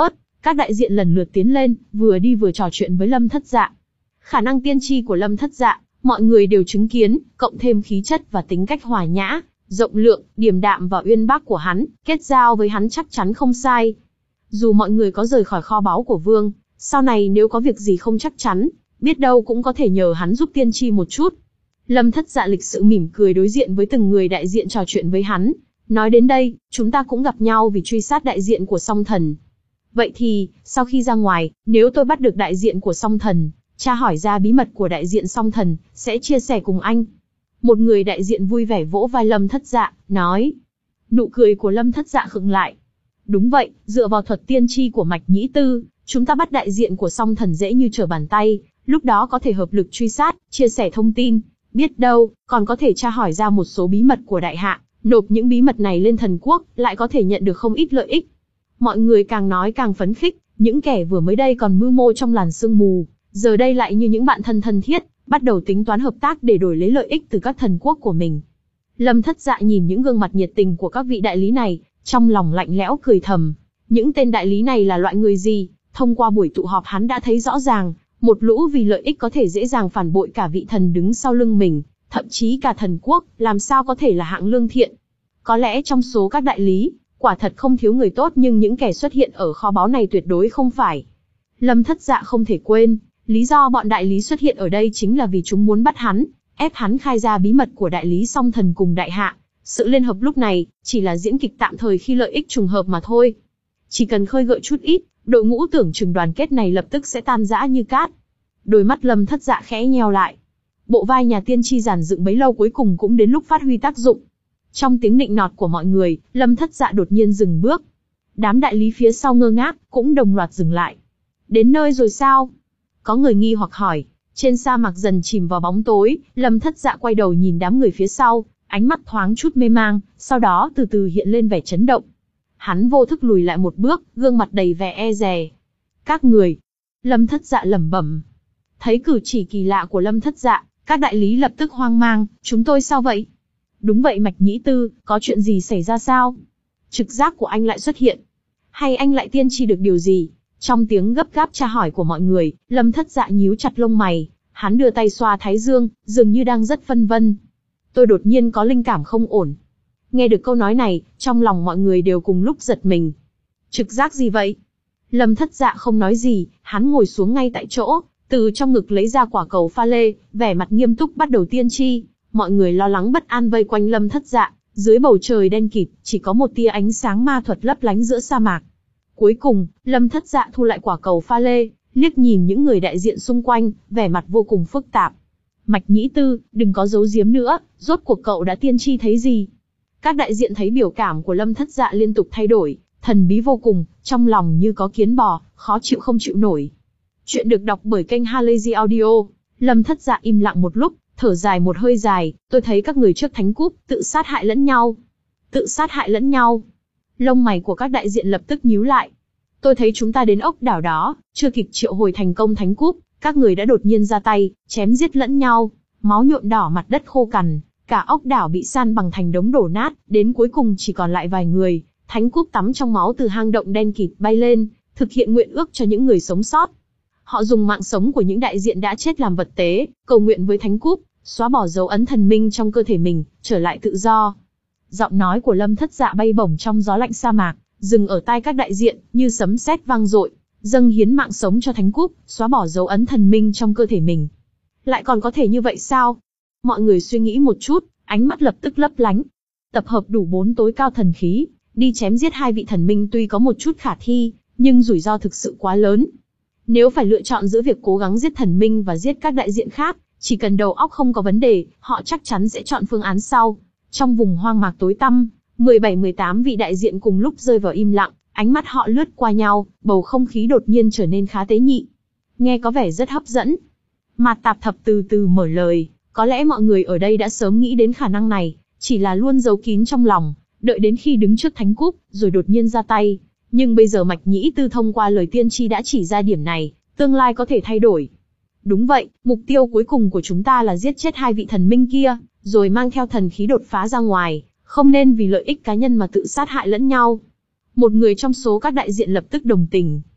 Các đại diện lần lượt tiến lên, vừa đi vừa trò chuyện với Lâm Thất Dạ. Khả năng tiên tri của Lâm Thất Dạ, mọi người đều chứng kiến, cộng thêm khí chất và tính cách hòa nhã, rộng lượng, điềm đạm và uyên bác của hắn, kết giao với hắn chắc chắn không sai. Dù mọi người có rời khỏi kho báu của vương, sau này nếu có việc gì không chắc chắn, biết đâu cũng có thể nhờ hắn giúp tiên tri một chút. Lâm Thất Dạ lịch sự mỉm cười đối diện với từng người đại diện trò chuyện với hắn. Nói đến đây, chúng ta cũng gặp nhau vì truy sát đại diện của Song Thần. Vậy thì, sau khi ra ngoài, nếu tôi bắt được đại diện của Song Thần, tra hỏi ra bí mật của đại diện Song Thần, sẽ chia sẻ cùng anh. Một người đại diện vui vẻ vỗ vai Lâm Thất Dạ, nói. Nụ cười của Lâm Thất Dạ khựng lại. Đúng vậy, dựa vào thuật tiên tri của Mạch Nhĩ Tư, chúng ta bắt đại diện của Song Thần dễ như trở bàn tay, lúc đó có thể hợp lực truy sát, chia sẻ thông tin, biết đâu, còn có thể tra hỏi ra một số bí mật của đại hạ, nộp những bí mật này lên thần quốc, lại có thể nhận được không ít lợi ích. Mọi người càng nói càng phấn khích, những kẻ vừa mới đây còn mưu mô trong làn sương mù, giờ đây lại như những bạn thân thân thiết, bắt đầu tính toán hợp tác để đổi lấy lợi ích từ các thần quốc của mình. Lâm Thất Dạ nhìn những gương mặt nhiệt tình của các vị đại lý này, trong lòng lạnh lẽo cười thầm. Những tên đại lý này là loại người gì? Thông qua buổi tụ họp hắn đã thấy rõ ràng, một lũ vì lợi ích có thể dễ dàng phản bội cả vị thần đứng sau lưng mình, thậm chí cả thần quốc, làm sao có thể là hạng lương thiện. Có lẽ trong số các đại lý, quả thật không thiếu người tốt, nhưng những kẻ xuất hiện ở kho báu này tuyệt đối không phải. Lâm Thất Dạ không thể quên, lý do bọn đại lý xuất hiện ở đây chính là vì chúng muốn bắt hắn, ép hắn khai ra bí mật của đại lý Song Thần cùng đại hạ. Sự liên hợp lúc này, chỉ là diễn kịch tạm thời khi lợi ích trùng hợp mà thôi. Chỉ cần khơi gợi chút ít, đội ngũ tưởng chừng đoàn kết này lập tức sẽ tan rã như cát. Đôi mắt Lâm Thất Dạ khẽ nheo lại. Bộ vai nhà tiên tri giản dựng bấy lâu cuối cùng cũng đến lúc phát huy tác dụng. Trong tiếng nịnh nọt của mọi người, Lâm Thất Dạ đột nhiên dừng bước. Đám đại lý phía sau ngơ ngác, cũng đồng loạt dừng lại. Đến nơi rồi sao? Có người nghi hoặc hỏi. Trên sa mạc dần chìm vào bóng tối, Lâm Thất Dạ quay đầu nhìn đám người phía sau, ánh mắt thoáng chút mê mang, sau đó từ từ hiện lên vẻ chấn động. Hắn vô thức lùi lại một bước, gương mặt đầy vẻ e dè. Các người. Lâm Thất Dạ lẩm bẩm. Thấy cử chỉ kỳ lạ của Lâm Thất Dạ, các đại lý lập tức hoang mang. Chúng tôi sao vậy? Đúng vậy Mạch Nhĩ Tư, có chuyện gì xảy ra sao? Trực giác của anh lại xuất hiện. Hay anh lại tiên tri được điều gì? Trong tiếng gấp gáp tra hỏi của mọi người, Lâm Thất Dạ nhíu chặt lông mày. Hắn đưa tay xoa thái dương, dường như đang rất phân vân. Tôi đột nhiên có linh cảm không ổn. Nghe được câu nói này, trong lòng mọi người đều cùng lúc giật mình. Trực giác gì vậy? Lâm Thất Dạ không nói gì, hắn ngồi xuống ngay tại chỗ, từ trong ngực lấy ra quả cầu pha lê, vẻ mặt nghiêm túc bắt đầu tiên tri. Mọi người lo lắng bất an vây quanh Lâm Thất Dạ, dưới bầu trời đen kịt, chỉ có một tia ánh sáng ma thuật lấp lánh giữa sa mạc. Cuối cùng, Lâm Thất Dạ thu lại quả cầu pha lê, liếc nhìn những người đại diện xung quanh, vẻ mặt vô cùng phức tạp. Mạch Nhĩ Tư, đừng có giấu giếm nữa, rốt cuộc cậu đã tiên tri thấy gì? Các đại diện thấy biểu cảm của Lâm Thất Dạ liên tục thay đổi, thần bí vô cùng, trong lòng như có kiến bò, khó chịu không chịu nổi. Chuyện được đọc bởi kênh Halazy Audio. Lâm Thất Dạ im lặng một lúc, thở dài một hơi dài, tôi thấy các người trước thánh cúp, tự sát hại lẫn nhau. Tự sát hại lẫn nhau. Lông mày của các đại diện lập tức nhíu lại. Tôi thấy chúng ta đến ốc đảo đó, chưa kịp triệu hồi thành công thánh cúp, các người đã đột nhiên ra tay, chém giết lẫn nhau, máu nhuộm đỏ mặt đất khô cằn, cả ốc đảo bị san bằng thành đống đổ nát, đến cuối cùng chỉ còn lại vài người. Thánh cúp tắm trong máu từ hang động đen kịt bay lên, thực hiện nguyện ước cho những người sống sót. Họ dùng mạng sống của những đại diện đã chết làm vật tế, cầu nguyện với thánh cúp, xóa bỏ dấu ấn thần minh trong cơ thể mình, trở lại tự do. Giọng nói của Lâm Thất Dạ bay bổng trong gió lạnh sa mạc, dừng ở tai các đại diện, như sấm sét vang dội, dâng hiến mạng sống cho thánh cúp, xóa bỏ dấu ấn thần minh trong cơ thể mình. Lại còn có thể như vậy sao? Mọi người suy nghĩ một chút, ánh mắt lập tức lấp lánh. Tập hợp đủ bốn tối cao thần khí, đi chém giết hai vị thần minh tuy có một chút khả thi, nhưng rủi ro thực sự quá lớn. Nếu phải lựa chọn giữa việc cố gắng giết thần minh và giết các đại diện khác, chỉ cần đầu óc không có vấn đề, họ chắc chắn sẽ chọn phương án sau. Trong vùng hoang mạc tối tăm, mười bảy mười tám vị đại diện cùng lúc rơi vào im lặng, ánh mắt họ lướt qua nhau, bầu không khí đột nhiên trở nên khá tế nhị. Nghe có vẻ rất hấp dẫn. Mạt Tạp Thập từ từ mở lời, có lẽ mọi người ở đây đã sớm nghĩ đến khả năng này, chỉ là luôn giấu kín trong lòng, đợi đến khi đứng trước thánh cúp, rồi đột nhiên ra tay. Nhưng bây giờ Mạch Nhĩ Tư thông qua lời tiên tri đã chỉ ra điểm này, tương lai có thể thay đổi. Đúng vậy, mục tiêu cuối cùng của chúng ta là giết chết hai vị thần minh kia, rồi mang theo thần khí đột phá ra ngoài, không nên vì lợi ích cá nhân mà tự sát hại lẫn nhau. Một người trong số các đại diện lập tức đồng tình.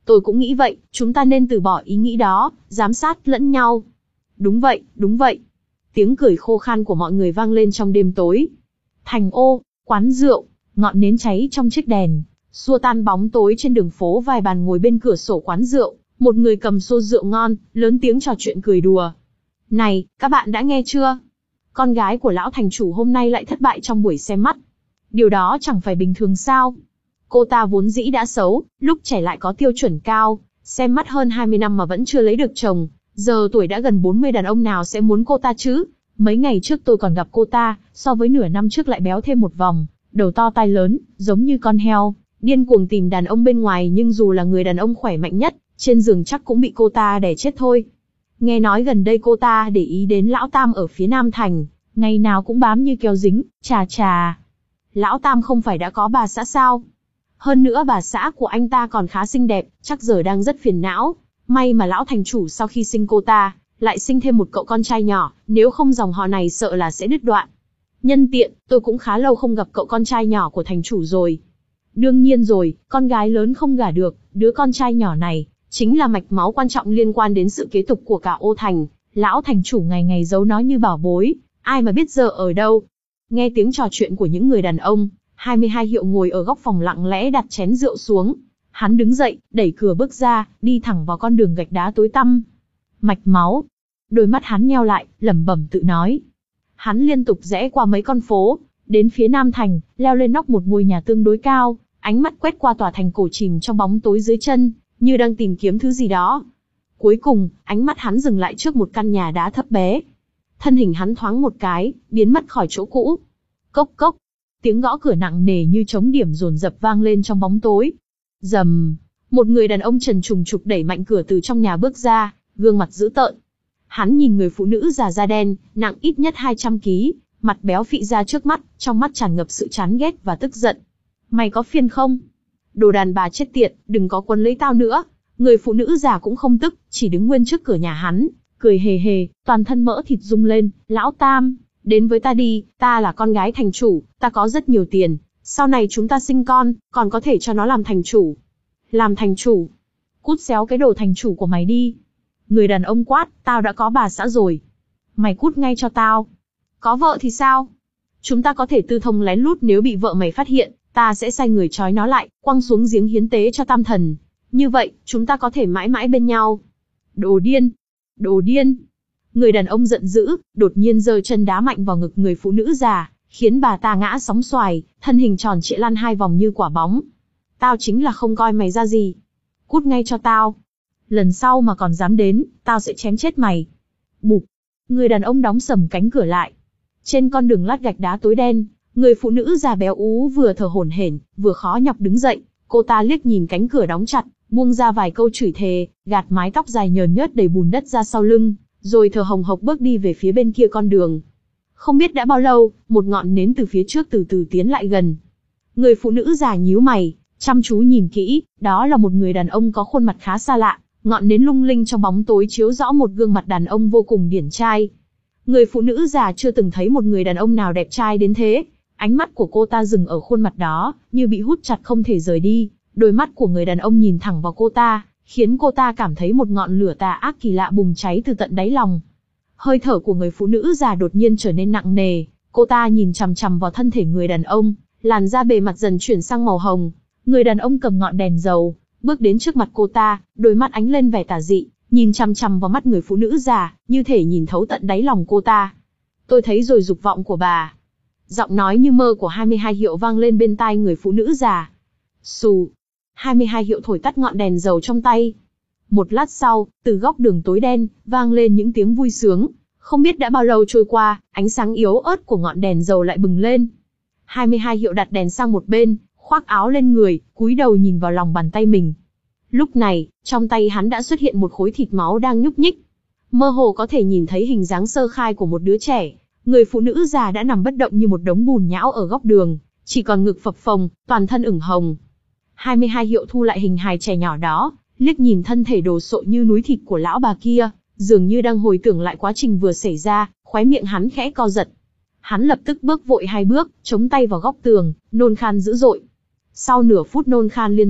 Tôi cũng nghĩ vậy, chúng ta nên từ bỏ ý nghĩ đó, giám sát lẫn nhau. Đúng vậy, đúng vậy. Tiếng cười khô khan của mọi người vang lên trong đêm tối. Thành ô, quán rượu, ngọn nến cháy trong chiếc đèn, xua tan bóng tối trên đường phố. Vài bàn ngồi bên cửa sổ quán rượu, một người cầm xô rượu ngon, lớn tiếng trò chuyện cười đùa. Này, các bạn đã nghe chưa? Con gái của lão thành chủ hôm nay lại thất bại trong buổi xem mắt. Điều đó chẳng phải bình thường sao? Cô ta vốn dĩ đã xấu, lúc trẻ lại có tiêu chuẩn cao, xem mắt hơn hai mươi năm mà vẫn chưa lấy được chồng. Giờ tuổi đã gần bốn mươi, đàn ông nào sẽ muốn cô ta chứ? Mấy ngày trước tôi còn gặp cô ta, so với nửa năm trước lại béo thêm một vòng, đầu to tai lớn, giống như con heo, điên cuồng tìm đàn ông bên ngoài, nhưng dù là người đàn ông khỏe mạnh nhất, trên giường chắc cũng bị cô ta đè chết thôi. Nghe nói gần đây cô ta để ý đến lão Tam ở phía Nam Thành, ngày nào cũng bám như keo dính, chà chà. Lão Tam không phải đã có bà xã sao? Hơn nữa bà xã của anh ta còn khá xinh đẹp, chắc giờ đang rất phiền não. May mà lão thành chủ sau khi sinh cô ta, lại sinh thêm một cậu con trai nhỏ, nếu không dòng họ này sợ là sẽ đứt đoạn. Nhân tiện, tôi cũng khá lâu không gặp cậu con trai nhỏ của thành chủ rồi. Đương nhiên rồi, con gái lớn không gả được, đứa con trai nhỏ này chính là mạch máu quan trọng liên quan đến sự kế tục của cả ô thành. Lão thành chủ ngày ngày giấu nó như bảo bối, ai mà biết giờ ở đâu. Nghe tiếng trò chuyện của những người đàn ông, hai mươi hai Hiệu ngồi ở góc phòng lặng lẽ đặt chén rượu xuống. Hắn đứng dậy, đẩy cửa bước ra, đi thẳng vào con đường gạch đá tối tăm. Mạch máu. Đôi mắt hắn nheo lại, lẩm bẩm tự nói. Hắn liên tục rẽ qua mấy con phố, đến phía Nam Thành, leo lên nóc một ngôi nhà tương đối cao, ánh mắt quét qua tòa thành cổ chìm trong bóng tối dưới chân, như đang tìm kiếm thứ gì đó. Cuối cùng, ánh mắt hắn dừng lại trước một căn nhà đá thấp bé. Thân hình hắn thoáng một cái, biến mất khỏi chỗ cũ. Cốc cốc. Tiếng gõ cửa nặng nề như trống điểm dồn dập vang lên trong bóng tối. Rầm, một người đàn ông trần trùng trục đẩy mạnh cửa từ trong nhà bước ra, gương mặt dữ tợn. Hắn nhìn người phụ nữ già da đen, nặng ít nhất hai trăm ki lô gam, mặt béo phị ra trước mắt, trong mắt tràn ngập sự chán ghét và tức giận. Mày có phiền không? Đồ đàn bà chết tiệt, đừng có quấn lấy tao nữa. Người phụ nữ già cũng không tức, chỉ đứng nguyên trước cửa nhà hắn, cười hề hề, toàn thân mỡ thịt rung lên. Lão Tam, đến với ta đi, ta là con gái thành chủ, ta có rất nhiều tiền. Sau này chúng ta sinh con, còn có thể cho nó làm thành chủ. Làm thành chủ? Cút xéo cái đồ thành chủ của mày đi. Người đàn ông quát, tao đã có bà xã rồi. Mày cút ngay cho tao. Có vợ thì sao? Chúng ta có thể tư thông lén lút, nếu bị vợ mày phát hiện, ta sẽ sai người trói nó lại, quăng xuống giếng hiến tế cho Tam Thần. Như vậy, chúng ta có thể mãi mãi bên nhau. Đồ điên! Đồ điên! Người đàn ông giận dữ, đột nhiên giơ chân đá mạnh vào ngực người phụ nữ già, khiến bà ta ngã sóng xoài, thân hình tròn trịa lăn hai vòng như quả bóng. Tao chính là không coi mày ra gì. Cút ngay cho tao. Lần sau mà còn dám đến, tao sẽ chém chết mày. Bụp. Người đàn ông đóng sầm cánh cửa lại. Trên con đường lát gạch đá tối đen, người phụ nữ già béo ú vừa thở hổn hển, vừa khó nhọc đứng dậy. Cô ta liếc nhìn cánh cửa đóng chặt, buông ra vài câu chửi thề, gạt mái tóc dài nhờn nhớt đầy bùn đất ra sau lưng, rồi thở hồng hộc bước đi về phía bên kia con đường. Không biết đã bao lâu, một ngọn nến từ phía trước từ từ tiến lại gần. Người phụ nữ già nhíu mày, chăm chú nhìn kỹ, đó là một người đàn ông có khuôn mặt khá xa lạ. Ngọn nến lung linh trong bóng tối chiếu rõ một gương mặt đàn ông vô cùng điển trai. Người phụ nữ già chưa từng thấy một người đàn ông nào đẹp trai đến thế. Ánh mắt của cô ta dừng ở khuôn mặt đó, như bị hút chặt không thể rời đi. Đôi mắt của người đàn ông nhìn thẳng vào cô ta, khiến cô ta cảm thấy một ngọn lửa tà ác kỳ lạ bùng cháy từ tận đáy lòng. Hơi thở của người phụ nữ già đột nhiên trở nên nặng nề, cô ta nhìn chằm chằm vào thân thể người đàn ông, làn da bề mặt dần chuyển sang màu hồng. Người đàn ông cầm ngọn đèn dầu, bước đến trước mặt cô ta, đôi mắt ánh lên vẻ tà dị, nhìn chằm chằm vào mắt người phụ nữ già, như thể nhìn thấu tận đáy lòng cô ta. Tôi thấy rồi dục vọng của bà. Giọng nói như mơ của hai mươi hai Hiệu vang lên bên tai người phụ nữ già. Xù. hai mươi hai Hiệu thổi tắt ngọn đèn dầu trong tay. Một lát sau, từ góc đường tối đen, vang lên những tiếng vui sướng. Không biết đã bao lâu trôi qua, ánh sáng yếu ớt của ngọn đèn dầu lại bừng lên. hai mươi hai Hiệu đặt đèn sang một bên, khoác áo lên người, cúi đầu nhìn vào lòng bàn tay mình. Lúc này, trong tay hắn đã xuất hiện một khối thịt máu đang nhúc nhích. Mơ hồ có thể nhìn thấy hình dáng sơ khai của một đứa trẻ. Người phụ nữ già đã nằm bất động như một đống bùn nhão ở góc đường, chỉ còn ngực phập phồng, toàn thân ửng hồng. hai mươi hai Hiệu thu lại hình hài trẻ nhỏ đó, liếc nhìn thân thể đồ sộ như núi thịt của lão bà kia, dường như đang hồi tưởng lại quá trình vừa xảy ra, khóe miệng hắn khẽ co giật. Hắn lập tức bước vội hai bước, chống tay vào góc tường, nôn khan dữ dội. Sau nửa phút nôn khan liên tục,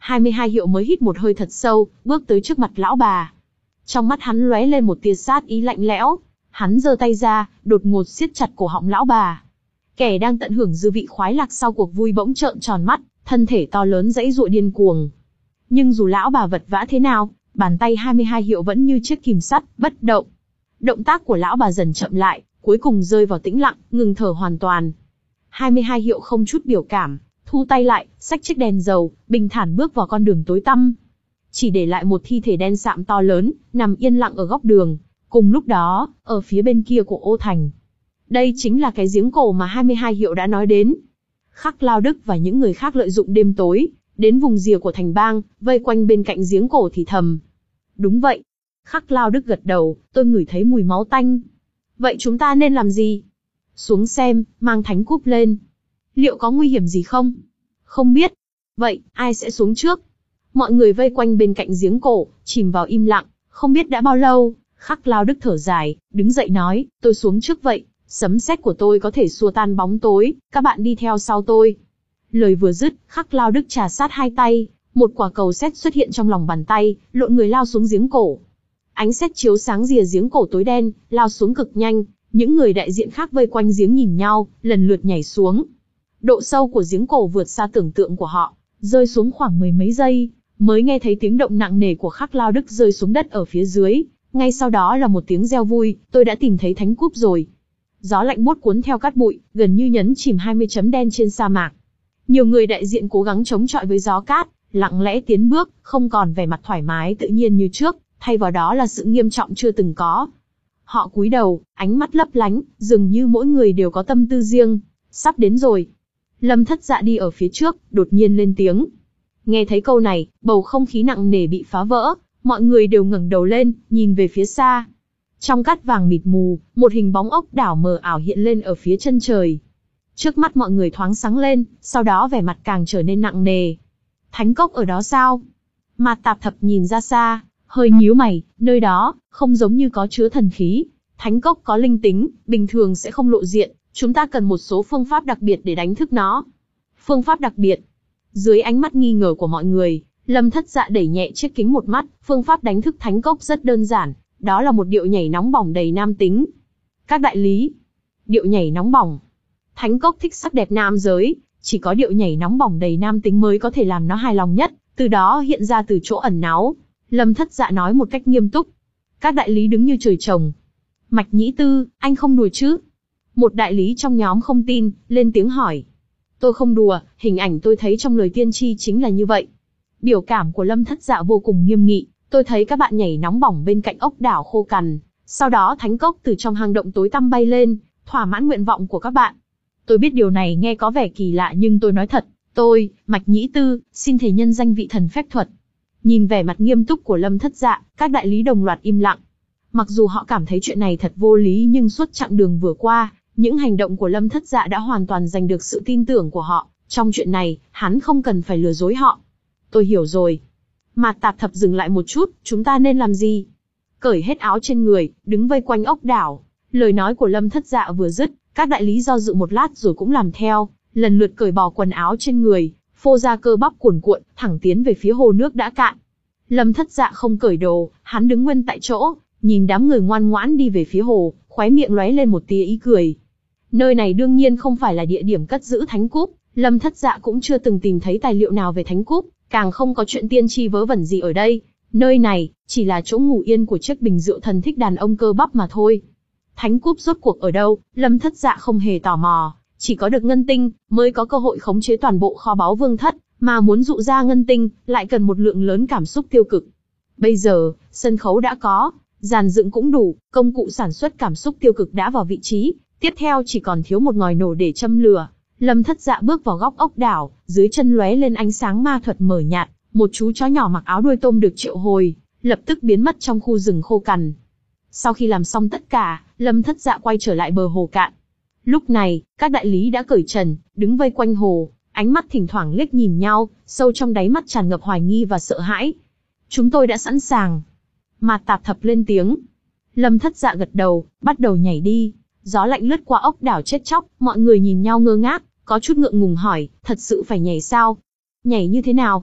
hai mươi hai hiệu mới hít một hơi thật sâu, bước tới trước mặt lão bà. Trong mắt hắn lóe lên một tia sát ý lạnh lẽo, hắn giơ tay ra, đột ngột siết chặt cổ họng lão bà. Kẻ đang tận hưởng dư vị khoái lạc sau cuộc vui bỗng trợn tròn mắt, thân thể to lớn giãy giụa điên cuồng. Nhưng dù lão bà vật vã thế nào, bàn tay hai mươi hai hiệu vẫn như chiếc kìm sắt, bất động. Động tác của lão bà dần chậm lại, cuối cùng rơi vào tĩnh lặng, ngừng thở hoàn toàn. hai mươi hai hiệu không chút biểu cảm, thu tay lại, xách chiếc đèn dầu, bình thản bước vào con đường tối tăm. Chỉ để lại một thi thể đen sạm to lớn, nằm yên lặng ở góc đường. Cùng lúc đó, ở phía bên kia của ô thành. Đây chính là cái giếng cổ mà hai mươi hai hiệu đã nói đến. Khắc Lao Đức và những người khác lợi dụng đêm tối, đến vùng rìa của thành bang, vây quanh bên cạnh giếng cổ thì thầm. Đúng vậy. Khắc Lao Đức gật đầu, tôi ngửi thấy mùi máu tanh. Vậy chúng ta nên làm gì? Xuống xem, mang thánh cúp lên. Liệu có nguy hiểm gì không? Không biết. Vậy, ai sẽ xuống trước? Mọi người vây quanh bên cạnh giếng cổ, chìm vào im lặng, không biết đã bao lâu. Khắc Lao Đức thở dài, đứng dậy nói, tôi xuống trước vậy, sấm sét của tôi có thể xua tan bóng tối, các bạn đi theo sau tôi. Lời vừa dứt, Khắc Lao Đức trà sát hai tay, một quả cầu sét xuất hiện trong lòng bàn tay, lộn người lao xuống giếng cổ. Ánh sét chiếu sáng rìa giếng cổ tối đen, lao xuống cực nhanh, những người đại diện khác vây quanh giếng nhìn nhau, lần lượt nhảy xuống. Độ sâu của giếng cổ vượt xa tưởng tượng của họ, rơi xuống khoảng mười mấy giây, mới nghe thấy tiếng động nặng nề của Khắc Lao Đức rơi xuống đất ở phía dưới. Ngay sau đó là một tiếng reo vui, tôi đã tìm thấy thánh cúp rồi. Gió lạnh buốt cuốn theo cát bụi, gần như nhấn chìm hai mươi chấm đen trên sa mạc. Nhiều người đại diện cố gắng chống chọi với gió cát, lặng lẽ tiến bước, không còn vẻ mặt thoải mái tự nhiên như trước, thay vào đó là sự nghiêm trọng chưa từng có. Họ cúi đầu, ánh mắt lấp lánh, dường như mỗi người đều có tâm tư riêng. Sắp đến rồi. Lâm Thất Dạ đi ở phía trước, đột nhiên lên tiếng. Nghe thấy câu này, bầu không khí nặng nề bị phá vỡ. Mọi người đều ngẩng đầu lên, nhìn về phía xa. Trong cát vàng mịt mù, một hình bóng ốc đảo mờ ảo hiện lên ở phía chân trời. Trước mắt mọi người thoáng sáng lên, sau đó vẻ mặt càng trở nên nặng nề. Thánh cốc ở đó sao? Mạt Tạp Thập nhìn ra xa, hơi nhíu mày, nơi đó, không giống như có chứa thần khí. Thánh cốc có linh tính, bình thường sẽ không lộ diện, chúng ta cần một số phương pháp đặc biệt để đánh thức nó. Phương pháp đặc biệt? Dưới ánh mắt nghi ngờ của mọi người, Lâm Thất Dạ đẩy nhẹ chiếc kính một mắt, phương pháp đánh thức thánh cốc rất đơn giản, đó là một điệu nhảy nóng bỏng đầy nam tính. Các đại lý, điệu nhảy nóng bỏng. Thánh cốc thích sắc đẹp nam giới, chỉ có điệu nhảy nóng bỏng đầy nam tính mới có thể làm nó hài lòng nhất, từ đó hiện ra từ chỗ ẩn náu. Lâm Thất Dạ nói một cách nghiêm túc. Các đại lý đứng như trời trồng. Mạch Nhĩ Tư, anh không đùa chứ? Một đại lý trong nhóm không tin, lên tiếng hỏi. Tôi không đùa, hình ảnh tôi thấy trong lời tiên tri chính là như vậy. Biểu cảm của Lâm Thất Dạ vô cùng nghiêm nghị, tôi thấy các bạn nhảy nóng bỏng bên cạnh ốc đảo khô cằn, sau đó thánh cốc từ trong hang động tối tăm bay lên, thỏa mãn nguyện vọng của các bạn. Tôi biết điều này nghe có vẻ kỳ lạ nhưng tôi nói thật, tôi, Mạch Nhĩ Tư, xin thề nhân danh vị thần phép thuật. Nhìn vẻ mặt nghiêm túc của Lâm Thất Dạ, các đại lý đồng loạt im lặng. Mặc dù họ cảm thấy chuyện này thật vô lý nhưng suốt chặng đường vừa qua, những hành động của Lâm Thất Dạ đã hoàn toàn giành được sự tin tưởng của họ. Trong chuyện này, hắn không cần phải lừa dối họ. Tôi hiểu rồi. Mạt Tạp Thập dừng lại một chút, chúng ta nên làm gì? Cởi hết áo trên người, đứng vây quanh ốc đảo. Lời nói của Lâm Thất Dạ vừa dứt, các đại lý do dự một lát rồi cũng làm theo, lần lượt cởi bỏ quần áo trên người, phô ra cơ bắp cuồn cuộn, thẳng tiến về phía hồ nước đã cạn. Lâm Thất Dạ không cởi đồ, hắn đứng nguyên tại chỗ, nhìn đám người ngoan ngoãn đi về phía hồ, khóe miệng lóe lên một tia ý cười. Nơi này đương nhiên không phải là địa điểm cất giữ thánh cúp, Lâm Thất Dạ cũng chưa từng tìm thấy tài liệu nào về thánh cúp, càng không có chuyện tiên tri vớ vẩn gì ở đây. Nơi này chỉ là chỗ ngủ yên của chiếc bình rượu thần thích đàn ông cơ bắp mà thôi. Thánh cúp rốt cuộc ở đâu, Lâm Thất Dạ không hề tò mò, chỉ có được ngân tinh mới có cơ hội khống chế toàn bộ kho báu vương thất, mà muốn dụ ra ngân tinh lại cần một lượng lớn cảm xúc tiêu cực. Bây giờ, sân khấu đã có, dàn dựng cũng đủ, công cụ sản xuất cảm xúc tiêu cực đã vào vị trí, tiếp theo chỉ còn thiếu một ngòi nổ để châm lửa. Lâm Thất Dạ bước vào góc ốc đảo, dưới chân lóe lên ánh sáng ma thuật mờ nhạt, một chú chó nhỏ mặc áo đuôi tôm được triệu hồi, lập tức biến mất trong khu rừng khô cằn. Sau khi làm xong tất cả, Lâm Thất Dạ quay trở lại bờ hồ cạn. Lúc này, các đại lý đã cởi trần, đứng vây quanh hồ, ánh mắt thỉnh thoảng liếc nhìn nhau, sâu trong đáy mắt tràn ngập hoài nghi và sợ hãi. Chúng tôi đã sẵn sàng. Mạt Tạp Thập lên tiếng. Lâm Thất Dạ gật đầu, bắt đầu nhảy đi. Gió lạnh lướt qua ốc đảo chết chóc, mọi người nhìn nhau ngơ ngác, có chút ngượng ngùng hỏi, thật sự phải nhảy sao? Nhảy như thế nào?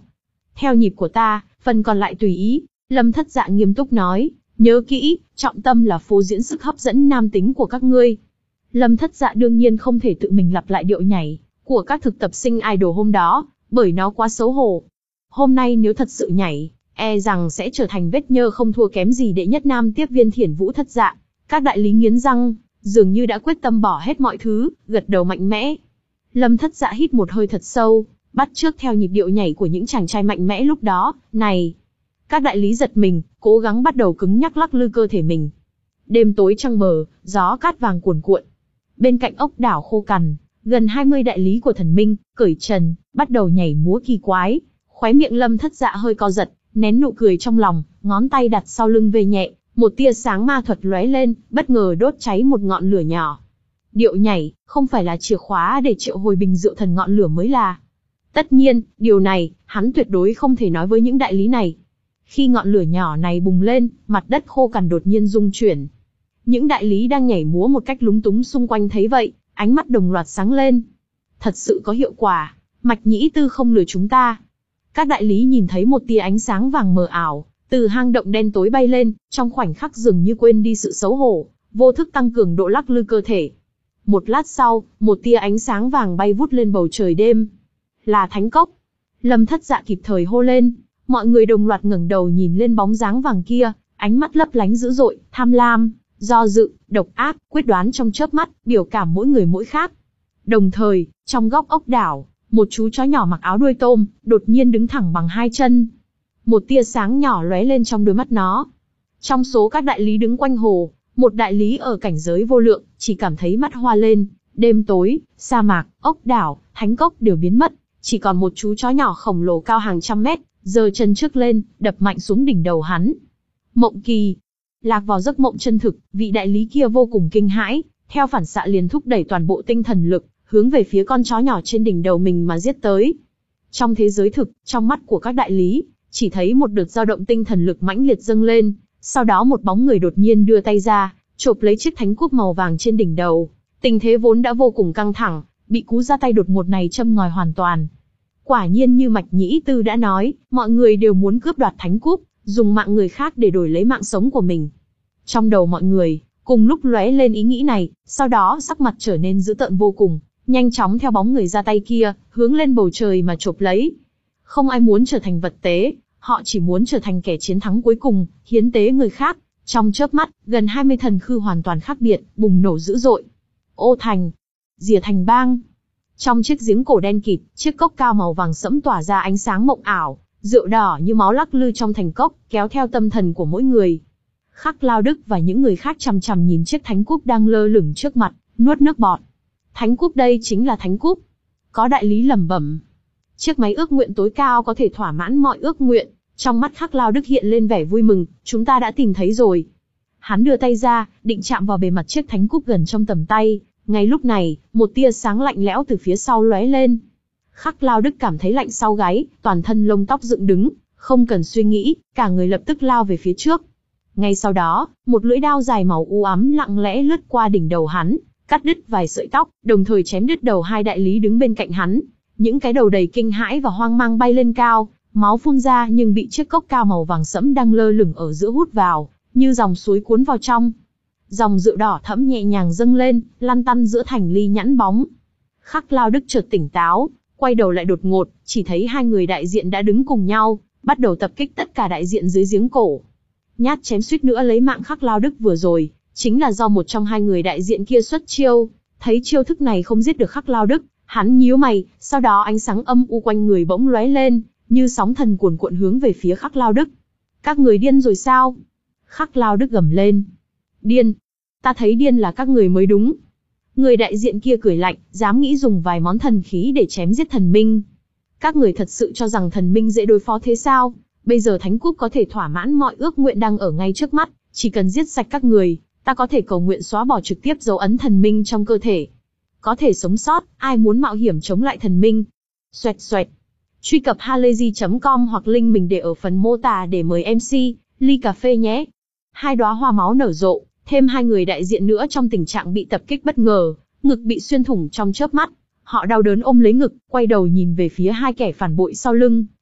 Theo nhịp của ta, phần còn lại tùy ý. Lâm Thất Dạ nghiêm túc nói, nhớ kỹ, trọng tâm là phô diễn sức hấp dẫn nam tính của các ngươi. Lâm Thất Dạ đương nhiên không thể tự mình lặp lại điệu nhảy của các thực tập sinh idol hôm đó, bởi nó quá xấu hổ. Hôm nay nếu thật sự nhảy, e rằng sẽ trở thành vết nhơ không thua kém gì đệ nhất nam tiếp viên Thiển Vũ Thất Dạ. Các đại lý nghiến răng, dường như đã quyết tâm bỏ hết mọi thứ, gật đầu mạnh mẽ. Lâm Thất Dạ hít một hơi thật sâu, bắt chước theo nhịp điệu nhảy của những chàng trai mạnh mẽ lúc đó. Này! Các đại lý giật mình, cố gắng bắt đầu cứng nhắc lắc lư cơ thể mình. Đêm tối trăng mờ, gió cát vàng cuồn cuộn. Bên cạnh ốc đảo khô cằn, gần hai mươi đại lý của thần minh, cởi trần, bắt đầu nhảy múa kỳ quái. Khóe miệng Lâm Thất Dạ hơi co giật, nén nụ cười trong lòng, ngón tay đặt sau lưng về nhẹ, một tia sáng ma thuật lóe lên, bất ngờ đốt cháy một ngọn lửa nhỏ. Điệu nhảy, không phải là chìa khóa để triệu hồi bình rượu thần ngọn lửa mới là. Tất nhiên, điều này, hắn tuyệt đối không thể nói với những đại lý này. Khi ngọn lửa nhỏ này bùng lên, mặt đất khô cằn đột nhiên rung chuyển. Những đại lý đang nhảy múa một cách lúng túng xung quanh thấy vậy, ánh mắt đồng loạt sáng lên. Thật sự có hiệu quả, Mạch Nhĩ Tư không lừa chúng ta. Các đại lý nhìn thấy một tia ánh sáng vàng mờ ảo, từ hang động đen tối bay lên, trong khoảnh khắc dường như quên đi sự xấu hổ, vô thức tăng cường độ lắc lư cơ thể. Một lát sau, một tia ánh sáng vàng bay vút lên bầu trời đêm. Là thánh cốc. Lâm Thất Dạ kịp thời hô lên, mọi người đồng loạt ngẩng đầu nhìn lên bóng dáng vàng kia, ánh mắt lấp lánh dữ dội, tham lam, do dự, độc ác, quyết đoán trong chớp mắt, biểu cảm mỗi người mỗi khác. Đồng thời, trong góc ốc đảo, một chú chó nhỏ mặc áo đuôi tôm, đột nhiên đứng thẳng bằng hai chân. Một tia sáng nhỏ lóe lên trong đôi mắt nó. Trong số các đại lý đứng quanh hồ, một đại lý ở cảnh giới vô lượng, chỉ cảm thấy mắt hoa lên, đêm tối, sa mạc, ốc đảo, thánh cốc đều biến mất, chỉ còn một chú chó nhỏ khổng lồ cao hàng trăm mét, giơ chân trước lên, đập mạnh xuống đỉnh đầu hắn. Mộng kỳ. Lạc vào giấc mộng chân thực, vị đại lý kia vô cùng kinh hãi, theo phản xạ liền thúc đẩy toàn bộ tinh thần lực, hướng về phía con chó nhỏ trên đỉnh đầu mình mà giết tới. Trong thế giới thực, trong mắt của các đại lý, chỉ thấy một đợt dao động tinh thần lực mãnh liệt dâng lên, sau đó một bóng người đột nhiên đưa tay ra, chộp lấy chiếc thánh cúp màu vàng trên đỉnh đầu. Tình thế vốn đã vô cùng căng thẳng, bị cú ra tay đột ngột này châm ngòi hoàn toàn. Quả nhiên như Mạch Nhĩ Tư đã nói, mọi người đều muốn cướp đoạt thánh cúp, dùng mạng người khác để đổi lấy mạng sống của mình. Trong đầu mọi người, cùng lúc lóe lên ý nghĩ này, sau đó sắc mặt trở nên dữ tợn vô cùng, nhanh chóng theo bóng người ra tay kia, hướng lên bầu trời mà chộp lấy. Không ai muốn trở thành vật tế, họ chỉ muốn trở thành kẻ chiến thắng cuối cùng, hiến tế người khác. Trong chớp mắt, gần hai mươi thần khư hoàn toàn khác biệt, bùng nổ dữ dội. Ô thành, Rìa thành bang. Trong chiếc giếng cổ đen kịt, chiếc cốc cao màu vàng sẫm tỏa ra ánh sáng mộng ảo, rượu đỏ như máu lắc lư trong thành cốc, kéo theo tâm thần của mỗi người. Khắc Lao Đức và những người khác chằm chằm nhìn chiếc thánh cúp đang lơ lửng trước mặt, nuốt nước bọt. Thánh cúp đây chính là thánh cúp. Có đại lý lẩm bẩm. Chiếc máy ước nguyện tối cao có thể thỏa mãn mọi ước nguyện. Trong mắt Khắc Lao Đức hiện lên vẻ vui mừng, chúng ta đã tìm thấy rồi. Hắn đưa tay ra, định chạm vào bề mặt chiếc thánh cúp gần trong tầm tay. Ngay lúc này, một tia sáng lạnh lẽo từ phía sau lóe lên. Khắc Lao Đức cảm thấy lạnh sau gáy, toàn thân lông tóc dựng đứng, không cần suy nghĩ, cả người lập tức lao về phía trước. Ngay sau đó, một lưỡi đao dài màu u ám lặng lẽ lướt qua đỉnh đầu hắn, cắt đứt vài sợi tóc, đồng thời chém đứt đầu hai đại lý đứng bên cạnh hắn. Những cái đầu đầy kinh hãi và hoang mang bay lên cao, máu phun ra nhưng bị chiếc cốc cao màu vàng sẫm đang lơ lửng ở giữa hút vào, như dòng suối cuốn vào trong. Dòng rượu đỏ thẫm nhẹ nhàng dâng lên, lăn tăn giữa thành ly nhẵn bóng. Khắc Lao Đức chợt tỉnh táo, quay đầu lại đột ngột, chỉ thấy hai người đại diện đã đứng cùng nhau, bắt đầu tập kích tất cả đại diện dưới giếng cổ. Nhát chém suýt nữa lấy mạng Khắc Lao Đức vừa rồi, chính là do một trong hai người đại diện kia xuất chiêu. Thấy chiêu thức này không giết được Khắc Lao Đức, hắn nhíu mày, sau đó ánh sáng âm u quanh người bỗng lóe lên, như sóng thần cuồn cuộn hướng về phía Khắc Lao Đức. Các người điên rồi sao? Khắc Lao Đức gầm lên. Điên? Ta thấy điên là các người mới đúng. Người đại diện kia cười lạnh, dám nghĩ dùng vài món thần khí để chém giết thần minh. Các người thật sự cho rằng thần minh dễ đối phó thế sao? Bây giờ thánh cúp có thể thỏa mãn mọi ước nguyện đang ở ngay trước mắt, chỉ cần giết sạch các người, ta có thể cầu nguyện xóa bỏ trực tiếp dấu ấn thần minh trong cơ thể. Có thể sống sót, ai muốn mạo hiểm chống lại thần minh? Xoẹt xoẹt. Truy cập halayzi chấm com hoặc link mình để ở phần mô tả để mời em xê, ly cà phê nhé. Hai đóa hoa máu nở rộ, thêm hai người đại diện nữa trong tình trạng bị tập kích bất ngờ, ngực bị xuyên thủng trong chớp mắt. Họ đau đớn ôm lấy ngực, quay đầu nhìn về phía hai kẻ phản bội sau lưng,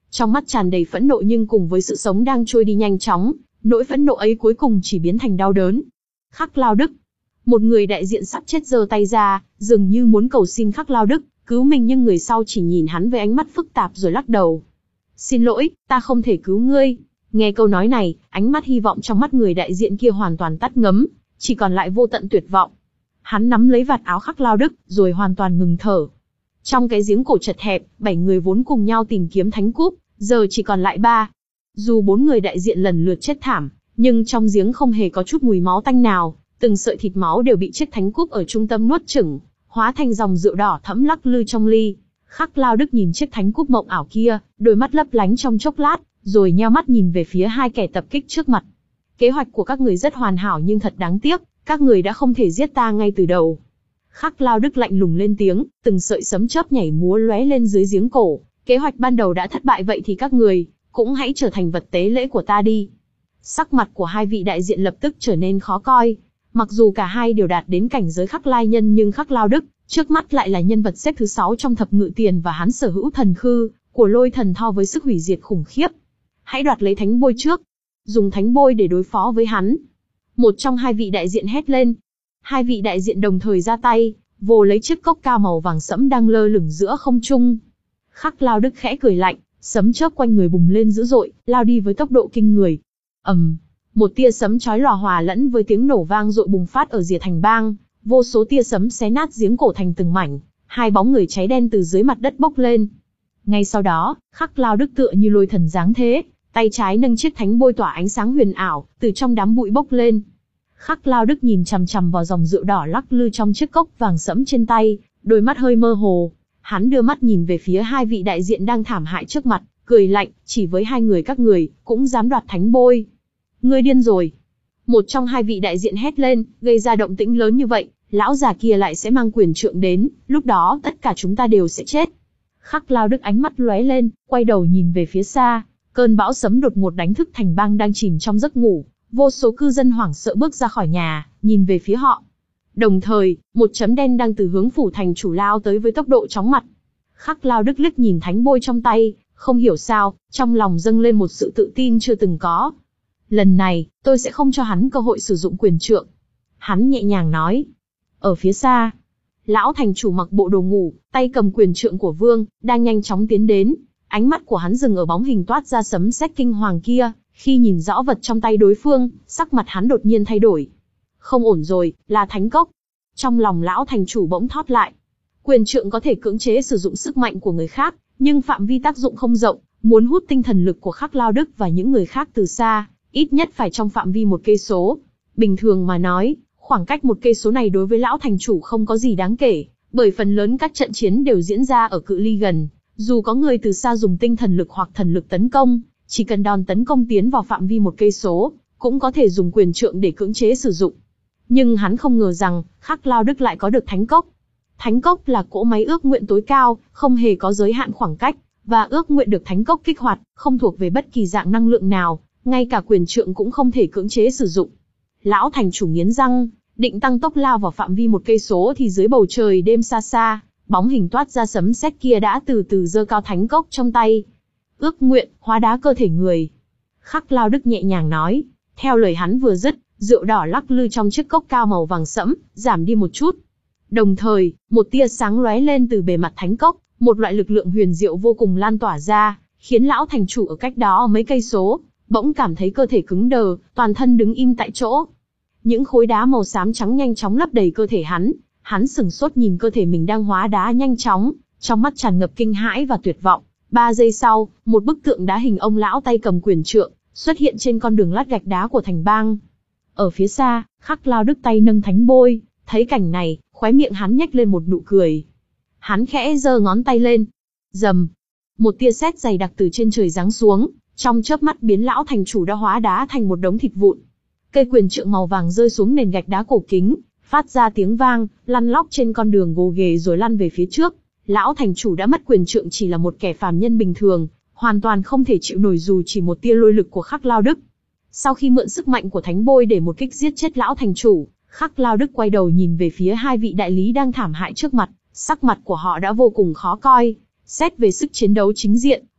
trong mắt tràn đầy phẫn nộ nhưng cùng với sự sống đang trôi đi nhanh chóng, nỗi phẫn nộ ấy cuối cùng chỉ biến thành đau đớn. Khắc Lao Đức, một người đại diện sắp chết giơ tay ra, dường như muốn cầu xin Khắc Lao Đức cứu mình, nhưng người sau chỉ nhìn hắn với ánh mắt phức tạp rồi lắc đầu. Xin lỗi, ta không thể cứu ngươi. Nghe câu nói này, ánh mắt hy vọng trong mắt người đại diện kia hoàn toàn tắt ngấm, chỉ còn lại vô tận tuyệt vọng. Hắn nắm lấy vạt áo Khắc Lao Đức, rồi hoàn toàn ngừng thở. Trong cái giếng cổ chật hẹp, bảy người vốn cùng nhau tìm kiếm thánh cúp, giờ chỉ còn lại ba. Dù bốn người đại diện lần lượt chết thảm, nhưng trong giếng không hề có chút mùi máu tanh nào, từng sợi thịt máu đều bị chiếc thánh cúp ở trung tâm nuốt chửng, hóa thành dòng rượu đỏ thẫm lắc lư trong ly. Khắc Lao Đức nhìn chiếc thánh cúp mộng ảo kia, đôi mắt lấp lánh trong chốc lát, rồi nheo mắt nhìn về phía hai kẻ tập kích trước mặt. Kế hoạch của các người rất hoàn hảo nhưng thật đáng tiếc, các người đã không thể giết ta ngay từ đầu. Khắc Lao Đức lạnh lùng lên tiếng, từng sợi sấm chớp nhảy múa lóe lên dưới giếng cổ. Kế hoạch ban đầu đã thất bại, vậy thì các người cũng hãy trở thành vật tế lễ của ta đi. Sắc mặt của hai vị đại diện lập tức trở nên khó coi. Mặc dù cả hai đều đạt đến cảnh giới Khắc Lai nhân, nhưng Khắc Lao Đức trước mắt lại là nhân vật xếp thứ sáu trong thập ngự tiền, và hắn sở hữu thần khư của lôi thần thao với sức hủy diệt khủng khiếp. Hãy đoạt lấy thánh bôi trước, dùng thánh bôi để đối phó với hắn. Một trong hai vị đại diện hét lên. Hai vị đại diện đồng thời ra tay, vồ lấy chiếc cốc cao màu vàng sẫm đang lơ lửng giữa không trung. Khắc Lao Đức khẽ cười lạnh, sấm chớp quanh người bùng lên dữ dội, lao đi với tốc độ kinh người. ầm, um, một tia sấm chói lòa hòa lẫn với tiếng nổ vang dội bùng phát ở rìa thành bang, vô số tia sấm xé nát giếng cổ thành từng mảnh, hai bóng người cháy đen từ dưới mặt đất bốc lên. Ngay sau đó, Khắc Lao Đức tựa như lôi thần giáng thế, tay trái nâng chiếc thánh bôi tỏa ánh sáng huyền ảo, từ trong đám bụi bốc lên. Khắc Lao Đức nhìn chằm chằm vào dòng rượu đỏ lắc lư trong chiếc cốc vàng sẫm trên tay, đôi mắt hơi mơ hồ. Hắn đưa mắt nhìn về phía hai vị đại diện đang thảm hại trước mặt, cười lạnh, chỉ với hai người các người, cũng dám đoạt thánh bôi. Ngươi điên rồi. Một trong hai vị đại diện hét lên, gây ra động tĩnh lớn như vậy, lão già kia lại sẽ mang quyền trượng đến, lúc đó tất cả chúng ta đều sẽ chết. Khắc Lao Đức ánh mắt lóe lên, quay đầu nhìn về phía xa, cơn bão sấm đột ngột đánh thức thành bang đang chìm trong giấc ngủ, vô số cư dân hoảng sợ bước ra khỏi nhà, nhìn về phía họ. Đồng thời, một chấm đen đang từ hướng phủ thành chủ lao tới với tốc độ chóng mặt. Khắc Lao Đức liếc nhìn thánh bôi trong tay, không hiểu sao, trong lòng dâng lên một sự tự tin chưa từng có. Lần này, tôi sẽ không cho hắn cơ hội sử dụng quyền trượng. Hắn nhẹ nhàng nói. Ở phía xa, lão thành chủ mặc bộ đồ ngủ, tay cầm quyền trượng của vương, đang nhanh chóng tiến đến. Ánh mắt của hắn dừng ở bóng hình toát ra sấm sét kinh hoàng kia, khi nhìn rõ vật trong tay đối phương, sắc mặt hắn đột nhiên thay đổi. Không ổn rồi, là thánh cốc. Trong lòng lão thành chủ bỗng thót lại. Quyền trượng có thể cưỡng chế sử dụng sức mạnh của người khác, nhưng phạm vi tác dụng không rộng, muốn hút tinh thần lực của Khắc Lao Đức và những người khác từ xa, ít nhất phải trong phạm vi một cây số. Bình thường mà nói, khoảng cách một cây số này đối với lão thành chủ không có gì đáng kể, bởi phần lớn các trận chiến đều diễn ra ở cự ly gần. Dù có người từ xa dùng tinh thần lực hoặc thần lực tấn công, chỉ cần đòn tấn công tiến vào phạm vi một cây số, cũng có thể dùng quyền trượng để cưỡng chế sử dụng. Nhưng hắn không ngờ rằng, Khắc Lao Đức lại có được thánh cốc. Thánh cốc là cỗ máy ước nguyện tối cao, không hề có giới hạn khoảng cách, và ước nguyện được thánh cốc kích hoạt, không thuộc về bất kỳ dạng năng lượng nào, ngay cả quyền trượng cũng không thể cưỡng chế sử dụng. Lão thành chủ nghiến răng, định tăng tốc lao vào phạm vi một cây số thì dưới bầu trời đêm xa xa, bóng hình toát ra sấm sét kia đã từ từ giơ cao thánh cốc trong tay. Ước nguyện, hóa đá cơ thể người. Khắc Lao Đức nhẹ nhàng nói. Theo lời hắn vừa dứt, rượu đỏ lắc lư trong chiếc cốc cao màu vàng sẫm, giảm đi một chút. Đồng thời, một tia sáng lóe lên từ bề mặt thánh cốc, một loại lực lượng huyền diệu vô cùng lan tỏa ra, khiến lão thành chủ ở cách đó mấy cây số, bỗng cảm thấy cơ thể cứng đờ, toàn thân đứng im tại chỗ. Những khối đá màu xám trắng nhanh chóng lấp đầy cơ thể hắn, hắn sửng sốt nhìn cơ thể mình đang hóa đá nhanh chóng, trong mắt tràn ngập kinh hãi và tuyệt vọng. Ba giây sau, một bức tượng đá hình ông lão tay cầm quyền trượng xuất hiện trên con đường lát gạch đá của thành bang. Ở phía xa, Khắc Lao Đức tay nâng thánh bôi, thấy cảnh này, khóe miệng hắn nhếch lên một nụ cười. Hắn khẽ giơ ngón tay lên. Rầm, một tia sét dày đặc từ trên trời giáng xuống, trong chớp mắt biến lão thành chủ đã hóa đá thành một đống thịt vụn. Cây quyền trượng màu vàng rơi xuống nền gạch đá cổ kính, phát ra tiếng vang, lăn lóc trên con đường gồ ghề rồi lăn về phía trước. Lão thành chủ đã mất quyền trượng, chỉ là một kẻ phàm nhân bình thường, hoàn toàn không thể chịu nổi dù chỉ một tia lôi lực của Khắc Lao Đức. Sau khi mượn sức mạnh của thánh bôi để một kích giết chết lão thành chủ, Khắc Lao Đức quay đầu nhìn về phía hai vị đại lý đang thảm hại trước mặt, sắc mặt của họ đã vô cùng khó coi. Xét về sức chiến đấu chính diện,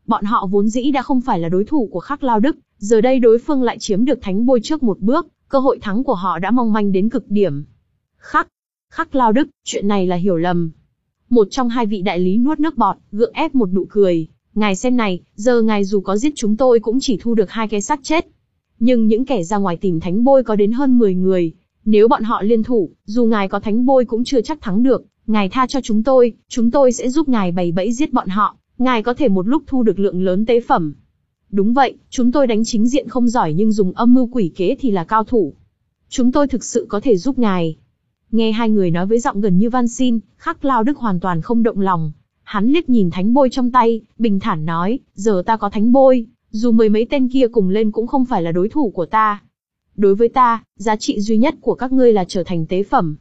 Bọn họ vốn dĩ đã không phải là đối thủ của Khắc Lao Đức, giờ đây đối phương lại chiếm được thánh bôi trước một bước, cơ hội thắng của họ đã mong manh đến cực điểm. Khắc, Khắc Lao Đức, chuyện này là hiểu lầm. Một trong hai vị đại lý nuốt nước bọt, gượng ép một nụ cười. Ngài xem này, giờ ngài dù có giết chúng tôi cũng chỉ thu được hai cái xác chết. Nhưng những kẻ ra ngoài tìm thánh bôi có đến hơn mười người. Nếu bọn họ liên thủ, dù ngài có thánh bôi cũng chưa chắc thắng được. Ngài tha cho chúng tôi, chúng tôi sẽ giúp ngài bày bẫy giết bọn họ. Ngài có thể một lúc thu được lượng lớn tế phẩm. Đúng vậy, chúng tôi đánh chính diện không giỏi nhưng dùng âm mưu quỷ kế thì là cao thủ. Chúng tôi thực sự có thể giúp ngài. Nghe hai người nói với giọng gần như van xin, Khắc Lao Đức hoàn toàn không động lòng. Hắn liếc nhìn thánh bôi trong tay, bình thản nói, giờ ta có thánh bôi, dù mười mấy tên kia cùng lên cũng không phải là đối thủ của ta. Đối với ta, giá trị duy nhất của các ngươi là trở thành tế phẩm.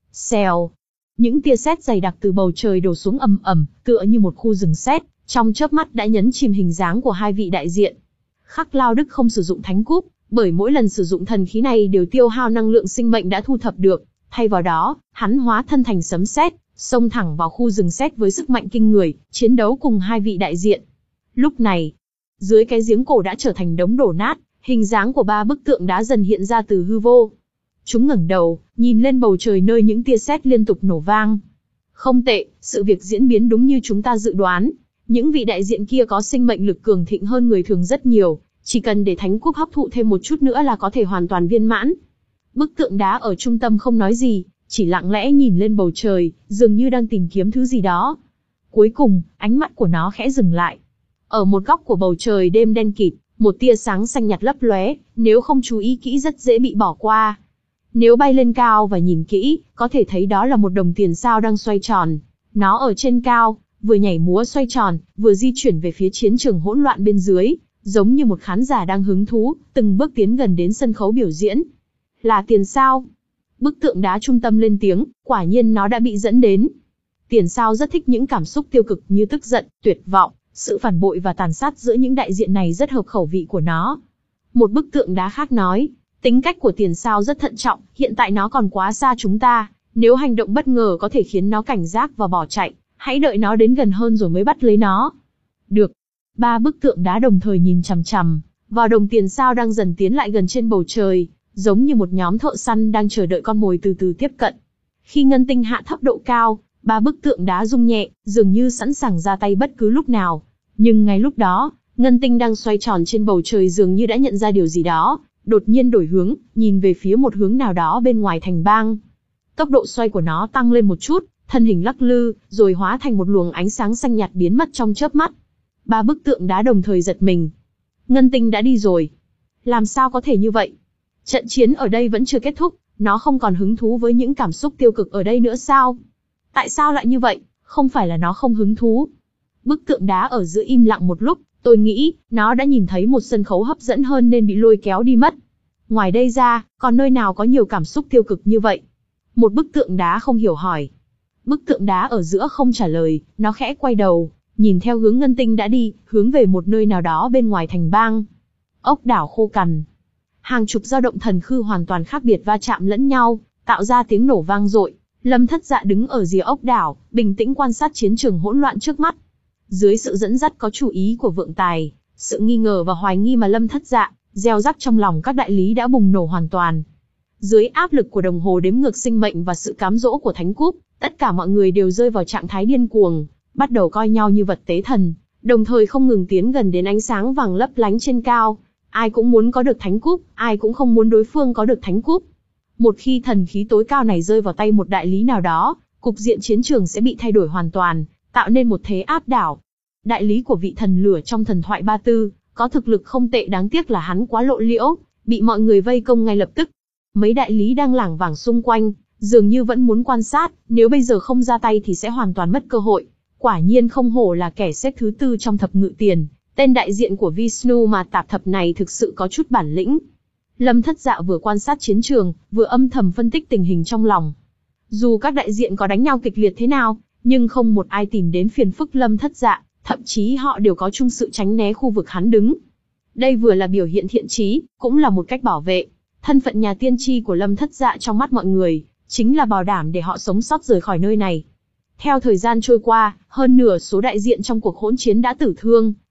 Xèo. Những tia sét dày đặc từ bầu trời đổ xuống ầm ầm, tựa như một khu rừng sét, trong chớp mắt đã nhấn chìm hình dáng của hai vị đại diện. Khắc Lao Đức không sử dụng thánh cúp, bởi mỗi lần sử dụng thần khí này đều tiêu hao năng lượng sinh mệnh đã thu thập được. Thay vào đó, hắn hóa thân thành sấm sét, xông thẳng vào khu rừng sét với sức mạnh kinh người, chiến đấu cùng hai vị đại diện. Lúc này, dưới cái giếng cổ đã trở thành đống đổ nát, hình dáng của ba bức tượng đá dần hiện ra từ hư vô. Chúng ngẩng đầu, nhìn lên bầu trời nơi những tia sét liên tục nổ vang. Không tệ, sự việc diễn biến đúng như chúng ta dự đoán. Những vị đại diện kia có sinh mệnh lực cường thịnh hơn người thường rất nhiều, chỉ cần để thánh cúp hấp thụ thêm một chút nữa là có thể hoàn toàn viên mãn. Bức tượng đá ở trung tâm không nói gì, chỉ lặng lẽ nhìn lên bầu trời, dường như đang tìm kiếm thứ gì đó. Cuối cùng, ánh mắt của nó khẽ dừng lại. Ở một góc của bầu trời đêm đen kịt, một tia sáng xanh nhạt lấp lóe, nếu không chú ý kỹ rất dễ bị bỏ qua. Nếu bay lên cao và nhìn kỹ, có thể thấy đó là một đồng tiền sao đang xoay tròn. Nó ở trên cao, vừa nhảy múa xoay tròn, vừa di chuyển về phía chiến trường hỗn loạn bên dưới, giống như một khán giả đang hứng thú, từng bước tiến gần đến sân khấu biểu diễn. Là tiền sao? Bức tượng đá trung tâm lên tiếng, quả nhiên nó đã bị dẫn đến. Tiền sao rất thích những cảm xúc tiêu cực như tức giận, tuyệt vọng, sự phản bội và tàn sát giữa những đại diện này rất hợp khẩu vị của nó. Một bức tượng đá khác nói, tính cách của tiền sao rất thận trọng, hiện tại nó còn quá xa chúng ta, nếu hành động bất ngờ có thể khiến nó cảnh giác và bỏ chạy, hãy đợi nó đến gần hơn rồi mới bắt lấy nó. Được. Ba bức tượng đá đồng thời nhìn chằm chằm vào đồng tiền sao đang dần tiến lại gần trên bầu trời, giống như một nhóm thợ săn đang chờ đợi con mồi từ từ tiếp cận. Khi ngân tinh hạ thấp độ cao, ba bức tượng đá rung nhẹ, dường như sẵn sàng ra tay bất cứ lúc nào. Nhưng ngay lúc đó, ngân tinh đang xoay tròn trên bầu trời dường như đã nhận ra điều gì đó, đột nhiên đổi hướng, nhìn về phía một hướng nào đó bên ngoài thành bang. Tốc độ xoay của nó tăng lên một chút, thân hình lắc lư, rồi hóa thành một luồng ánh sáng xanh nhạt biến mất trong chớp mắt. Ba bức tượng đá đồng thời giật mình. Ngân tinh đã đi rồi. Làm sao có thể như vậy? Trận chiến ở đây vẫn chưa kết thúc, nó không còn hứng thú với những cảm xúc tiêu cực ở đây nữa sao? Tại sao lại như vậy? Không phải là nó không hứng thú. Bức tượng đá ở giữa im lặng một lúc, tôi nghĩ, nó đã nhìn thấy một sân khấu hấp dẫn hơn nên bị lôi kéo đi mất. Ngoài đây ra, còn nơi nào có nhiều cảm xúc tiêu cực như vậy? Một bức tượng đá không hiểu hỏi. Bức tượng đá ở giữa không trả lời, nó khẽ quay đầu, nhìn theo hướng ngân tinh đã đi, hướng về một nơi nào đó bên ngoài thành bang. Ốc đảo khô cằn. Hàng chục dao động thần khư hoàn toàn khác biệt va chạm lẫn nhau, tạo ra tiếng nổ vang dội. Lâm Thất Dạ đứng ở rìa ốc đảo, bình tĩnh quan sát chiến trường hỗn loạn trước mắt. Dưới sự dẫn dắt có chủ ý của Vượng Tài, sự nghi ngờ và hoài nghi mà Lâm Thất Dạ gieo rắc trong lòng các đại lý đã bùng nổ hoàn toàn. Dưới áp lực của đồng hồ đếm ngược sinh mệnh và sự cám dỗ của Thánh Cúp, tất cả mọi người đều rơi vào trạng thái điên cuồng, bắt đầu coi nhau như vật tế thần, đồng thời không ngừng tiến gần đến ánh sáng vàng lấp lánh trên cao. Ai cũng muốn có được Thánh Cúp, ai cũng không muốn đối phương có được Thánh Cúp. Một khi thần khí tối cao này rơi vào tay một đại lý nào đó, cục diện chiến trường sẽ bị thay đổi hoàn toàn, tạo nên một thế áp đảo. Đại lý của vị thần lửa trong thần thoại Ba Tư, có thực lực không tệ, đáng tiếc là hắn quá lộ liễu, bị mọi người vây công ngay lập tức. Mấy đại lý đang lảng vảng xung quanh, dường như vẫn muốn quan sát, nếu bây giờ không ra tay thì sẽ hoàn toàn mất cơ hội. Quả nhiên không hổ là kẻ xếp thứ tư trong thập ngự tiền, tên đại diện của Vishnu mà tạp thập này thực sự có chút bản lĩnh. Lâm Thất Dạ vừa quan sát chiến trường, vừa âm thầm phân tích tình hình trong lòng. Dù các đại diện có đánh nhau kịch liệt thế nào, nhưng không một ai tìm đến phiền phức Lâm Thất Dạ, thậm chí họ đều có chung sự tránh né khu vực hắn đứng. Đây vừa là biểu hiện thiện chí, cũng là một cách bảo vệ thân phận nhà tiên tri của Lâm Thất Dạ trong mắt mọi người, chính là bảo đảm để họ sống sót rời khỏi nơi này. Theo thời gian trôi qua, hơn nửa số đại diện trong cuộc hỗn chiến đã tử thương,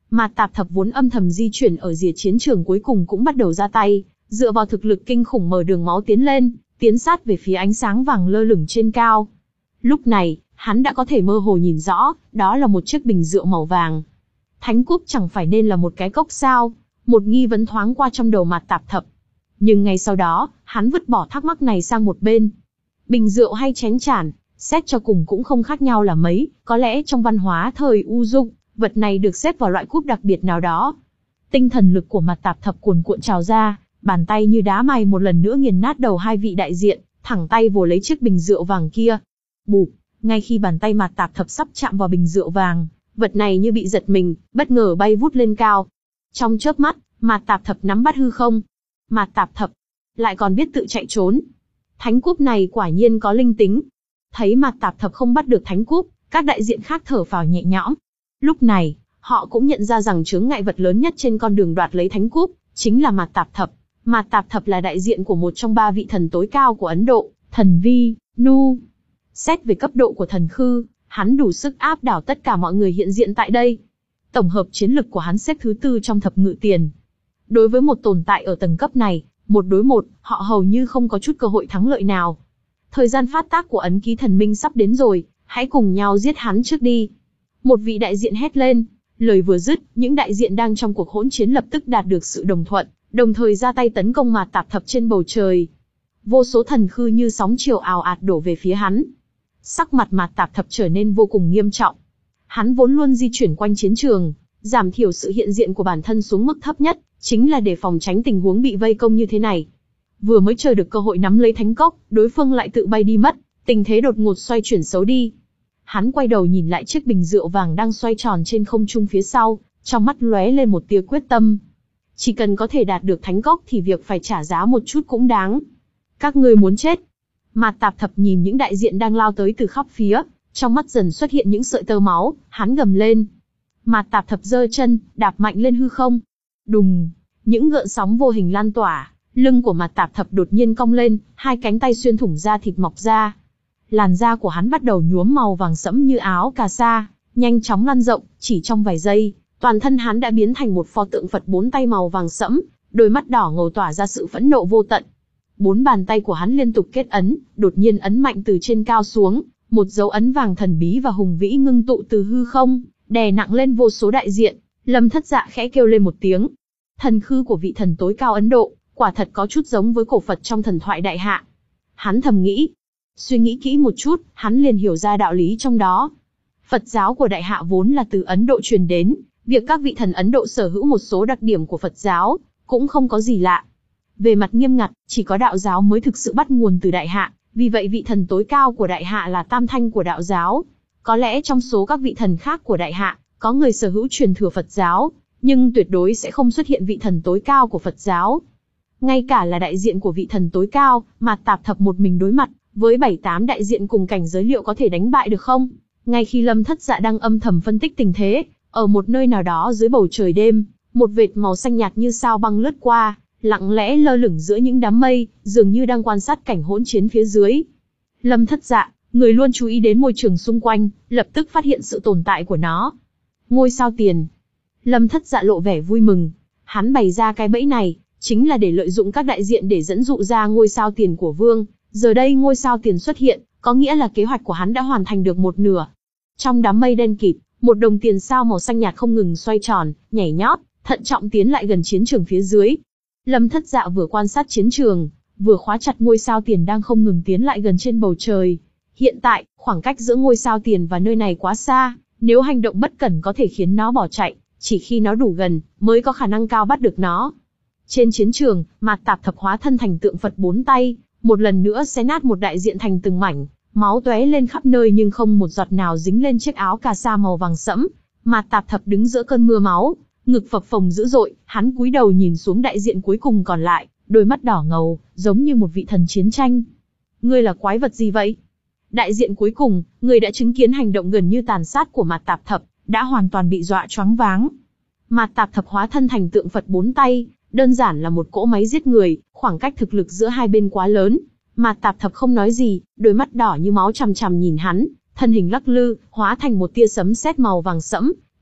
Mạt Tạp Thập vốn âm thầm di chuyển ở rìa chiến trường cuối cùng cũng bắt đầu ra tay, dựa vào thực lực kinh khủng mở đường máu tiến lên, tiến sát về phía ánh sáng vàng lơ lửng trên cao. Lúc này, hắn đã có thể mơ hồ nhìn rõ, đó là một chiếc bình rượu màu vàng. Thánh Cúp chẳng phải nên là một cái cốc sao? Một nghi vấn thoáng qua trong đầu Mạt Tạp Thập. Nhưng ngay sau đó, hắn vứt bỏ thắc mắc này sang một bên. Bình rượu hay chén chản, xét cho cùng cũng không khác nhau là mấy, có lẽ trong văn hóa thời U Dung, vật này được xếp vào loại cúp đặc biệt nào đó. Tinh thần lực của Mạt Tạp Thập cuồn cuộn trào ra, bàn tay như đá mài một lần nữa nghiền nát đầu hai vị đại diện, thẳng tay vồ lấy chiếc bình rượu vàng kia. Bụp, ngay khi bàn tay Mạt Tạp Thập sắp chạm vào bình rượu vàng, vật này như bị giật mình, bất ngờ bay vút lên cao. Trong chớp mắt, Mạt Tạp Thập nắm bắt hư không. Mạt Tạp Thập lại còn biết tự chạy trốn. Thánh Cúp này quả nhiên có linh tính. Thấy Mạt Tạp Thập không bắt được Thánh Cúp, các đại diện khác thở phào nhẹ nhõm. Lúc này, họ cũng nhận ra rằng chướng ngại vật lớn nhất trên con đường đoạt lấy Thánh Cúp chính là Mạt Tạp Thập. Mạt Tạp Thập là đại diện của một trong ba vị thần tối cao của Ấn Độ, thần Vi, Nu. Xét về cấp độ của thần Khư, hắn đủ sức áp đảo tất cả mọi người hiện diện tại đây. Tổng hợp chiến lực của hắn xếp thứ tư trong thập ngự tiền. Đối với một tồn tại ở tầng cấp này, một đối một, họ hầu như không có chút cơ hội thắng lợi nào. Thời gian phát tác của ấn ký thần minh sắp đến rồi, hãy cùng nhau giết hắn trước đi. Một vị đại diện hét lên, lời vừa dứt, những đại diện đang trong cuộc hỗn chiến lập tức đạt được sự đồng thuận, đồng thời ra tay tấn công Mạt Tạp Thập trên bầu trời. Vô số thần khư như sóng chiều ào ạt đổ về phía hắn. Sắc mặt Mạt Tạp Thập trở nên vô cùng nghiêm trọng. Hắn vốn luôn di chuyển quanh chiến trường, giảm thiểu sự hiện diện của bản thân xuống mức thấp nhất, chính là để phòng tránh tình huống bị vây công như thế này. Vừa mới chờ được cơ hội nắm lấy thánh cốc, đối phương lại tự bay đi mất, tình thế đột ngột xoay chuyển xấu đi. Hắn quay đầu nhìn lại chiếc bình rượu vàng đang xoay tròn trên không trung phía sau, trong mắt lóe lên một tia quyết tâm. Chỉ cần có thể đạt được thánh cốc thì việc phải trả giá một chút cũng đáng. Các ngươi muốn chết. Mạt Tạp Thập nhìn những đại diện đang lao tới từ khắp phía, trong mắt dần xuất hiện những sợi tơ máu, hắn gầm lên. Mạt Tạp Thập giơ chân, đạp mạnh lên hư không. Đùng, những gợn sóng vô hình lan tỏa, lưng của Mạt Tạp Thập đột nhiên cong lên, hai cánh tay xuyên thủng da thịt mọc ra. Làn da của hắn bắt đầu nhuốm màu vàng sẫm như áo cà sa, nhanh chóng lan rộng, chỉ trong vài giây, toàn thân hắn đã biến thành một pho tượng Phật bốn tay màu vàng sẫm, đôi mắt đỏ ngầu tỏa ra sự phẫn nộ vô tận. Bốn bàn tay của hắn liên tục kết ấn, đột nhiên ấn mạnh từ trên cao xuống, một dấu ấn vàng thần bí và hùng vĩ ngưng tụ từ hư không, đè nặng lên vô số đại diện. Lâm Thất Dạ khẽ kêu lên một tiếng. Thần khư của vị thần tối cao Ấn Độ, quả thật có chút giống với cổ Phật trong thần thoại Đại Hạ. Hắn thầm nghĩ. Suy nghĩ kỹ một chút, hắn liền hiểu ra đạo lý trong đó. Phật giáo của Đại Hạ vốn là từ Ấn Độ truyền đến, việc các vị thần Ấn Độ sở hữu một số đặc điểm của Phật giáo, cũng không có gì lạ. Về mặt nghiêm ngặt, chỉ có đạo giáo mới thực sự bắt nguồn từ Đại Hạ, vì vậy vị thần tối cao của Đại Hạ là Tam Thanh của đạo giáo. Có lẽ trong số các vị thần khác của Đại Hạ, có người sở hữu truyền thừa Phật giáo, nhưng tuyệt đối sẽ không xuất hiện vị thần tối cao của Phật giáo. Ngay cả là đại diện của vị thần tối cao, Mạt Tạp Thập một mình đối mặt, với bảy tám đại diện cùng cảnh giới liệu có thể đánh bại được không? Ngay khi Lâm Thất Dạ đang âm thầm phân tích tình thế, ở một nơi nào đó dưới bầu trời đêm, một vệt màu xanh nhạt như sao băng lướt qua, lặng lẽ lơ lửng giữa những đám mây, dường như đang quan sát cảnh hỗn chiến phía dưới. Lâm Thất Dạ, người luôn chú ý đến môi trường xung quanh, lập tức phát hiện sự tồn tại của nó. Ngôi sao tiền. Lâm Thất Dạ lộ vẻ vui mừng. Hắn bày ra cái bẫy này, chính là để lợi dụng các đại diện để dẫn dụ ra ngôi sao tiền của Vương. Giờ đây ngôi sao tiền xuất hiện, có nghĩa là kế hoạch của hắn đã hoàn thành được một nửa. Trong đám mây đen kịt, một đồng tiền sao màu xanh nhạt không ngừng xoay tròn, nhảy nhót, thận trọng tiến lại gần chiến trường phía dưới. Lâm Thất Dạ vừa quan sát chiến trường, vừa khóa chặt ngôi sao tiền đang không ngừng tiến lại gần trên bầu trời. Hiện tại, khoảng cách giữa ngôi sao tiền và nơi này quá xa, nếu hành động bất cẩn có thể khiến nó bỏ chạy, chỉ khi nó đủ gần, mới có khả năng cao bắt được nó. Trên chiến trường, Mạt Tạp Thập hóa thân thành tượng Phật bốn tay, một lần nữa xé nát một đại diện thành từng mảnh, máu tóe lên khắp nơi nhưng không một giọt nào dính lên chiếc áo cà sa màu vàng sẫm. Mạt Tạp Thập đứng giữa cơn mưa máu, ngực phập phồng dữ dội, hắn cúi đầu nhìn xuống đại diện cuối cùng còn lại, đôi mắt đỏ ngầu, giống như một vị thần chiến tranh. Ngươi là quái vật gì vậy? Đại diện cuối cùng, người đã chứng kiến hành động gần như tàn sát của Mạt Tạp Thập, đã hoàn toàn bị dọa choáng váng. Mạt Tạp Thập hóa thân thành tượng Phật bốn tay, đơn giản là một cỗ máy giết người, khoảng cách thực lực giữa hai bên quá lớn. Mạt Tạp Thập không nói gì, đôi mắt đỏ như máu chằm chằm nhìn hắn, thân hình lắc lư, hóa thành một tia sấm sét màu vàng sẫm,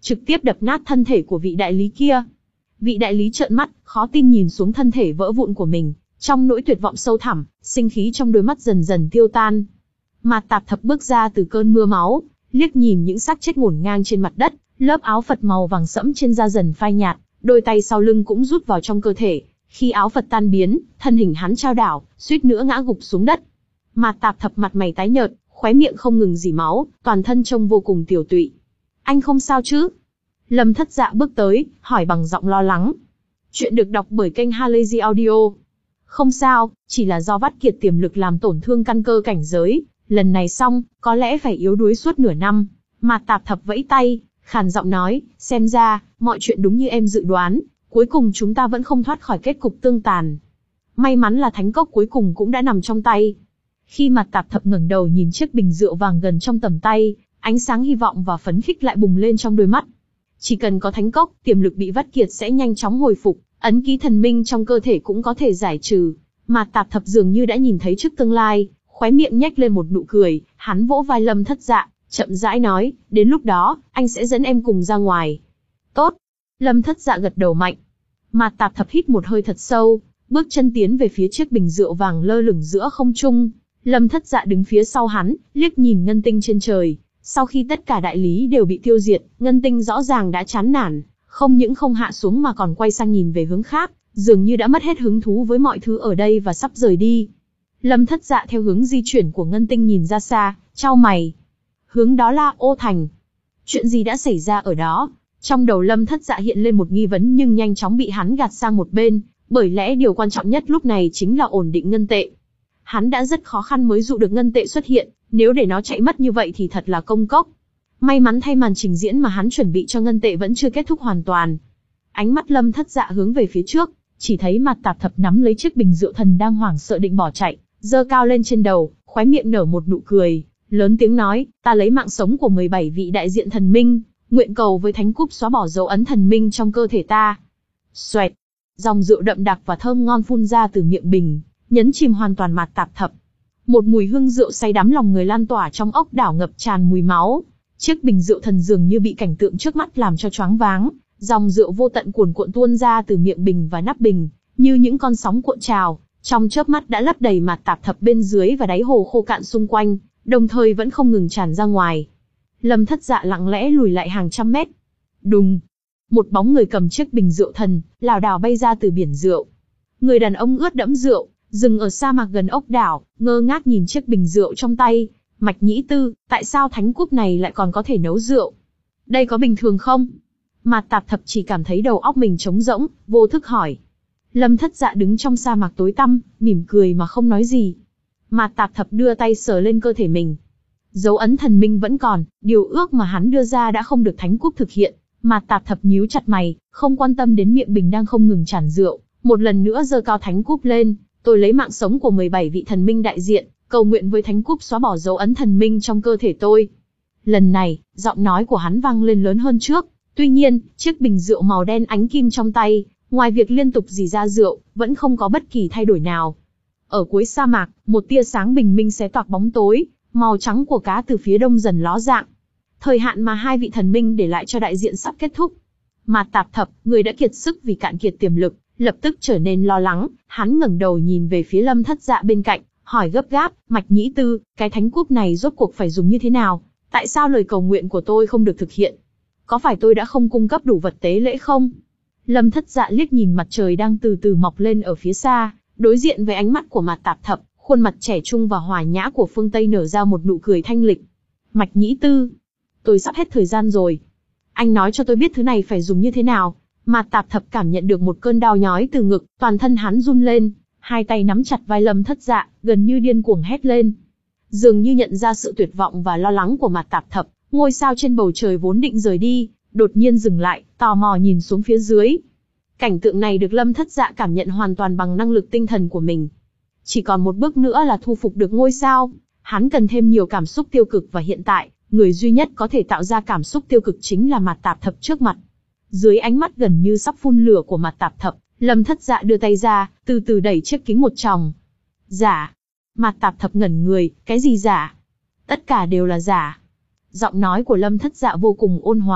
trực tiếp đập nát thân thể của vị đại lý kia. Vị đại lý trợn mắt, khó tin nhìn xuống thân thể vỡ vụn của mình, trong nỗi tuyệt vọng sâu thẳm, sinh khí trong đôi mắt dần dần tiêu tan. Mạt Tạp Thập bước ra từ cơn mưa máu, liếc nhìn những xác chết ngổn ngang trên mặt đất, lớp áo Phật màu vàng sẫm trên da dần phai nhạt, đôi tay sau lưng cũng rút vào trong cơ thể. Khi áo Phật tan biến, thân hình hắn chao đảo, suýt nữa ngã gục xuống đất. Mạt Tạp Thập mặt mày tái nhợt, khóe miệng không ngừng rỉ máu, toàn thân trông vô cùng tiều tụy. Anh không sao chứ? Lâm Thất Dạ bước tới, hỏi bằng giọng lo lắng. Chuyện được đọc bởi kênh Halazy Audio. Không sao, chỉ là do vắt kiệt tiềm lực làm tổn thương căn cơ cảnh giới, lần này xong, có lẽ phải yếu đuối suốt nửa năm. Mạt Tạp Thập vẫy tay, khàn giọng nói, xem ra, mọi chuyện đúng như em dự đoán, cuối cùng chúng ta vẫn không thoát khỏi kết cục tương tàn. May mắn là thánh cốc cuối cùng cũng đã nằm trong tay. Khi Mạt Tạp Thập ngẩng đầu nhìn chiếc bình rượu vàng gần trong tầm tay, ánh sáng hy vọng và phấn khích lại bùng lên trong đôi mắt. Chỉ cần có thánh cốc, tiềm lực bị vắt kiệt sẽ nhanh chóng hồi phục, ấn ký thần minh trong cơ thể cũng có thể giải trừ. Mạt Tạp Thập dường như đã nhìn thấy trước tương lai, khóe miệng nhếch lên một nụ cười, hắn vỗ vai Lâm Thất Dạ, chậm rãi nói, đến lúc đó, anh sẽ dẫn em cùng ra ngoài. Tốt. Lâm Thất Dạ gật đầu mạnh. Mạt Tạp Thập hít một hơi thật sâu, bước chân tiến về phía chiếc bình rượu vàng lơ lửng giữa không trung. Lâm Thất Dạ đứng phía sau hắn, liếc nhìn ngân tinh trên trời. Sau khi tất cả đại lý đều bị tiêu diệt, ngân tinh rõ ràng đã chán nản, không những không hạ xuống mà còn quay sang nhìn về hướng khác, dường như đã mất hết hứng thú với mọi thứ ở đây và sắp rời đi. Lâm Thất Dạ theo hướng di chuyển của ngân tinh nhìn ra xa, chau mày. Hướng đó là Ô Thành. Chuyện gì đã xảy ra ở đó? Trong đầu Lâm Thất Dạ hiện lên một nghi vấn nhưng nhanh chóng bị hắn gạt sang một bên, bởi lẽ điều quan trọng nhất lúc này chính là ổn định ngân tệ. Hắn đã rất khó khăn mới dụ được ngân tệ xuất hiện, nếu để nó chạy mất như vậy thì thật là công cốc. May mắn thay màn trình diễn mà hắn chuẩn bị cho ngân tệ vẫn chưa kết thúc hoàn toàn. Ánh mắt Lâm Thất Dạ hướng về phía trước, chỉ thấy Mạt Tạp Thập nắm lấy chiếc bình rượu thần đang hoảng sợ định bỏ chạy, giơ cao lên trên đầu, khóe miệng nở một nụ cười, lớn tiếng nói, ta lấy mạng sống của mười bảy vị đại diện thần minh, nguyện cầu với thánh cúp xóa bỏ dấu ấn thần minh trong cơ thể ta. Xoẹt, dòng rượu đậm đặc và thơm ngon phun ra từ miệng bình, nhấn chìm hoàn toàn Mạt Tạp Thập. Một mùi hương rượu say đắm lòng người lan tỏa trong ốc đảo ngập tràn mùi máu. Chiếc bình rượu thần dường như bị cảnh tượng trước mắt làm cho choáng váng, dòng rượu vô tận cuồn cuộn tuôn ra từ miệng bình và nắp bình, như những con sóng cuộn trào, trong chớp mắt đã lấp đầy Mạt Tạp Thập bên dưới và đáy hồ khô cạn xung quanh, đồng thời vẫn không ngừng tràn ra ngoài. Lâm Thất Dạ lặng lẽ lùi lại hàng trăm mét. Đùng, một bóng người cầm chiếc bình rượu thần, lảo đảo bay ra từ biển rượu. Người đàn ông ướt đẫm rượu, dừng ở sa mạc gần ốc đảo, ngơ ngác nhìn chiếc bình rượu trong tay. Mạch Nhĩ Tư, tại sao thánh cúp này lại còn có thể nấu rượu? Đây có bình thường không? Mạt Tạp Thập chỉ cảm thấy đầu óc mình trống rỗng, vô thức hỏi. Lâm Thất Dạ đứng trong sa mạc tối tăm, mỉm cười mà không nói gì. Mạt Tạp Thập đưa tay sờ lên cơ thể mình. Dấu ấn thần minh vẫn còn, điều ước mà hắn đưa ra đã không được thánh cúp thực hiện. Mạt Tạp Thập nhíu chặt mày, không quan tâm đến miệng bình đang không ngừng tràn rượu, một lần nữa giơ cao thánh cúp lên. Tôi lấy mạng sống của mười bảy vị thần minh đại diện, cầu nguyện với thánh cúp xóa bỏ dấu ấn thần minh trong cơ thể tôi. Lần này, giọng nói của hắn vang lên lớn hơn trước. Tuy nhiên, chiếc bình rượu màu đen ánh kim trong tay, ngoài việc liên tục rỉ ra rượu, vẫn không có bất kỳ thay đổi nào. Ở cuối sa mạc, một tia sáng bình minh xé toạc bóng tối, màu trắng của cá từ phía đông dần ló dạng. Thời hạn mà hai vị thần minh để lại cho đại diện sắp kết thúc. Mạt Tạp Thập, người đã kiệt sức vì cạn kiệt tiềm lực, lập tức trở nên lo lắng, hắn ngẩng đầu nhìn về phía Lâm Thất Dạ bên cạnh, hỏi gấp gáp, Mạch Nhĩ Tư, cái thánh cúp này rốt cuộc phải dùng như thế nào? Tại sao lời cầu nguyện của tôi không được thực hiện? Có phải tôi đã không cung cấp đủ vật tế lễ không? Lâm Thất Dạ liếc nhìn mặt trời đang từ từ mọc lên ở phía xa, đối diện với ánh mắt của Mạt Tạp Thập, khuôn mặt trẻ trung và hòa nhã của phương Tây nở ra một nụ cười thanh lịch. Mạch Nhĩ Tư, tôi sắp hết thời gian rồi. Anh nói cho tôi biết thứ này phải dùng như thế nào. Mạt Tạp Thập cảm nhận được một cơn đau nhói từ ngực, toàn thân hắn run lên, hai tay nắm chặt vai Lâm Thất Dạ, gần như điên cuồng hét lên. Dường như nhận ra sự tuyệt vọng và lo lắng của Mạt Tạp Thập, ngôi sao trên bầu trời vốn định rời đi, đột nhiên dừng lại, tò mò nhìn xuống phía dưới. Cảnh tượng này được Lâm Thất Dạ cảm nhận hoàn toàn bằng năng lực tinh thần của mình. Chỉ còn một bước nữa là thu phục được ngôi sao, hắn cần thêm nhiều cảm xúc tiêu cực và hiện tại, người duy nhất có thể tạo ra cảm xúc tiêu cực chính là Mạt Tạp Thập trước mặt. Dưới ánh mắt gần như sắp phun lửa của Mạt Tạp Thập, Lâm Thất Dạ đưa tay ra, từ từ đẩy chiếc kính một tròng. Giả. Mạt Tạp Thập ngẩn người, cái gì giả? Tất cả đều là giả. Giọng nói của Lâm Thất Dạ vô cùng ôn hòa,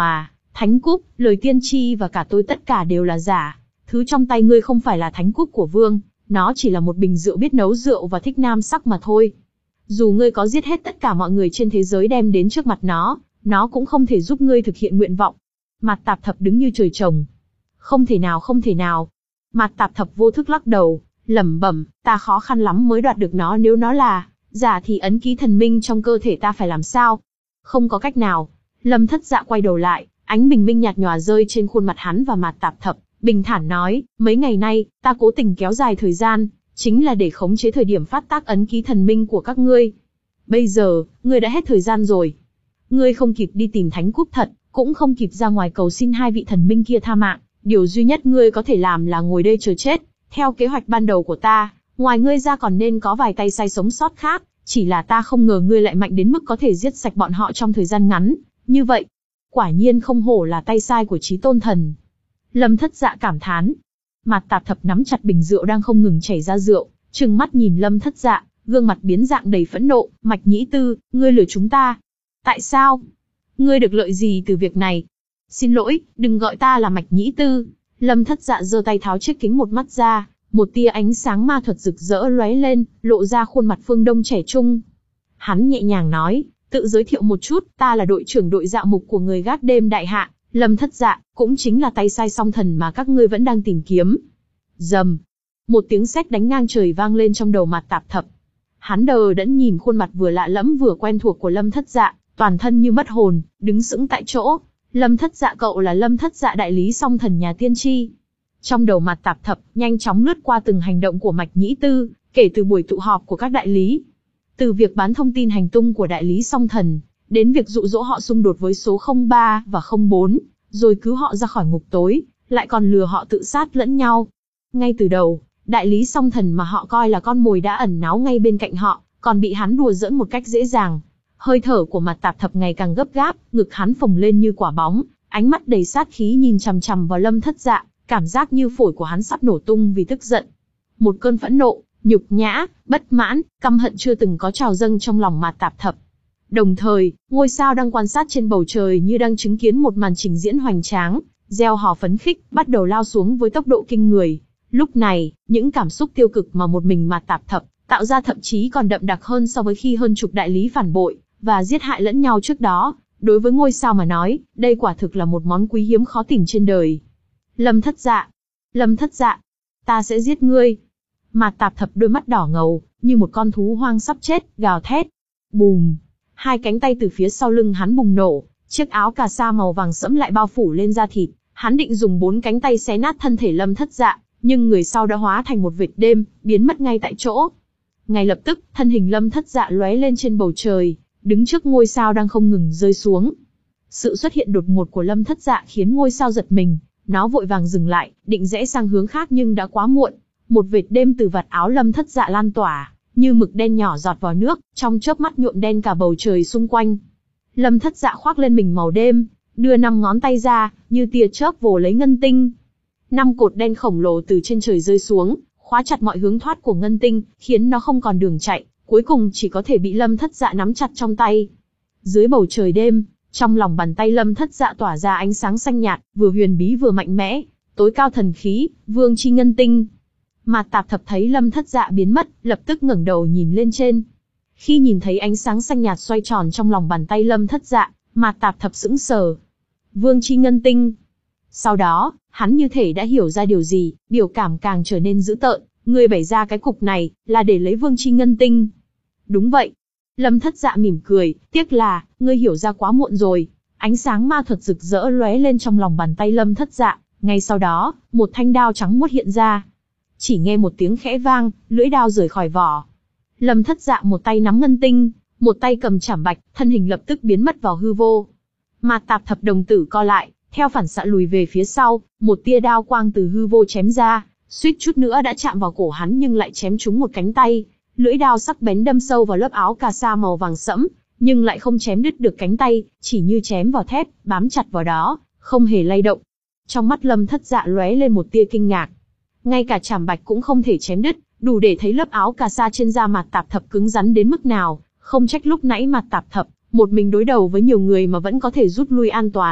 Thánh Cúp, lời tiên tri và cả tôi tất cả đều là giả. Thứ trong tay ngươi không phải là Thánh Cúp của Vương, nó chỉ là một bình rượu biết nấu rượu và thích nam sắc mà thôi. Dù ngươi có giết hết tất cả mọi người trên thế giới đem đến trước mặt nó, nó cũng không thể giúp ngươi thực hiện nguyện vọng. Mạt Tạp Thập đứng như trời trồng. Không thể nào, không thể nào. Mạt Tạp Thập vô thức lắc đầu, lẩm bẩm, ta khó khăn lắm mới đoạt được nó, nếu nó là giả thì ấn ký thần minh trong cơ thể ta phải làm sao? Không có cách nào. Lâm Thất Dạ quay đầu lại, ánh bình minh nhạt nhòa rơi trên khuôn mặt hắn và Mạt Tạp Thập, bình thản nói, mấy ngày nay, ta cố tình kéo dài thời gian, chính là để khống chế thời điểm phát tác ấn ký thần minh của các ngươi. Bây giờ, ngươi đã hết thời gian rồi. Ngươi không kịp đi tìm Thánh Cúp thật, cũng không kịp ra ngoài cầu xin hai vị thần minh kia tha mạng, điều duy nhất ngươi có thể làm là ngồi đây chờ chết. Theo kế hoạch ban đầu của ta, ngoài ngươi ra còn nên có vài tay sai sống sót khác, chỉ là ta không ngờ ngươi lại mạnh đến mức có thể giết sạch bọn họ trong thời gian ngắn, như vậy. Quả nhiên không hổ là tay sai của Chí Tôn Thần. Lâm Thất Dạ cảm thán. Mạt Tạp Thập nắm chặt bình rượu đang không ngừng chảy ra rượu, trừng mắt nhìn Lâm Thất Dạ, gương mặt biến dạng đầy phẫn nộ, Mạch Nhĩ Tư, ngươi lừa chúng ta. Tại sao? Ngươi được lợi gì từ việc này? Xin lỗi, đừng gọi ta là Mạch Nhĩ Tư. Lâm Thất Dạ giơ tay tháo chiếc kính một mắt ra, một tia ánh sáng ma thuật rực rỡ lóe lên, lộ ra khuôn mặt phương Đông trẻ trung. Hắn nhẹ nhàng nói, tự giới thiệu một chút, ta là đội trưởng đội dạo mục của người gác đêm đại hạ, Lâm Thất Dạ, cũng chính là tay sai song thần mà các ngươi vẫn đang tìm kiếm. Rầm, một tiếng sét đánh ngang trời vang lên trong đầu Mạt Tạp Thập. Hắn đờ đẫn nhìn khuôn mặt vừa lạ lẫm vừa quen thuộc của Lâm Thất Dạ, toàn thân như mất hồn, đứng sững tại chỗ. Lâm Thất Dạ, cậu là Lâm Thất Dạ đại lý song thần nhà tiên tri. Trong đầu Mạt Tạp Thập nhanh chóng lướt qua từng hành động của Mạch Nhĩ Tư, kể từ buổi tụ họp của các đại lý, từ việc bán thông tin hành tung của đại lý song thần, đến việc dụ dỗ họ xung đột với số không ba và không bốn, rồi cứu họ ra khỏi ngục tối, lại còn lừa họ tự sát lẫn nhau. Ngay từ đầu, đại lý song thần mà họ coi là con mồi đã ẩn náu ngay bên cạnh họ, còn bị hắn đùa giỡn một cách dễ dàng. Hơi thở của Mạt Tạp Thập ngày càng gấp gáp, ngực hắn phồng lên như quả bóng, ánh mắt đầy sát khí nhìn chằm chằm vào Lâm Thất Dạ, cảm giác như phổi của hắn sắp nổ tung vì tức giận. Một cơn phẫn nộ, nhục nhã, bất mãn, căm hận chưa từng có trào dâng trong lòng Mạt Tạp Thập. Đồng thời, ngôi sao đang quan sát trên bầu trời như đang chứng kiến một màn trình diễn hoành tráng, reo hò phấn khích, bắt đầu lao xuống với tốc độ kinh người. Lúc này, những cảm xúc tiêu cực mà một mình Mạt Tạp Thập tạo ra thậm chí còn đậm đặc hơn so với khi hơn chục đại lý phản bội và giết hại lẫn nhau trước đó. Đối với ngôi sao mà nói, đây quả thực là một món quý hiếm khó tìm trên đời. Lâm Thất Dạ, Lâm Thất Dạ, ta sẽ giết ngươi. Mạt Tạp Thập đôi mắt đỏ ngầu, như một con thú hoang sắp chết, gào thét. Bùm! Hai cánh tay từ phía sau lưng hắn bùng nổ, chiếc áo cà sa màu vàng sẫm lại bao phủ lên da thịt. Hắn định dùng bốn cánh tay xé nát thân thể Lâm Thất Dạ, nhưng người sau đã hóa thành một vệt đêm, biến mất ngay tại chỗ. Ngay lập tức, thân hình Lâm Thất Dạ lóe lên trên bầu trời, đứng trước ngôi sao đang không ngừng rơi xuống. Sự xuất hiện đột ngột của Lâm Thất Dạ khiến ngôi sao giật mình, nó vội vàng dừng lại, định rẽ sang hướng khác nhưng đã quá muộn. Một vệt đêm từ vạt áo Lâm Thất Dạ lan tỏa, như mực đen nhỏ giọt vào nước, trong chớp mắt nhuộm đen cả bầu trời xung quanh. Lâm Thất Dạ khoác lên mình màu đêm, đưa năm ngón tay ra, như tia chớp vồ lấy ngân tinh. Năm cột đen khổng lồ từ trên trời rơi xuống, khóa chặt mọi hướng thoát của ngân tinh, khiến nó không còn đường chạy, cuối cùng chỉ có thể bị Lâm Thất Dạ nắm chặt trong tay. Dưới bầu trời đêm, trong lòng bàn tay Lâm Thất Dạ tỏa ra ánh sáng xanh nhạt, vừa huyền bí vừa mạnh mẽ, tối cao thần khí, vương chi ngân tinh. Mạt Tạp Thập thấy Lâm Thất Dạ biến mất, lập tức ngẩng đầu nhìn lên trên. Khi nhìn thấy ánh sáng xanh nhạt xoay tròn trong lòng bàn tay Lâm Thất Dạ, Mạt Tạp Thập sững sờ. Vương chi ngân tinh. Sau đó, hắn như thể đã hiểu ra điều gì, biểu cảm càng trở nên dữ tợn. Ngươi bày ra cái cục này, là để lấy vương chi ngân tinh. Đúng vậy. Lâm Thất Dạ mỉm cười, tiếc là, ngươi hiểu ra quá muộn rồi. Ánh sáng ma thuật rực rỡ lóe lên trong lòng bàn tay Lâm Thất Dạ, ngay sau đó, một thanh đao trắng muốt hiện ra. Chỉ nghe một tiếng khẽ vang, lưỡi đao rời khỏi vỏ. Lâm Thất Dạ một tay nắm ngân tinh, một tay cầm chảm bạch, thân hình lập tức biến mất vào hư vô. Mạt Tạp Thập đồng tử co lại, theo phản xạ lùi về phía sau, một tia đao quang từ hư vô chém ra, suýt chút nữa đã chạm vào cổ hắn nhưng lại chém trúng một cánh tay. Lưỡi đao sắc bén đâm sâu vào lớp áo cà sa màu vàng sẫm, nhưng lại không chém đứt được cánh tay, chỉ như chém vào thép, bám chặt vào đó, không hề lay động. Trong mắt Lâm Thất Dạ lóe lên một tia kinh ngạc. Ngay cả chảm bạch cũng không thể chém đứt, đủ để thấy lớp áo cà sa trên da Mạt Tạp Thập cứng rắn đến mức nào, không trách lúc nãy Mạt Tạp Thập một mình đối đầu với nhiều người mà vẫn có thể rút lui an toàn.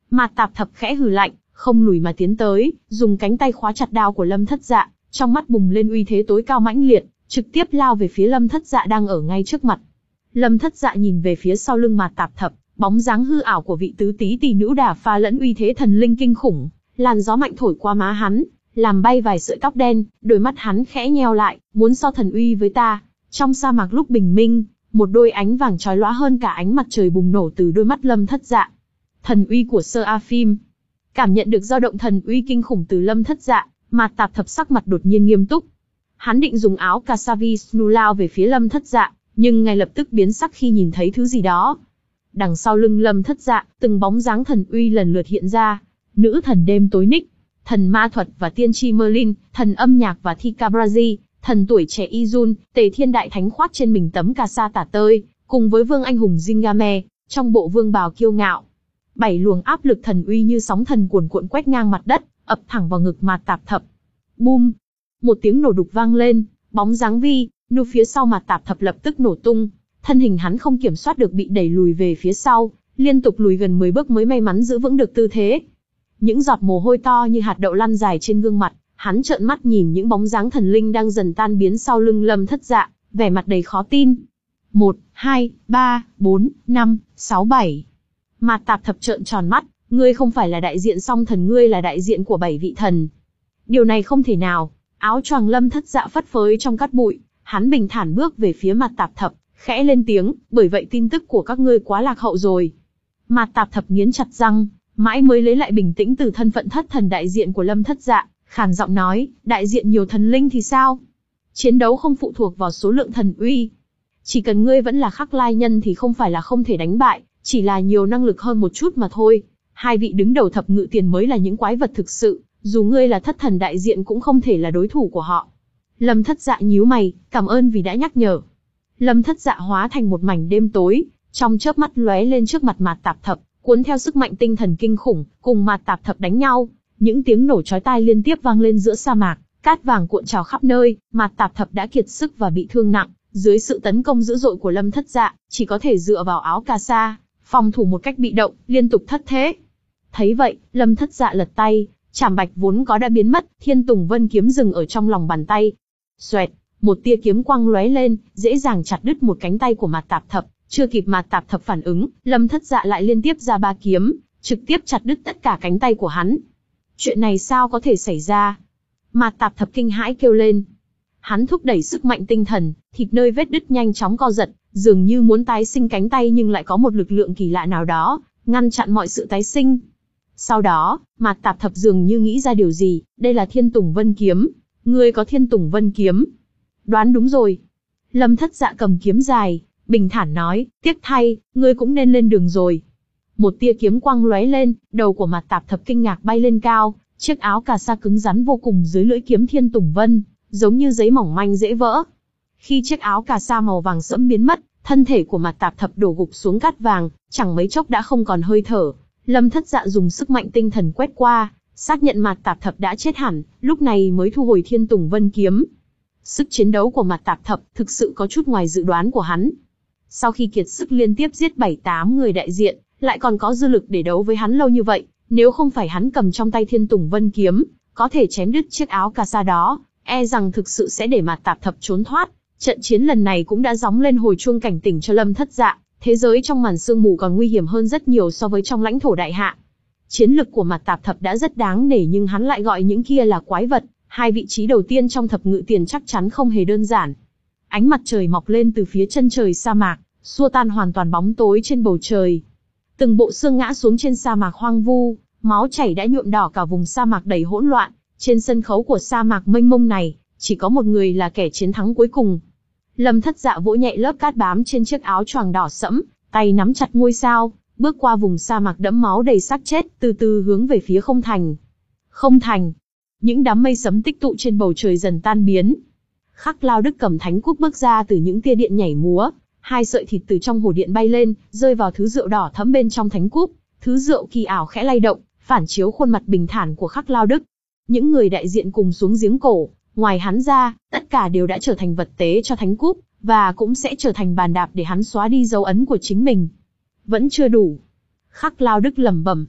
Mạt Tạp Thập khẽ hừ lạnh, không lùi mà tiến tới, dùng cánh tay khóa chặt đao của Lâm Thất Dạ, trong mắt bùng lên uy thế tối cao mãnh liệt, trực tiếp lao về phía Lâm Thất Dạ đang ở ngay trước mặt. Lâm Thất Dạ nhìn về phía sau lưng Mạt Tạp Thập, bóng dáng hư ảo của vị tứ tí tỷ nữ đà pha lẫn uy thế thần linh kinh khủng, làn gió mạnh thổi qua má hắn, làm bay vài sợi tóc đen, đôi mắt hắn khẽ nheo lại, muốn so thần uy với ta. Trong sa mạc lúc bình minh, một đôi ánh vàng chói lóa hơn cả ánh mặt trời bùng nổ từ đôi mắt Lâm Thất Dạ. Thần uy của Sơ A Phim. Cảm nhận được dao động thần uy kinh khủng từ Lâm Thất Dạ, Mạt Tạp Thập sắc mặt đột nhiên nghiêm túc. Hắn định dùng áo Kasavi Snu lao về phía Lâm Thất Dạ, nhưng ngay lập tức biến sắc khi nhìn thấy thứ gì đó. Đằng sau lưng Lâm Thất Dạ, từng bóng dáng thần uy lần lượt hiện ra. Nữ thần đêm tối Nick, thần ma thuật và tiên tri Merlin, thần âm nhạc và Thikabrazi, thần tuổi trẻ Izun, Tề Thiên Đại Thánh khoác trên mình tấm cà sa tả tơi, cùng với vương anh hùng Zingame, trong bộ vương bào kiêu ngạo. Bảy luồng áp lực thần uy như sóng thần cuồn cuộn quét ngang mặt đất, ập thẳng vào ngực Mạt Tạp Thập. Bum! Một tiếng nổ đục vang lên, bóng dáng Vi, Nu phía sau Mạt Tạp Thập lập tức nổ tung, thân hình hắn không kiểm soát được bị đẩy lùi về phía sau, liên tục lùi gần mười bước mới may mắn giữ vững được tư thế. Những giọt mồ hôi to như hạt đậu lăn dài trên gương mặt, hắn trợn mắt nhìn những bóng dáng thần linh đang dần tan biến sau lưng Lâm Thất Dạ, vẻ mặt đầy khó tin. Một, hai, ba, bốn, năm, sáu, bảy. Mạt Tạp Thập trợn tròn mắt, ngươi không phải là đại diện song thần, ngươi là đại diện của bảy vị thần. Điều này không thể nào. Áo choàng Lâm Thất Dạ phất phới trong cát bụi, hắn bình thản bước về phía Mạt Tạp Thập, khẽ lên tiếng, bởi vậy tin tức của các ngươi quá lạc hậu rồi. Mạt Tạp Thập nghiến chặt răng, mãi mới lấy lại bình tĩnh từ thân phận thất thần đại diện của Lâm Thất Dạ, khàn giọng nói, đại diện nhiều thần linh thì sao? Chiến đấu không phụ thuộc vào số lượng thần uy. Chỉ cần ngươi vẫn là Khắc Lai nhân thì không phải là không thể đánh bại, chỉ là nhiều năng lực hơn một chút mà thôi. Hai vị đứng đầu thập ngự tiền mới là những quái vật thực sự, dù ngươi là thất thần đại diện cũng không thể là đối thủ của họ. Lâm Thất Dạ nhíu mày, cảm ơn vì đã nhắc nhở. Lâm Thất Dạ hóa thành một mảnh đêm tối, trong chớp mắt lóe lên trước mặt Mạt Tạp Thập, cuốn theo sức mạnh tinh thần kinh khủng, cùng Mạt Tạp Thập đánh nhau. Những tiếng nổ chói tai liên tiếp vang lên giữa sa mạc, cát vàng cuộn trào khắp nơi, Mạt Tạp Thập đã kiệt sức và bị thương nặng. Dưới sự tấn công dữ dội của Lâm Thất Dạ, chỉ có thể dựa vào áo cà sa, phòng thủ một cách bị động, liên tục thất thế. Thấy vậy, Lâm Thất Dạ lật tay, chảm bạch vốn có đã biến mất, Thiên Tùng Vân kiếm dừng ở trong lòng bàn tay. Xoẹt, một tia kiếm quang lóe lên, dễ dàng chặt đứt một cánh tay của Mạt Tạp Thập. Chưa kịp Mạt Tạp Thập phản ứng, Lâm Thất Dạ lại liên tiếp ra ba kiếm, trực tiếp chặt đứt tất cả cánh tay của hắn. Chuyện này sao có thể xảy ra? Mạt Tạp Thập kinh hãi kêu lên. Hắn thúc đẩy sức mạnh tinh thần, thịt nơi vết đứt nhanh chóng co giật, dường như muốn tái sinh cánh tay nhưng lại có một lực lượng kỳ lạ nào đó, ngăn chặn mọi sự tái sinh. Sau đó, Mạt Tạp Thập dường như nghĩ ra điều gì, đây là Thiên Tùng Vân kiếm. Ngươi có Thiên Tùng Vân kiếm? Đoán đúng rồi. Lâm Thất Dạ cầm kiếm dài, bình thản nói, tiếc thay, ngươi cũng nên lên đường rồi. Một tia kiếm quang lóe lên, đầu của Mạt Tạp Thập kinh ngạc bay lên cao, chiếc áo cà sa cứng rắn vô cùng dưới lưỡi kiếm Thiên Tùng Vân, giống như giấy mỏng manh dễ vỡ. Khi chiếc áo cà sa màu vàng sẫm biến mất, thân thể của Mạt Tạp Thập đổ gục xuống cát vàng, chẳng mấy chốc đã không còn hơi thở. Lâm Thất Dạ dùng sức mạnh tinh thần quét qua, xác nhận Mạt Tạp Thập đã chết hẳn, lúc này mới thu hồi Thiên Tùng Vân kiếm. Sức chiến đấu của Mạt Tạp Thập thực sự có chút ngoài dự đoán của hắn. Sau khi kiệt sức liên tiếp giết bảy tám người đại diện, lại còn có dư lực để đấu với hắn lâu như vậy, nếu không phải hắn cầm trong tay Thiên Tùng Vân kiếm, có thể chém đứt chiếc áo cà sa đó, e rằng thực sự sẽ để Mạt Tạp Thập trốn thoát. Trận chiến lần này cũng đã gióng lên hồi chuông cảnh tỉnh cho Lâm Thất Dạ, thế giới trong màn sương mù còn nguy hiểm hơn rất nhiều so với trong lãnh thổ đại hạ. Chiến lực của Mạt Tạp Thập đã rất đáng nể nhưng hắn lại gọi những kia là quái vật, hai vị trí đầu tiên trong thập ngự tiền chắc chắn không hề đơn giản. Ánh mặt trời mọc lên từ phía chân trời sa mạc, xua tan hoàn toàn bóng tối trên bầu trời. Từng bộ xương ngã xuống trên sa mạc hoang vu, máu chảy đã nhuộm đỏ cả vùng sa mạc đầy hỗn loạn. Trên sân khấu của sa mạc mênh mông này, chỉ có một người là kẻ chiến thắng cuối cùng. Lâm Thất Dạ vỗ nhẹ lớp cát bám trên chiếc áo choàng đỏ sẫm, tay nắm chặt ngôi sao, bước qua vùng sa mạc đẫm máu đầy xác chết, từ từ hướng về phía không thành. Không thành. Những đám mây sấm tích tụ trên bầu trời dần tan biến. Khắc Lao Đức cầm thánh quốc bước ra từ những tia điện nhảy múa, hai sợi thịt từ trong hồ điện bay lên, rơi vào thứ rượu đỏ thẫm bên trong thánh quốc. Thứ rượu kỳ ảo khẽ lay động, phản chiếu khuôn mặt bình thản của Khắc Lao Đức. Những người đại diện cùng xuống giếng cổ, ngoài hắn ra, tất cả đều đã trở thành vật tế cho thánh quốc, và cũng sẽ trở thành bàn đạp để hắn xóa đi dấu ấn của chính mình. Vẫn chưa đủ. Khắc Lao Đức lẩm bẩm.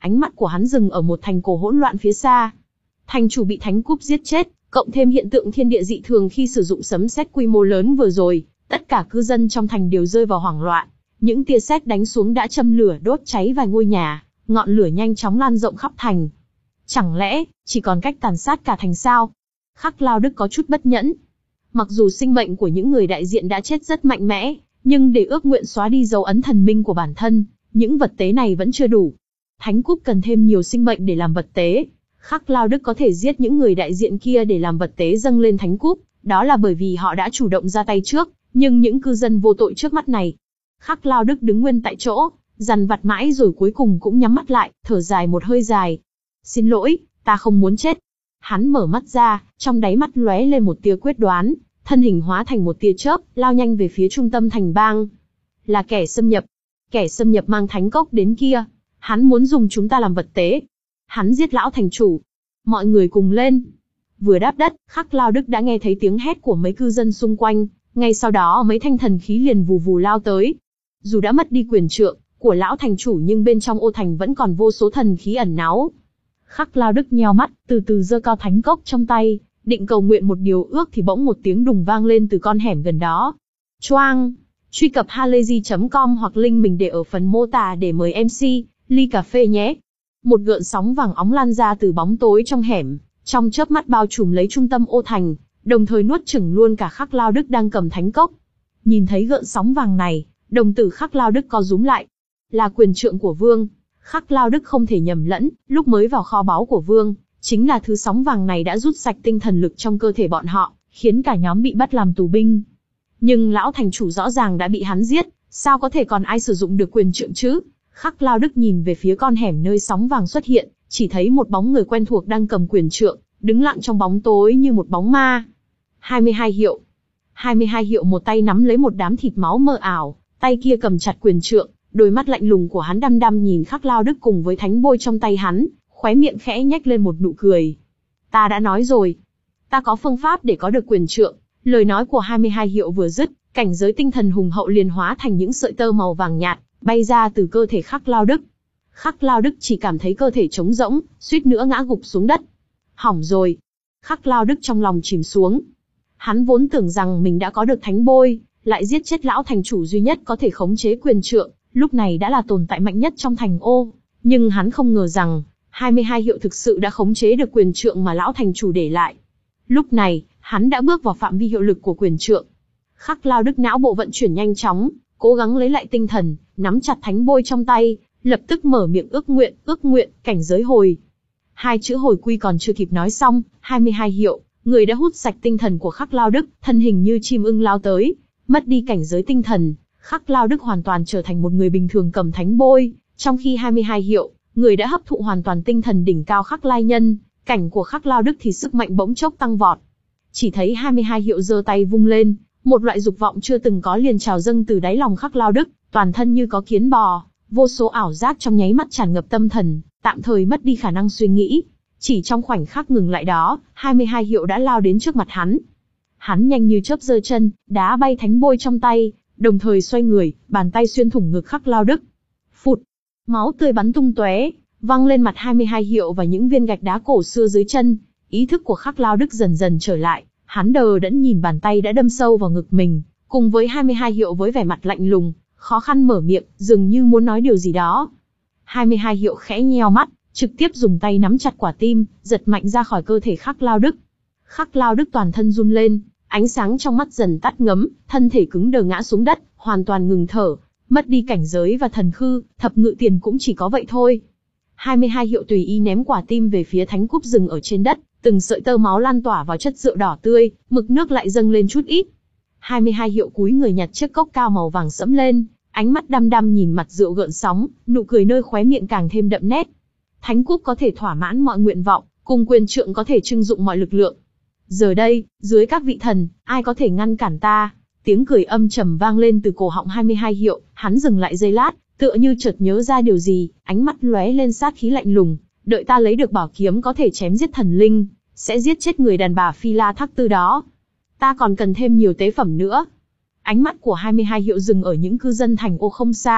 ánh mắt của hắn dừng ở một thành cổ hỗn loạn phía xa. Thành chủ bị thánh cúp giết chết, cộng thêm hiện tượng thiên địa dị thường khi sử dụng sấm sét quy mô lớn vừa rồi, tất cả cư dân trong thành đều rơi vào hoảng loạn. Những tia sét đánh xuống đã châm lửa đốt cháy vài ngôi nhà, ngọn lửa nhanh chóng lan rộng khắp thành. Chẳng lẽ, chỉ còn cách tàn sát cả thành sao? Khắc Lao Đức có chút bất nhẫn. Mặc dù sinh mệnh của những người đại diện đã chết rất mạnh mẽ, nhưng để ước nguyện xóa đi dấu ấn thần minh của bản thân, những vật tế này vẫn chưa đủ. Thánh cúp cần thêm nhiều sinh mệnh để làm vật tế. Khắc Lao Đức có thể giết những người đại diện kia để làm vật tế dâng lên thánh cúp, đó là bởi vì họ đã chủ động ra tay trước, nhưng những cư dân vô tội trước mắt này. Khắc Lao Đức đứng nguyên tại chỗ, dằn vặt mãi rồi cuối cùng cũng nhắm mắt lại, thở dài một hơi dài. Xin lỗi, ta không muốn chết. Hắn mở mắt ra, trong đáy mắt lóe lên một tia quyết đoán, thân hình hóa thành một tia chớp, lao nhanh về phía trung tâm thành bang. Là kẻ xâm nhập. Kẻ xâm nhập mang thánh cốc đến kia. Hắn muốn dùng chúng ta làm vật tế. Hắn giết lão thành chủ. Mọi người cùng lên. Vừa đáp đất, Khắc Lao Đức đã nghe thấy tiếng hét của mấy cư dân xung quanh. Ngay sau đó mấy thanh thần khí liền vù vù lao tới. Dù đã mất đi quyền trượng của lão thành chủ nhưng bên trong ô thành vẫn còn vô số thần khí ẩn náu. Khắc Lao Đức nheo mắt, từ từ giơ cao thánh cốc trong tay, định cầu nguyện một điều ước thì bỗng một tiếng đùng vang lên từ con hẻm gần đó. Choang! Truy cập halayzi chấm com hoặc link mình để ở phần mô tả để mời em xê, ly cà phê nhé. Một gợn sóng vàng óng lan ra từ bóng tối trong hẻm, trong chớp mắt bao trùm lấy trung tâm ô thành, đồng thời nuốt chửng luôn cả Khắc Lao Đức đang cầm thánh cốc. Nhìn thấy gợn sóng vàng này, đồng tử Khắc Lao Đức co rúm lại. Là quyền trượng của vương. Khắc Lao Đức không thể nhầm lẫn, lúc mới vào kho báu của vương, chính là thứ sóng vàng này đã rút sạch tinh thần lực trong cơ thể bọn họ, khiến cả nhóm bị bắt làm tù binh. Nhưng lão thành chủ rõ ràng đã bị hắn giết, sao có thể còn ai sử dụng được quyền trượng chứ? Khắc Lao Đức nhìn về phía con hẻm nơi sóng vàng xuất hiện, chỉ thấy một bóng người quen thuộc đang cầm quyền trượng, đứng lặng trong bóng tối như một bóng ma. hai mươi hai hiệu. hai mươi hai hiệu một tay nắm lấy một đám thịt máu mờ ảo, tay kia cầm chặt quyền trượng, đôi mắt lạnh lùng của hắn đăm đăm nhìn Khắc Lao Đức cùng với thánh bôi trong tay hắn, khóe miệng khẽ nhếch lên một nụ cười. Ta đã nói rồi, ta có phương pháp để có được quyền trượng. Lời nói của hai mươi hai hiệu vừa dứt, cảnh giới tinh thần hùng hậu liền hóa thành những sợi tơ màu vàng nhạt, bay ra từ cơ thể Khắc Lao Đức. Khắc Lao Đức chỉ cảm thấy cơ thể trống rỗng, suýt nữa ngã gục xuống đất. Hỏng rồi. Khắc Lao Đức trong lòng chìm xuống. Hắn vốn tưởng rằng mình đã có được thánh bôi, lại giết chết lão thành chủ duy nhất có thể khống chế quyền trượng, lúc này đã là tồn tại mạnh nhất trong thành ô. Nhưng hắn không ngờ rằng, hai mươi hai hiệu thực sự đã khống chế được quyền trượng mà lão thành chủ để lại. Lúc này, hắn đã bước vào phạm vi hiệu lực của quyền trượng. Khắc Lao Đức não bộ vận chuyển nhanh chóng, cố gắng lấy lại tinh thần, nắm chặt thánh bôi trong tay, lập tức mở miệng ước nguyện, ước nguyện, cảnh giới hồi. Hai chữ hồi quy còn chưa kịp nói xong, hai mươi hai hiệu, người đã hút sạch tinh thần của Khắc Lao Đức, thân hình như chim ưng lao tới, mất đi cảnh giới tinh thần, Khắc Lao Đức hoàn toàn trở thành một người bình thường cầm thánh bôi, trong khi hai mươi hai hiệu, người đã hấp thụ hoàn toàn tinh thần đỉnh cao Khắc Lai Nhân, cảnh của Khắc Lao Đức thì sức mạnh bỗng chốc tăng vọt. Chỉ thấy hai mươi hai hiệu giơ tay vung lên, một loại dục vọng chưa từng có liền trào dâng từ đáy lòng Khắc Lao Đức, toàn thân như có kiến bò, vô số ảo giác trong nháy mắt tràn ngập tâm thần, tạm thời mất đi khả năng suy nghĩ. Chỉ trong khoảnh khắc ngừng lại đó, hai mươi hai hiệu đã lao đến trước mặt hắn. Hắn nhanh như chớp giơ chân, đá bay thánh bôi trong tay, đồng thời xoay người, bàn tay xuyên thủng ngực Khắc Lao Đức. Phụt, máu tươi bắn tung tóe, văng lên mặt hai mươi hai hiệu và những viên gạch đá cổ xưa dưới chân. Ý thức của Khắc Lao Đức dần dần trở lại, hắn đờ đẫn nhìn bàn tay đã đâm sâu vào ngực mình, cùng với hai mươi hai hiệu với vẻ mặt lạnh lùng, khó khăn mở miệng, dường như muốn nói điều gì đó. hai mươi hai hiệu khẽ nheo mắt, trực tiếp dùng tay nắm chặt quả tim, giật mạnh ra khỏi cơ thể Khắc Lao Đức. Khắc Lao Đức toàn thân run lên, ánh sáng trong mắt dần tắt ngấm, thân thể cứng đờ ngã xuống đất, hoàn toàn ngừng thở, mất đi cảnh giới và thần khư, thập ngự tiền cũng chỉ có vậy thôi. hai mươi hai hiệu tùy ý ném quả tim về phía thánh cúp rừng ở trên đất, từng sợi tơ máu lan tỏa vào chất rượu đỏ tươi, mực nước lại dâng lên chút ít. hai mươi hai hiệu cúi người nhặt chiếc cốc cao màu vàng sẫm lên, ánh mắt đăm đăm nhìn mặt rượu gợn sóng, nụ cười nơi khóe miệng càng thêm đậm nét. Thánh cúp có thể thỏa mãn mọi nguyện vọng, cùng quyền trượng có thể trưng dụng mọi lực lượng. Giờ đây, dưới các vị thần, ai có thể ngăn cản ta? Tiếng cười âm trầm vang lên từ cổ họng hai mươi hai hiệu, hắn dừng lại giây lát, tựa như chợt nhớ ra điều gì, ánh mắt lóe lên sát khí lạnh lùng. Đợi ta lấy được bảo kiếm có thể chém giết thần linh, sẽ giết chết người đàn bà Phi La Thác Tư đó. Ta còn cần thêm nhiều tế phẩm nữa. Ánh mắt của hai mươi hai hiệu dừng ở những cư dân thành ô không xa,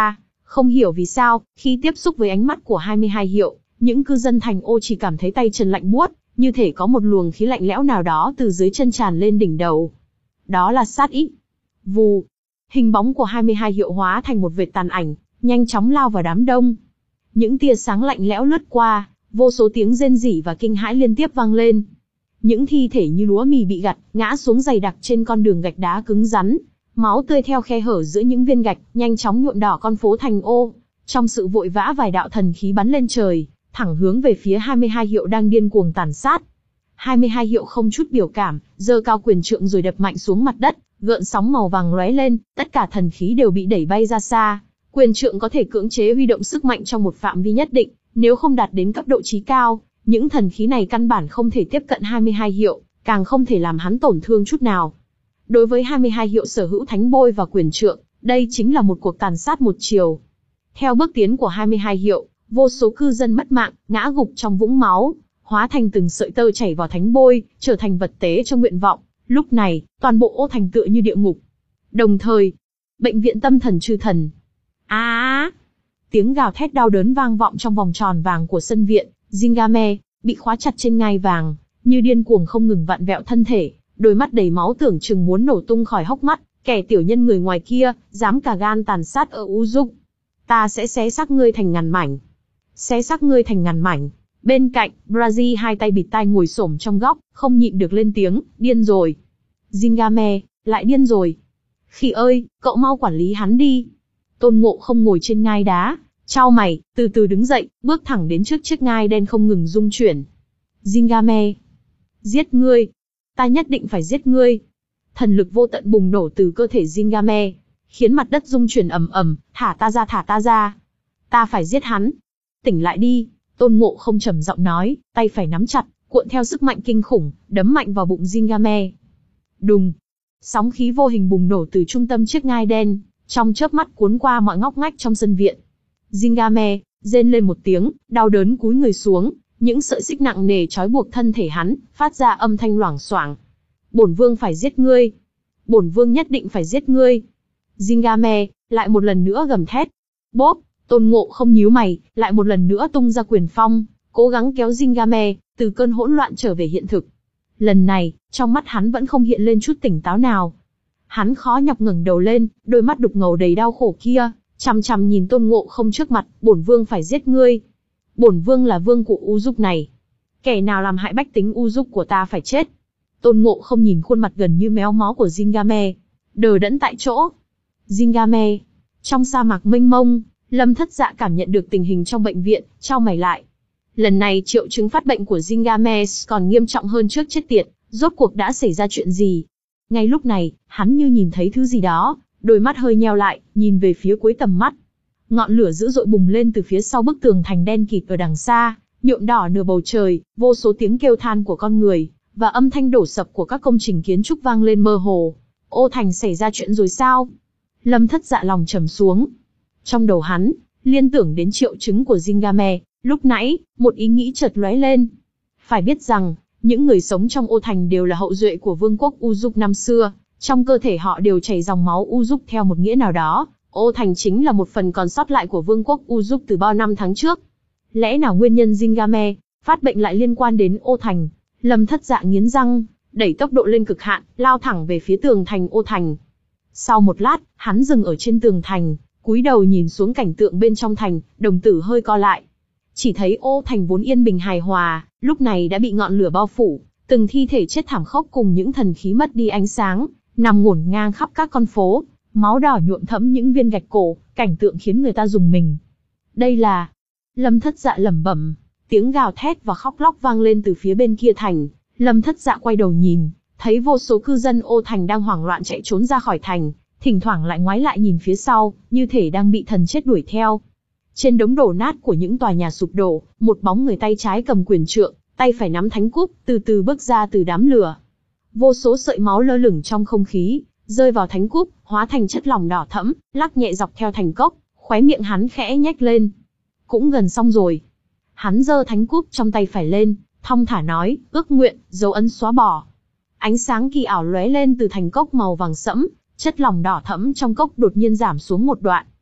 Không hiểu vì sao, khi tiếp xúc với ánh mắt của hai mươi hai hiệu, những cư dân thành ô chỉ cảm thấy tay chân lạnh buốt, như thể có một luồng khí lạnh lẽo nào đó từ dưới chân tràn lên đỉnh đầu. Đó là sát ý. Vù. Hình bóng của hai mươi hai hiệu hóa thành một vệt tàn ảnh, nhanh chóng lao vào đám đông. Những tia sáng lạnh lẽo lướt qua, vô số tiếng rên rỉ và kinh hãi liên tiếp vang lên. Những thi thể như lúa mì bị gặt, ngã xuống dày đặc trên con đường gạch đá cứng rắn. Máu tươi theo khe hở giữa những viên gạch, nhanh chóng nhuộm đỏ con phố thành ô. Trong sự vội vã vài đạo thần khí bắn lên trời, thẳng hướng về phía hai mươi hai hiệu đang điên cuồng tàn sát. hai mươi hai hiệu không chút biểu cảm, giơ cao quyền trượng rồi đập mạnh xuống mặt đất, gợn sóng màu vàng lóe lên, tất cả thần khí đều bị đẩy bay ra xa. Quyền trượng có thể cưỡng chế huy động sức mạnh trong một phạm vi nhất định, nếu không đạt đến cấp độ chí cao, những thần khí này căn bản không thể tiếp cận hai mươi hai hiệu, càng không thể làm hắn tổn thương chút nào. Đối với hai mươi hai hiệu sở hữu thánh bôi và quyền trượng, đây chính là một cuộc tàn sát một chiều. Theo bước tiến của hai mươi hai hiệu, vô số cư dân mất mạng, ngã gục trong vũng máu, hóa thành từng sợi tơ chảy vào thánh bôi, trở thành vật tế cho nguyện vọng. Lúc này, toàn bộ ô thành tựa như địa ngục. Đồng thời, bệnh viện tâm thần chư thần. Á! À, tiếng gào thét đau đớn vang vọng trong vòng tròn vàng của sân viện. Zingame bị khóa chặt trên ngai vàng, như điên cuồng không ngừng vặn vẹo thân thể, đôi mắt đầy máu tưởng chừng muốn nổ tung khỏi hốc mắt. Kẻ tiểu nhân người ngoài kia, dám cả gan tàn sát ở Uzuk. Ta sẽ xé xác ngươi thành ngàn mảnh. Xé xác ngươi thành ngàn mảnh. Bên cạnh, Brazil hai tay bịt tai ngồi xổm trong góc, không nhịn được lên tiếng, điên rồi. Zingame, lại điên rồi. Khỉ ơi, cậu mau quản lý hắn đi. Tôn Ngộ không ngồi trên ngai đá, chau mày, từ từ đứng dậy, bước thẳng đến trước chiếc ngai đen không ngừng rung chuyển. Zingame, giết ngươi. Ta nhất định phải giết ngươi. Thần lực vô tận bùng nổ từ cơ thể Zingame, khiến mặt đất rung chuyển ầm ầm, thả ta ra thả ta ra. Ta phải giết hắn. Tỉnh lại đi, Tôn Ngộ không trầm giọng nói, tay phải nắm chặt, cuộn theo sức mạnh kinh khủng, đấm mạnh vào bụng Zingame. Đùng, sóng khí vô hình bùng nổ từ trung tâm chiếc ngai đen, trong chớp mắt cuốn qua mọi ngóc ngách trong sân viện. Zingame rên lên một tiếng, đau đớn cúi người xuống, những sợi xích nặng nề trói buộc thân thể hắn, phát ra âm thanh loảng xoảng. Bổn vương phải giết ngươi. Bổn vương nhất định phải giết ngươi. Zingame lại một lần nữa gầm thét. Bốp, Tôn Ngộ không nhíu mày, lại một lần nữa tung ra quyền phong, cố gắng kéo Zingame từ cơn hỗn loạn trở về hiện thực. Lần này, trong mắt hắn vẫn không hiện lên chút tỉnh táo nào. Hắn khó nhọc ngẩng đầu lên, đôi mắt đục ngầu đầy đau khổ kia, chằm chằm nhìn Tôn Ngộ không trước mặt. Bổn vương phải giết ngươi. Bổn vương là vương của Uzuk này. Kẻ nào làm hại bách tính Uzuk của ta phải chết. Tôn Ngộ không nhìn khuôn mặt gần như méo mó của Zingame, đờ đẫn tại chỗ. Zingame, trong sa mạc mênh mông, Lâm Thất Dạ cảm nhận được tình hình trong bệnh viện, chau mày lại. Lần này triệu chứng phát bệnh của Zingame còn nghiêm trọng hơn trước chết tiệt, rốt cuộc đã xảy ra chuyện gì? Ngay lúc này, hắn như nhìn thấy thứ gì đó, đôi mắt hơi nheo lại, nhìn về phía cuối tầm mắt. Ngọn lửa dữ dội bùng lên từ phía sau bức tường thành đen kịt ở đằng xa, nhuộm đỏ nửa bầu trời, vô số tiếng kêu than của con người, và âm thanh đổ sập của các công trình kiến trúc vang lên mơ hồ. Ô thành xảy ra chuyện rồi sao? Lâm Thất Dạ lòng trầm xuống. Trong đầu hắn, liên tưởng đến triệu chứng của Zingame, lúc nãy, một ý nghĩ chợt lóe lên. Phải biết rằng, những người sống trong ô thành đều là hậu duệ của vương quốc Uzuk năm xưa, trong cơ thể họ đều chảy dòng máu Uzuk theo một nghĩa nào đó. Ô thành chính là một phần còn sót lại của vương quốc Uzuk từ bao năm tháng trước. Lẽ nào nguyên nhân Zingame phát bệnh lại liên quan đến ô thành? Lâm Thất Dạ nghiến răng, đẩy tốc độ lên cực hạn, lao thẳng về phía tường thành ô thành. Sau một lát, hắn dừng ở trên tường thành, cúi đầu nhìn xuống cảnh tượng bên trong thành, đồng tử hơi co lại. Chỉ thấy ô thành vốn yên bình hài hòa, lúc này đã bị ngọn lửa bao phủ, từng thi thể chết thảm khốc cùng những thần khí mất đi ánh sáng, nằm ngổn ngang khắp các con phố, máu đỏ nhuộm thẫm những viên gạch cổ, cảnh tượng khiến người ta rùng mình. Đây là... Lâm Thất Dạ lẩm bẩm, tiếng gào thét và khóc lóc vang lên từ phía bên kia thành. Lâm Thất Dạ quay đầu nhìn, thấy vô số cư dân ô thành đang hoảng loạn chạy trốn ra khỏi thành, thỉnh thoảng lại ngoái lại nhìn phía sau, như thể đang bị thần chết đuổi theo. Trên đống đổ nát của những tòa nhà sụp đổ, một bóng người tay trái cầm quyền trượng, tay phải nắm thánh cúp, từ từ bước ra từ đám lửa. Vô số sợi máu lơ lửng trong không khí, rơi vào thánh cúp, hóa thành chất lỏng đỏ thẫm, lắc nhẹ dọc theo thành cốc, khóe miệng hắn khẽ nhếch lên. Cũng gần xong rồi. Hắn giơ thánh cúp trong tay phải lên, thong thả nói, ước nguyện, dấu ấn xóa bỏ. Ánh sáng kỳ ảo lóe lên từ thành cốc màu vàng sẫm, chất lỏng đỏ thẫm trong cốc đột nhiên giảm xuống một đoạn.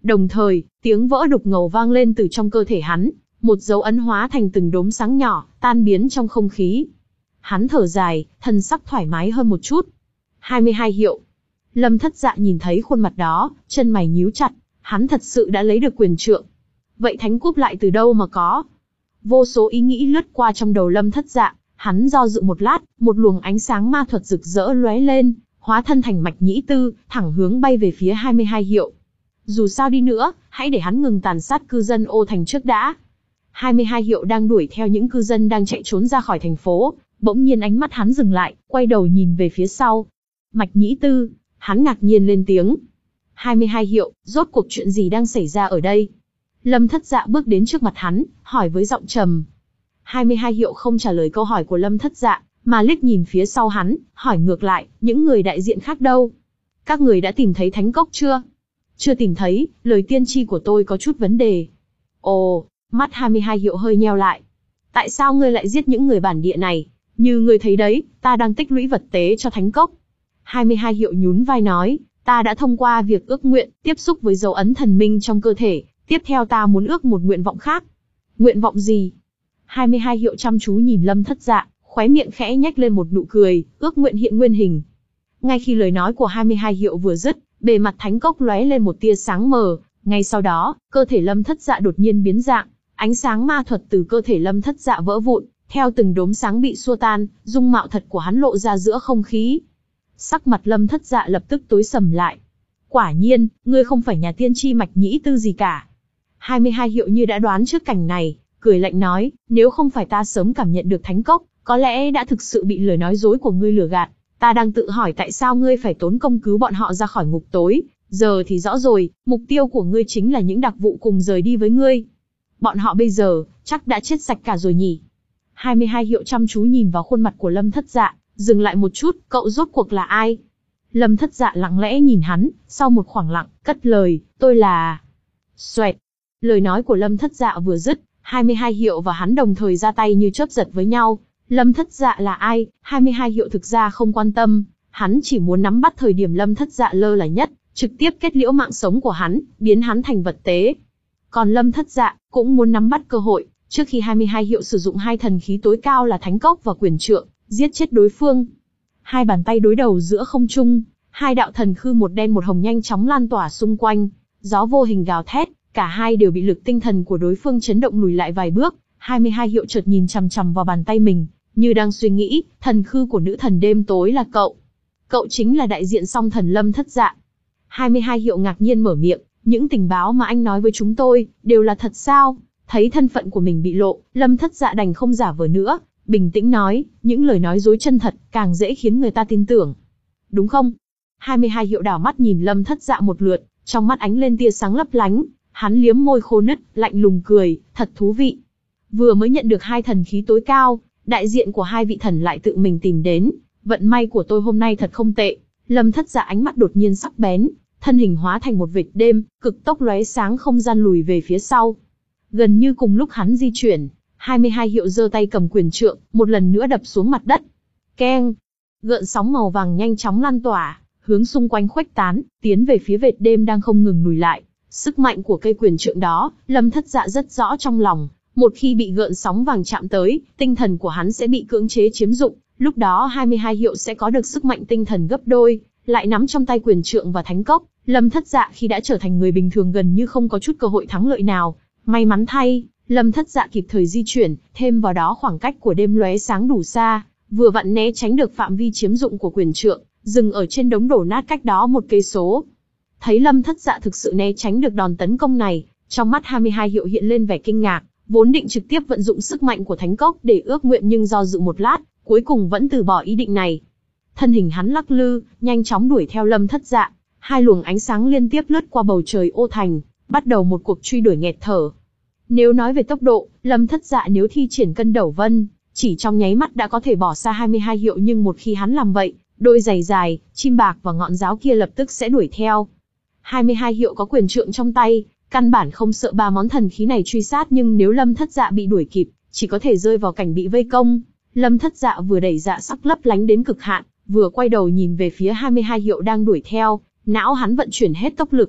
Đồng thời, tiếng vỡ đục ngầu vang lên từ trong cơ thể hắn, một dấu ấn hóa thành từng đốm sáng nhỏ, tan biến trong không khí. Hắn thở dài, thần sắc thoải mái hơn một chút. hai mươi hai hiệu. Lâm Thất Dạ nhìn thấy khuôn mặt đó, chân mày nhíu chặt, hắn thật sự đã lấy được quyền trượng. Vậy thánh cúp lại từ đâu mà có? Vô số ý nghĩ lướt qua trong đầu Lâm Thất Dạ, hắn do dự một lát, một luồng ánh sáng ma thuật rực rỡ lóe lên, hóa thân thành Mạch Nhĩ Tư, thẳng hướng bay về phía hai mươi hai hiệu. Dù sao đi nữa, hãy để hắn ngừng tàn sát cư dân ô thành trước đã. hai mươi hai hiệu đang đuổi theo những cư dân đang chạy trốn ra khỏi thành phố, bỗng nhiên ánh mắt hắn dừng lại, quay đầu nhìn về phía sau. Mạch Nhĩ Tư, hắn ngạc nhiên lên tiếng. hai mươi hai hiệu, rốt cuộc chuyện gì đang xảy ra ở đây? Lâm Thất Dạ bước đến trước mặt hắn, hỏi với giọng trầm. hai mươi hai hiệu không trả lời câu hỏi của Lâm Thất Dạ, mà liếc nhìn phía sau hắn, hỏi ngược lại, những người đại diện khác đâu? Các người đã tìm thấy thánh cốc chưa? Chưa tìm thấy, lời tiên tri của tôi có chút vấn đề. Ồ, mắt hai mươi hai hiệu hơi nheo lại. Tại sao ngươi lại giết những người bản địa này? Như ngươi thấy đấy, ta đang tích lũy vật tế cho thánh cốc. hai mươi hai hiệu nhún vai nói, ta đã thông qua việc ước nguyện, tiếp xúc với dấu ấn thần minh trong cơ thể, tiếp theo ta muốn ước một nguyện vọng khác. Nguyện vọng gì? hai mươi hai hiệu chăm chú nhìn Lâm Thất Dạ, khóe miệng khẽ nhếch lên một nụ cười, ước nguyện hiện nguyên hình. Ngay khi lời nói của hai mươi hai hiệu vừa dứt, bề mặt thánh cốc lóe lên một tia sáng mờ, ngay sau đó, cơ thể Lâm Thất Dạ đột nhiên biến dạng, ánh sáng ma thuật từ cơ thể Lâm Thất Dạ vỡ vụn, theo từng đốm sáng bị xua tan, dung mạo thật của hắn lộ ra giữa không khí. Sắc mặt Lâm Thất Dạ lập tức tối sầm lại. Quả nhiên, ngươi không phải nhà tiên tri Mạch Nhĩ Tư gì cả. hai mươi hai hiệu như đã đoán trước cảnh này, cười lạnh nói, nếu không phải ta sớm cảm nhận được thánh cốc, có lẽ đã thực sự bị lời nói dối của ngươi lừa gạt. Ta đang tự hỏi tại sao ngươi phải tốn công cứu bọn họ ra khỏi ngục tối, giờ thì rõ rồi, mục tiêu của ngươi chính là những đặc vụ cùng rời đi với ngươi. Bọn họ bây giờ, chắc đã chết sạch cả rồi nhỉ. hai mươi hai hiệu chăm chú nhìn vào khuôn mặt của Lâm Thất Dạ, dừng lại một chút, cậu rốt cuộc là ai? Lâm Thất Dạ lặng lẽ nhìn hắn, sau một khoảng lặng, cất lời, tôi là... Xoẹt. Lời nói của Lâm Thất Dạ vừa dứt, hai mươi hai hiệu và hắn đồng thời ra tay như chớp giật với nhau. Lâm Thất Dạ là ai? hai mươi hai hiệu thực ra không quan tâm, hắn chỉ muốn nắm bắt thời điểm Lâm Thất Dạ lơ là nhất, trực tiếp kết liễu mạng sống của hắn, biến hắn thành vật tế. Còn Lâm Thất Dạ cũng muốn nắm bắt cơ hội, trước khi hai mươi hai hiệu sử dụng hai thần khí tối cao là thánh cốc và quyền trượng, giết chết đối phương. Hai bàn tay đối đầu giữa không trung, hai đạo thần khư một đen một hồng nhanh chóng lan tỏa xung quanh, gió vô hình gào thét, cả hai đều bị lực tinh thần của đối phương chấn động lùi lại vài bước. hai mươi hai hiệu chợt nhìn chằm chằm vào bàn tay mình, như đang suy nghĩ, thần khư của nữ thần đêm tối là cậu. Cậu chính là đại diện song thần Lâm Thất Dạ. hai mươi hai hiệu ngạc nhiên mở miệng, những tình báo mà anh nói với chúng tôi, đều là thật sao? Thấy thân phận của mình bị lộ, Lâm Thất Dạ đành không giả vờ nữa, bình tĩnh nói, những lời nói dối chân thật, càng dễ khiến người ta tin tưởng. Đúng không? hai mươi hai hiệu đảo mắt nhìn Lâm Thất Dạ một lượt, trong mắt ánh lên tia sáng lấp lánh, hắn liếm môi khô nứt, lạnh lùng cười, thật thú vị. Vừa mới nhận được hai thần khí tối cao, đại diện của hai vị thần lại tự mình tìm đến, vận may của tôi hôm nay thật không tệ. Lâm Thất Dạ ánh mắt đột nhiên sắc bén, thân hình hóa thành một vệt đêm, cực tốc lóe sáng không gian lùi về phía sau. Gần như cùng lúc hắn di chuyển, hai mươi hai hiệu giơ tay cầm quyền trượng, một lần nữa đập xuống mặt đất. Keng! Gợn sóng màu vàng nhanh chóng lan tỏa, hướng xung quanh khuếch tán, tiến về phía vệt đêm đang không ngừng lùi lại. Sức mạnh của cây quyền trượng đó, Lâm Thất Dạ rất rõ trong lòng. Một khi bị gợn sóng vàng chạm tới, tinh thần của hắn sẽ bị cưỡng chế chiếm dụng, lúc đó hai mươi hai hiệu sẽ có được sức mạnh tinh thần gấp đôi, lại nắm trong tay quyền trượng và thánh cốc. Lâm Thất Dạ khi đã trở thành người bình thường gần như không có chút cơ hội thắng lợi nào. May mắn thay, Lâm Thất Dạ kịp thời di chuyển, thêm vào đó khoảng cách của đêm lóe sáng đủ xa, vừa vặn né tránh được phạm vi chiếm dụng của quyền trượng, dừng ở trên đống đổ nát cách đó một cây số. Thấy Lâm Thất Dạ thực sự né tránh được đòn tấn công này, trong mắt hai mươi hai hiệu hiện lên vẻ kinh ngạc, vốn định trực tiếp vận dụng sức mạnh của thánh cốc để ước nguyện nhưng do dự một lát, cuối cùng vẫn từ bỏ ý định này. Thân hình hắn lắc lư, nhanh chóng đuổi theo Lâm Thất Dạ, hai luồng ánh sáng liên tiếp lướt qua bầu trời ô thành, bắt đầu một cuộc truy đuổi nghẹt thở. Nếu nói về tốc độ, Lâm Thất Dạ nếu thi triển cân đẩu vân, chỉ trong nháy mắt đã có thể bỏ xa hai mươi hai hiệu, nhưng một khi hắn làm vậy, đôi giày dài, chim bạc và ngọn giáo kia lập tức sẽ đuổi theo. hai mươi hai hiệu có quyền trượng trong tay, căn bản không sợ ba món thần khí này truy sát, nhưng nếu Lâm Thất Dạ bị đuổi kịp, chỉ có thể rơi vào cảnh bị vây công. Lâm Thất Dạ vừa đẩy dạ sắc lấp lánh đến cực hạn, vừa quay đầu nhìn về phía hai mươi hai hiệu đang đuổi theo, não hắn vận chuyển hết tốc lực.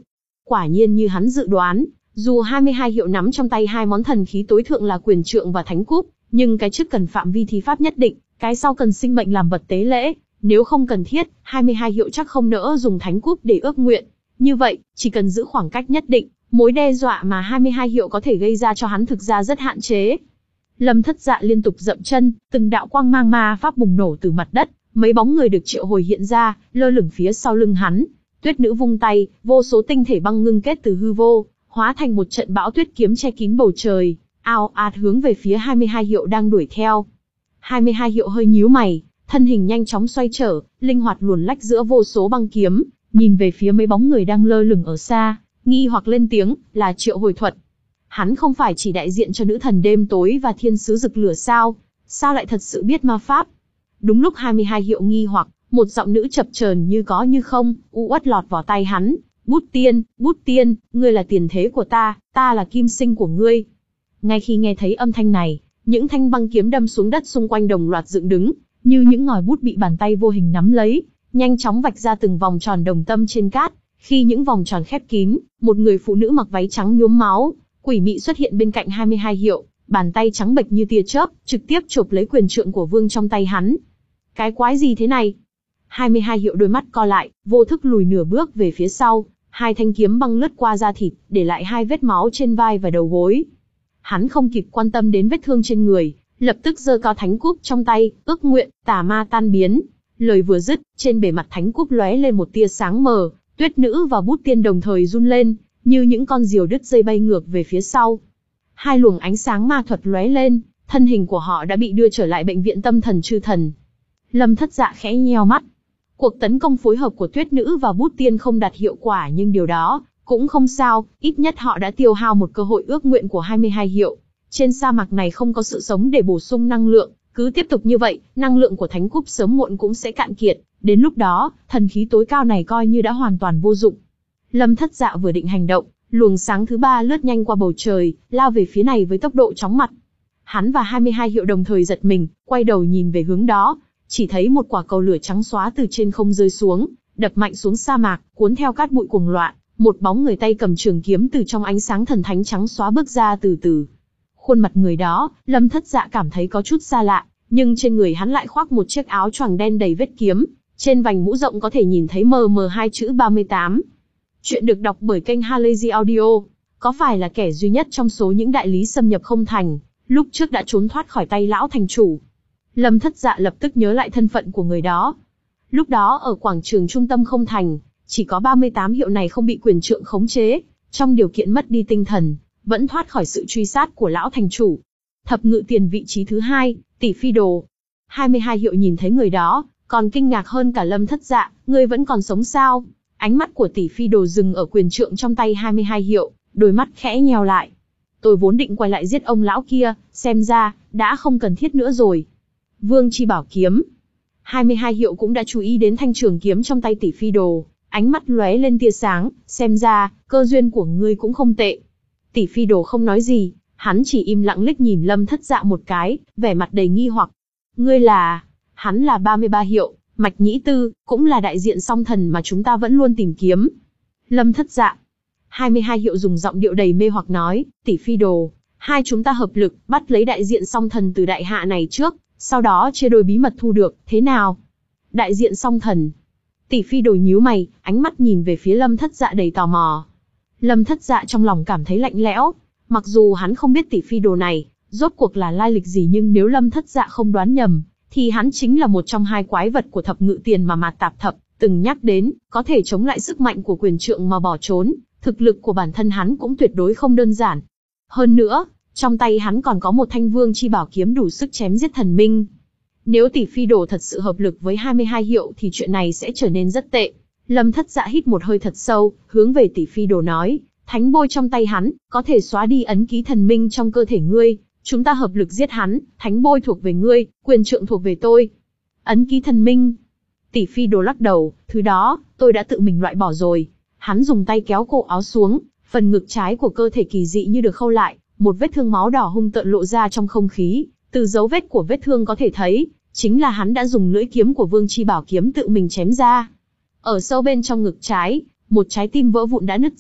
Quả nhiên như hắn dự đoán, dù hai mươi hai hiệu nắm trong tay hai món thần khí tối thượng là quyền trượng và thánh cúp, nhưng cái trước cần phạm vi thi pháp nhất định, cái sau cần sinh mệnh làm vật tế lễ. Nếu không cần thiết, hai mươi hai hiệu chắc không nỡ dùng thánh cúp để ước nguyện. Như vậy, chỉ cần giữ khoảng cách nhất định, mối đe dọa mà hai mươi hai hiệu có thể gây ra cho hắn thực ra rất hạn chế. Lâm Thất Dạ liên tục dậm chân, từng đạo quang mang ma pháp bùng nổ từ mặt đất, mấy bóng người được triệu hồi hiện ra, lơ lửng phía sau lưng hắn. Tuyết nữ vung tay, vô số tinh thể băng ngưng kết từ hư vô, hóa thành một trận bão tuyết kiếm che kín bầu trời, ao ạt hướng về phía hai mươi hai hiệu đang đuổi theo. hai mươi hai hiệu hơi nhíu mày, thân hình nhanh chóng xoay trở, linh hoạt luồn lách giữa vô số băng kiếm, nhìn về phía mấy bóng người đang lơ lửng ở xa, nghi hoặc lên tiếng, là triệu hồi thuật. Hắn không phải chỉ đại diện cho nữ thần đêm tối và thiên sứ rực lửa sao? Sao lại thật sự biết ma pháp? Đúng lúc hai mươi hai hiệu nghi hoặc, một giọng nữ chập chờn như có như không, u uất lọt vào tai hắn. Bút tiên, bút tiên, ngươi là tiền thế của ta, ta là kim sinh của ngươi. Ngay khi nghe thấy âm thanh này, những thanh băng kiếm đâm xuống đất xung quanh đồng loạt dựng đứng, như những ngòi bút bị bàn tay vô hình nắm lấy, nhanh chóng vạch ra từng vòng tròn đồng tâm trên cát. Khi những vòng tròn khép kín, một người phụ nữ mặc váy trắng nhuốm máu, quỷ mị xuất hiện bên cạnh hai mươi hai hiệu, bàn tay trắng bệch như tia chớp, trực tiếp chộp lấy quyền trượng của vương trong tay hắn. Cái quái gì thế này? hai mươi hai hiệu đôi mắt co lại, vô thức lùi nửa bước về phía sau, hai thanh kiếm băng lướt qua da thịt, để lại hai vết máu trên vai và đầu gối. Hắn không kịp quan tâm đến vết thương trên người, lập tức giơ cao thánh cúp trong tay, ước nguyện, tà ma tan biến. Lời vừa dứt, trên bề mặt thánh cúp lóe lên một tia sáng mờ, tuyết nữ và bút tiên đồng thời run lên, như những con diều đứt dây bay ngược về phía sau. Hai luồng ánh sáng ma thuật lóe lên, thân hình của họ đã bị đưa trở lại bệnh viện tâm thần chư thần. Lâm Thất Dạ khẽ nheo mắt. Cuộc tấn công phối hợp của tuyết nữ và bút tiên không đạt hiệu quả, nhưng điều đó cũng không sao, ít nhất họ đã tiêu hao một cơ hội ước nguyện của hai mươi hai hiệu. Trên sa mạc này không có sự sống để bổ sung năng lượng, cứ tiếp tục như vậy, năng lượng của thánh cúp sớm muộn cũng sẽ cạn kiệt, đến lúc đó, thần khí tối cao này coi như đã hoàn toàn vô dụng. Lâm Thất Dạ vừa định hành động, luồng sáng thứ ba lướt nhanh qua bầu trời, lao về phía này với tốc độ chóng mặt. Hắn và hai mươi hai hiệu đồng thời giật mình, quay đầu nhìn về hướng đó, chỉ thấy một quả cầu lửa trắng xóa từ trên không rơi xuống, đập mạnh xuống sa mạc, cuốn theo cát bụi cuồng loạn. Một bóng người tay cầm trường kiếm từ trong ánh sáng thần thánh trắng xóa bước ra từ từ. Khuôn mặt người đó, Lâm Thất Dạ cảm thấy có chút xa lạ, nhưng trên người hắn lại khoác một chiếc áo choàng đen đầy vết kiếm, trên vành mũ rộng có thể nhìn thấy mờ mờ hai chữ ba mươi tám. Chuyện được đọc bởi kênh Halazy Audio. Có phải là kẻ duy nhất trong số những đại lý xâm nhập không thành, lúc trước đã trốn thoát khỏi tay lão thành chủ? Lâm Thất Dạ lập tức nhớ lại thân phận của người đó. Lúc đó ở quảng trường trung tâm không thành, chỉ có ba mươi tám hiệu này không bị quyền trượng khống chế, trong điều kiện mất đi tinh thần, vẫn thoát khỏi sự truy sát của lão thành chủ. Thập ngự tiền vị trí thứ hai, tỷ phi đồ. hai mươi hai hiệu nhìn thấy người đó, còn kinh ngạc hơn cả Lâm Thất Dạ, ngươi vẫn còn sống sao? Ánh mắt của tỷ phi đồ dừng ở quyền trượng trong tay hai mươi hai hiệu, đôi mắt khẽ nheo lại. Tôi vốn định quay lại giết ông lão kia, xem ra, đã không cần thiết nữa rồi. Vương chi bảo kiếm. hai mươi hai hiệu cũng đã chú ý đến thanh trường kiếm trong tay tỷ phi đồ, ánh mắt lóe lên tia sáng, xem ra, cơ duyên của ngươi cũng không tệ. Tỷ phi đồ không nói gì, hắn chỉ im lặng liếc nhìn Lâm Thất Dạ một cái, vẻ mặt đầy nghi hoặc. Ngươi là... Hắn là ba mươi ba hiệu, Mạch Nhĩ Tư, cũng là đại diện song thần mà chúng ta vẫn luôn tìm kiếm. Lâm Thất Dạ. hai mươi hai hiệu dùng giọng điệu đầy mê hoặc nói, tỷ phi đồ, hai chúng ta hợp lực, bắt lấy đại diện song thần từ đại hạ này trước, sau đó chia đôi bí mật thu được, thế nào? Đại diện song thần. Tỷ phi đồ nhíu mày, ánh mắt nhìn về phía Lâm Thất Dạ đầy tò mò. Lâm Thất Dạ trong lòng cảm thấy lạnh lẽo, mặc dù hắn không biết tỷ phi đồ này, rốt cuộc là lai lịch gì, nhưng nếu Lâm Thất Dạ không đoán nhầm, thì hắn chính là một trong hai quái vật của thập ngự tiền mà Mạt Tạp Thập từng nhắc đến, có thể chống lại sức mạnh của quyền trượng mà bỏ trốn, thực lực của bản thân hắn cũng tuyệt đối không đơn giản. Hơn nữa, trong tay hắn còn có một thanh vương chi bảo kiếm đủ sức chém giết thần minh. Nếu tỷ phi đồ thật sự hợp lực với hai mươi hai hiệu thì chuyện này sẽ trở nên rất tệ. Lâm Thất Dạ hít một hơi thật sâu, hướng về tỷ phi đồ nói, thánh bôi trong tay hắn, có thể xóa đi ấn ký thần minh trong cơ thể ngươi. Chúng ta hợp lực giết hắn, thánh bôi thuộc về ngươi, quyền trượng thuộc về tôi. Ấn ký thần minh. Tỷ phi đồ lắc đầu, thứ đó, tôi đã tự mình loại bỏ rồi. Hắn dùng tay kéo cổ áo xuống, phần ngực trái của cơ thể kỳ dị như được khâu lại, một vết thương máu đỏ hung tợn lộ ra trong không khí. Từ dấu vết của vết thương có thể thấy, chính là hắn đã dùng lưỡi kiếm của vương chi bảo kiếm tự mình chém ra. Ở sâu bên trong ngực trái, một trái tim vỡ vụn đã nứt ra,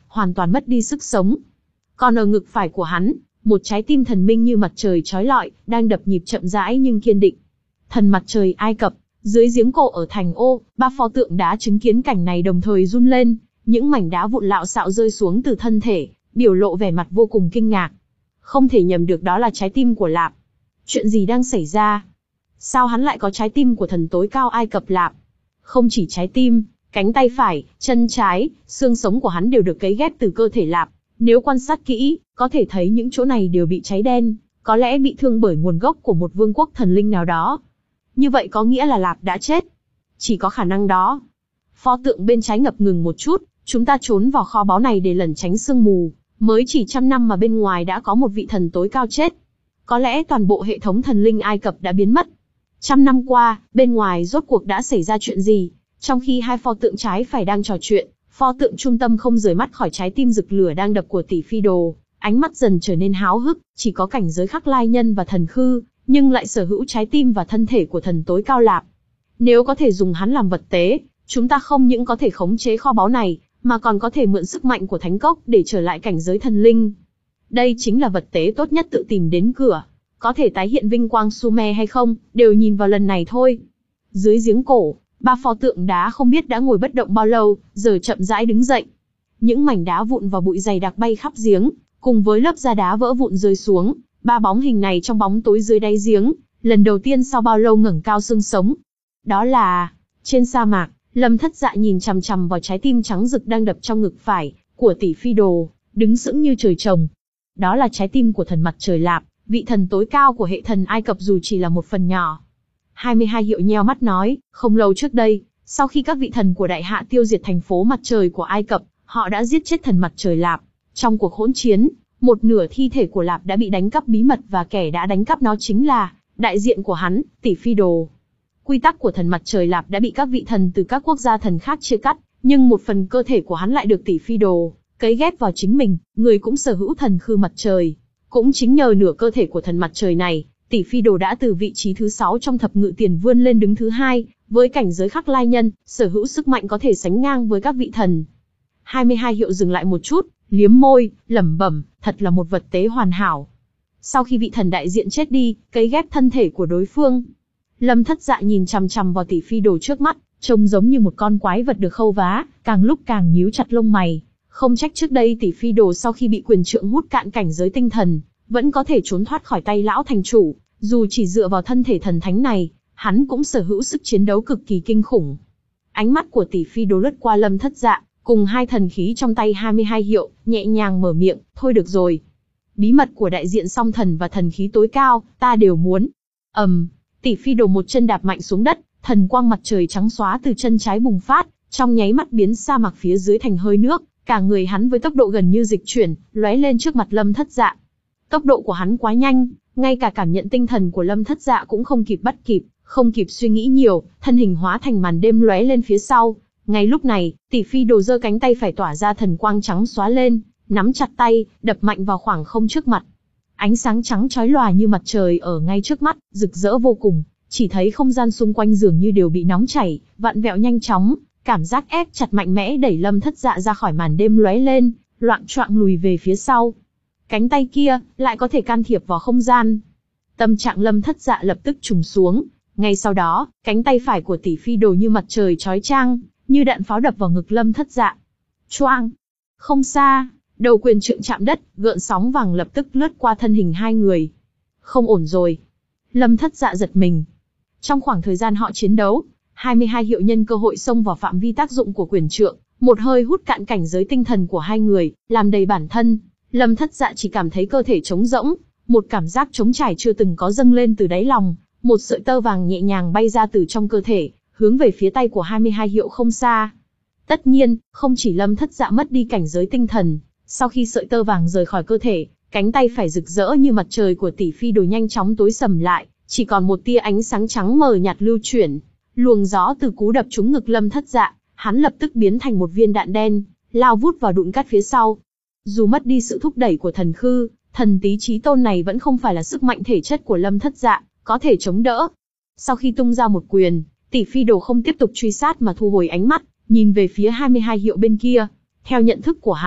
hoàn toàn mất đi sức sống. Còn ở ngực phải của hắn, một trái tim thần minh như mặt trời chói lọi, đang đập nhịp chậm rãi nhưng kiên định. Thần mặt trời Ai Cập, dưới giếng cổ ở thành Ô, ba pho tượng đá chứng kiến cảnh này đồng thời run lên, những mảnh đá vụn lạo xạo rơi xuống từ thân thể, biểu lộ vẻ mặt vô cùng kinh ngạc. Không thể nhầm được đó là trái tim của Lạp. Chuyện gì đang xảy ra? Sao hắn lại có trái tim của thần tối cao Ai Cập Lạp? Không chỉ trái tim, cánh tay phải, chân trái, xương sống của hắn đều được cấy ghép từ cơ thể Lạp. Nếu quan sát kỹ, có thể thấy những chỗ này đều bị cháy đen, có lẽ bị thương bởi nguồn gốc của một vương quốc thần linh nào đó. Như vậy có nghĩa là Lạp đã chết. Chỉ có khả năng đó. Pho tượng bên trái ngập ngừng một chút, chúng ta trốn vào kho báu này để lẩn tránh sương mù, mới chỉ trăm năm mà bên ngoài đã có một vị thần tối cao chết. Có lẽ toàn bộ hệ thống thần linh Ai Cập đã biến mất. Trăm năm qua, bên ngoài rốt cuộc đã xảy ra chuyện gì? Trong khi hai pho tượng trái phải đang trò chuyện, pho tượng trung tâm không rời mắt khỏi trái tim rực lửa đang đập của tỷ phi đồ, ánh mắt dần trở nên háo hức, chỉ có cảnh giới khắc lai nhân và thần khư, nhưng lại sở hữu trái tim và thân thể của thần tối cao Lạp. Nếu có thể dùng hắn làm vật tế, chúng ta không những có thể khống chế kho báu này, mà còn có thể mượn sức mạnh của thánh cốc để trở lại cảnh giới thần linh. Đây chính là vật tế tốt nhất tự tìm đến cửa. Có thể tái hiện vinh quang Sumer hay không, đều nhìn vào lần này thôi. Dưới giếng cổ, ba pho tượng đá không biết đã ngồi bất động bao lâu, giờ chậm rãi đứng dậy. Những mảnh đá vụn và bụi dày đặc bay khắp giếng, cùng với lớp da đá vỡ vụn rơi xuống. Ba bóng hình này trong bóng tối dưới đáy giếng, lần đầu tiên sau bao lâu ngẩng cao xương sống. Đó là, trên sa mạc, Lâm Thất Dạ nhìn chằm chằm vào trái tim trắng rực đang đập trong ngực phải của tỷ phi đồ, đứng sững như trời trồng. Đó là trái tim của thần mặt trời Lạp, vị thần tối cao của hệ thần Ai Cập dù chỉ là một phần nhỏ. hai mươi hai Hiệu nheo mắt nói, không lâu trước đây, sau khi các vị thần của đại hạ tiêu diệt thành phố mặt trời của Ai Cập, họ đã giết chết thần mặt trời Lạp. Trong cuộc hỗn chiến, một nửa thi thể của Lạp đã bị đánh cắp bí mật và kẻ đã đánh cắp nó chính là đại diện của hắn, tỷ phi đồ. Quy tắc của thần mặt trời Lạp đã bị các vị thần từ các quốc gia thần khác chia cắt, nhưng một phần cơ thể của hắn lại được tỷ phi đồ cấy ghép vào chính mình, người cũng sở hữu thần khư mặt trời. Cũng chính nhờ nửa cơ thể của thần mặt trời này, tỷ phi đồ đã từ vị trí thứ sáu trong thập ngự tiền vươn lên đứng thứ hai, với cảnh giới khắc lai nhân, sở hữu sức mạnh có thể sánh ngang với các vị thần. hai mươi hai Hiệu dừng lại một chút, liếm môi, lẩm bẩm, thật là một vật tế hoàn hảo. Sau khi vị thần đại diện chết đi, cấy ghép thân thể của đối phương. Lâm Thất Dạ nhìn chằm chằm vào tỷ phi đồ trước mắt, trông giống như một con quái vật được khâu vá, càng lúc càng nhíu chặt lông mày. Không trách trước đây tỷ phi đồ sau khi bị quyền trượng hút cạn cảnh giới tinh thần, vẫn có thể trốn thoát khỏi tay lão thành chủ, dù chỉ dựa vào thân thể thần thánh này, hắn cũng sở hữu sức chiến đấu cực kỳ kinh khủng. Ánh mắt của tỷ phi đồ lướt qua Lâm Thất Dạ, cùng hai thần khí trong tay hai mươi hai Hiệu, nhẹ nhàng mở miệng, thôi được rồi. Bí mật của đại diện song thần và thần khí tối cao, ta đều muốn. ầm, um, tỷ phi đồ một chân đạp mạnh xuống đất, thần quang mặt trời trắng xóa từ chân trái bùng phát, trong nháy mắt biến sa mạc phía dưới thành hơi nước, cả người hắn với tốc độ gần như dịch chuyển, lóe lên trước mặt Lâm Thất Dạ. Tốc độ của hắn quá nhanh, ngay cả cảm nhận tinh thần của Lâm Thất Dạ cũng không kịp bắt kịp, không kịp suy nghĩ nhiều, thân hình hóa thành màn đêm lóe lên phía sau. Ngay lúc này, tỷ phi đồ giơ cánh tay phải tỏa ra thần quang trắng xóa lên, nắm chặt tay, đập mạnh vào khoảng không trước mặt. Ánh sáng trắng chói lòa như mặt trời ở ngay trước mắt, rực rỡ vô cùng, chỉ thấy không gian xung quanh dường như đều bị nóng chảy, vặn vẹo nhanh chóng, cảm giác ép chặt mạnh mẽ đẩy Lâm Thất Dạ ra khỏi màn đêm lóe lên, loạng choạng lùi về phía sau. Cánh tay kia lại có thể can thiệp vào không gian. Tâm trạng Lâm Thất Dạ lập tức trùng xuống, ngay sau đó, cánh tay phải của tỷ phi đồ như mặt trời chói chang, như đạn pháo đập vào ngực Lâm Thất Dạ. Choang! Không xa, đầu quyền trượng chạm đất, gợn sóng vàng lập tức lướt qua thân hình hai người. Không ổn rồi. Lâm Thất Dạ giật mình. Trong khoảng thời gian họ chiến đấu, hai mươi hai Hiệu nhân cơ hội xông vào phạm vi tác dụng của quyền trượng, một hơi hút cạn cảnh giới tinh thần của hai người, làm đầy bản thân. Lâm Thất Dạ chỉ cảm thấy cơ thể trống rỗng, một cảm giác trống trải chưa từng có dâng lên từ đáy lòng, một sợi tơ vàng nhẹ nhàng bay ra từ trong cơ thể, hướng về phía tay của hai mươi hai Hiệu không xa. Tất nhiên, không chỉ Lâm Thất Dạ mất đi cảnh giới tinh thần, sau khi sợi tơ vàng rời khỏi cơ thể, cánh tay phải rực rỡ như mặt trời của tỷ phi đồ nhanh chóng tối sầm lại, chỉ còn một tia ánh sáng trắng mờ nhạt lưu chuyển. Luồng gió từ cú đập trúng ngực Lâm Thất Dạ, hắn lập tức biến thành một viên đạn đen, lao vút vào đụn cát phía sau. Dù mất đi sự thúc đẩy của thần khư, thần tí chí tôn này vẫn không phải là sức mạnh thể chất của Lâm Thất Dạ, có thể chống đỡ. Sau khi tung ra một quyền, tỷ phi đồ không tiếp tục truy sát mà thu hồi ánh mắt, nhìn về phía hai mươi hai Hiệu bên kia. Theo nhận thức của hắn,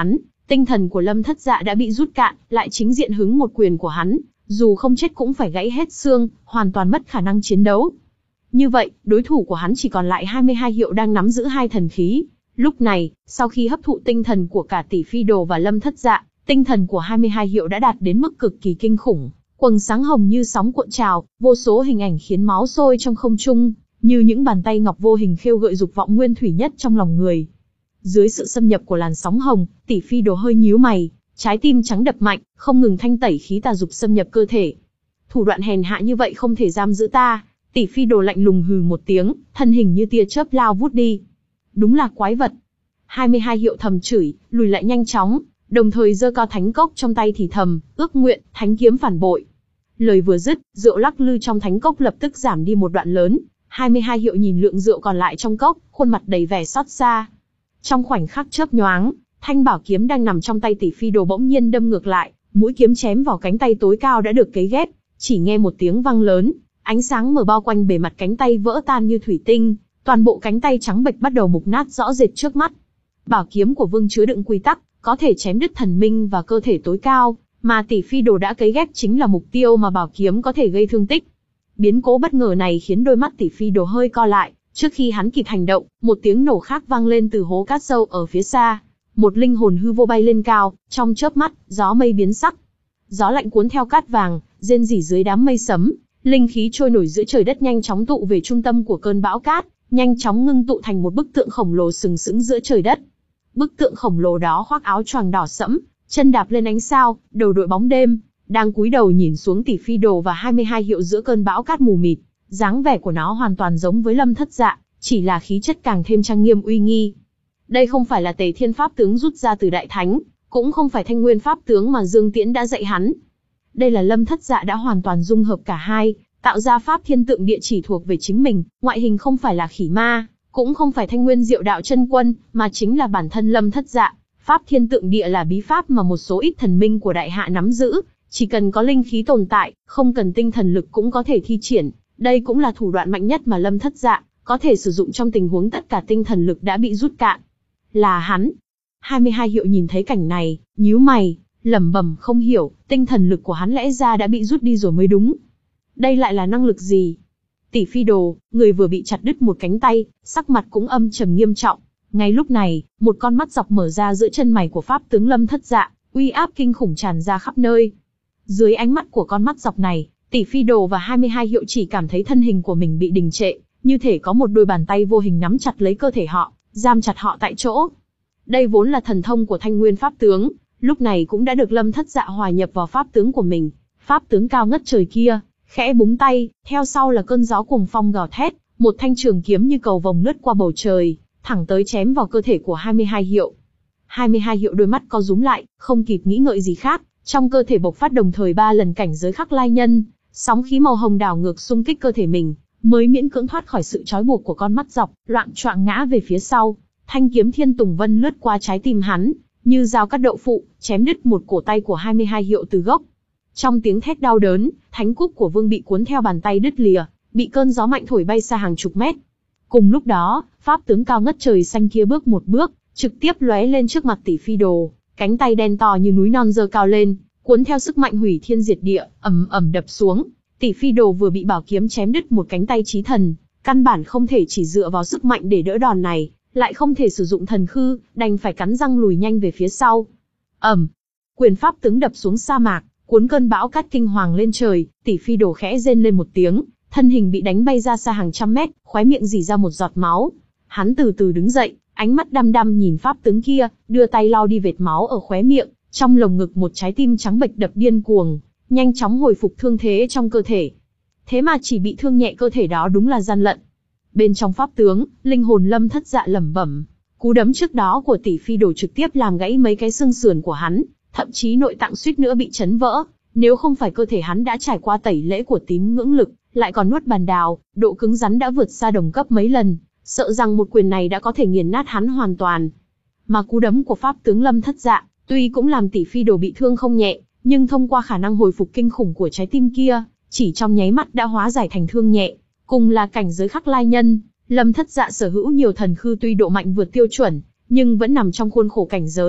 Tinh thần của Lâm Thất Dạ đã bị rút cạn, lại chính diện hứng một quyền của hắn, dù không chết cũng phải gãy hết xương, hoàn toàn mất khả năng chiến đấu. Như vậy, đối thủ của hắn chỉ còn lại hai mươi hai hiệu đang nắm giữ hai thần khí. Lúc này, sau khi hấp thụ tinh thần của cả Tỷ Phi Đồ và Lâm Thất Dạ, tinh thần của hai mươi hai hiệu đã đạt đến mức cực kỳ kinh khủng. Quầng sáng hồng như sóng cuộn trào, vô số hình ảnh khiến máu sôi trong không trung, như những bàn tay ngọc vô hình khêu gợi dục vọng nguyên thủy nhất trong lòng người. Dưới sự xâm nhập của làn sóng hồng, Tỷ Phi Đồ hơi nhíu mày, trái tim trắng đập mạnh, không ngừng thanh tẩy khí tà dục xâm nhập cơ thể. Thủ đoạn hèn hạ như vậy không thể giam giữ ta. Tỷ Phi Đồ lạnh lùng hừ một tiếng, thân hình như tia chớp lao vút đi. Đúng là quái vật. hai mươi hai hiệu thầm chửi, lùi lại nhanh chóng, đồng thời giơ cao thánh cốc trong tay thì thầm, ước nguyện, thánh kiếm phản bội. Lời vừa dứt, rượu lắc lư trong thánh cốc lập tức giảm đi một đoạn lớn. hai mươi hai hiệu nhìn lượng rượu còn lại trong cốc, khuôn mặt đầy vẻ xót xa. Trong khoảnh khắc chớp nhoáng, thanh bảo kiếm đang nằm trong tay Tỷ Phi Đồ bỗng nhiên đâm ngược lại, mũi kiếm chém vào cánh tay tối cao đã được cấy ghép, chỉ nghe một tiếng vang lớn, ánh sáng mờ bao quanh bề mặt cánh tay vỡ tan như thủy tinh, toàn bộ cánh tay trắng bệch bắt đầu mục nát rõ rệt trước mắt. Bảo kiếm của Vương chứa đựng quy tắc, có thể chém đứt thần minh và cơ thể tối cao, mà Tỷ Phi Đồ đã cấy ghép chính là mục tiêu mà bảo kiếm có thể gây thương tích. Biến cố bất ngờ này khiến đôi mắt Tỷ Phi Đồ hơi co lại, trước khi hắn kịp hành động, một tiếng nổ khác vang lên từ hố cát sâu ở phía xa. Một linh hồn hư vô bay lên cao, trong chớp mắt, gió mây biến sắc. Gió lạnh cuốn theo cát vàng, rên rỉ dưới đám mây sấm, linh khí trôi nổi giữa trời đất nhanh chóng tụ về trung tâm của cơn bão cát, nhanh chóng ngưng tụ thành một bức tượng khổng lồ sừng sững giữa trời đất. Bức tượng khổng lồ đó khoác áo choàng đỏ sẫm, chân đạp lên ánh sao, đầu đội bóng đêm, đang cúi đầu nhìn xuống Tỷ Phi Đồ và hai mươi hai hiệu giữa cơn bão cát mù mịt. Dáng vẻ của nó hoàn toàn giống với Lâm Thất Dạ, chỉ là khí chất càng thêm trang nghiêm uy nghi. Đây không phải là Tề Thiên Pháp tướng rút ra từ Đại Thánh, cũng không phải Thanh Nguyên Pháp tướng mà Dương Tiễn đã dạy hắn. Đây là Lâm Thất Dạ đã hoàn toàn dung hợp cả hai, tạo ra Pháp Thiên Tượng Địa chỉ thuộc về chính mình, ngoại hình không phải là khỉ ma, cũng không phải Thanh Nguyên Diệu Đạo Chân Quân, mà chính là bản thân Lâm Thất Dạ. Pháp Thiên Tượng Địa là bí pháp mà một số ít thần minh của Đại Hạ nắm giữ, chỉ cần có linh khí tồn tại, không cần tinh thần lực cũng có thể thi triển. Đây cũng là thủ đoạn mạnh nhất mà Lâm Thất Dạ có thể sử dụng trong tình huống tất cả tinh thần lực đã bị rút cạn. Là hắn. hai mươi hai hiệu nhìn thấy cảnh này, nhíu mày, lẩm bẩm không hiểu, tinh thần lực của hắn lẽ ra đã bị rút đi rồi mới đúng. Đây lại là năng lực gì? Tỷ Phi Đồ, người vừa bị chặt đứt một cánh tay, sắc mặt cũng âm trầm nghiêm trọng. Ngay lúc này, một con mắt dọc mở ra giữa chân mày của Pháp tướng Lâm Thất Dạ, uy áp kinh khủng tràn ra khắp nơi. Dưới ánh mắt của con mắt dọc này, Tỷ Phi Đồ và hai mươi hai hiệu chỉ cảm thấy thân hình của mình bị đình trệ, như thể có một đôi bàn tay vô hình nắm chặt lấy cơ thể họ, giam chặt họ tại chỗ. Đây vốn là thần thông của Thanh Nguyên Pháp tướng, lúc này cũng đã được Lâm Thất Dạ hòa nhập vào pháp tướng của mình. Pháp tướng cao ngất trời kia, khẽ búng tay, theo sau là cơn gió cuồng phong gào thét, một thanh trường kiếm như cầu vồng lướt qua bầu trời, thẳng tới chém vào cơ thể của hai mươi hai hiệu. hai mươi hai hiệu đôi mắt co rúm lại, không kịp nghĩ ngợi gì khác, trong cơ thể bộc phát đồng thời ba lần cảnh giới khắc lai nhân, sóng khí màu hồng đảo ngược xung kích cơ thể mình, mới miễn cưỡng thoát khỏi sự trói buộc của con mắt dọc, loạng choạng ngã về phía sau. Thanh kiếm Thiên Tùng Vân lướt qua trái tim hắn, như dao cắt đậu phụ, chém đứt một cổ tay của hai mươi hai hiệu từ gốc. Trong tiếng thét đau đớn, thánh cúp của Vương bị cuốn theo bàn tay đứt lìa, bị cơn gió mạnh thổi bay xa hàng chục mét. Cùng lúc đó, pháp tướng cao ngất trời xanh kia bước một bước, trực tiếp lóe lên trước mặt Tỷ Phi Đồ, cánh tay đen to như núi non giơ cao lên, cuốn theo sức mạnh hủy thiên diệt địa, ầm ầm đập xuống. Tỷ Phi Đồ vừa bị bảo kiếm chém đứt một cánh tay chí thần, căn bản không thể chỉ dựa vào sức mạnh để đỡ đòn này, lại không thể sử dụng thần khư, đành phải cắn răng lùi nhanh về phía sau. ầm, quyền pháp tướng đập xuống sa mạc, cuốn cơn bão cát kinh hoàng lên trời. Tỷ Phi Đồ khẽ rên lên một tiếng, thân hình bị đánh bay ra xa hàng trăm mét, khóe miệng rỉ ra một giọt máu. Hắn từ từ đứng dậy, ánh mắt đăm đăm nhìn pháp tướng kia, đưa tay lau đi vệt máu ở khóe miệng, trong lồng ngực một trái tim trắng bệch đập điên cuồng, nhanh chóng hồi phục thương thế trong cơ thể. Thế mà chỉ bị thương nhẹ cơ thể đó đúng là gian lận. Bên trong pháp tướng, linh hồn Lâm Thất Dạ lẩm bẩm, cú đấm trước đó của Tỷ Phi Đồ trực tiếp làm gãy mấy cái xương sườn của hắn, thậm chí nội tạng suýt nữa bị chấn vỡ. Nếu không phải cơ thể hắn đã trải qua tẩy lễ của tín ngưỡng lực, lại còn nuốt bàn đào, độ cứng rắn đã vượt xa đồng cấp mấy lần, sợ rằng một quyền này đã có thể nghiền nát hắn hoàn toàn. Mà cú đấm của pháp tướng Lâm Thất Dạ, tuy cũng làm Tỷ Phi Đồ bị thương không nhẹ, nhưng thông qua khả năng hồi phục kinh khủng của trái tim kia, chỉ trong nháy mắt đã hóa giải thành thương nhẹ. Cùng là cảnh giới khắc lai nhân, Lâm Thất Dạ sở hữu nhiều thần khư tuy độ mạnh vượt tiêu chuẩn, nhưng vẫn nằm trong khuôn khổ cảnh giới,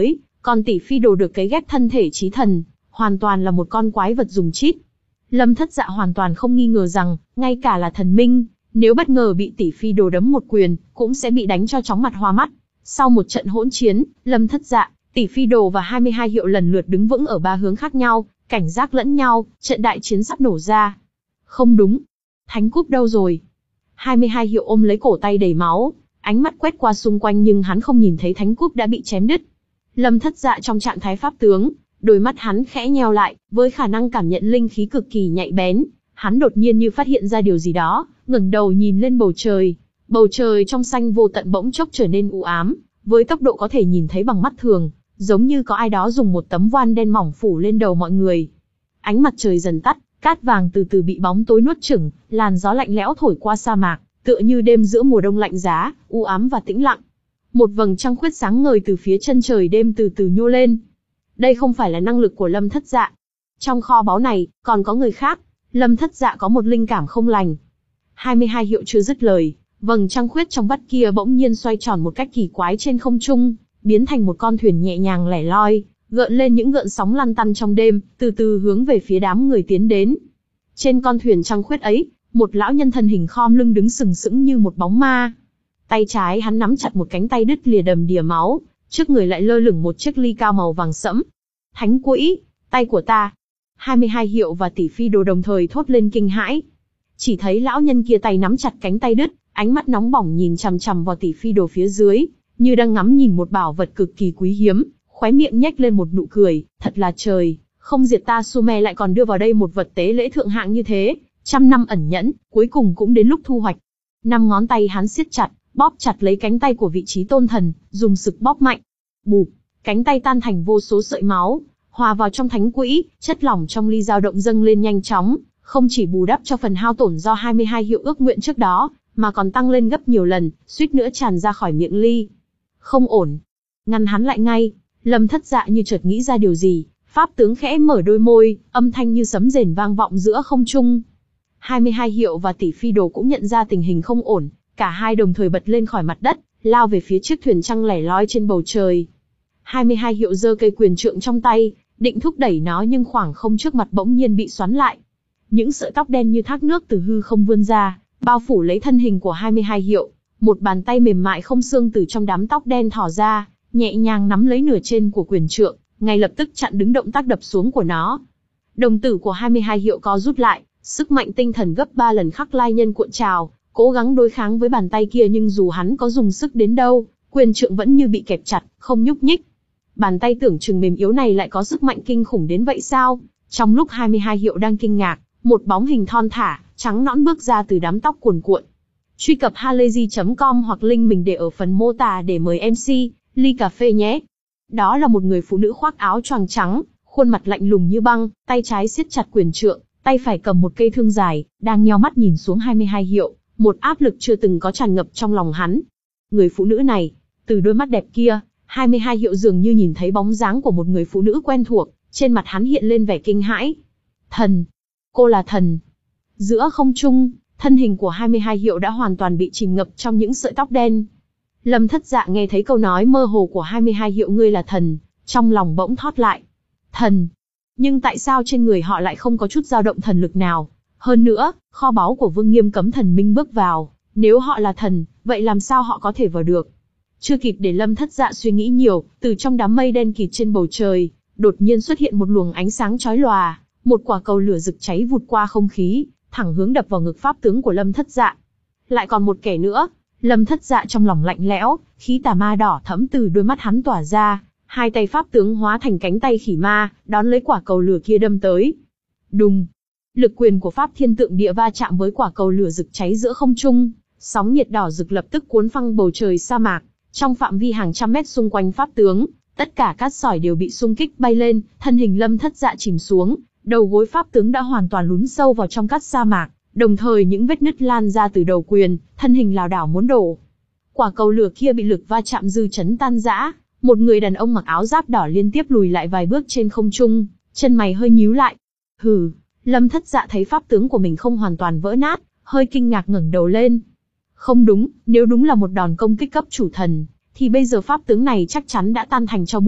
Còn tỷ phi đồ được cấy ghép thân thể chí thần, hoàn toàn là một con quái vật dùng chip. Lâm Thất Dạ hoàn toàn không nghi ngờ rằng, ngay cả là thần minh, nếu bất ngờ bị tỷ phi đồ đấm một quyền, cũng sẽ bị đánh cho chóng mặt hoa mắt. Sau một trận hỗn chiến, Lâm Thất Dạ, tỷ phi đồ và hai mươi hai hiệu lần lượt đứng vững ở ba hướng khác nhau, cảnh giác lẫn nhau, trận đại chiến sắp nổ ra. Không đúng. Thánh cúp đâu rồi? hai mươi hai hiệu ôm lấy cổ tay đầy máu, ánh mắt quét qua xung quanh nhưng hắn không nhìn thấy thánh cúp đã bị chém đứt. Lâm Thất Dạ trong trạng thái pháp tướng, đôi mắt hắn khẽ nheo lại, với khả năng cảm nhận linh khí cực kỳ nhạy bén, hắn đột nhiên như phát hiện ra điều gì đó, ngẩng đầu nhìn lên bầu trời. Bầu trời trong xanh vô tận bỗng chốc trở nên u ám, với tốc độ có thể nhìn thấy bằng mắt thường, giống như có ai đó dùng một tấm voan đen mỏng phủ lên đầu mọi người. Ánh mặt trời dần tắt, cát vàng từ từ bị bóng tối nuốt chửng, làn gió lạnh lẽo thổi qua sa mạc, tựa như đêm giữa mùa đông lạnh giá, u ám và tĩnh lặng. Một vầng trăng khuyết sáng ngời từ phía chân trời đêm từ từ nhô lên. Đây không phải là năng lực của Lâm Thất Dạ. Trong kho báu này, còn có người khác. Lâm Thất Dạ có một linh cảm không lành. hai mươi hai hiệu chưa dứt lời, vầng trăng khuyết trong vắt kia bỗng nhiên xoay tròn một cách kỳ quái trên không trung, biến thành một con thuyền nhẹ nhàng lẻ loi, gợn lên những gợn sóng lăn tăn trong đêm, từ từ hướng về phía đám người tiến đến. Trên con thuyền trăng khuyết ấy, một lão nhân thân hình khom lưng đứng sừng sững như một bóng ma. Tay trái hắn nắm chặt một cánh tay đứt lìa đầm đìa máu, trước người lại lơ lửng một chiếc ly cao màu vàng sẫm. Thánh quỹ, tay của ta. hai mươi hai hiệu và tỷ phi đồ đồng thời thốt lên kinh hãi. Chỉ thấy lão nhân kia tay nắm chặt cánh tay đứt, ánh mắt nóng bỏng nhìn chằm chằm vào tỷ phi đồ phía dưới, như đang ngắm nhìn một bảo vật cực kỳ quý hiếm, khóe miệng nhếch lên một nụ cười, thật là trời, không diệt ta Sumer lại còn đưa vào đây một vật tế lễ thượng hạng như thế, trăm năm ẩn nhẫn, cuối cùng cũng đến lúc thu hoạch. Năm ngón tay hắn siết chặt, bóp chặt lấy cánh tay của vị trí tôn thần, dùng sức bóp mạnh. Bụp, cánh tay tan thành vô số sợi máu, hòa vào trong thánh quỹ, chất lỏng trong ly dao động dâng lên nhanh chóng, không chỉ bù đắp cho phần hao tổn do hai mươi hai hiệu ước nguyện trước đó, mà còn tăng lên gấp nhiều lần, suýt nữa tràn ra khỏi miệng ly. Không ổn. Ngăn hắn lại ngay. Lâm Thất Dạ như chợt nghĩ ra điều gì, pháp tướng khẽ mở đôi môi, âm thanh như sấm rền vang vọng giữa không trung. hai mươi hai hiệu và tỷ phi đồ cũng nhận ra tình hình không ổn, cả hai đồng thời bật lên khỏi mặt đất, lao về phía chiếc thuyền trăng lẻ loi trên bầu trời. hai mươi hai hiệu giơ cây quyền trượng trong tay, định thúc đẩy nó nhưng khoảng không trước mặt bỗng nhiên bị xoắn lại. Những sợi tóc đen như thác nước từ hư không vươn ra, bao phủ lấy thân hình của hai mươi hai hiệu. Một bàn tay mềm mại không xương từ trong đám tóc đen thò ra, nhẹ nhàng nắm lấy nửa trên của quyền trượng, ngay lập tức chặn đứng động tác đập xuống của nó. Đồng tử của hai mươi hai hiệu co rút lại, sức mạnh tinh thần gấp ba lần Khắc Lai Nhân cuộn trào, cố gắng đối kháng với bàn tay kia nhưng dù hắn có dùng sức đến đâu, quyền trượng vẫn như bị kẹp chặt, không nhúc nhích. Bàn tay tưởng chừng mềm yếu này lại có sức mạnh kinh khủng đến vậy sao? Trong lúc hai mươi hai hiệu đang kinh ngạc, một bóng hình thon thả, trắng nõn bước ra từ đám tóc cuồn cuộn. Truy cập halayzi chấm com hoặc link mình để ở phần mô tả để mời em xê, ly cà phê nhé. Đó là một người phụ nữ khoác áo choàng trắng, khuôn mặt lạnh lùng như băng, tay trái siết chặt quyền trượng, tay phải cầm một cây thương dài, đang nheo mắt nhìn xuống hai mươi hai hiệu, một áp lực chưa từng có tràn ngập trong lòng hắn. Người phụ nữ này, từ đôi mắt đẹp kia, hai mươi hai hiệu dường như nhìn thấy bóng dáng của một người phụ nữ quen thuộc, trên mặt hắn hiện lên vẻ kinh hãi. Thần! Cô là thần! Giữa không trung, thân hình của hai mươi hai hiệu đã hoàn toàn bị chìm ngập trong những sợi tóc đen. Lâm Thất Dạ nghe thấy câu nói mơ hồ của hai mươi hai hiệu ngươi là thần, trong lòng bỗng thót lại. Thần! Nhưng tại sao trên người họ lại không có chút dao động thần lực nào? Hơn nữa, kho báu của Vương Nghiêm cấm thần minh bước vào, nếu họ là thần, vậy làm sao họ có thể vào được? Chưa kịp để Lâm Thất Dạ suy nghĩ nhiều, từ trong đám mây đen kịt trên bầu trời, đột nhiên xuất hiện một luồng ánh sáng chói lòa, một quả cầu lửa rực cháy vụt qua không khí, thẳng hướng đập vào ngực pháp tướng của Lâm Thất Dạ. Lại còn một kẻ nữa. Lâm Thất Dạ trong lòng lạnh lẽo, khí tà ma đỏ thẫm từ đôi mắt hắn tỏa ra, hai tay pháp tướng hóa thành cánh tay khỉ ma, đón lấy quả cầu lửa kia đâm tới. Đùng! Lực quyền của pháp thiên tượng địa va chạm với quả cầu lửa rực cháy giữa không trung, sóng nhiệt đỏ rực lập tức cuốn phăng bầu trời sa mạc. Trong phạm vi hàng trăm mét xung quanh pháp tướng, tất cả cát sỏi đều bị xung kích bay lên, thân hình Lâm Thất Dạ chìm xuống, đầu gối pháp tướng đã hoàn toàn lún sâu vào trong cát sa mạc. Đồng thời những vết nứt lan ra từ đầu quyền, thân hình lảo đảo muốn đổ. Quả cầu lửa kia bị lực va chạm dư chấn tan rã, một người đàn ông mặc áo giáp đỏ liên tiếp lùi lại vài bước trên không trung, chân mày hơi nhíu lại. Hừ, Lâm Thất Dạ thấy pháp tướng của mình không hoàn toàn vỡ nát, hơi kinh ngạc ngẩng đầu lên. Không đúng, nếu đúng là một đòn công kích cấp chủ thần, thì bây giờ pháp tướng này chắc chắn đã tan thành tro bụi,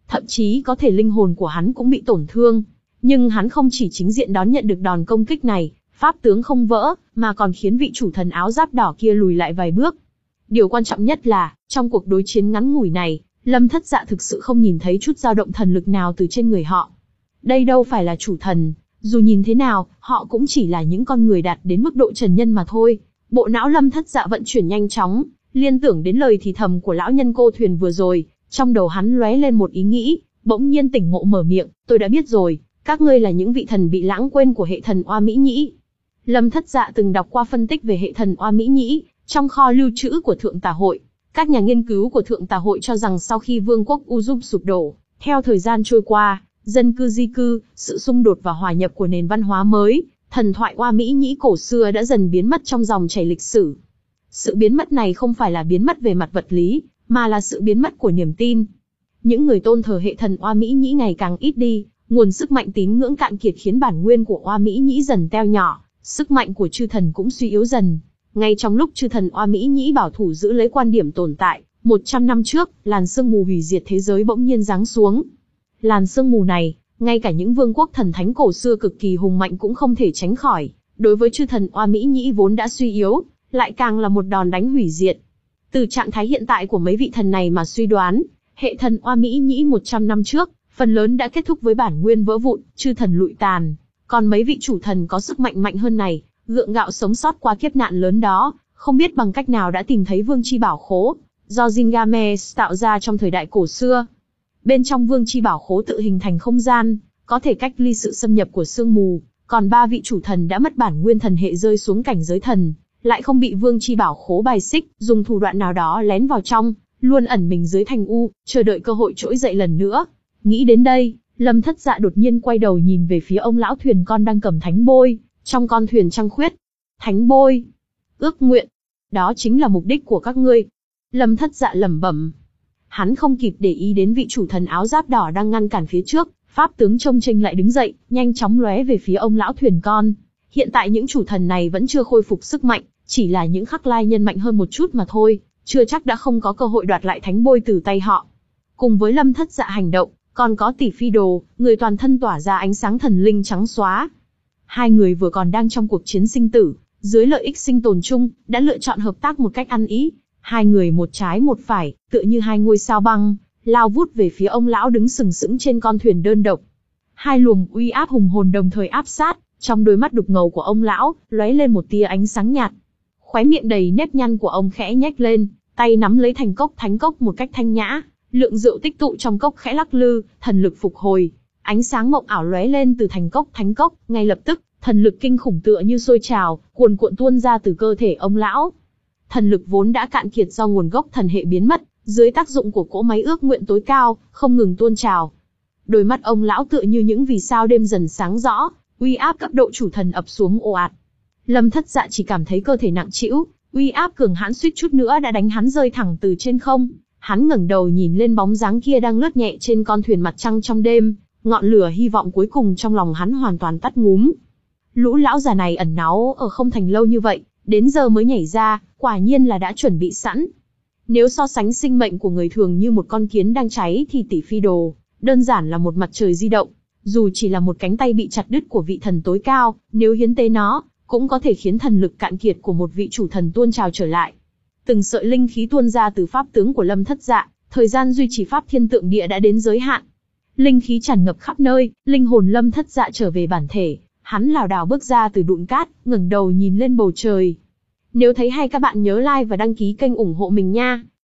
thậm chí có thể linh hồn của hắn cũng bị tổn thương. Nhưng hắn không chỉ chính diện đón nhận được đòn công kích này, pháp tướng không vỡ, mà còn khiến vị chủ thần áo giáp đỏ kia lùi lại vài bước. Điều quan trọng nhất là, trong cuộc đối chiến ngắn ngủi này, Lâm Thất Dạ thực sự không nhìn thấy chút dao động thần lực nào từ trên người họ. Đây đâu phải là chủ thần, dù nhìn thế nào, họ cũng chỉ là những con người đạt đến mức độ trần nhân mà thôi. Bộ não Lâm Thất Dạ vận chuyển nhanh chóng, liên tưởng đến lời thì thầm của lão nhân cô thuyền vừa rồi, trong đầu hắn lóe lên một ý nghĩ, bỗng nhiên tỉnh ngộ mở miệng, tôi đã biết rồi, các ngươi là những vị thần bị lãng quên của hệ thần Oa Mỹ Nhĩ. Lâm Thất Dạ từng đọc qua phân tích về hệ thần Oa Mỹ Nhĩ, trong kho lưu trữ của Thượng Tà Hội. Các nhà nghiên cứu của Thượng Tà Hội cho rằng sau khi vương quốc U Giúp sụp đổ, theo thời gian trôi qua, dân cư di cư, sự xung đột và hòa nhập của nền văn hóa mới, thần thoại Oa Mỹ Nhĩ cổ xưa đã dần biến mất trong dòng chảy lịch sử. Sự biến mất này không phải là biến mất về mặt vật lý, mà là sự biến mất của niềm tin. Những người tôn thờ hệ thần Oa Mỹ Nhĩ ngày càng ít đi, nguồn sức mạnh tín ngưỡng cạn kiệt khiến bản nguyên của Oa Mỹ Nhĩ dần teo nhỏ, sức mạnh của chư thần cũng suy yếu dần. Ngay trong lúc chư thần Oa Mỹ Nhĩ bảo thủ giữ lấy quan điểm tồn tại, một trăm năm trước, làn sương mù hủy diệt thế giới bỗng nhiên giáng xuống. Làn sương mù này, ngay cả những vương quốc thần thánh cổ xưa cực kỳ hùng mạnh cũng không thể tránh khỏi. Đối với chư thần Oa Mỹ Nhĩ vốn đã suy yếu, lại càng là một đòn đánh hủy diệt. Từ trạng thái hiện tại của mấy vị thần này mà suy đoán, hệ thần Oa Mỹ Nhĩ một trăm năm trước, phần lớn đã kết thúc với bản nguyên vỡ vụn, chư thần lụi tàn. Còn mấy vị chủ thần có sức mạnh mạnh hơn này, gượng gạo sống sót qua kiếp nạn lớn đó, không biết bằng cách nào đã tìm thấy vương chi bảo khố, do Gilgamesh tạo ra trong thời đại cổ xưa. Bên trong vương chi bảo khố tự hình thành không gian, có thể cách ly sự xâm nhập của sương mù, còn ba vị chủ thần đã mất bản nguyên thần hệ rơi xuống cảnh giới thần, lại không bị vương chi bảo khố bài xích, dùng thủ đoạn nào đó lén vào trong, luôn ẩn mình dưới thành u, chờ đợi cơ hội trỗi dậy lần nữa. Nghĩ đến đây, Lâm Thất Dạ đột nhiên quay đầu nhìn về phía ông lão thuyền con đang cầm thánh bôi, trong con thuyền trăng khuyết. Thánh bôi, ước nguyện, đó chính là mục đích của các ngươi. Lâm Thất Dạ lẩm bẩm. Hắn không kịp để ý đến vị chủ thần áo giáp đỏ đang ngăn cản phía trước, pháp tướng trông chênh lại đứng dậy, nhanh chóng lóe về phía ông lão thuyền con. Hiện tại những chủ thần này vẫn chưa khôi phục sức mạnh, chỉ là những khắc lai nhân mạnh hơn một chút mà thôi, chưa chắc đã không có cơ hội đoạt lại thánh bôi từ tay họ. Cùng với Lâm Thất Dạ hành động, còn có Tỷ Phi Đồ, người toàn thân tỏa ra ánh sáng thần linh trắng xóa. Hai người vừa còn đang trong cuộc chiến sinh tử, dưới lợi ích sinh tồn chung, đã lựa chọn hợp tác một cách ăn ý. Hai người một trái một phải, tựa như hai ngôi sao băng, lao vút về phía ông lão đứng sừng sững trên con thuyền đơn độc. Hai luồng uy áp hùng hồn đồng thời áp sát, trong đôi mắt đục ngầu của ông lão, lóe lên một tia ánh sáng nhạt. Khóe miệng đầy nếp nhăn của ông khẽ nhếch lên, tay nắm lấy thành cốc thánh cốc một cách thanh nhã, lượng rượu tích tụ trong cốc khẽ lắc lư, thần lực phục hồi. Ánh sáng mộng ảo lóe lên từ thành cốc thánh cốc, ngay lập tức, thần lực kinh khủng tựa như sôi trào, cuồn cuộn tuôn ra từ cơ thể ông lão. Thần lực vốn đã cạn kiệt do nguồn gốc thần hệ biến mất, dưới tác dụng của cỗ máy ước nguyện tối cao, không ngừng tuôn trào. Đôi mắt ông lão tựa như những vì sao đêm dần sáng rõ, uy áp cấp độ chủ thần ập xuống ồ ạt. Lâm Thất Dạ chỉ cảm thấy cơ thể nặng trĩu, uy áp cường hãn suýt chút nữa đã đánh hắn rơi thẳng từ trên không. Hắn ngẩng đầu nhìn lên bóng dáng kia đang lướt nhẹ trên con thuyền mặt trăng trong đêm, ngọn lửa hy vọng cuối cùng trong lòng hắn hoàn toàn tắt ngúm. Lũ lão già này ẩn náu ở không thành lâu như vậy, đến giờ mới nhảy ra, quả nhiên là đã chuẩn bị sẵn. Nếu so sánh sinh mệnh của người thường như một con kiến đang cháy thì Tỷ Phi Đồ, đơn giản là một mặt trời di động. Dù chỉ là một cánh tay bị chặt đứt của vị thần tối cao, nếu hiến tế nó, cũng có thể khiến thần lực cạn kiệt của một vị chủ thần tuôn trào trở lại. Từng sợi linh khí tuôn ra từ pháp tướng của Lâm Thất Dạ, thời gian duy trì pháp thiên tượng địa đã đến giới hạn. Linh khí tràn ngập khắp nơi, linh hồn Lâm Thất Dạ trở về bản thể, hắn lảo đảo bước ra từ đụn cát, ngẩng đầu nhìn lên bầu trời. Nếu thấy hay các bạn nhớ like và đăng ký kênh ủng hộ mình nha.